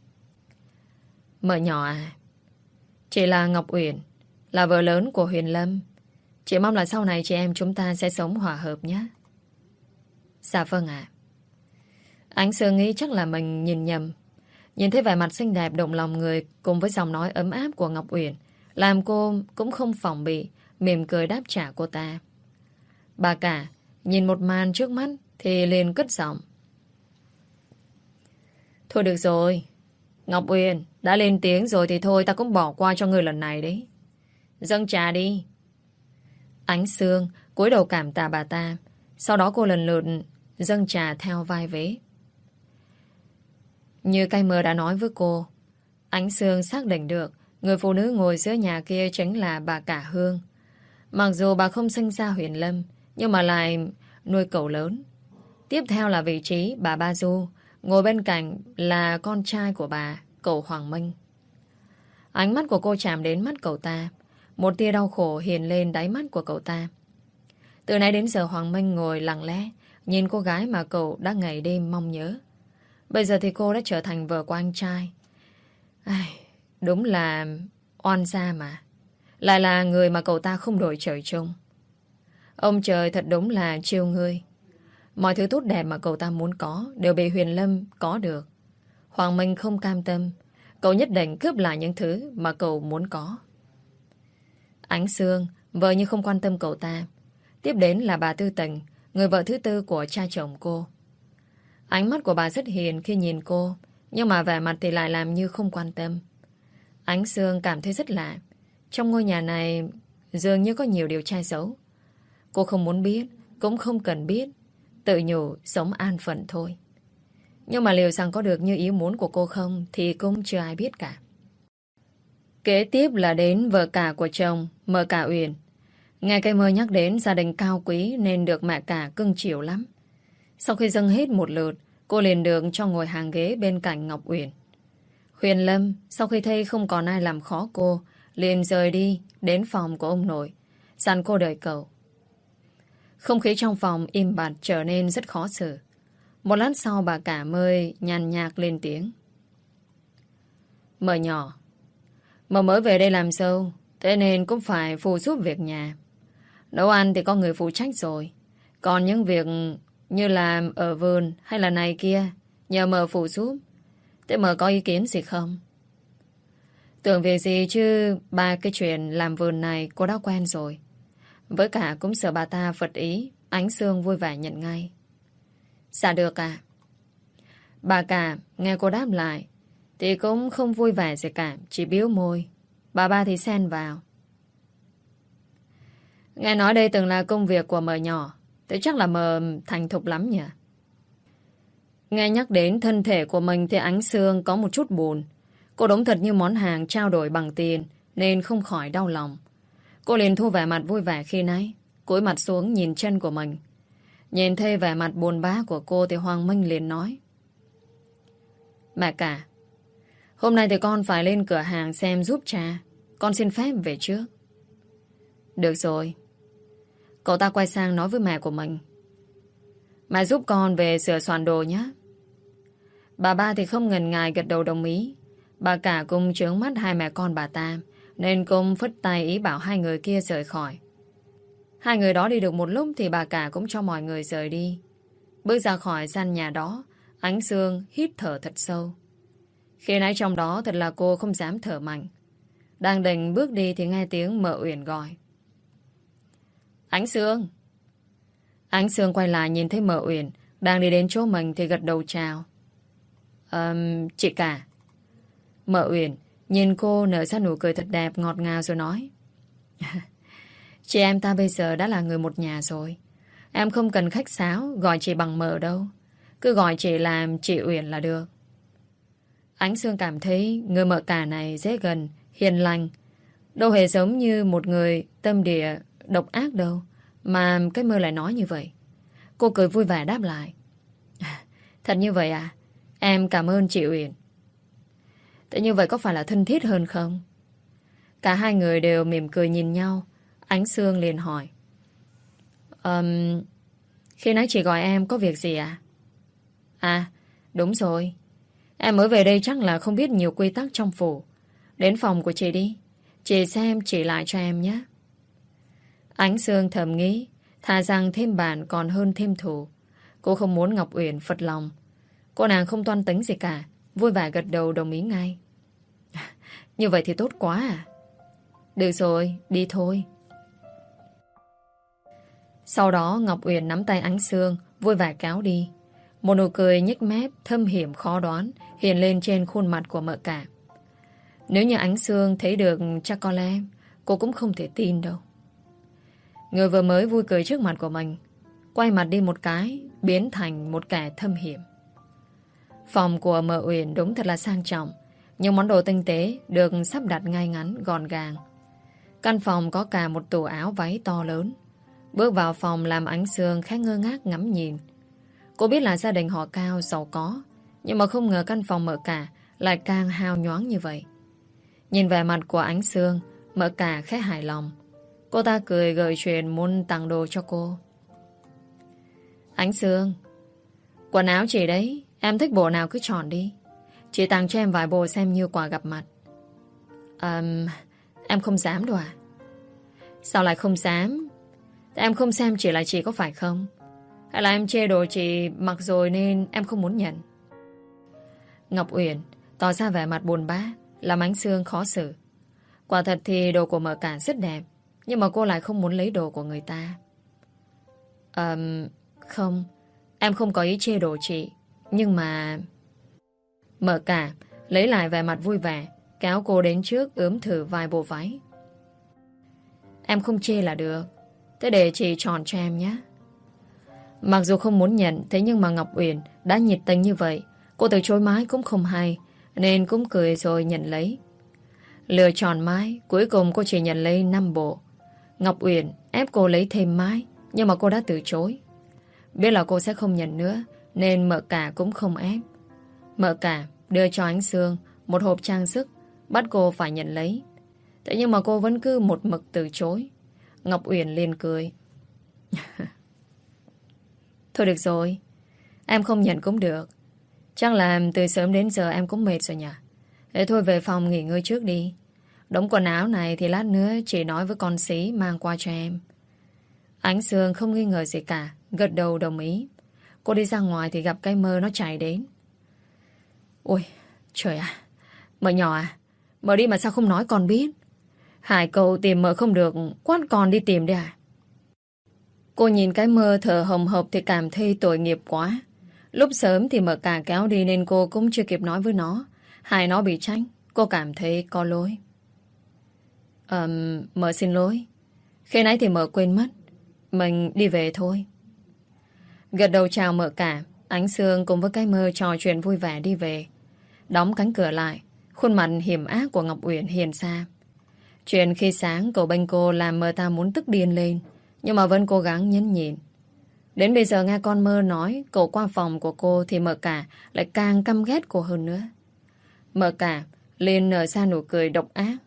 Speaker 1: Mợ nhỏ à, chị là Ngọc Uyển, là vợ lớn của Huyền Lâm. Chị mong là sau này chị em chúng ta sẽ sống hòa hợp nhé. Dạ vâng ạ. Ánh Sương nghĩ chắc là mình nhìn nhầm. Nhìn thấy vẻ mặt xinh đẹp động lòng người cùng với giọng nói ấm áp của Ngọc Uyển, làm cô cũng không phòng bị, mỉm cười đáp trả cô ta. Bà cả nhìn một màn trước mắt thì liền cất giọng. Thôi được rồi, Ngọc Uyển đã lên tiếng rồi thì thôi, ta cũng bỏ qua cho người lần này đấy. Dâng trà đi. Ánh Sương cúi đầu cảm tạ bà ta. Sau đó cô lần lượt dâng trà theo vai vế. Như cây mơ đã nói với cô, Ánh Sương xác định được người phụ nữ ngồi giữa nhà kia chính là bà cả Hương. Mặc dù bà không sinh ra Huyền Lâm, nhưng mà lại nuôi cậu lớn. Tiếp theo là vị trí bà Ba Du, ngồi bên cạnh là con trai của bà, cậu Hoàng Minh. Ánh mắt của cô chạm đến mắt cậu ta. Một tia đau khổ hiện lên đáy mắt của cậu ta. Từ nãy đến giờ Hoàng Minh ngồi lặng lẽ nhìn cô gái mà cậu đã ngày đêm mong nhớ. Bây giờ thì cô đã trở thành vợ của anh trai. Đúng là oan gia mà. Lại là người mà cậu ta không đổi trời chung. Ông trời thật đúng là trêu ngươi. Mọi thứ tốt đẹp mà cậu ta muốn có đều bị Huyền Lâm có được. Hoàng Minh không cam tâm. Cậu nhất định cướp lại những thứ mà cậu muốn có. Ánh Sương vợ như không quan tâm cậu ta. Tiếp đến là bà Tư Tình, người vợ thứ tư của cha chồng cô. Ánh mắt của bà rất hiền khi nhìn cô, nhưng mà vẻ mặt thì lại làm như không quan tâm. Ánh Sương cảm thấy rất lạ. Trong ngôi nhà này dường như có nhiều điều trai xấu. Cô không muốn biết, cũng không cần biết. Tự nhủ sống an phận thôi. Nhưng mà liệu rằng có được như ý muốn của cô không thì cũng chưa ai biết cả. Kế tiếp là đến vợ cả của chồng, mợ cả Uyển. Nghe cây mơ nhắc đến gia đình cao quý nên được mẹ cả cưng chiều lắm. Sau khi dâng hết một lượt, cô liền được cho ngồi hàng ghế bên cạnh Ngọc Uyển. Huyền Lâm sau khi thấy không còn ai làm khó cô, liền rời đi đến phòng của ông nội, dặn cô đợi cậu. Không khí trong phòng im bặt trở nên rất khó xử. Một lát sau bà cả mới nhàn nhạt lên tiếng. Mợ nhỏ, mợ mới về đây làm dâu, thế nên cũng phải phụ giúp việc nhà. Nấu ăn thì có người phụ trách rồi. Còn những việc như làm ở vườn hay là này kia, nhờ mợ phụ giúp. Thế mợ có ý kiến gì không? Tưởng việc gì chứ ba cái chuyện làm vườn này cô đã quen rồi. Với cả cũng sợ bà ta phật ý. Ánh Sương vui vẻ nhận ngay. Dạ được à. Bà cả nghe cô đáp lại thì cũng không vui vẻ gì cả, chỉ biếu môi. Bà ba thì xen vào. Nghe nói đây từng là công việc của mợ nhỏ, thế chắc là mợ thành thục lắm nhỉ? Nghe nhắc đến thân thể của mình thì Ánh Sương có một chút buồn. Cô đúng thật như món hàng trao đổi bằng tiền nên không khỏi đau lòng. Cô liền thu vẻ mặt vui vẻ khi nãy, cúi mặt xuống nhìn chân của mình. Nhìn thấy vẻ mặt buồn bã của cô thì Hoàng Minh liền nói. Mẹ cả, hôm nay thì con phải lên cửa hàng xem giúp cha. Con xin phép về trước. Được rồi. Cậu ta quay sang nói với mẹ của mình. Mẹ giúp con về sửa soạn đồ nhé. Bà ba thì không ngần ngại gật đầu đồng ý. Bà cả cùng trướng mắt hai mẹ con bà ta nên cùng phất tay ý bảo hai người kia rời khỏi. Hai người đó đi được một lúc thì bà cả cũng cho mọi người rời đi. Bước ra khỏi gian nhà đó, Ánh Sương hít thở thật sâu. Khi nãy trong đó thật là cô không dám thở mạnh. Đang định bước đi thì nghe tiếng mợ Uyển gọi. Ánh Sương. Ánh Sương quay lại nhìn thấy mợ Uyển đang đi đến chỗ mình thì gật đầu chào. Chị cả. Mợ Uyển nhìn cô nở ra nụ cười thật đẹp ngọt ngào rồi nói. Chị em ta bây giờ đã là người một nhà rồi. Em không cần khách sáo gọi chị bằng mợ đâu. Cứ gọi chị làm chị Uyển là được. Ánh Sương cảm thấy người mợ cả này dễ gần, hiền lành. Đâu hề giống như một người tâm địa độc ác đâu mà cái mơ lại nói như vậy. Cô cười vui vẻ đáp lại. Thật như vậy à? Em cảm ơn chị Uyển. Thế như vậy có phải là thân thiết hơn không? Cả hai người đều mỉm cười nhìn nhau. Ánh Sương liền hỏi. Khi nãy chị gọi em có việc gì à? À, đúng rồi. Em mới về đây chắc là không biết nhiều quy tắc trong phủ. Đến phòng của chị đi. Chị xem chỉ lại cho em nhé. Ánh Sương thầm nghĩ, thà rằng thêm bạn còn hơn thêm thù. Cô không muốn Ngọc Uyển phật lòng. Cô nàng không toan tính gì cả, vui vẻ gật đầu đồng ý ngay. Như vậy thì tốt quá à. Được rồi, đi thôi. Sau đó Ngọc Uyển nắm tay Ánh Sương, vui vẻ kéo đi. Một nụ cười nhếch mép thâm hiểm khó đoán hiện lên trên khuôn mặt của mợ cả. Nếu như Ánh Sương thấy được chắc có lẽ cô cũng không thể tin đâu. Người vừa mới vui cười trước mặt của mình quay mặt đi một cái, biến thành một kẻ thâm hiểm. Phòng của mợ Uyển đúng thật là sang trọng. Những món đồ tinh tế được sắp đặt ngay ngắn, gọn gàng. Căn phòng có cả một tủ áo váy to lớn. Bước vào phòng làm Ánh Sương khá ngơ ngác ngắm nhìn. Cô biết là gia đình họ Cao giàu có, nhưng mà không ngờ căn phòng mợ cả lại càng hào nhoáng như vậy. Nhìn vẻ mặt của Ánh Sương, mợ cả khá hài lòng. Cô ta cười gợi chuyện muốn tặng đồ cho cô. Ánh Sương, quần áo chị đấy, em thích bộ nào cứ chọn đi. Chị tặng cho em vài bộ xem như quà gặp mặt. Em không dám đâu à? Sao lại không dám? Em không xem chị là chị có phải không? Hay là em chê đồ chị mặc rồi nên em không muốn nhận? Ngọc Uyển tỏ ra vẻ mặt buồn bã, làm Ánh Sương khó xử. Quả thật thì đồ của mợ cả rất đẹp, nhưng mà cô lại không muốn lấy đồ của người ta. Không, em không có ý chê đồ chị. Nhưng mà... Mợ cả lấy lại vẻ mặt vui vẻ, kéo cô đến trước ướm thử vài bộ váy. Em không chê là được. Thế để chị chọn cho em nhé. Mặc dù không muốn nhận, thế nhưng mà Ngọc Uyển đã nhiệt tình như vậy, cô từ chối mãi cũng không hay, nên cũng cười rồi nhận lấy. Lựa chọn mãi, cuối cùng cô chỉ nhận lấy 5 bộ. Ngọc Uyển ép cô lấy thêm mãi, nhưng mà cô đã từ chối. Biết là cô sẽ không nhận nữa, nên mợ cả cũng không ép. Mợ cả đưa cho Ánh Sương một hộp trang sức, bắt cô phải nhận lấy. Thế nhưng mà cô vẫn cứ một mực từ chối. Ngọc Uyển liền cười. Thôi được rồi, em không nhận cũng được. Chắc là từ sớm đến giờ em cũng mệt rồi nhỉ. Thế thôi về phòng nghỉ ngơi trước đi. Đống quần áo này thì lát nữa chị nói với con xí mang qua cho em. Ánh Sương không nghi ngờ gì cả, gật đầu đồng ý. Cô đi ra ngoài thì gặp cái Mơ nó chạy đến. Ôi, trời à, Mợ nhỏ à, Mợ đi mà sao không nói con biết? Hải cậu tìm Mợ không được, quát con đi tìm đi à? Cô nhìn cái Mơ thở hồng hộc thì cảm thấy tội nghiệp quá. Lúc sớm thì Mợ cả kéo đi nên cô cũng chưa kịp nói với nó. Hai nó bị tránh, cô cảm thấy có lỗi. Mợ xin lỗi. Khi nãy thì Mợ quên mất. Mình đi về thôi. Gật đầu chào Mợ cả, Ánh Sương cùng với cái Mơ trò chuyện vui vẻ đi về. Đóng cánh cửa lại, khuôn mặt hiểm ác của Ngọc Uyển hiện ra. Chuyện khi sáng cậu bênh cô làm Mơ ta muốn tức điên lên, nhưng mà vẫn cố gắng nhẫn nhịn. Đến bây giờ nghe con Mơ nói cậu qua phòng của cô thì Mợ cả lại càng căm ghét cô hơn nữa. Mợ cả liền nở ra nụ cười độc ác.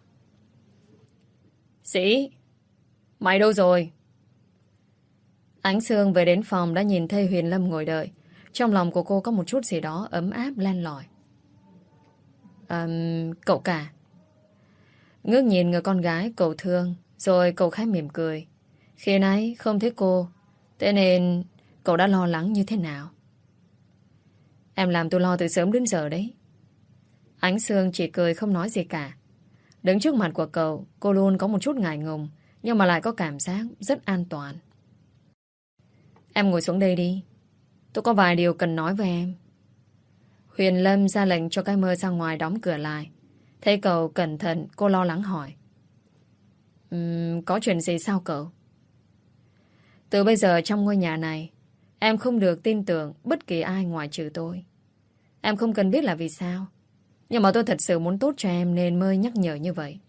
Speaker 1: Sĩ, mày đâu rồi? Ánh Sương về đến phòng đã nhìn thấy Huyền Lâm ngồi đợi. Trong lòng của cô có một chút gì đó ấm áp len lỏi. Cậu cả. Ngước nhìn người con gái cậu thương, rồi cậu khá mỉm cười. Khi nãy không thấy cô, thế nên cậu đã lo lắng như thế nào? Em làm tôi lo từ sớm đến giờ đấy. Ánh Sương chỉ cười không nói gì cả. Đứng trước mặt của cậu, cô luôn có một chút ngại ngùng, nhưng mà lại có cảm giác rất an toàn. Em ngồi xuống đây đi. Tôi có vài điều cần nói với em. Huyền Lâm ra lệnh cho cái Mơ ra ngoài đóng cửa lại. Thấy cậu cẩn thận, cô lo lắng hỏi. Có chuyện gì sao cậu? Từ bây giờ trong ngôi nhà này, em không được tin tưởng bất kỳ ai ngoài trừ tôi. Em không cần biết là vì sao, nhưng mà tôi thật sự muốn tốt cho em nên mới nhắc nhở như vậy.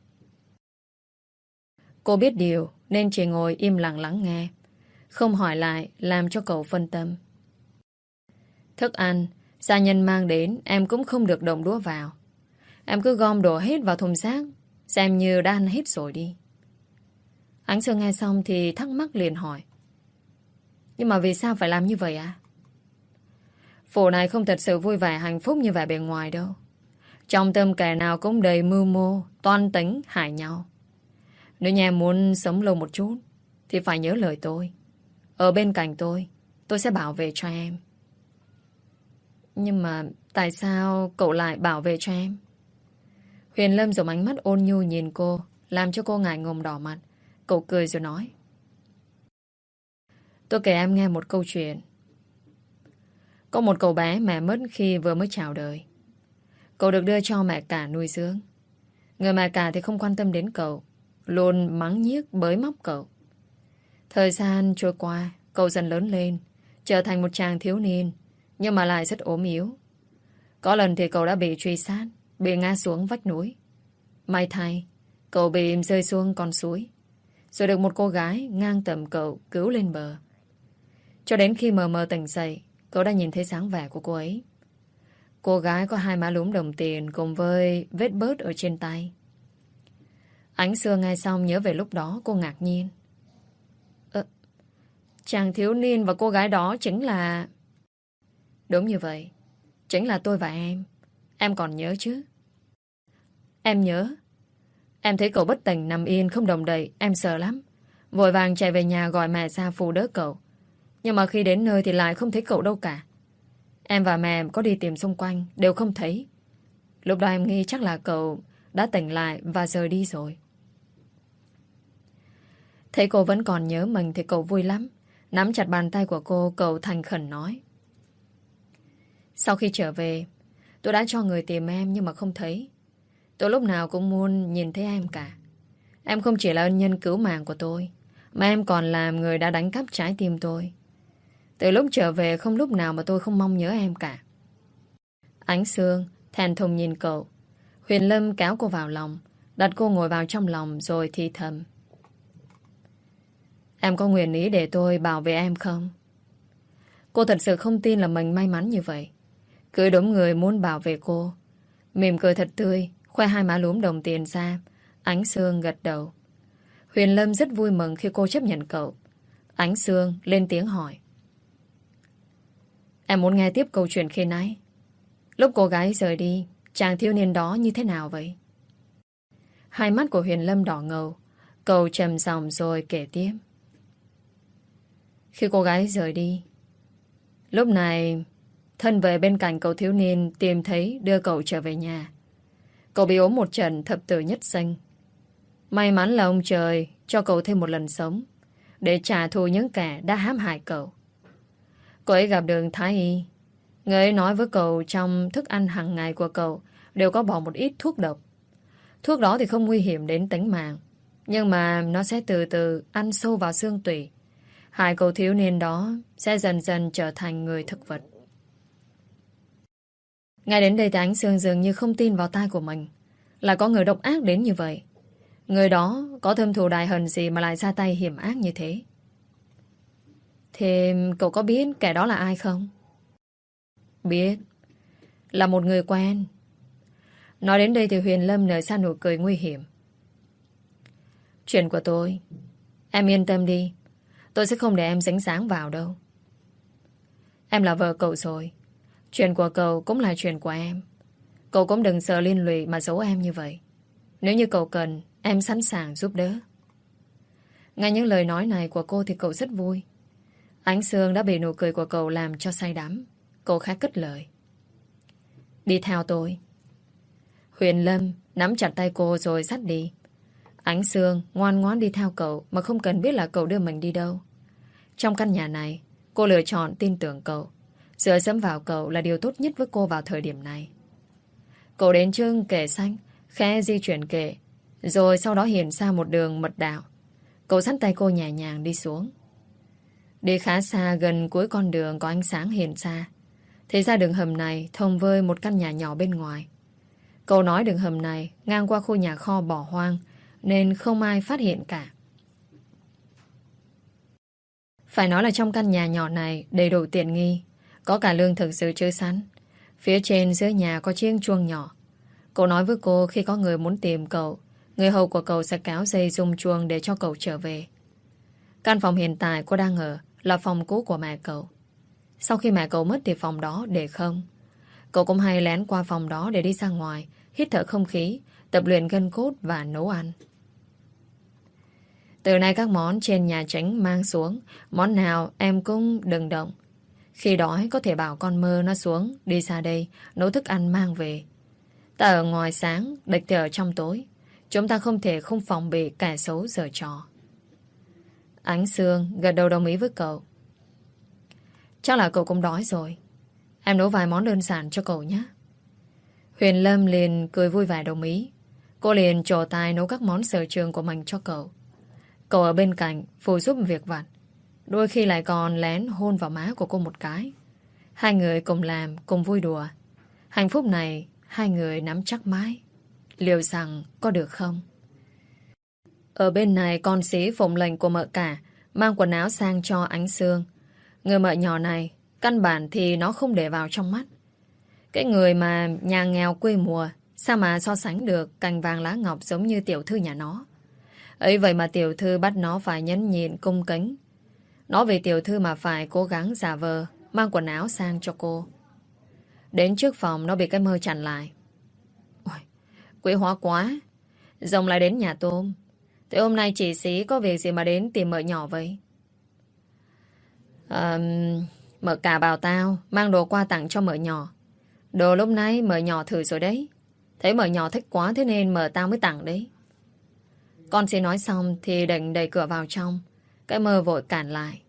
Speaker 1: Cô biết điều nên chỉ ngồi im lặng lắng nghe, không hỏi lại làm cho cậu phân tâm. Thức ăn gia nhân mang đến em cũng không được động đũa vào. Em cứ gom đổ hết vào thùng rác, xem như đã ăn hết rồi đi. Ánh Sương nghe xong thì thắc mắc liền hỏi. Nhưng mà vì sao phải làm như vậy à? Phủ này không thật sự vui vẻ hạnh phúc như vẻ bề ngoài đâu. Trong tâm kẻ nào cũng đầy mưu mô, toan tính, hại nhau. Nếu nhà em muốn sống lâu một chút thì phải nhớ lời tôi. Ở bên cạnh tôi sẽ bảo vệ cho em. Nhưng mà tại sao cậu lại bảo vệ cho em? Huyền Lâm dùng ánh mắt ôn nhu nhìn cô, làm cho cô ngại ngùng đỏ mặt. Cậu cười rồi nói. Tôi kể em nghe một câu chuyện. Có một cậu bé mẹ mất khi vừa mới chào đời. Cậu được đưa cho mẹ cả nuôi dưỡng. Người mẹ cả thì không quan tâm đến cậu, luôn mắng nhiếc bới móc cậu. Thời gian trôi qua, cậu dần lớn lên, trở thành một chàng thiếu niên, nhưng mà lại rất ốm yếu. Có lần thì cậu đã bị truy sát, bị ngã xuống vách núi. May thay, cậu bị rơi xuống con suối, rồi được một cô gái ngang tầm cậu cứu lên bờ. Cho đến khi mờ mờ tỉnh dậy, cậu đã nhìn thấy dáng vẻ của cô ấy. Cô gái có hai má lúm đồng tiền cùng với vết bớt ở trên tay. Ánh Sương nghe xong nhớ về lúc đó cô ngạc nhiên. Chàng thiếu niên và cô gái đó chính là... Đúng như vậy, chính là tôi và em. Em còn nhớ chứ? Em nhớ. Em thấy cậu bất tỉnh nằm yên không động đậy, em sợ lắm. Vội vàng chạy về nhà gọi mẹ ra phụ đỡ cậu. Nhưng mà khi đến nơi thì lại không thấy cậu đâu cả. Em và mẹ có đi tìm xung quanh, đều không thấy. Lúc đó em nghĩ chắc là cậu đã tỉnh lại và rời đi rồi. Thấy cô vẫn còn nhớ mình thì cậu vui lắm. Nắm chặt bàn tay của cô, cậu thành khẩn nói. Sau khi trở về, tôi đã cho người tìm em nhưng mà không thấy. Tôi lúc nào cũng muốn nhìn thấy em cả. Em không chỉ là ân nhân cứu mạng của tôi, mà em còn là người đã đánh cắp trái tim tôi. Từ lúc trở về không lúc nào mà tôi không mong nhớ em cả. Ánh Sương thẹn thùng nhìn cậu. Huyền Lâm kéo cô vào lòng, đặt cô ngồi vào trong lòng rồi thì thầm. Em có nguyện ý để tôi bảo vệ em không? Cô thật sự không tin là mình may mắn như vậy. Cưới đúng người muốn bảo vệ cô. Mỉm cười thật tươi, khoe hai má lúm đồng tiền ra. Ánh Sương gật đầu. Huyền Lâm rất vui mừng khi cô chấp nhận cậu. Ánh Sương lên tiếng hỏi. Em muốn nghe tiếp câu chuyện khi nãy. Lúc cô gái rời đi, chàng thiếu niên đó như thế nào vậy? Hai mắt của Huyền Lâm đỏ ngầu. Cậu trầm giọng rồi kể tiếp. Khi cô gái rời đi, lúc này thân về bên cạnh cậu thiếu niên tìm thấy đưa cậu trở về nhà. Cậu bị ốm một trận thập tử nhất sinh. May mắn là ông trời cho cậu thêm một lần sống để trả thù những kẻ đã hãm hại cậu. Cậu ấy gặp được Thái Y. Người ấy nói với cậu trong thức ăn hàng ngày của cậu đều có bỏ một ít thuốc độc. Thuốc đó thì không nguy hiểm đến tính mạng, nhưng mà nó sẽ từ từ ăn sâu vào xương tủy. Hai cậu thiếu niên đó sẽ dần dần trở thành người thực vật. Ngay đến đây thì Ánh Sương dường như không tin vào tai của mình. Là có người độc ác đến như vậy. Người đó có thâm thù đại hận gì mà lại ra tay hiểm ác như thế? Thì cậu có biết kẻ đó là ai không? Biết. Là một người quen. Nói đến đây thì Huyền Lâm nở ra nụ cười nguy hiểm. Chuyện của tôi, em yên tâm đi. Tôi sẽ không để em dính dáng vào đâu. Em là vợ cậu rồi. Chuyện của cậu cũng là chuyện của em. Cậu cũng đừng sợ liên lụy mà giấu em như vậy. Nếu như cậu cần, em sẵn sàng giúp đỡ. Nghe những lời nói này của cô thì cậu rất vui. Ánh Sương đã bị nụ cười của cậu làm cho say đắm. Cô khá cất lời. Đi theo tôi. Huyền Lâm nắm chặt tay cô rồi dắt đi. Ánh Sương ngoan ngoãn đi theo cậu mà không cần biết là cậu đưa mình đi đâu. Trong căn nhà này, cô lựa chọn tin tưởng cậu. Dựa dẫm vào cậu là điều tốt nhất với cô vào thời điểm này. Cậu đến trước kệ sách, khẽ di chuyển kệ, rồi sau đó hiện ra một đường mật đạo. Cậu dắt tay cô nhẹ nhàng đi xuống. Đi khá xa, gần cuối con đường có ánh sáng hiện ra. Thì ra đường hầm này thông với một căn nhà nhỏ bên ngoài. Cậu nói đường hầm này ngang qua khu nhà kho bỏ hoang, nên không ai phát hiện cả. Phải nói là trong căn nhà nhỏ này đầy đủ tiện nghi. Có cả lương thực dự trữ sẵn. Phía trên dưới nhà có chiếc chuông nhỏ. Cậu nói với cô khi có người muốn tìm cậu người hầu của cậu sẽ kéo dây rung chuông để cho cậu trở về. Căn phòng hiện tại cô đang ở là phòng cũ của mẹ cậu. Sau khi mẹ cậu mất thì phòng đó để không. Cậu cũng hay lén qua phòng đó để đi ra ngoài, hít thở không khí, tập luyện gân cốt và nấu ăn. Từ nay các món trên nhà chính mang xuống, món nào em cũng đừng động. Khi đói có thể bảo con Mơ nó xuống, đi ra đây, nấu thức ăn mang về. Ta ở ngoài sáng, địch thì ở trong tối. Chúng ta không thể không phòng bị kẻ xấu giở trò. Ánh Sương gật đầu đồng ý với cậu. Chắc là cậu cũng đói rồi. Em nấu vài món đơn giản cho cậu nhé. Huyền Lâm liền cười vui vẻ đồng ý. Cô liền trổ tài nấu các món sở trường của mình cho cậu. Cậu ở bên cạnh phụ giúp việc vặt. Đôi khi lại còn lén hôn vào má của cô một cái. Hai người cùng làm, cùng vui đùa. Hạnh phúc này hai người nắm chắc mãi. Liệu rằng có được không? Ở bên này con xí phụng lệnh của mợ cả mang quần áo sang cho Ánh Sương. Người mợ nhỏ này căn bản thì nó không để vào trong mắt. Cái người mà nhà nghèo quê mùa sao mà so sánh được cành vàng lá ngọc giống như tiểu thư nhà nó. Ấy vậy mà tiểu thư bắt nó phải nhẫn nhịn cung kính. Nó vì tiểu thư mà phải cố gắng giả vờ mang quần áo sang cho cô. Đến trước phòng nó bị cái Mơ chặn lại. Ôi, quỷ hóa quá. Rồng lại đến nhà tôm. Thế hôm nay chị xí có việc gì mà đến tìm mợ nhỏ vậy? Mợ cả bảo tao mang đồ qua tặng cho mợ nhỏ. Đồ lúc nãy mợ nhỏ thử rồi đấy. Thấy mợ nhỏ thích quá thế nên mợ tao mới tặng đấy. Con xin nói xong thì định đẩy cửa vào trong. Cái Mơ vội cản lại.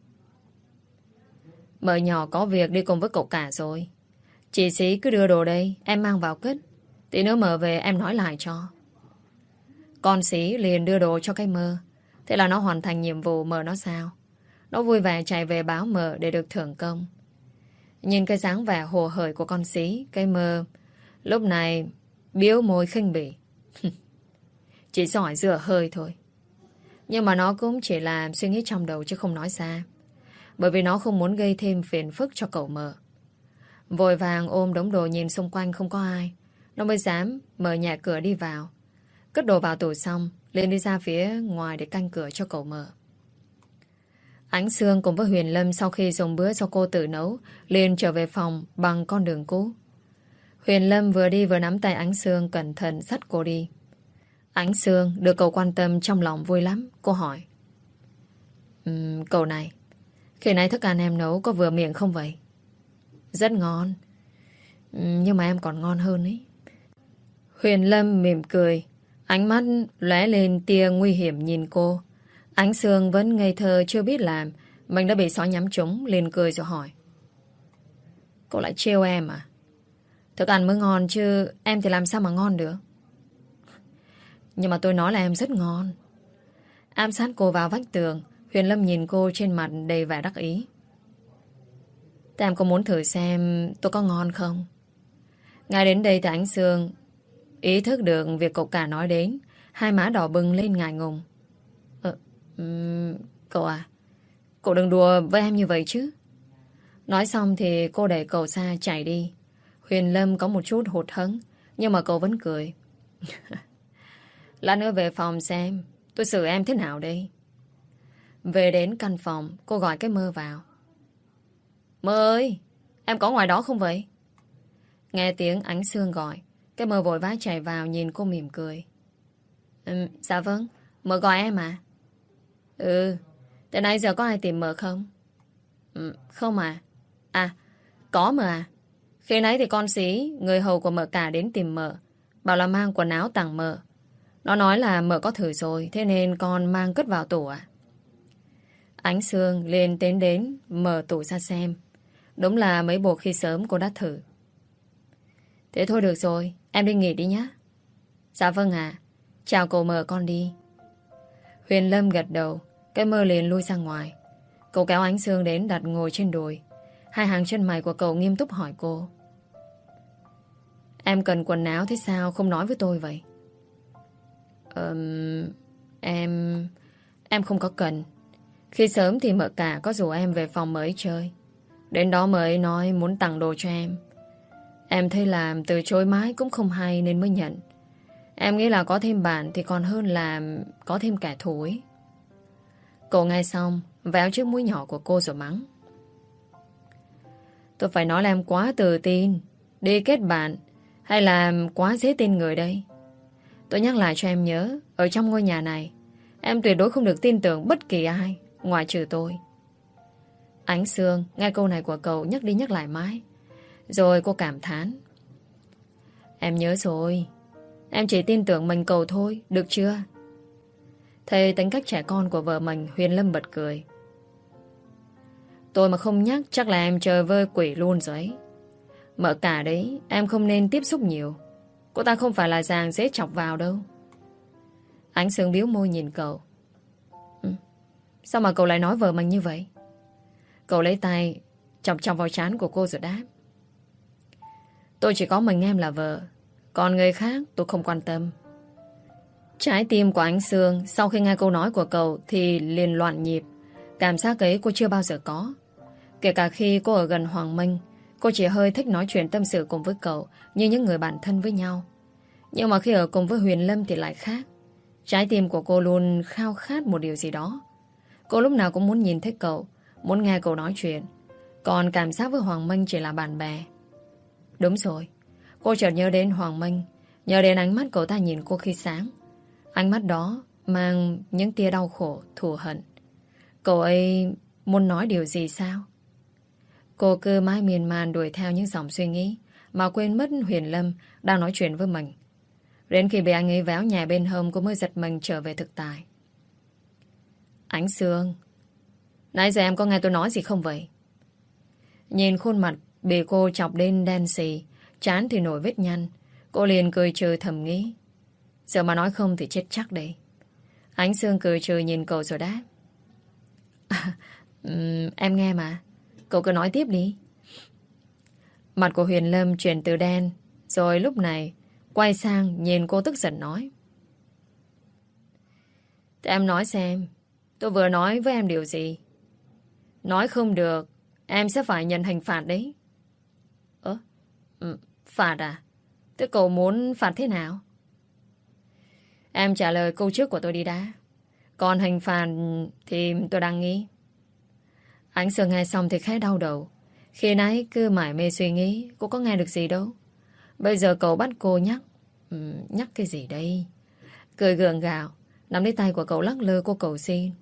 Speaker 1: Mợ nhỏ có việc đi cùng với cậu cả rồi. Chị xí cứ đưa đồ đây, em mang vào cất. Tí nữa mợ về em nói lại cho. Con xí liền đưa đồ cho cái Mơ. Thế là nó hoàn thành nhiệm vụ mợ nó sao. Nó vui vẻ chạy về báo mợ để được thưởng công. Nhìn cái dáng vẻ hồ hởi của con xí, cái Mơ lúc này biếu môi khinh bỉ. Chỉ giỏi rửa hơi thôi. Nhưng mà nó cũng chỉ là suy nghĩ trong đầu chứ không nói ra. Bởi vì nó không muốn gây thêm phiền phức cho cậu Mợ. Vội vàng ôm đống đồ nhìn xung quanh không có ai. Nó mới dám mở nhẹ cửa đi vào. Cất đồ vào tủ xong liền đi ra phía ngoài để canh cửa cho cậu Mợ. Ánh Sương cùng với Huyền Lâm sau khi dùng bữa cho cô tự nấu liền trở về phòng bằng con đường cũ. Huyền Lâm vừa đi vừa nắm tay Ánh Sương cẩn thận dắt cô đi. Ánh Sương được cậu quan tâm trong lòng vui lắm. Cô hỏi: Cậu này, khi nãy thức ăn em nấu có vừa miệng không vậy? Rất ngon. Nhưng mà em còn ngon hơn ấy. Huyền Lâm mỉm cười, ánh mắt lóe lên tia nguy hiểm nhìn cô. Ánh Sương vẫn ngây thơ chưa biết làm mình đã bị sói nhắm trúng, liền cười rồi hỏi: Cậu lại trêu em à? Thức ăn mới ngon chứ em thì làm sao mà ngon được? Nhưng mà tôi nói là em rất ngon. Ám sát cô vào vách tường, Huyền Lâm nhìn cô trên mặt đầy vẻ đắc ý. Thế em có muốn thử xem tôi có ngon không? Ngay đến đây thì Ánh Sương ý thức được việc cậu cả nói đến. Hai má đỏ bừng lên ngại ngùng. Cậu à, cậu đừng đùa với em như vậy chứ. Nói xong thì cô đẩy cậu xa chạy đi. Huyền Lâm có một chút hụt hẫng, nhưng mà cậu vẫn cười. Lát nữa về phòng xem tôi xử em thế nào đây. Về đến căn phòng, cô gọi cái Mơ vào. Mơ ơi, em có ngoài đó không vậy? Nghe tiếng Ánh Sương gọi, cái Mơ vội vã chạy vào nhìn cô mỉm cười. Dạ vâng, Mơ gọi em à? Từ nãy giờ có ai tìm Mơ không? Không à? À, có Mơ à? Khi nãy thì con xí, người hầu của Mơ cả đến tìm Mơ, bảo là mang quần áo tặng Mơ. Nó nói là Mơ có thử rồi, thế nên con mang cất vào tủ à? Ánh Sương liền tiến đến mở tủ ra xem. Đúng là mấy bộ khi sớm cô đã thử. Thế thôi được rồi, em đi nghỉ đi nhé. Dạ vâng ạ. Chào cậu Mơ, con đi. Huyền Lâm gật đầu. Cái Mơ liền lui ra ngoài. Cậu kéo Ánh Sương đến đặt ngồi trên đùi. Hai hàng chân mày của cậu nghiêm túc hỏi cô: Em cần quần áo thế sao không nói với tôi vậy? Em không có cần. Khi sớm thì Mợ cả có rủ em về phòng mới chơi. Đến đó mới nói muốn tặng đồ cho em. Em thấy làm từ chối mãi cũng không hay nên mới nhận. Em nghĩ là có thêm bạn thì còn hơn là có thêm kẻ thù ấy. Cậu nghe xong, véo chiếc mũi nhỏ của cô rồi mắng. Tôi phải nói là em quá tự tin, đi kết bạn, hay là quá dễ tin người đây? Tôi nhắc lại cho em nhớ, ở trong ngôi nhà này, em tuyệt đối không được tin tưởng bất kỳ ai, ngoại trừ tôi. Ánh Sương nghe câu này của cậu nhắc đi nhắc lại mãi. Rồi cô cảm thán. Em nhớ rồi. Em chỉ tin tưởng mình cậu thôi, được chưa? Thấy tính cách trẻ con của vợ mình, Huyền Lâm bật cười. Tôi mà không nhắc chắc là em chơi với quỷ luôn rồi ấy. Mở cả đấy, em không nên tiếp xúc nhiều. Cô ta không phải là dàng dễ chọc vào đâu. Ánh Sương biếu môi nhìn cậu. Sao mà cậu lại nói vợ mình như vậy? Cậu lấy tay chọc chọc vào trán của cô rồi đáp. Tôi chỉ có mình em là vợ, còn người khác tôi không quan tâm. Trái tim của Ánh Sương sau khi nghe câu nói của cậu thì liền loạn nhịp. Cảm giác ấy cô chưa bao giờ có. Kể cả khi cô ở gần Hoàng Minh, cô chỉ hơi thích nói chuyện tâm sự cùng với cậu như những người bạn thân với nhau. Nhưng mà khi ở cùng với Huyền Lâm thì lại khác. Trái tim của cô luôn khao khát một điều gì đó. Cô lúc nào cũng muốn nhìn thấy cậu, muốn nghe cậu nói chuyện. Còn cảm giác với Hoàng Minh chỉ là bạn bè. Đúng rồi, cô chợt nhớ đến Hoàng Minh, nhớ đến ánh mắt cậu ta nhìn cô khi sáng. Ánh mắt đó mang những tia đau khổ, thù hận. Cậu ấy muốn nói điều gì sao? Cô cứ mãi miên man đuổi theo những dòng suy nghĩ mà quên mất Huyền Lâm đang nói chuyện với mình. Đến khi bị anh ấy véo nhẹ bên hông, cô mới giật mình trở về thực tại. Ánh Sương, nãy giờ em có nghe tôi nói gì không vậy? Nhìn khuôn mặt bị cô chọc đến đen xì, trán thì nổi vết nhăn, cô liền cười trừ thầm nghĩ. Giờ mà nói không thì chết chắc đây. Ánh Sương cười trừ nhìn cậu rồi đáp. Em nghe mà. Cậu cứ nói tiếp đi. Mặt của Huyền Lâm chuyển từ đen, rồi lúc này quay sang nhìn cô tức giận nói. Thế em nói xem, tôi vừa nói với em điều gì? Nói không được, em sẽ phải nhận hình phạt đấy. Phạt à? Thế cậu muốn phạt thế nào? Em trả lời câu trước của tôi đi đã. Còn hình phạt thì tôi đang nghĩ. Ánh Sương nghe xong thì khá đau đầu. Khi nãy cứ mải mê suy nghĩ, cô có nghe được gì đâu. Bây giờ cậu bắt cô nhắc. Nhắc cái gì đây? Cười gượng gạo, nắm lấy tay của cậu lắc lư cô cầu xin.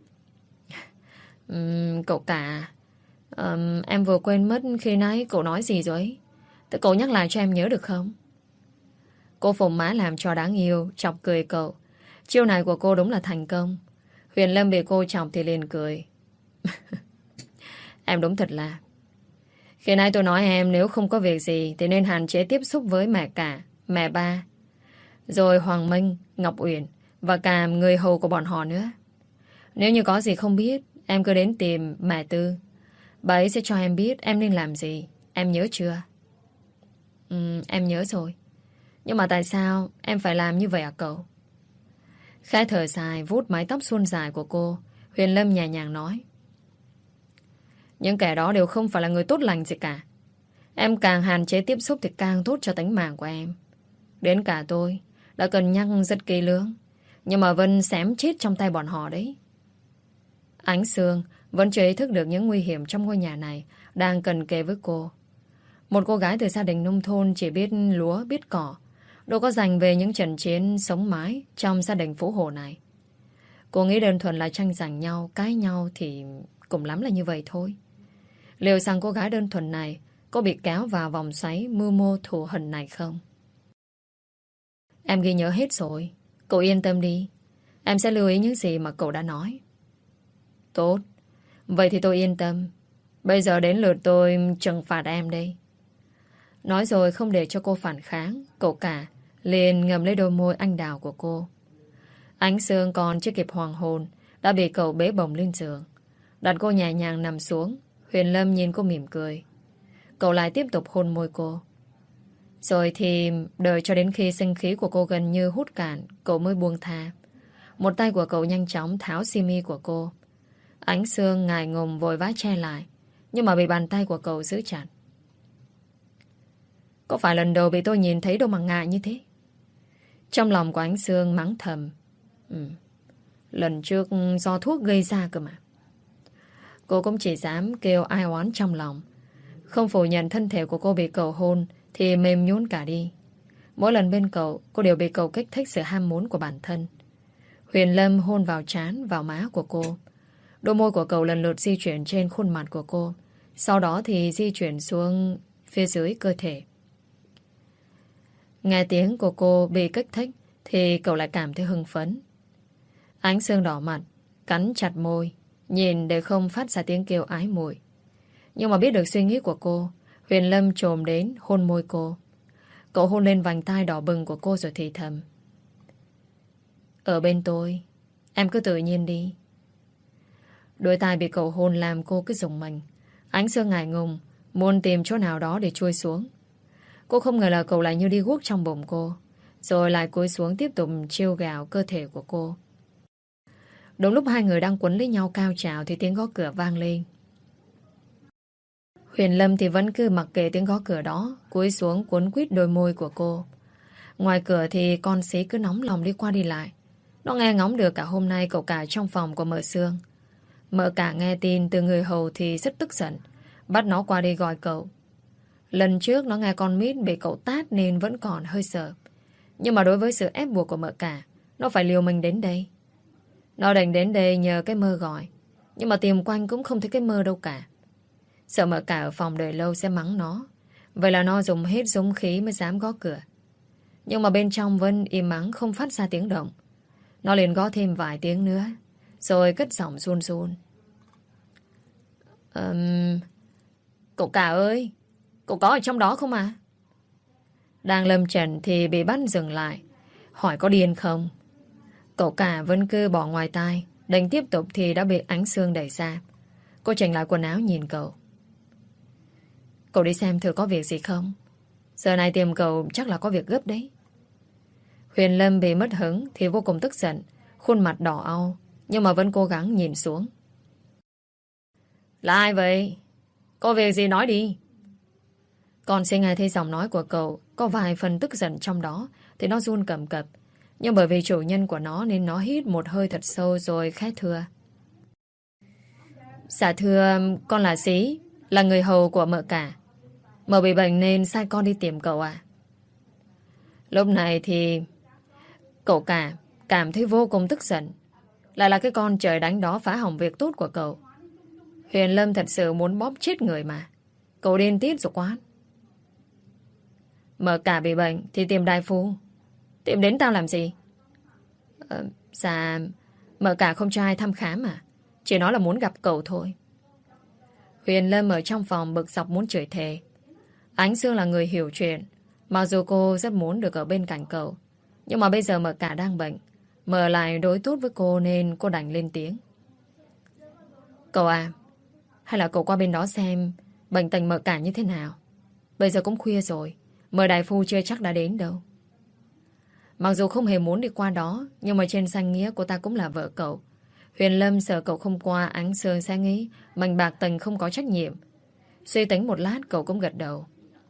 Speaker 1: Cậu cả, em vừa quên mất khi nãy cậu nói gì rồi ấy. Thế cậu nhắc lại cho em nhớ được không? Cô phồng má làm cho đáng yêu, chọc cười cậu. Chiêu này của cô đúng là thành công. Huyền Lâm bị cô chọc thì liền cười. Em đúng thật là. Khi nãy tôi nói em nếu không có việc gì thì nên hạn chế tiếp xúc với mẹ cả, mẹ ba, rồi Hoàng Minh, Ngọc Uyển và cả người hầu của bọn họ nữa. Nếu như có gì không biết, em cứ đến tìm mẹ Tư. Bà ấy sẽ cho em biết em nên làm gì. Em nhớ chưa? Em nhớ rồi. Nhưng mà tại sao em phải làm như vậy à cậu? Khẽ thở dài vuốt mái tóc suôn dài của cô, Huyền Lâm nhẹ nhàng nói. Những kẻ đó đều không phải là người tốt lành gì cả. Em càng hạn chế tiếp xúc thì càng tốt cho tính mạng của em. Đến cả tôi đã cân nhắc rất kỹ lưỡng, nhưng mà Vân xém chết trong tay bọn họ đấy. Ánh Sương vẫn chưa ý thức được những nguy hiểm trong ngôi nhà này đang cần kề với cô. Một cô gái từ gia đình nông thôn chỉ biết lúa biết cỏ, đâu có dành về những trận chiến sống mái trong gia đình phố hồ này. Cô nghĩ đơn thuần là tranh giành nhau, cãi nhau thì cùng lắm là như vậy thôi. Liệu rằng cô gái đơn thuần này có bị kéo vào vòng xoáy mưu mô thù hận này không? Em ghi nhớ hết rồi. Cậu yên tâm đi. Em sẽ lưu ý những gì mà cậu đã nói. Tốt. Vậy thì tôi yên tâm. Bây giờ đến lượt tôi trừng phạt em đây. Nói rồi không để cho cô phản kháng, cậu cả liền ngậm lấy đôi môi anh đào của cô. Ánh Sương còn chưa kịp hoàng hồn đã bị cậu bế bổng lên giường. Đặt cô nhẹ nhàng nằm xuống. Huyền Lâm nhìn cô mỉm cười. Cậu lại tiếp tục hôn môi cô. Rồi thì đợi cho đến khi sinh khí của cô gần như hút cạn, cậu mới buông tha. Một tay của cậu nhanh chóng tháo simi của cô. Ánh Sương ngại ngùng vội vã che lại, nhưng mà bị bàn tay của cậu giữ chặt. Có phải lần đầu bị tôi nhìn thấy đâu mà ngại như thế? Trong lòng của anh Sương mắng thầm. Lần trước do thuốc gây ra cơ mà. Cô cũng chỉ dám kêu ai oán trong lòng. Không phủ nhận thân thể của cô bị cậu hôn thì mềm nhũn cả đi. Mỗi lần bên cậu, cô đều bị cậu kích thích sự ham muốn của bản thân. Huyền Lâm hôn vào trán, vào má của cô. Đôi môi của cậu lần lượt di chuyển trên khuôn mặt của cô. Sau đó thì di chuyển xuống phía dưới cơ thể. Nghe tiếng của cô bị kích thích thì cậu lại cảm thấy hưng phấn. Ánh Sương đỏ mặt, cắn chặt môi, nhìn để không phát ra tiếng kêu ái muội. Nhưng mà biết được suy nghĩ của cô, Huyền Lâm chồm đến hôn môi cô. Cậu hôn lên vành tai đỏ bừng của cô rồi thì thầm. Ở bên tôi, em cứ tự nhiên đi. Đôi tai bị cậu hôn làm cô cứ rùng mình. Ánh Sương ngại ngùng, muốn tìm chỗ nào đó để chui xuống. Cô không ngờ là cậu lại như đi guốc trong bụng cô, rồi lại cúi xuống tiếp tục trêu gào cơ thể của cô. Đúng lúc hai người đang quấn lấy nhau cao trào thì tiếng gõ cửa vang lên. Huyền Lâm thì vẫn cứ mặc kệ tiếng gõ cửa đó, cúi xuống cuốn quýt đôi môi của cô. Ngoài cửa thì con xí cứ nóng lòng đi qua đi lại. Nó nghe ngóng được cả hôm nay cậu cả trong phòng của mợ Sương. Mợ cả nghe tin từ người hầu thì rất tức giận, bắt nó qua đi gọi cậu. Lần trước nó nghe con mít bị cậu tát nên vẫn còn hơi sợ. Nhưng mà đối với sự ép buộc của mợ cả, nó phải liều mình đến đây. Nó định đến đây nhờ cái mơ gọi, nhưng mà tìm quanh cũng không thấy cái mơ đâu cả. Sợ mợ cả ở phòng đợi lâu sẽ mắng nó. Vậy là nó dùng hết dũng khí mới dám gõ cửa. Nhưng mà bên trong vẫn im ắng không phát ra tiếng động. Nó liền gõ thêm vài tiếng nữa, rồi cất giọng run run. Cậu cả ơi, cậu có ở trong đó không à? Đang lâm trận thì bị bắt dừng lại, hỏi có điên không. Cậu cả vẫn cứ bỏ ngoài tai, định tiếp tục thì đã bị Ánh Sương đẩy ra. Cô chỉnh lại quần áo nhìn cậu. Cậu đi xem thử có việc gì không. Giờ này tìm cậu chắc là có việc gấp đấy. Huyền Lâm bị mất hứng thì vô cùng tức giận, khuôn mặt đỏ au, nhưng mà vẫn cố gắng nhìn xuống. Là ai vậy? Có việc gì nói đi. Còn sẽ nghe thấy giọng nói của cậu có vài phần tức giận trong đó thì nó run cầm cập. Nhưng bởi vì chủ nhân của nó nên nó hít một hơi thật sâu rồi khẽ thưa. Dạ thưa, con là Xí, là người hầu của mợ cả. Mợ bị bệnh nên sai con đi tìm cậu à? Lúc này thì cậu cả cảm thấy vô cùng tức giận. Lại là cái con trời đánh đó phá hỏng việc tốt của cậu. Huyền Lâm thật sự muốn bóp chết người mà. Cậu điên tiết rồi quá. Mợ cả bị bệnh thì tìm đại phu. Tìm đến tao làm gì? Dạ, mợ cả không cho ai thăm khám à? Chỉ nói là muốn gặp cậu thôi. Huyền Lâm ở trong phòng bực dọc muốn chửi thề. Ánh Sương là người hiểu chuyện. Mặc dù cô rất muốn được ở bên cạnh cậu, nhưng mà bây giờ mợ cả đang bệnh, mợ lại đối tốt với cô nên cô đành lên tiếng. Cậu à, hay là cậu qua bên đó xem bệnh tình mợ cả như thế nào. Bây giờ cũng khuya rồi, mời đại phu chưa chắc đã đến đâu. Mặc dù không hề muốn đi qua đó, nhưng mà trên danh nghĩa cô ta cũng là vợ cậu. Huyền Lâm sợ cậu không qua, Ánh Sương sẽ nghĩ mình bạc tình không có trách nhiệm. Suy tính một lát cậu cũng gật đầu.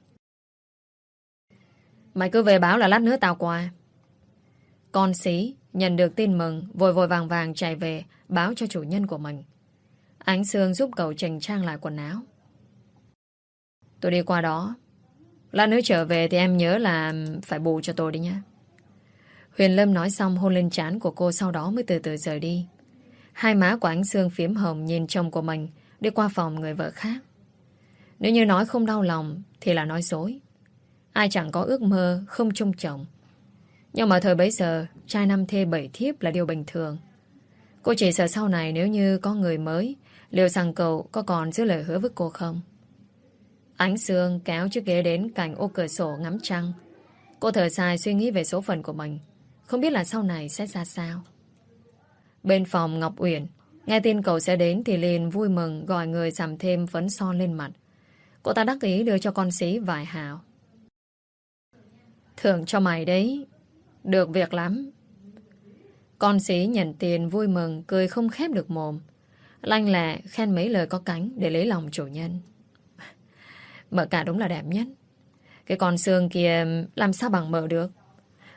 Speaker 1: Mày cứ về báo là lát nữa tao qua. Con Xí nhận được tin mừng, vội vội vàng vàng chạy về báo cho chủ nhân của mình. Ánh Sương giúp cậu chỉnh trang lại quần áo. Tôi đi qua đó, lát nữa trở về thì em nhớ là phải bù cho tôi đi nhé. Huyền Lâm nói xong hôn lên trán của cô, sau đó mới từ từ rời đi. Hai má của Ánh Sương phiếm hồng nhìn chồng của mình đi qua phòng người vợ khác. Nếu như nói không đau lòng thì là nói dối. Ai chẳng có ước mơ không chung chồng. Nhưng mà thời bấy giờ trai năm thê bảy thiếp là điều bình thường. Cô chỉ sợ sau này nếu như có người mới, liệu rằng cậu có còn giữ lời hứa với cô không? Ánh Sương kéo chiếc ghế đến cạnh ô cửa sổ ngắm trăng. Cô thở dài suy nghĩ về số phận của mình, không biết là sau này sẽ ra sao. Bên phòng Ngọc Uyển nghe tin cậu sẽ đến thì liền vui mừng gọi người giảm thêm phấn son lên mặt. Cô ta đắc ý đưa cho con Xí vài hào. Thưởng cho mày đấy, được việc lắm. Con Xí nhận tiền vui mừng, cười không khép được mồm, lanh lẹ khen mấy lời có cánh để lấy lòng chủ nhân. Mợ cả đúng là đẹp nhất. Cái con Sương kia làm sao bằng mợ được.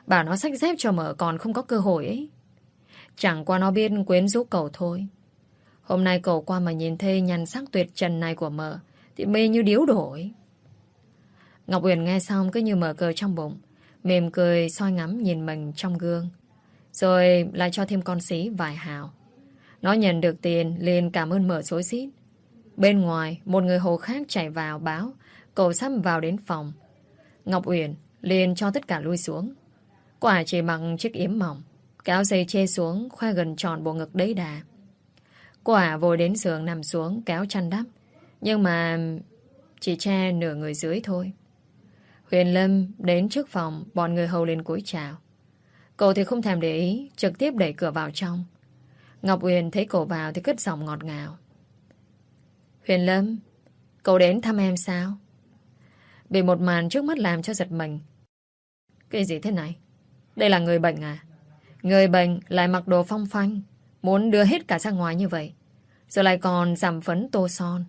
Speaker 1: Bảo nó xách dép cho Mợ còn không có cơ hội ấy. Chẳng qua nó biết quyến rũ cậu thôi. Hôm nay cậu qua mà nhìn thấy nhan sắc tuyệt trần này của Mợ thì mê như điếu đổ ấy. Ngọc Uyển nghe xong cứ như mở cờ trong bụng, mỉm cười soi ngắm nhìn mình trong gương, rồi lại cho thêm con xí vài hào. Nó nhận được tiền liền cảm ơn Mợ rối rít. Bên ngoài, một người hầu khác chạy vào báo cậu sắp vào đến phòng. Ngọc Uyển liền cho tất cả lui xuống. Quả chỉ mặc chiếc yếm mỏng, cái áo dây chê xuống khoe gần tròn bộ ngực đấy đà. Quả vội đến giường nằm xuống kéo chăn đắp, nhưng mà chỉ che nửa người dưới thôi. Huyền Lâm đến trước phòng, bọn người hầu lên cúi chào. Cậu thì không thèm để ý, trực tiếp đẩy cửa vào trong. Ngọc Uyển thấy cậu vào thì cất giọng ngọt ngào. Huyền Lâm, cậu đến thăm em sao? Bị một màn trước mắt làm cho giật mình. Cái gì thế này? Đây là người bệnh à? Người bệnh lại mặc đồ phong phanh, muốn đưa hết cả ra ngoài như vậy, rồi lại còn giảm phấn tô son.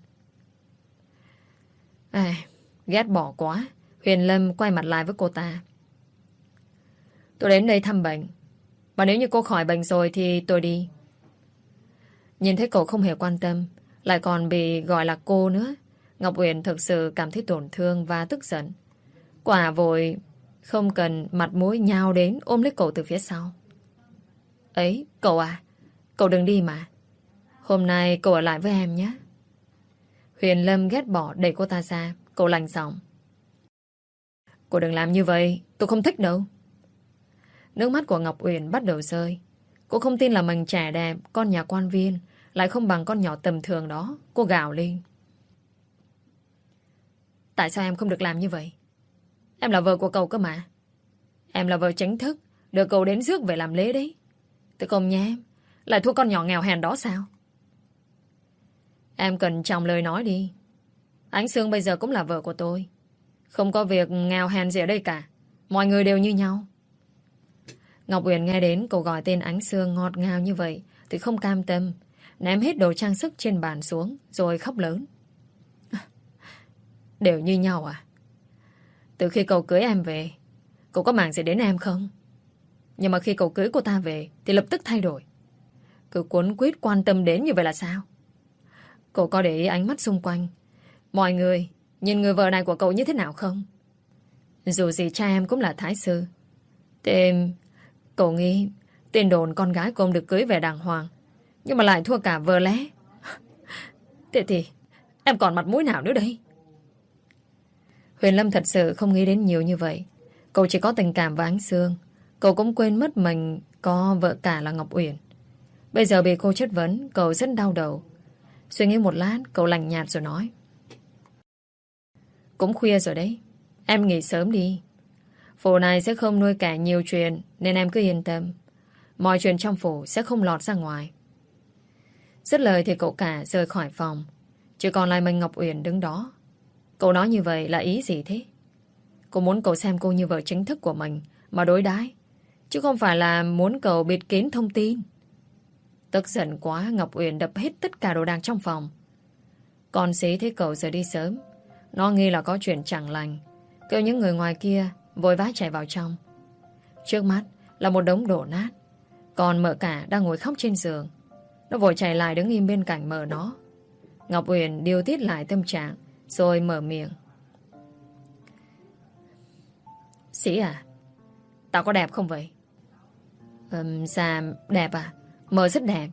Speaker 1: Ghét bỏ quá. Huyền Lâm quay mặt lại với cô ta. Tôi đến đây thăm bệnh, và nếu như cô khỏi bệnh rồi thì tôi đi. Nhìn thấy cậu không hề quan tâm, lại còn bị gọi là cô nữa, Ngọc Uyển thực sự cảm thấy tổn thương và tức giận. Quả vội không cần mặt mũi nhào đến ôm lấy cậu từ phía sau. Ấy, cậu à, cậu đừng đi mà. Hôm nay cậu ở lại với em nhé. Huyền Lâm ghét bỏ đẩy cô ta ra. Cậu lạnh giọng. Cô đừng làm như vậy, tôi không thích đâu. Nước mắt của Ngọc Uyển bắt đầu rơi. Cô không tin là mình trẻ đẹp, con nhà quan viên lại không bằng con nhỏ tầm thường đó. Cô gào lên. Tại sao em không được làm như vậy? Em là vợ của cậu cơ mà. Em là vợ chính thức, được cậu đến rước về làm lễ đấy. Tôi không nhé em, lại thua con nhỏ nghèo hèn đó sao? Em cần trọng lời nói đi. Ánh Sương bây giờ cũng là vợ của tôi. Không có việc nghèo hèn gì ở đây cả. Mọi người đều như nhau. Ngọc Uyển nghe đến cô gọi tên Ánh Sương ngọt ngào như vậy thì không cam tâm, ném hết đồ trang sức trên bàn xuống rồi khóc lớn. Đều như nhau à? Từ khi cậu cưới em về, cậu có màng gì đến em không? Nhưng mà khi cậu cưới cô ta về thì lập tức thay đổi. Cứ cuốn quýt quan tâm đến như vậy là sao? Cậu có để ý ánh mắt xung quanh, mọi người nhìn người vợ này của cậu như thế nào không? Dù gì cha em cũng là thái sư. Thế cậu nghĩ tin đồn con gái của ông được cưới về đàng hoàng, nhưng mà lại thua cả vợ lẽ. Thế thì em còn mặt mũi nào nữa đây? Huyền Lâm thật sự không nghĩ đến nhiều như vậy. Cậu chỉ có tình cảm với Ánh Sương. Cậu cũng quên mất mình có vợ cả là Ngọc Uyển. Bây giờ bị cô chất vấn, cậu rất đau đầu. Suy nghĩ một lát, cậu lạnh nhạt rồi nói. Cũng khuya rồi đấy, em nghỉ sớm đi. Phủ này sẽ không nuôi cả nhiều chuyện, nên em cứ yên tâm. Mọi chuyện trong phủ sẽ không lọt ra ngoài. Dứt lời thì cậu cả rời khỏi phòng. Chỉ còn lại mình Ngọc Uyển đứng đó. Cậu nói như vậy là ý gì thế? Cô muốn cậu xem cô như vợ chính thức của mình mà đối đãi, chứ không phải là muốn cậu bịt kín thông tin. Tức giận quá, Ngọc Uyển đập hết tất cả đồ đạc trong phòng. Con xí thấy cậu giờ đi sớm, nó nghi là có chuyện chẳng lành, kêu những người ngoài kia vội vã chạy vào trong. Trước mắt là một đống đổ nát, còn mợ cả đang ngồi khóc trên giường. Nó vội chạy lại đứng im bên cạnh mợ nó. Ngọc Uyển điều tiết lại tâm trạng rồi mở miệng. Sĩ à, tao có đẹp không vậy? Dạ đẹp à? Mợ rất đẹp.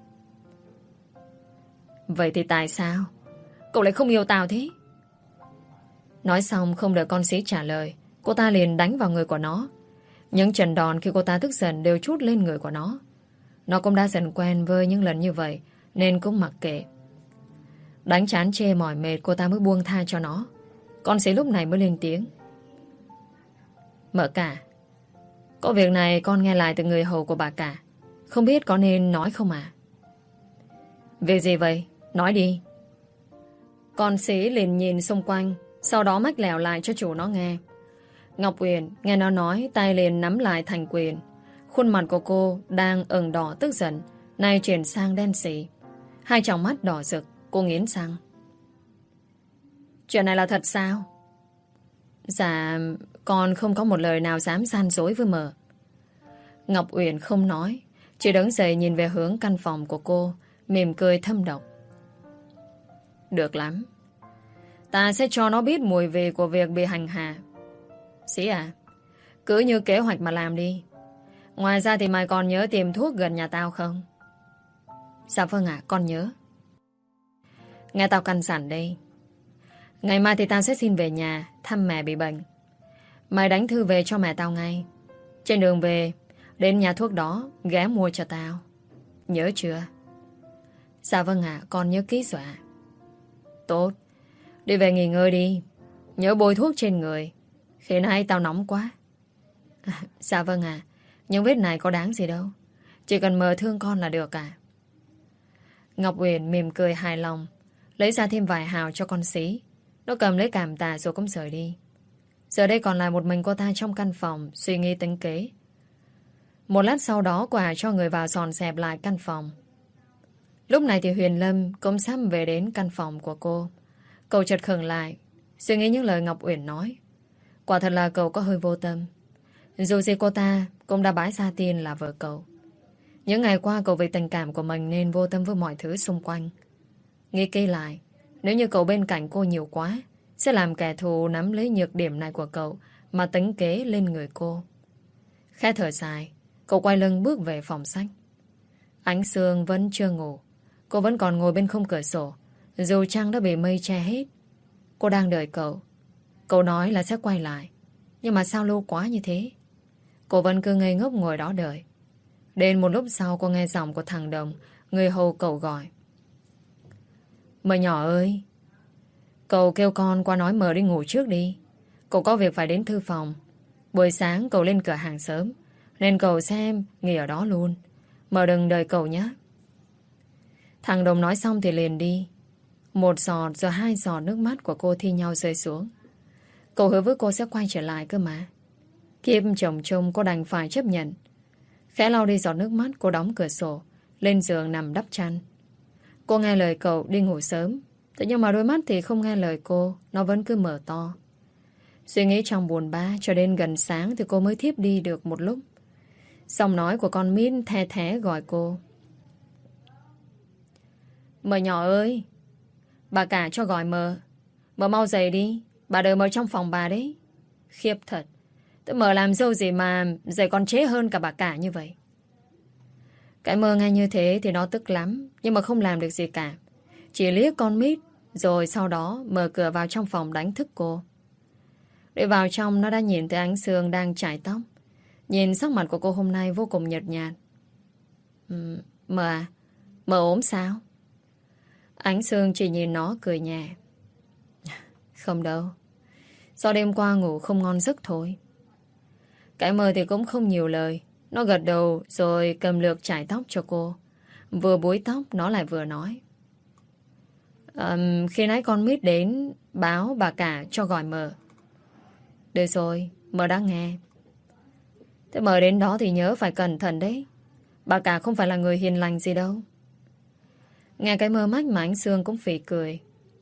Speaker 1: Vậy thì tại sao cậu lại không yêu tao thế? Nói xong không đợi con sĩ trả lời, cô ta liền đánh vào người của nó. Những trận đòn khi cô ta tức giận đều trút lên người của nó. Nó cũng đã dần quen với những lần như vậy, nên cũng mặc kệ. Đánh chán chê mỏi mệt, cô ta mới buông tha cho nó. Con sĩ lúc này mới lên tiếng. Mợ cả, có việc này con nghe lại từ người hầu của bà cả, không biết có nên nói không à? Việc gì vậy? Nói đi. Con sĩ liền nhìn xung quanh, sau đó mách lèo lại cho chủ nó nghe. Ngọc Uyển nghe nó nói, tay liền nắm lại thành quyền. Khuôn mặt của cô đang ửng đỏ tức giận, nay chuyển sang đen xì. Hai tròng mắt đỏ rực, cô nghiến răng. Chuyện này là thật sao? Dạ, con không có một lời nào dám gian dối với mờ. Ngọc Uyển không nói, chỉ đứng dậy nhìn về hướng căn phòng của cô, mỉm cười thâm độc. Được lắm. Ta sẽ cho nó biết mùi vị của việc bị hành hạ. Sĩ à, cứ như kế hoạch mà làm đi. Ngoài ra thì mày còn nhớ tìm thuốc gần nhà tao không? Dạ vâng ạ, con nhớ. Nghe tao căn dặn đây. Ngày mai thì tao sẽ xin về nhà thăm mẹ bị bệnh. Mày đánh thư về cho mẹ tao ngay. Trên đường về, đến nhà thuốc đó ghé mua cho tao. Nhớ chưa? Dạ vâng ạ, con nhớ kỹ rồi ạ. Tốt. Đi về nghỉ ngơi đi. Nhớ bôi thuốc trên người. Khi nay tao nóng quá. Dạ vâng ạ. Những vết này có đáng gì đâu. Chỉ cần mờ thương con là được à. Ngọc Uyển mỉm cười hài lòng, lấy ra thêm vài hào cho con xí. Nó cầm lấy cảm tạ rồi cũng rời đi. Giờ đây còn lại một mình cô ta trong căn phòng, suy nghĩ tính kế. Một lát sau đó quả cho người vào dọn dẹp lại căn phòng. Lúc này thì Huyền Lâm cũng sắp về đến căn phòng của cô. Cậu chợt khựng lại, suy nghĩ những lời Ngọc Uyển nói. Quả thật là cậu có hơi vô tâm. Dù gì cô ta cũng đã bái ra tin là vợ cậu. Những ngày qua cậu vì tình cảm của mình nên vô tâm với mọi thứ xung quanh. Nghĩ kỹ lại, nếu như cậu bên cạnh cô nhiều quá, sẽ làm kẻ thù nắm lấy nhược điểm này của cậu mà tính kế lên người cô. Khẽ thở dài, cậu quay lưng bước về phòng sách. Ánh sương vẫn chưa ngủ. Cô vẫn còn ngồi bên khung cửa sổ, dù trăng đã bị mây che hết. Cô đang đợi cậu. Cậu nói là sẽ quay lại, nhưng mà sao lâu quá như thế? Cô vẫn cứ ngây ngốc ngồi đó đợi. Đến một lúc sau cô nghe giọng của thằng Đồng, người hầu cậu gọi. Mờ nhỏ ơi. Cậu kêu con qua nói mờ đi ngủ trước đi. Cậu có việc phải đến thư phòng. Buổi sáng cậu lên cửa hàng sớm, nên cậu xem nghỉ ở đó luôn. Mờ đừng đợi cậu nhé. Thằng Đồng nói xong thì liền đi. Một giọt rồi hai giọt nước mắt của cô thi nhau rơi xuống. Cậu hứa với cô sẽ quay trở lại cơ mà. Kiếp chồng chung cô đành phải chấp nhận. Khẽ lau đi giọt nước mắt, cô đóng cửa sổ, lên giường nằm đắp chăn. Cô nghe lời cậu đi ngủ sớm, thế nhưng mà đôi mắt thì không nghe lời cô, nó vẫn cứ mở to. Suy nghĩ trong buồn bã cho đến gần sáng thì cô mới thiếp đi được một lúc. Giọng nói của con Mít the thé gọi cô. Mờ nhỏ ơi. Bà cả cho gọi mờ. Mờ mau dậy đi, bà đợi mờ trong phòng bà đấy. Khiếp thật. Tôi mờ làm dâu gì mà dậy còn chế hơn cả bà cả như vậy. Cái Mơ nghe như thế thì nó tức lắm, nhưng mà không làm được gì cả. Chỉ liếc con Mít, rồi sau đó mở cửa vào trong phòng đánh thức cô. Để vào trong nó đã nhìn thấy Ánh Sương đang chải tóc. Nhìn sắc mặt của cô hôm nay vô cùng nhợt nhạt. Mờ à? Mờ ốm sao? Ánh Sương chỉ nhìn nó cười nhẹ. Không đâu. Do đêm qua ngủ không ngon giấc thôi. Cái Mơ thì cũng không nhiều lời. Nó gật đầu rồi cầm lược chải tóc cho cô. Vừa búi tóc nó lại vừa nói. Khi nãy con Mít đến báo bà cả cho gọi Mờ. Được rồi, Mờ đã nghe. Thế Mờ đến đó thì nhớ phải cẩn thận đấy. Bà cả không phải là người hiền lành gì đâu. Nghe cái Mơ mách mà Ánh Sương cũng phì cười.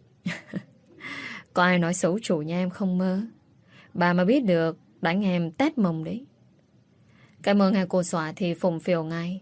Speaker 1: Có ai nói xấu chủ nhà em không Mơ? Bà mà biết được đánh em tét mông đấy. Cái Mơ nghe cô xóa thì phùng phiều ngay.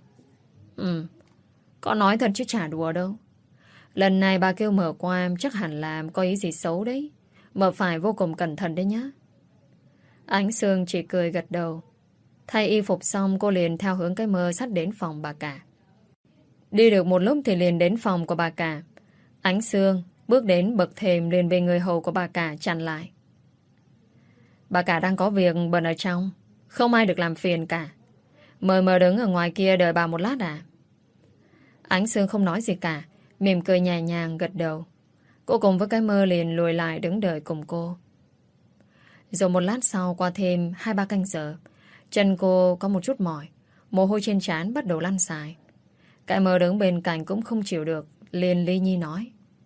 Speaker 1: Có nói thật chứ chả đùa đâu. Lần này bà kêu Mờ qua em chắc hẳn là có ý gì xấu đấy. Mờ phải vô cùng cẩn thận đấy nhá. Ánh Sương chỉ cười gật đầu. Thay y phục xong cô liền theo hướng cái Mơ sắt đến phòng bà cả. Đi được một lúc thì liền đến phòng của bà cả. Ánh Sương bước đến bậc thềm liền bị người hầu của bà cả chặn lại. Bà cả đang có việc bận ở trong, không ai được làm phiền cả. Mời Mờ đứng ở ngoài kia đợi bà một lát à? Ánh Sương không nói gì cả, mỉm cười nhẹ nhàng gật đầu. Cô cùng với cái Mơ liền lùi lại đứng đợi cùng cô. Rồi một lát sau qua thêm 2-3 canh giờ, chân cô có một chút mỏi, mồ hôi trên trán bắt đầu lăn dài. Cái Mơ đứng bên cạnh cũng không chịu được, liền li nhi nói.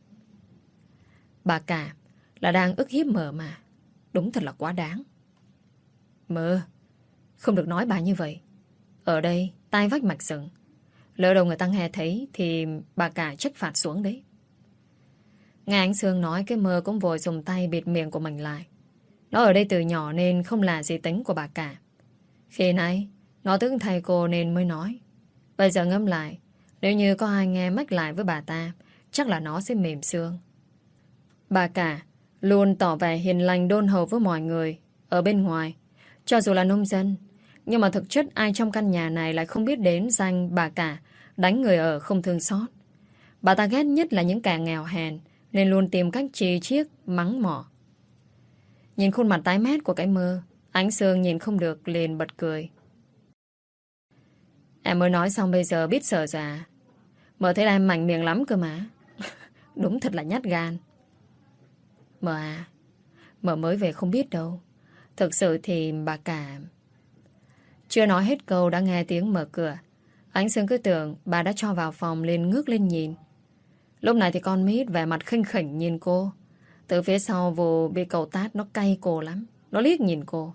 Speaker 1: Bà cả là đang ức hiếp Mờ mà. Đúng thật là quá đáng. Mơ, không được nói bà như vậy. Ở đây tai vách mạch rừng. Lỡ đầu người ta nghe thấy thì bà cả trách phạt xuống đấy. Nghe Ánh Sương nói, cái Mơ cũng vội dùng tay bịt miệng của mình lại. Nó ở đây từ nhỏ nên không là gì tính của bà cả. Khi nãy nó tức thầy cô nên mới nói. Bây giờ ngẫm lại, nếu như có ai nghe mách lại với bà ta, chắc là nó sẽ mềm xương. Bà cả luôn tỏ vẻ hiền lành đôn hậu với mọi người ở bên ngoài, cho dù là nông dân. Nhưng mà thực chất ai trong căn nhà này lại không biết đến danh bà cả đánh người ở không thương xót. Bà ta ghét nhất là những kẻ nghèo hèn, nên luôn tìm cách chì chiết, mắng mỏ. Nhìn khuôn mặt tái mét của cái mơ, Ánh Sương nhìn không được liền bật cười. Em mới nói xong bây giờ biết sợ rồi à? Mơ thấy là em mạnh miệng lắm cơ mà. Đúng thật là nhát gan. Mơ à, mơ mới về không biết đâu. Thực sự thì bà cả... Chưa nói hết câu đã nghe tiếng mở cửa. Ánh Sương cứ tưởng bà đã cho vào phòng liền ngước lên nhìn. Lúc này thì con Mít vẻ mặt khinh khỉnh nhìn cô. Từ phía sau vô bị cậu tát nó cay cô lắm. Nó liếc nhìn cô.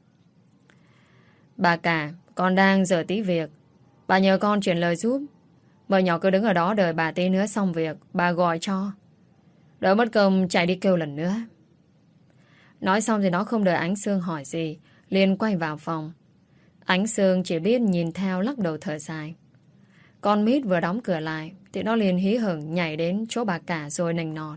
Speaker 1: Bà cả, con đang giờ tí việc. Bà nhờ con chuyển lời giúp. Mợ nhỏ cứ đứng ở đó đợi bà tí nữa xong việc. Bà gọi cho. Đỡ mất công chạy đi kêu lần nữa. Nói xong thì nó không đợi Ánh Sương hỏi gì, liền quay vào phòng. Ánh Sương chỉ biết nhìn theo lắc đầu thở dài. Con Mít vừa đóng cửa lại thì nó liền hí hửng nhảy đến chỗ bà cả rồi nành nọt.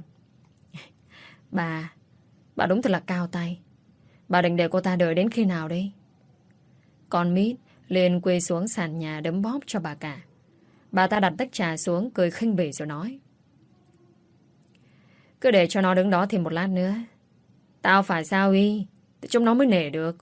Speaker 1: Bà đúng thật là cao tay. Bà định để cô ta đợi đến khi nào đi? Con Mít liền quỳ xuống sàn nhà đấm bóp cho bà cả. Bà ta đặt tách trà xuống cười khinh bỉ rồi nói. Cứ để cho nó đứng đó thêm một lát nữa. Tao phải sao y thì chúng nó mới nể được.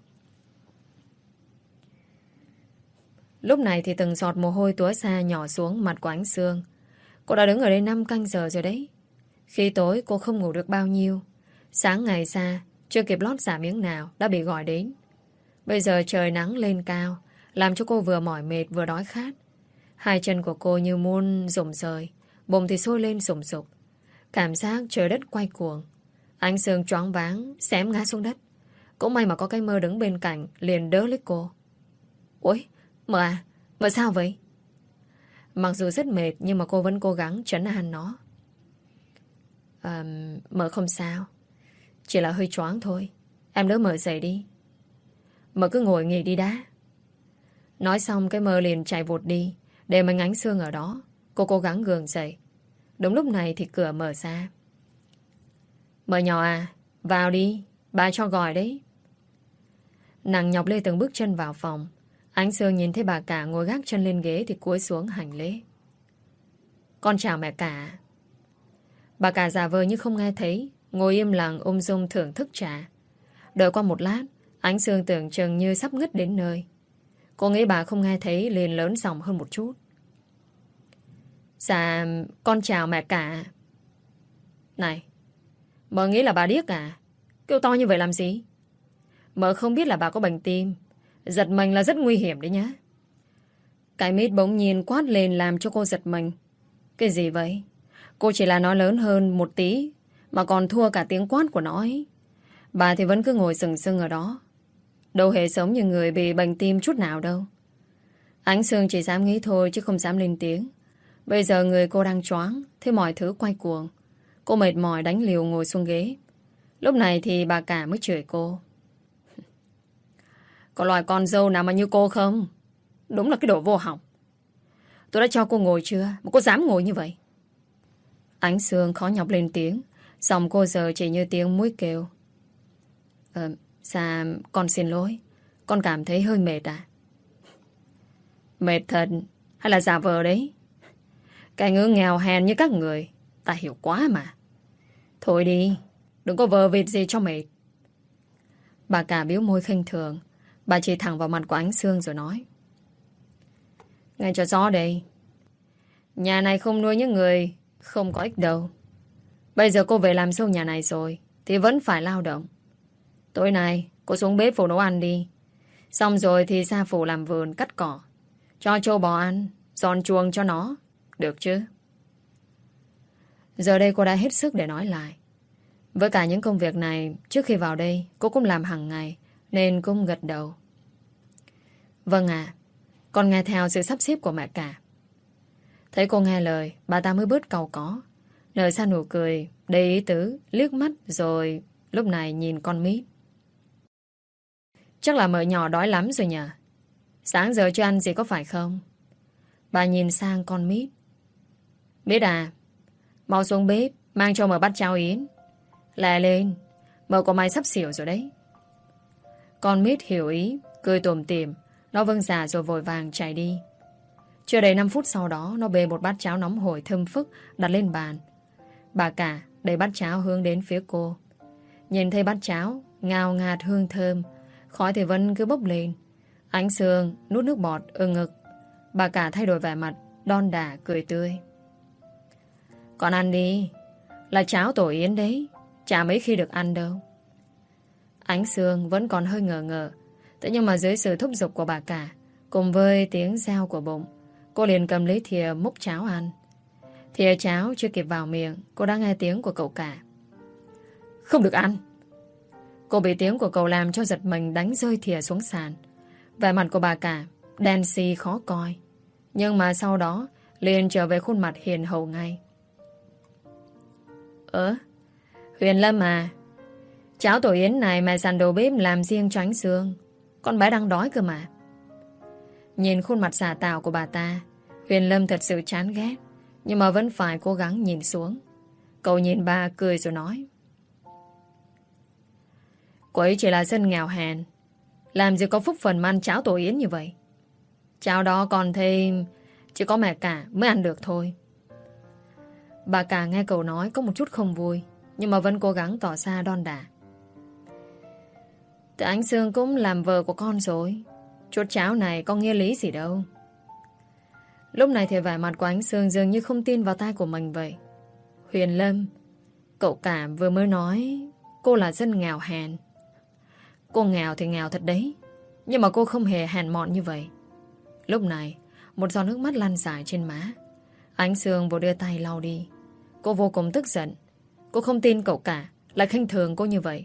Speaker 1: Lúc này thì từng giọt mồ hôi túa xa nhỏ xuống mặt của Ánh Sương. Cô đã đứng ở đây 5 canh giờ rồi đấy. Khi tối cô không ngủ được bao nhiêu. Sáng ngày xa, chưa kịp lót xả miếng nào đã bị gọi đến. Bây giờ trời nắng lên cao, làm cho cô vừa mỏi mệt vừa đói khát. Hai chân của cô như muốn rụng rời, bụng thì sôi lên sùng sục. Cảm giác trời đất quay cuồng. Ánh Sương choáng váng, xém ngã xuống đất. Cũng may mà có cái Mơ đứng bên cạnh, liền đỡ lấy cô. Ôi, Mơ à, Mơ sao vậy? Mặc dù rất mệt nhưng mà cô vẫn cố gắng trấn an nó. Mơ không sao. Chỉ là hơi choáng thôi. Em đỡ Mơ dậy đi. Mơ cứ ngồi nghỉ đi đã. Nói xong cái Mơ liền chạy vụt đi, để mình Ánh Sương ở đó. Cô cố gắng gượng dậy. Đúng lúc này thì cửa mở ra. Mơ nhỏ à, vào đi, bà cho gọi đấy. Nàng nhọc lê từng bước chân vào phòng. Ánh Sương nhìn thấy bà cả ngồi gác chân lên ghế thì cúi xuống hành lễ. Con chào mẹ cả. Bà cả giả vờ như không nghe thấy, ngồi im lặng ung dung thưởng thức trà. Đợi qua một lát, Ánh Sương tưởng chừng như sắp ngất đến nơi. Cô nghĩ bà không nghe thấy liền lớn giọng hơn một chút. Dạ, con chào mẹ cả. Này, mợ nghĩ là bà điếc à? Kêu to như vậy làm gì? Mợ không biết là bà có bệnh tim. Giật mình là rất nguy hiểm đấy nhá. Cái Mít bỗng nhiên quát lên làm cho cô giật mình. Cái gì vậy? Cô chỉ là nói lớn hơn một tí mà còn thua cả tiếng quát của nó ấy. Bà thì vẫn cứ ngồi sừng sững ở đó. Đâu hề sống như người bị bệnh tim chút nào đâu. Ánh Sương chỉ dám nghĩ thôi chứ không dám lên tiếng. Bây giờ người cô đang choáng, thế mọi thứ quay cuồng. Cô mệt mỏi đánh liều ngồi xuống ghế. Lúc này thì bà cả mới chửi cô. Có loài con dâu nào mà như cô không? Đúng là cái đồ vô học. Tôi đã cho cô ngồi chưa mà cô dám ngồi như vậy? Ánh Sương khó nhọc lên tiếng. Giọng cô giờ chỉ như tiếng muối kêu. Dạ con xin lỗi. Con cảm thấy hơi mệt à? Mệt thật hay là giả vờ đấy? Cái ngữ nghèo hèn như các người ta hiểu quá mà. Thôi đi, đừng có vờ vịt gì cho mệt. Bà cả biếu môi khinh thường. Bà chỉ thẳng vào mặt của Ánh Sương rồi nói. Nghe cho rõ đây. Nhà này không nuôi những người không có ích đâu. Bây giờ cô về làm dâu nhà này rồi thì vẫn phải lao động. Tối nay cô xuống bếp phụ nấu ăn đi. Xong rồi thì ra phủ làm vườn cắt cỏ, cho trâu bò ăn, dọn chuồng cho nó. Được chứ? Giờ đây cô đã hết sức để nói lại. Với cả những công việc này, trước khi vào đây cô cũng làm hàng ngày, nên cũng gật đầu. Vâng ạ, con nghe theo sự sắp xếp của mẹ cả. Thấy cô nghe lời, bà ta mới bớt cau có, nở ra nụ cười đầy ý tứ, liếc mắt rồi lúc này nhìn con Mít. Chắc là mợ nhỏ đói lắm rồi nhờ. Sáng giờ chưa ăn gì có phải không? Bà nhìn sang con Mít. Mít à, mau xuống bếp mang cho mợ bát cháo yến. Lẹ lên, mợ của mày sắp xỉu rồi đấy. Con Mít hiểu ý, cười tủm tỉm. Nó vâng dạ rồi vội vàng chạy đi. Chưa đầy 5 phút sau đó, nó bê một bát cháo nóng hổi thơm phức đặt lên bàn. Bà cả đẩy bát cháo hướng đến phía cô. Nhìn thấy bát cháo ngào ngạt hương thơm, khói thì vẫn cứ bốc lên. Ánh sương nuốt nước bọt ngực. Bà cả thay đổi vẻ mặt đon đả cười tươi. Con ăn đi, là cháo tổ yến đấy, chả mấy khi được ăn đâu. Ánh sương vẫn còn hơi ngờ ngờ. Thế nhưng mà dưới sự thúc giục của bà cả, cùng với tiếng reo của bụng, cô liền cầm lấy thìa múc cháo ăn. Thìa cháo chưa kịp vào miệng, cô đã nghe tiếng của cậu cả. Không được ăn. Cô bị tiếng của cậu làm cho giật mình, đánh rơi thìa xuống sàn. Vẻ mặt của bà cả đen xì khó coi, nhưng mà sau đó liền trở về khuôn mặt hiền hậu ngay. Huyền Lâm à, cháo tổ yến này mày dặn đầu bếp làm riêng cho Ánh Sương. Con bé đang đói cơ mà. Nhìn khuôn mặt giả tạo của bà ta, Huyền Lâm thật sự chán ghét, nhưng mà vẫn phải cố gắng nhìn xuống. Cậu nhìn bà cười rồi nói. Cô ấy chỉ là dân nghèo hèn, làm gì có phúc phần ăn cháo tổ yến như vậy. Cháo đó còn thêm chỉ có mẹ cả mới ăn được thôi. Bà cả nghe cậu nói có một chút không vui, nhưng mà vẫn cố gắng tỏ ra đon đả. Thì Ánh Sương cũng làm vợ của con rồi, chút cháo này có nghĩa lý gì đâu. Lúc này thì vẻ mặt của Ánh Sương dường như không tin vào tai của mình vậy. Huyền Lâm, cậu cả vừa mới nói cô là dân nghèo hèn. Cô nghèo thì nghèo thật đấy, nhưng mà cô không hề hèn mọn như vậy. Lúc này một giọt nước mắt lăn dài trên má. Ánh Sương vội đưa tay lau đi. Cô vô cùng tức giận. Cô không tin cậu cả lại khinh thường cô như vậy.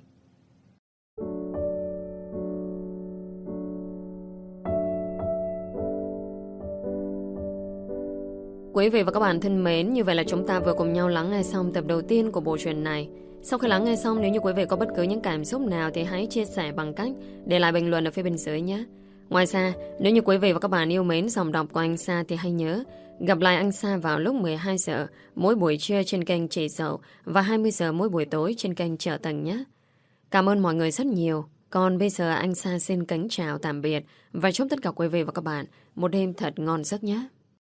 Speaker 1: Quý vị và các bạn thân mến, như vậy là chúng ta vừa cùng nhau lắng nghe xong tập đầu tiên của bộ truyện này. Sau khi lắng nghe xong, nếu như quý vị có bất cứ những cảm xúc nào thì hãy chia sẻ bằng cách để lại bình luận ở phía bên dưới nhé. Ngoài ra, nếu như quý vị và các bạn yêu mến giọng đọc của anh Sa thì hãy nhớ gặp lại anh Sa vào lúc 12 giờ mỗi buổi trưa trên kênh Chị Dậu và 20 giờ mỗi buổi tối trên kênh Trở Tầng nhé. Cảm ơn mọi người rất nhiều. Còn bây giờ anh Sa xin kính chào tạm biệt và chúc tất cả quý vị và các bạn một đêm thật ngon giấc nhé.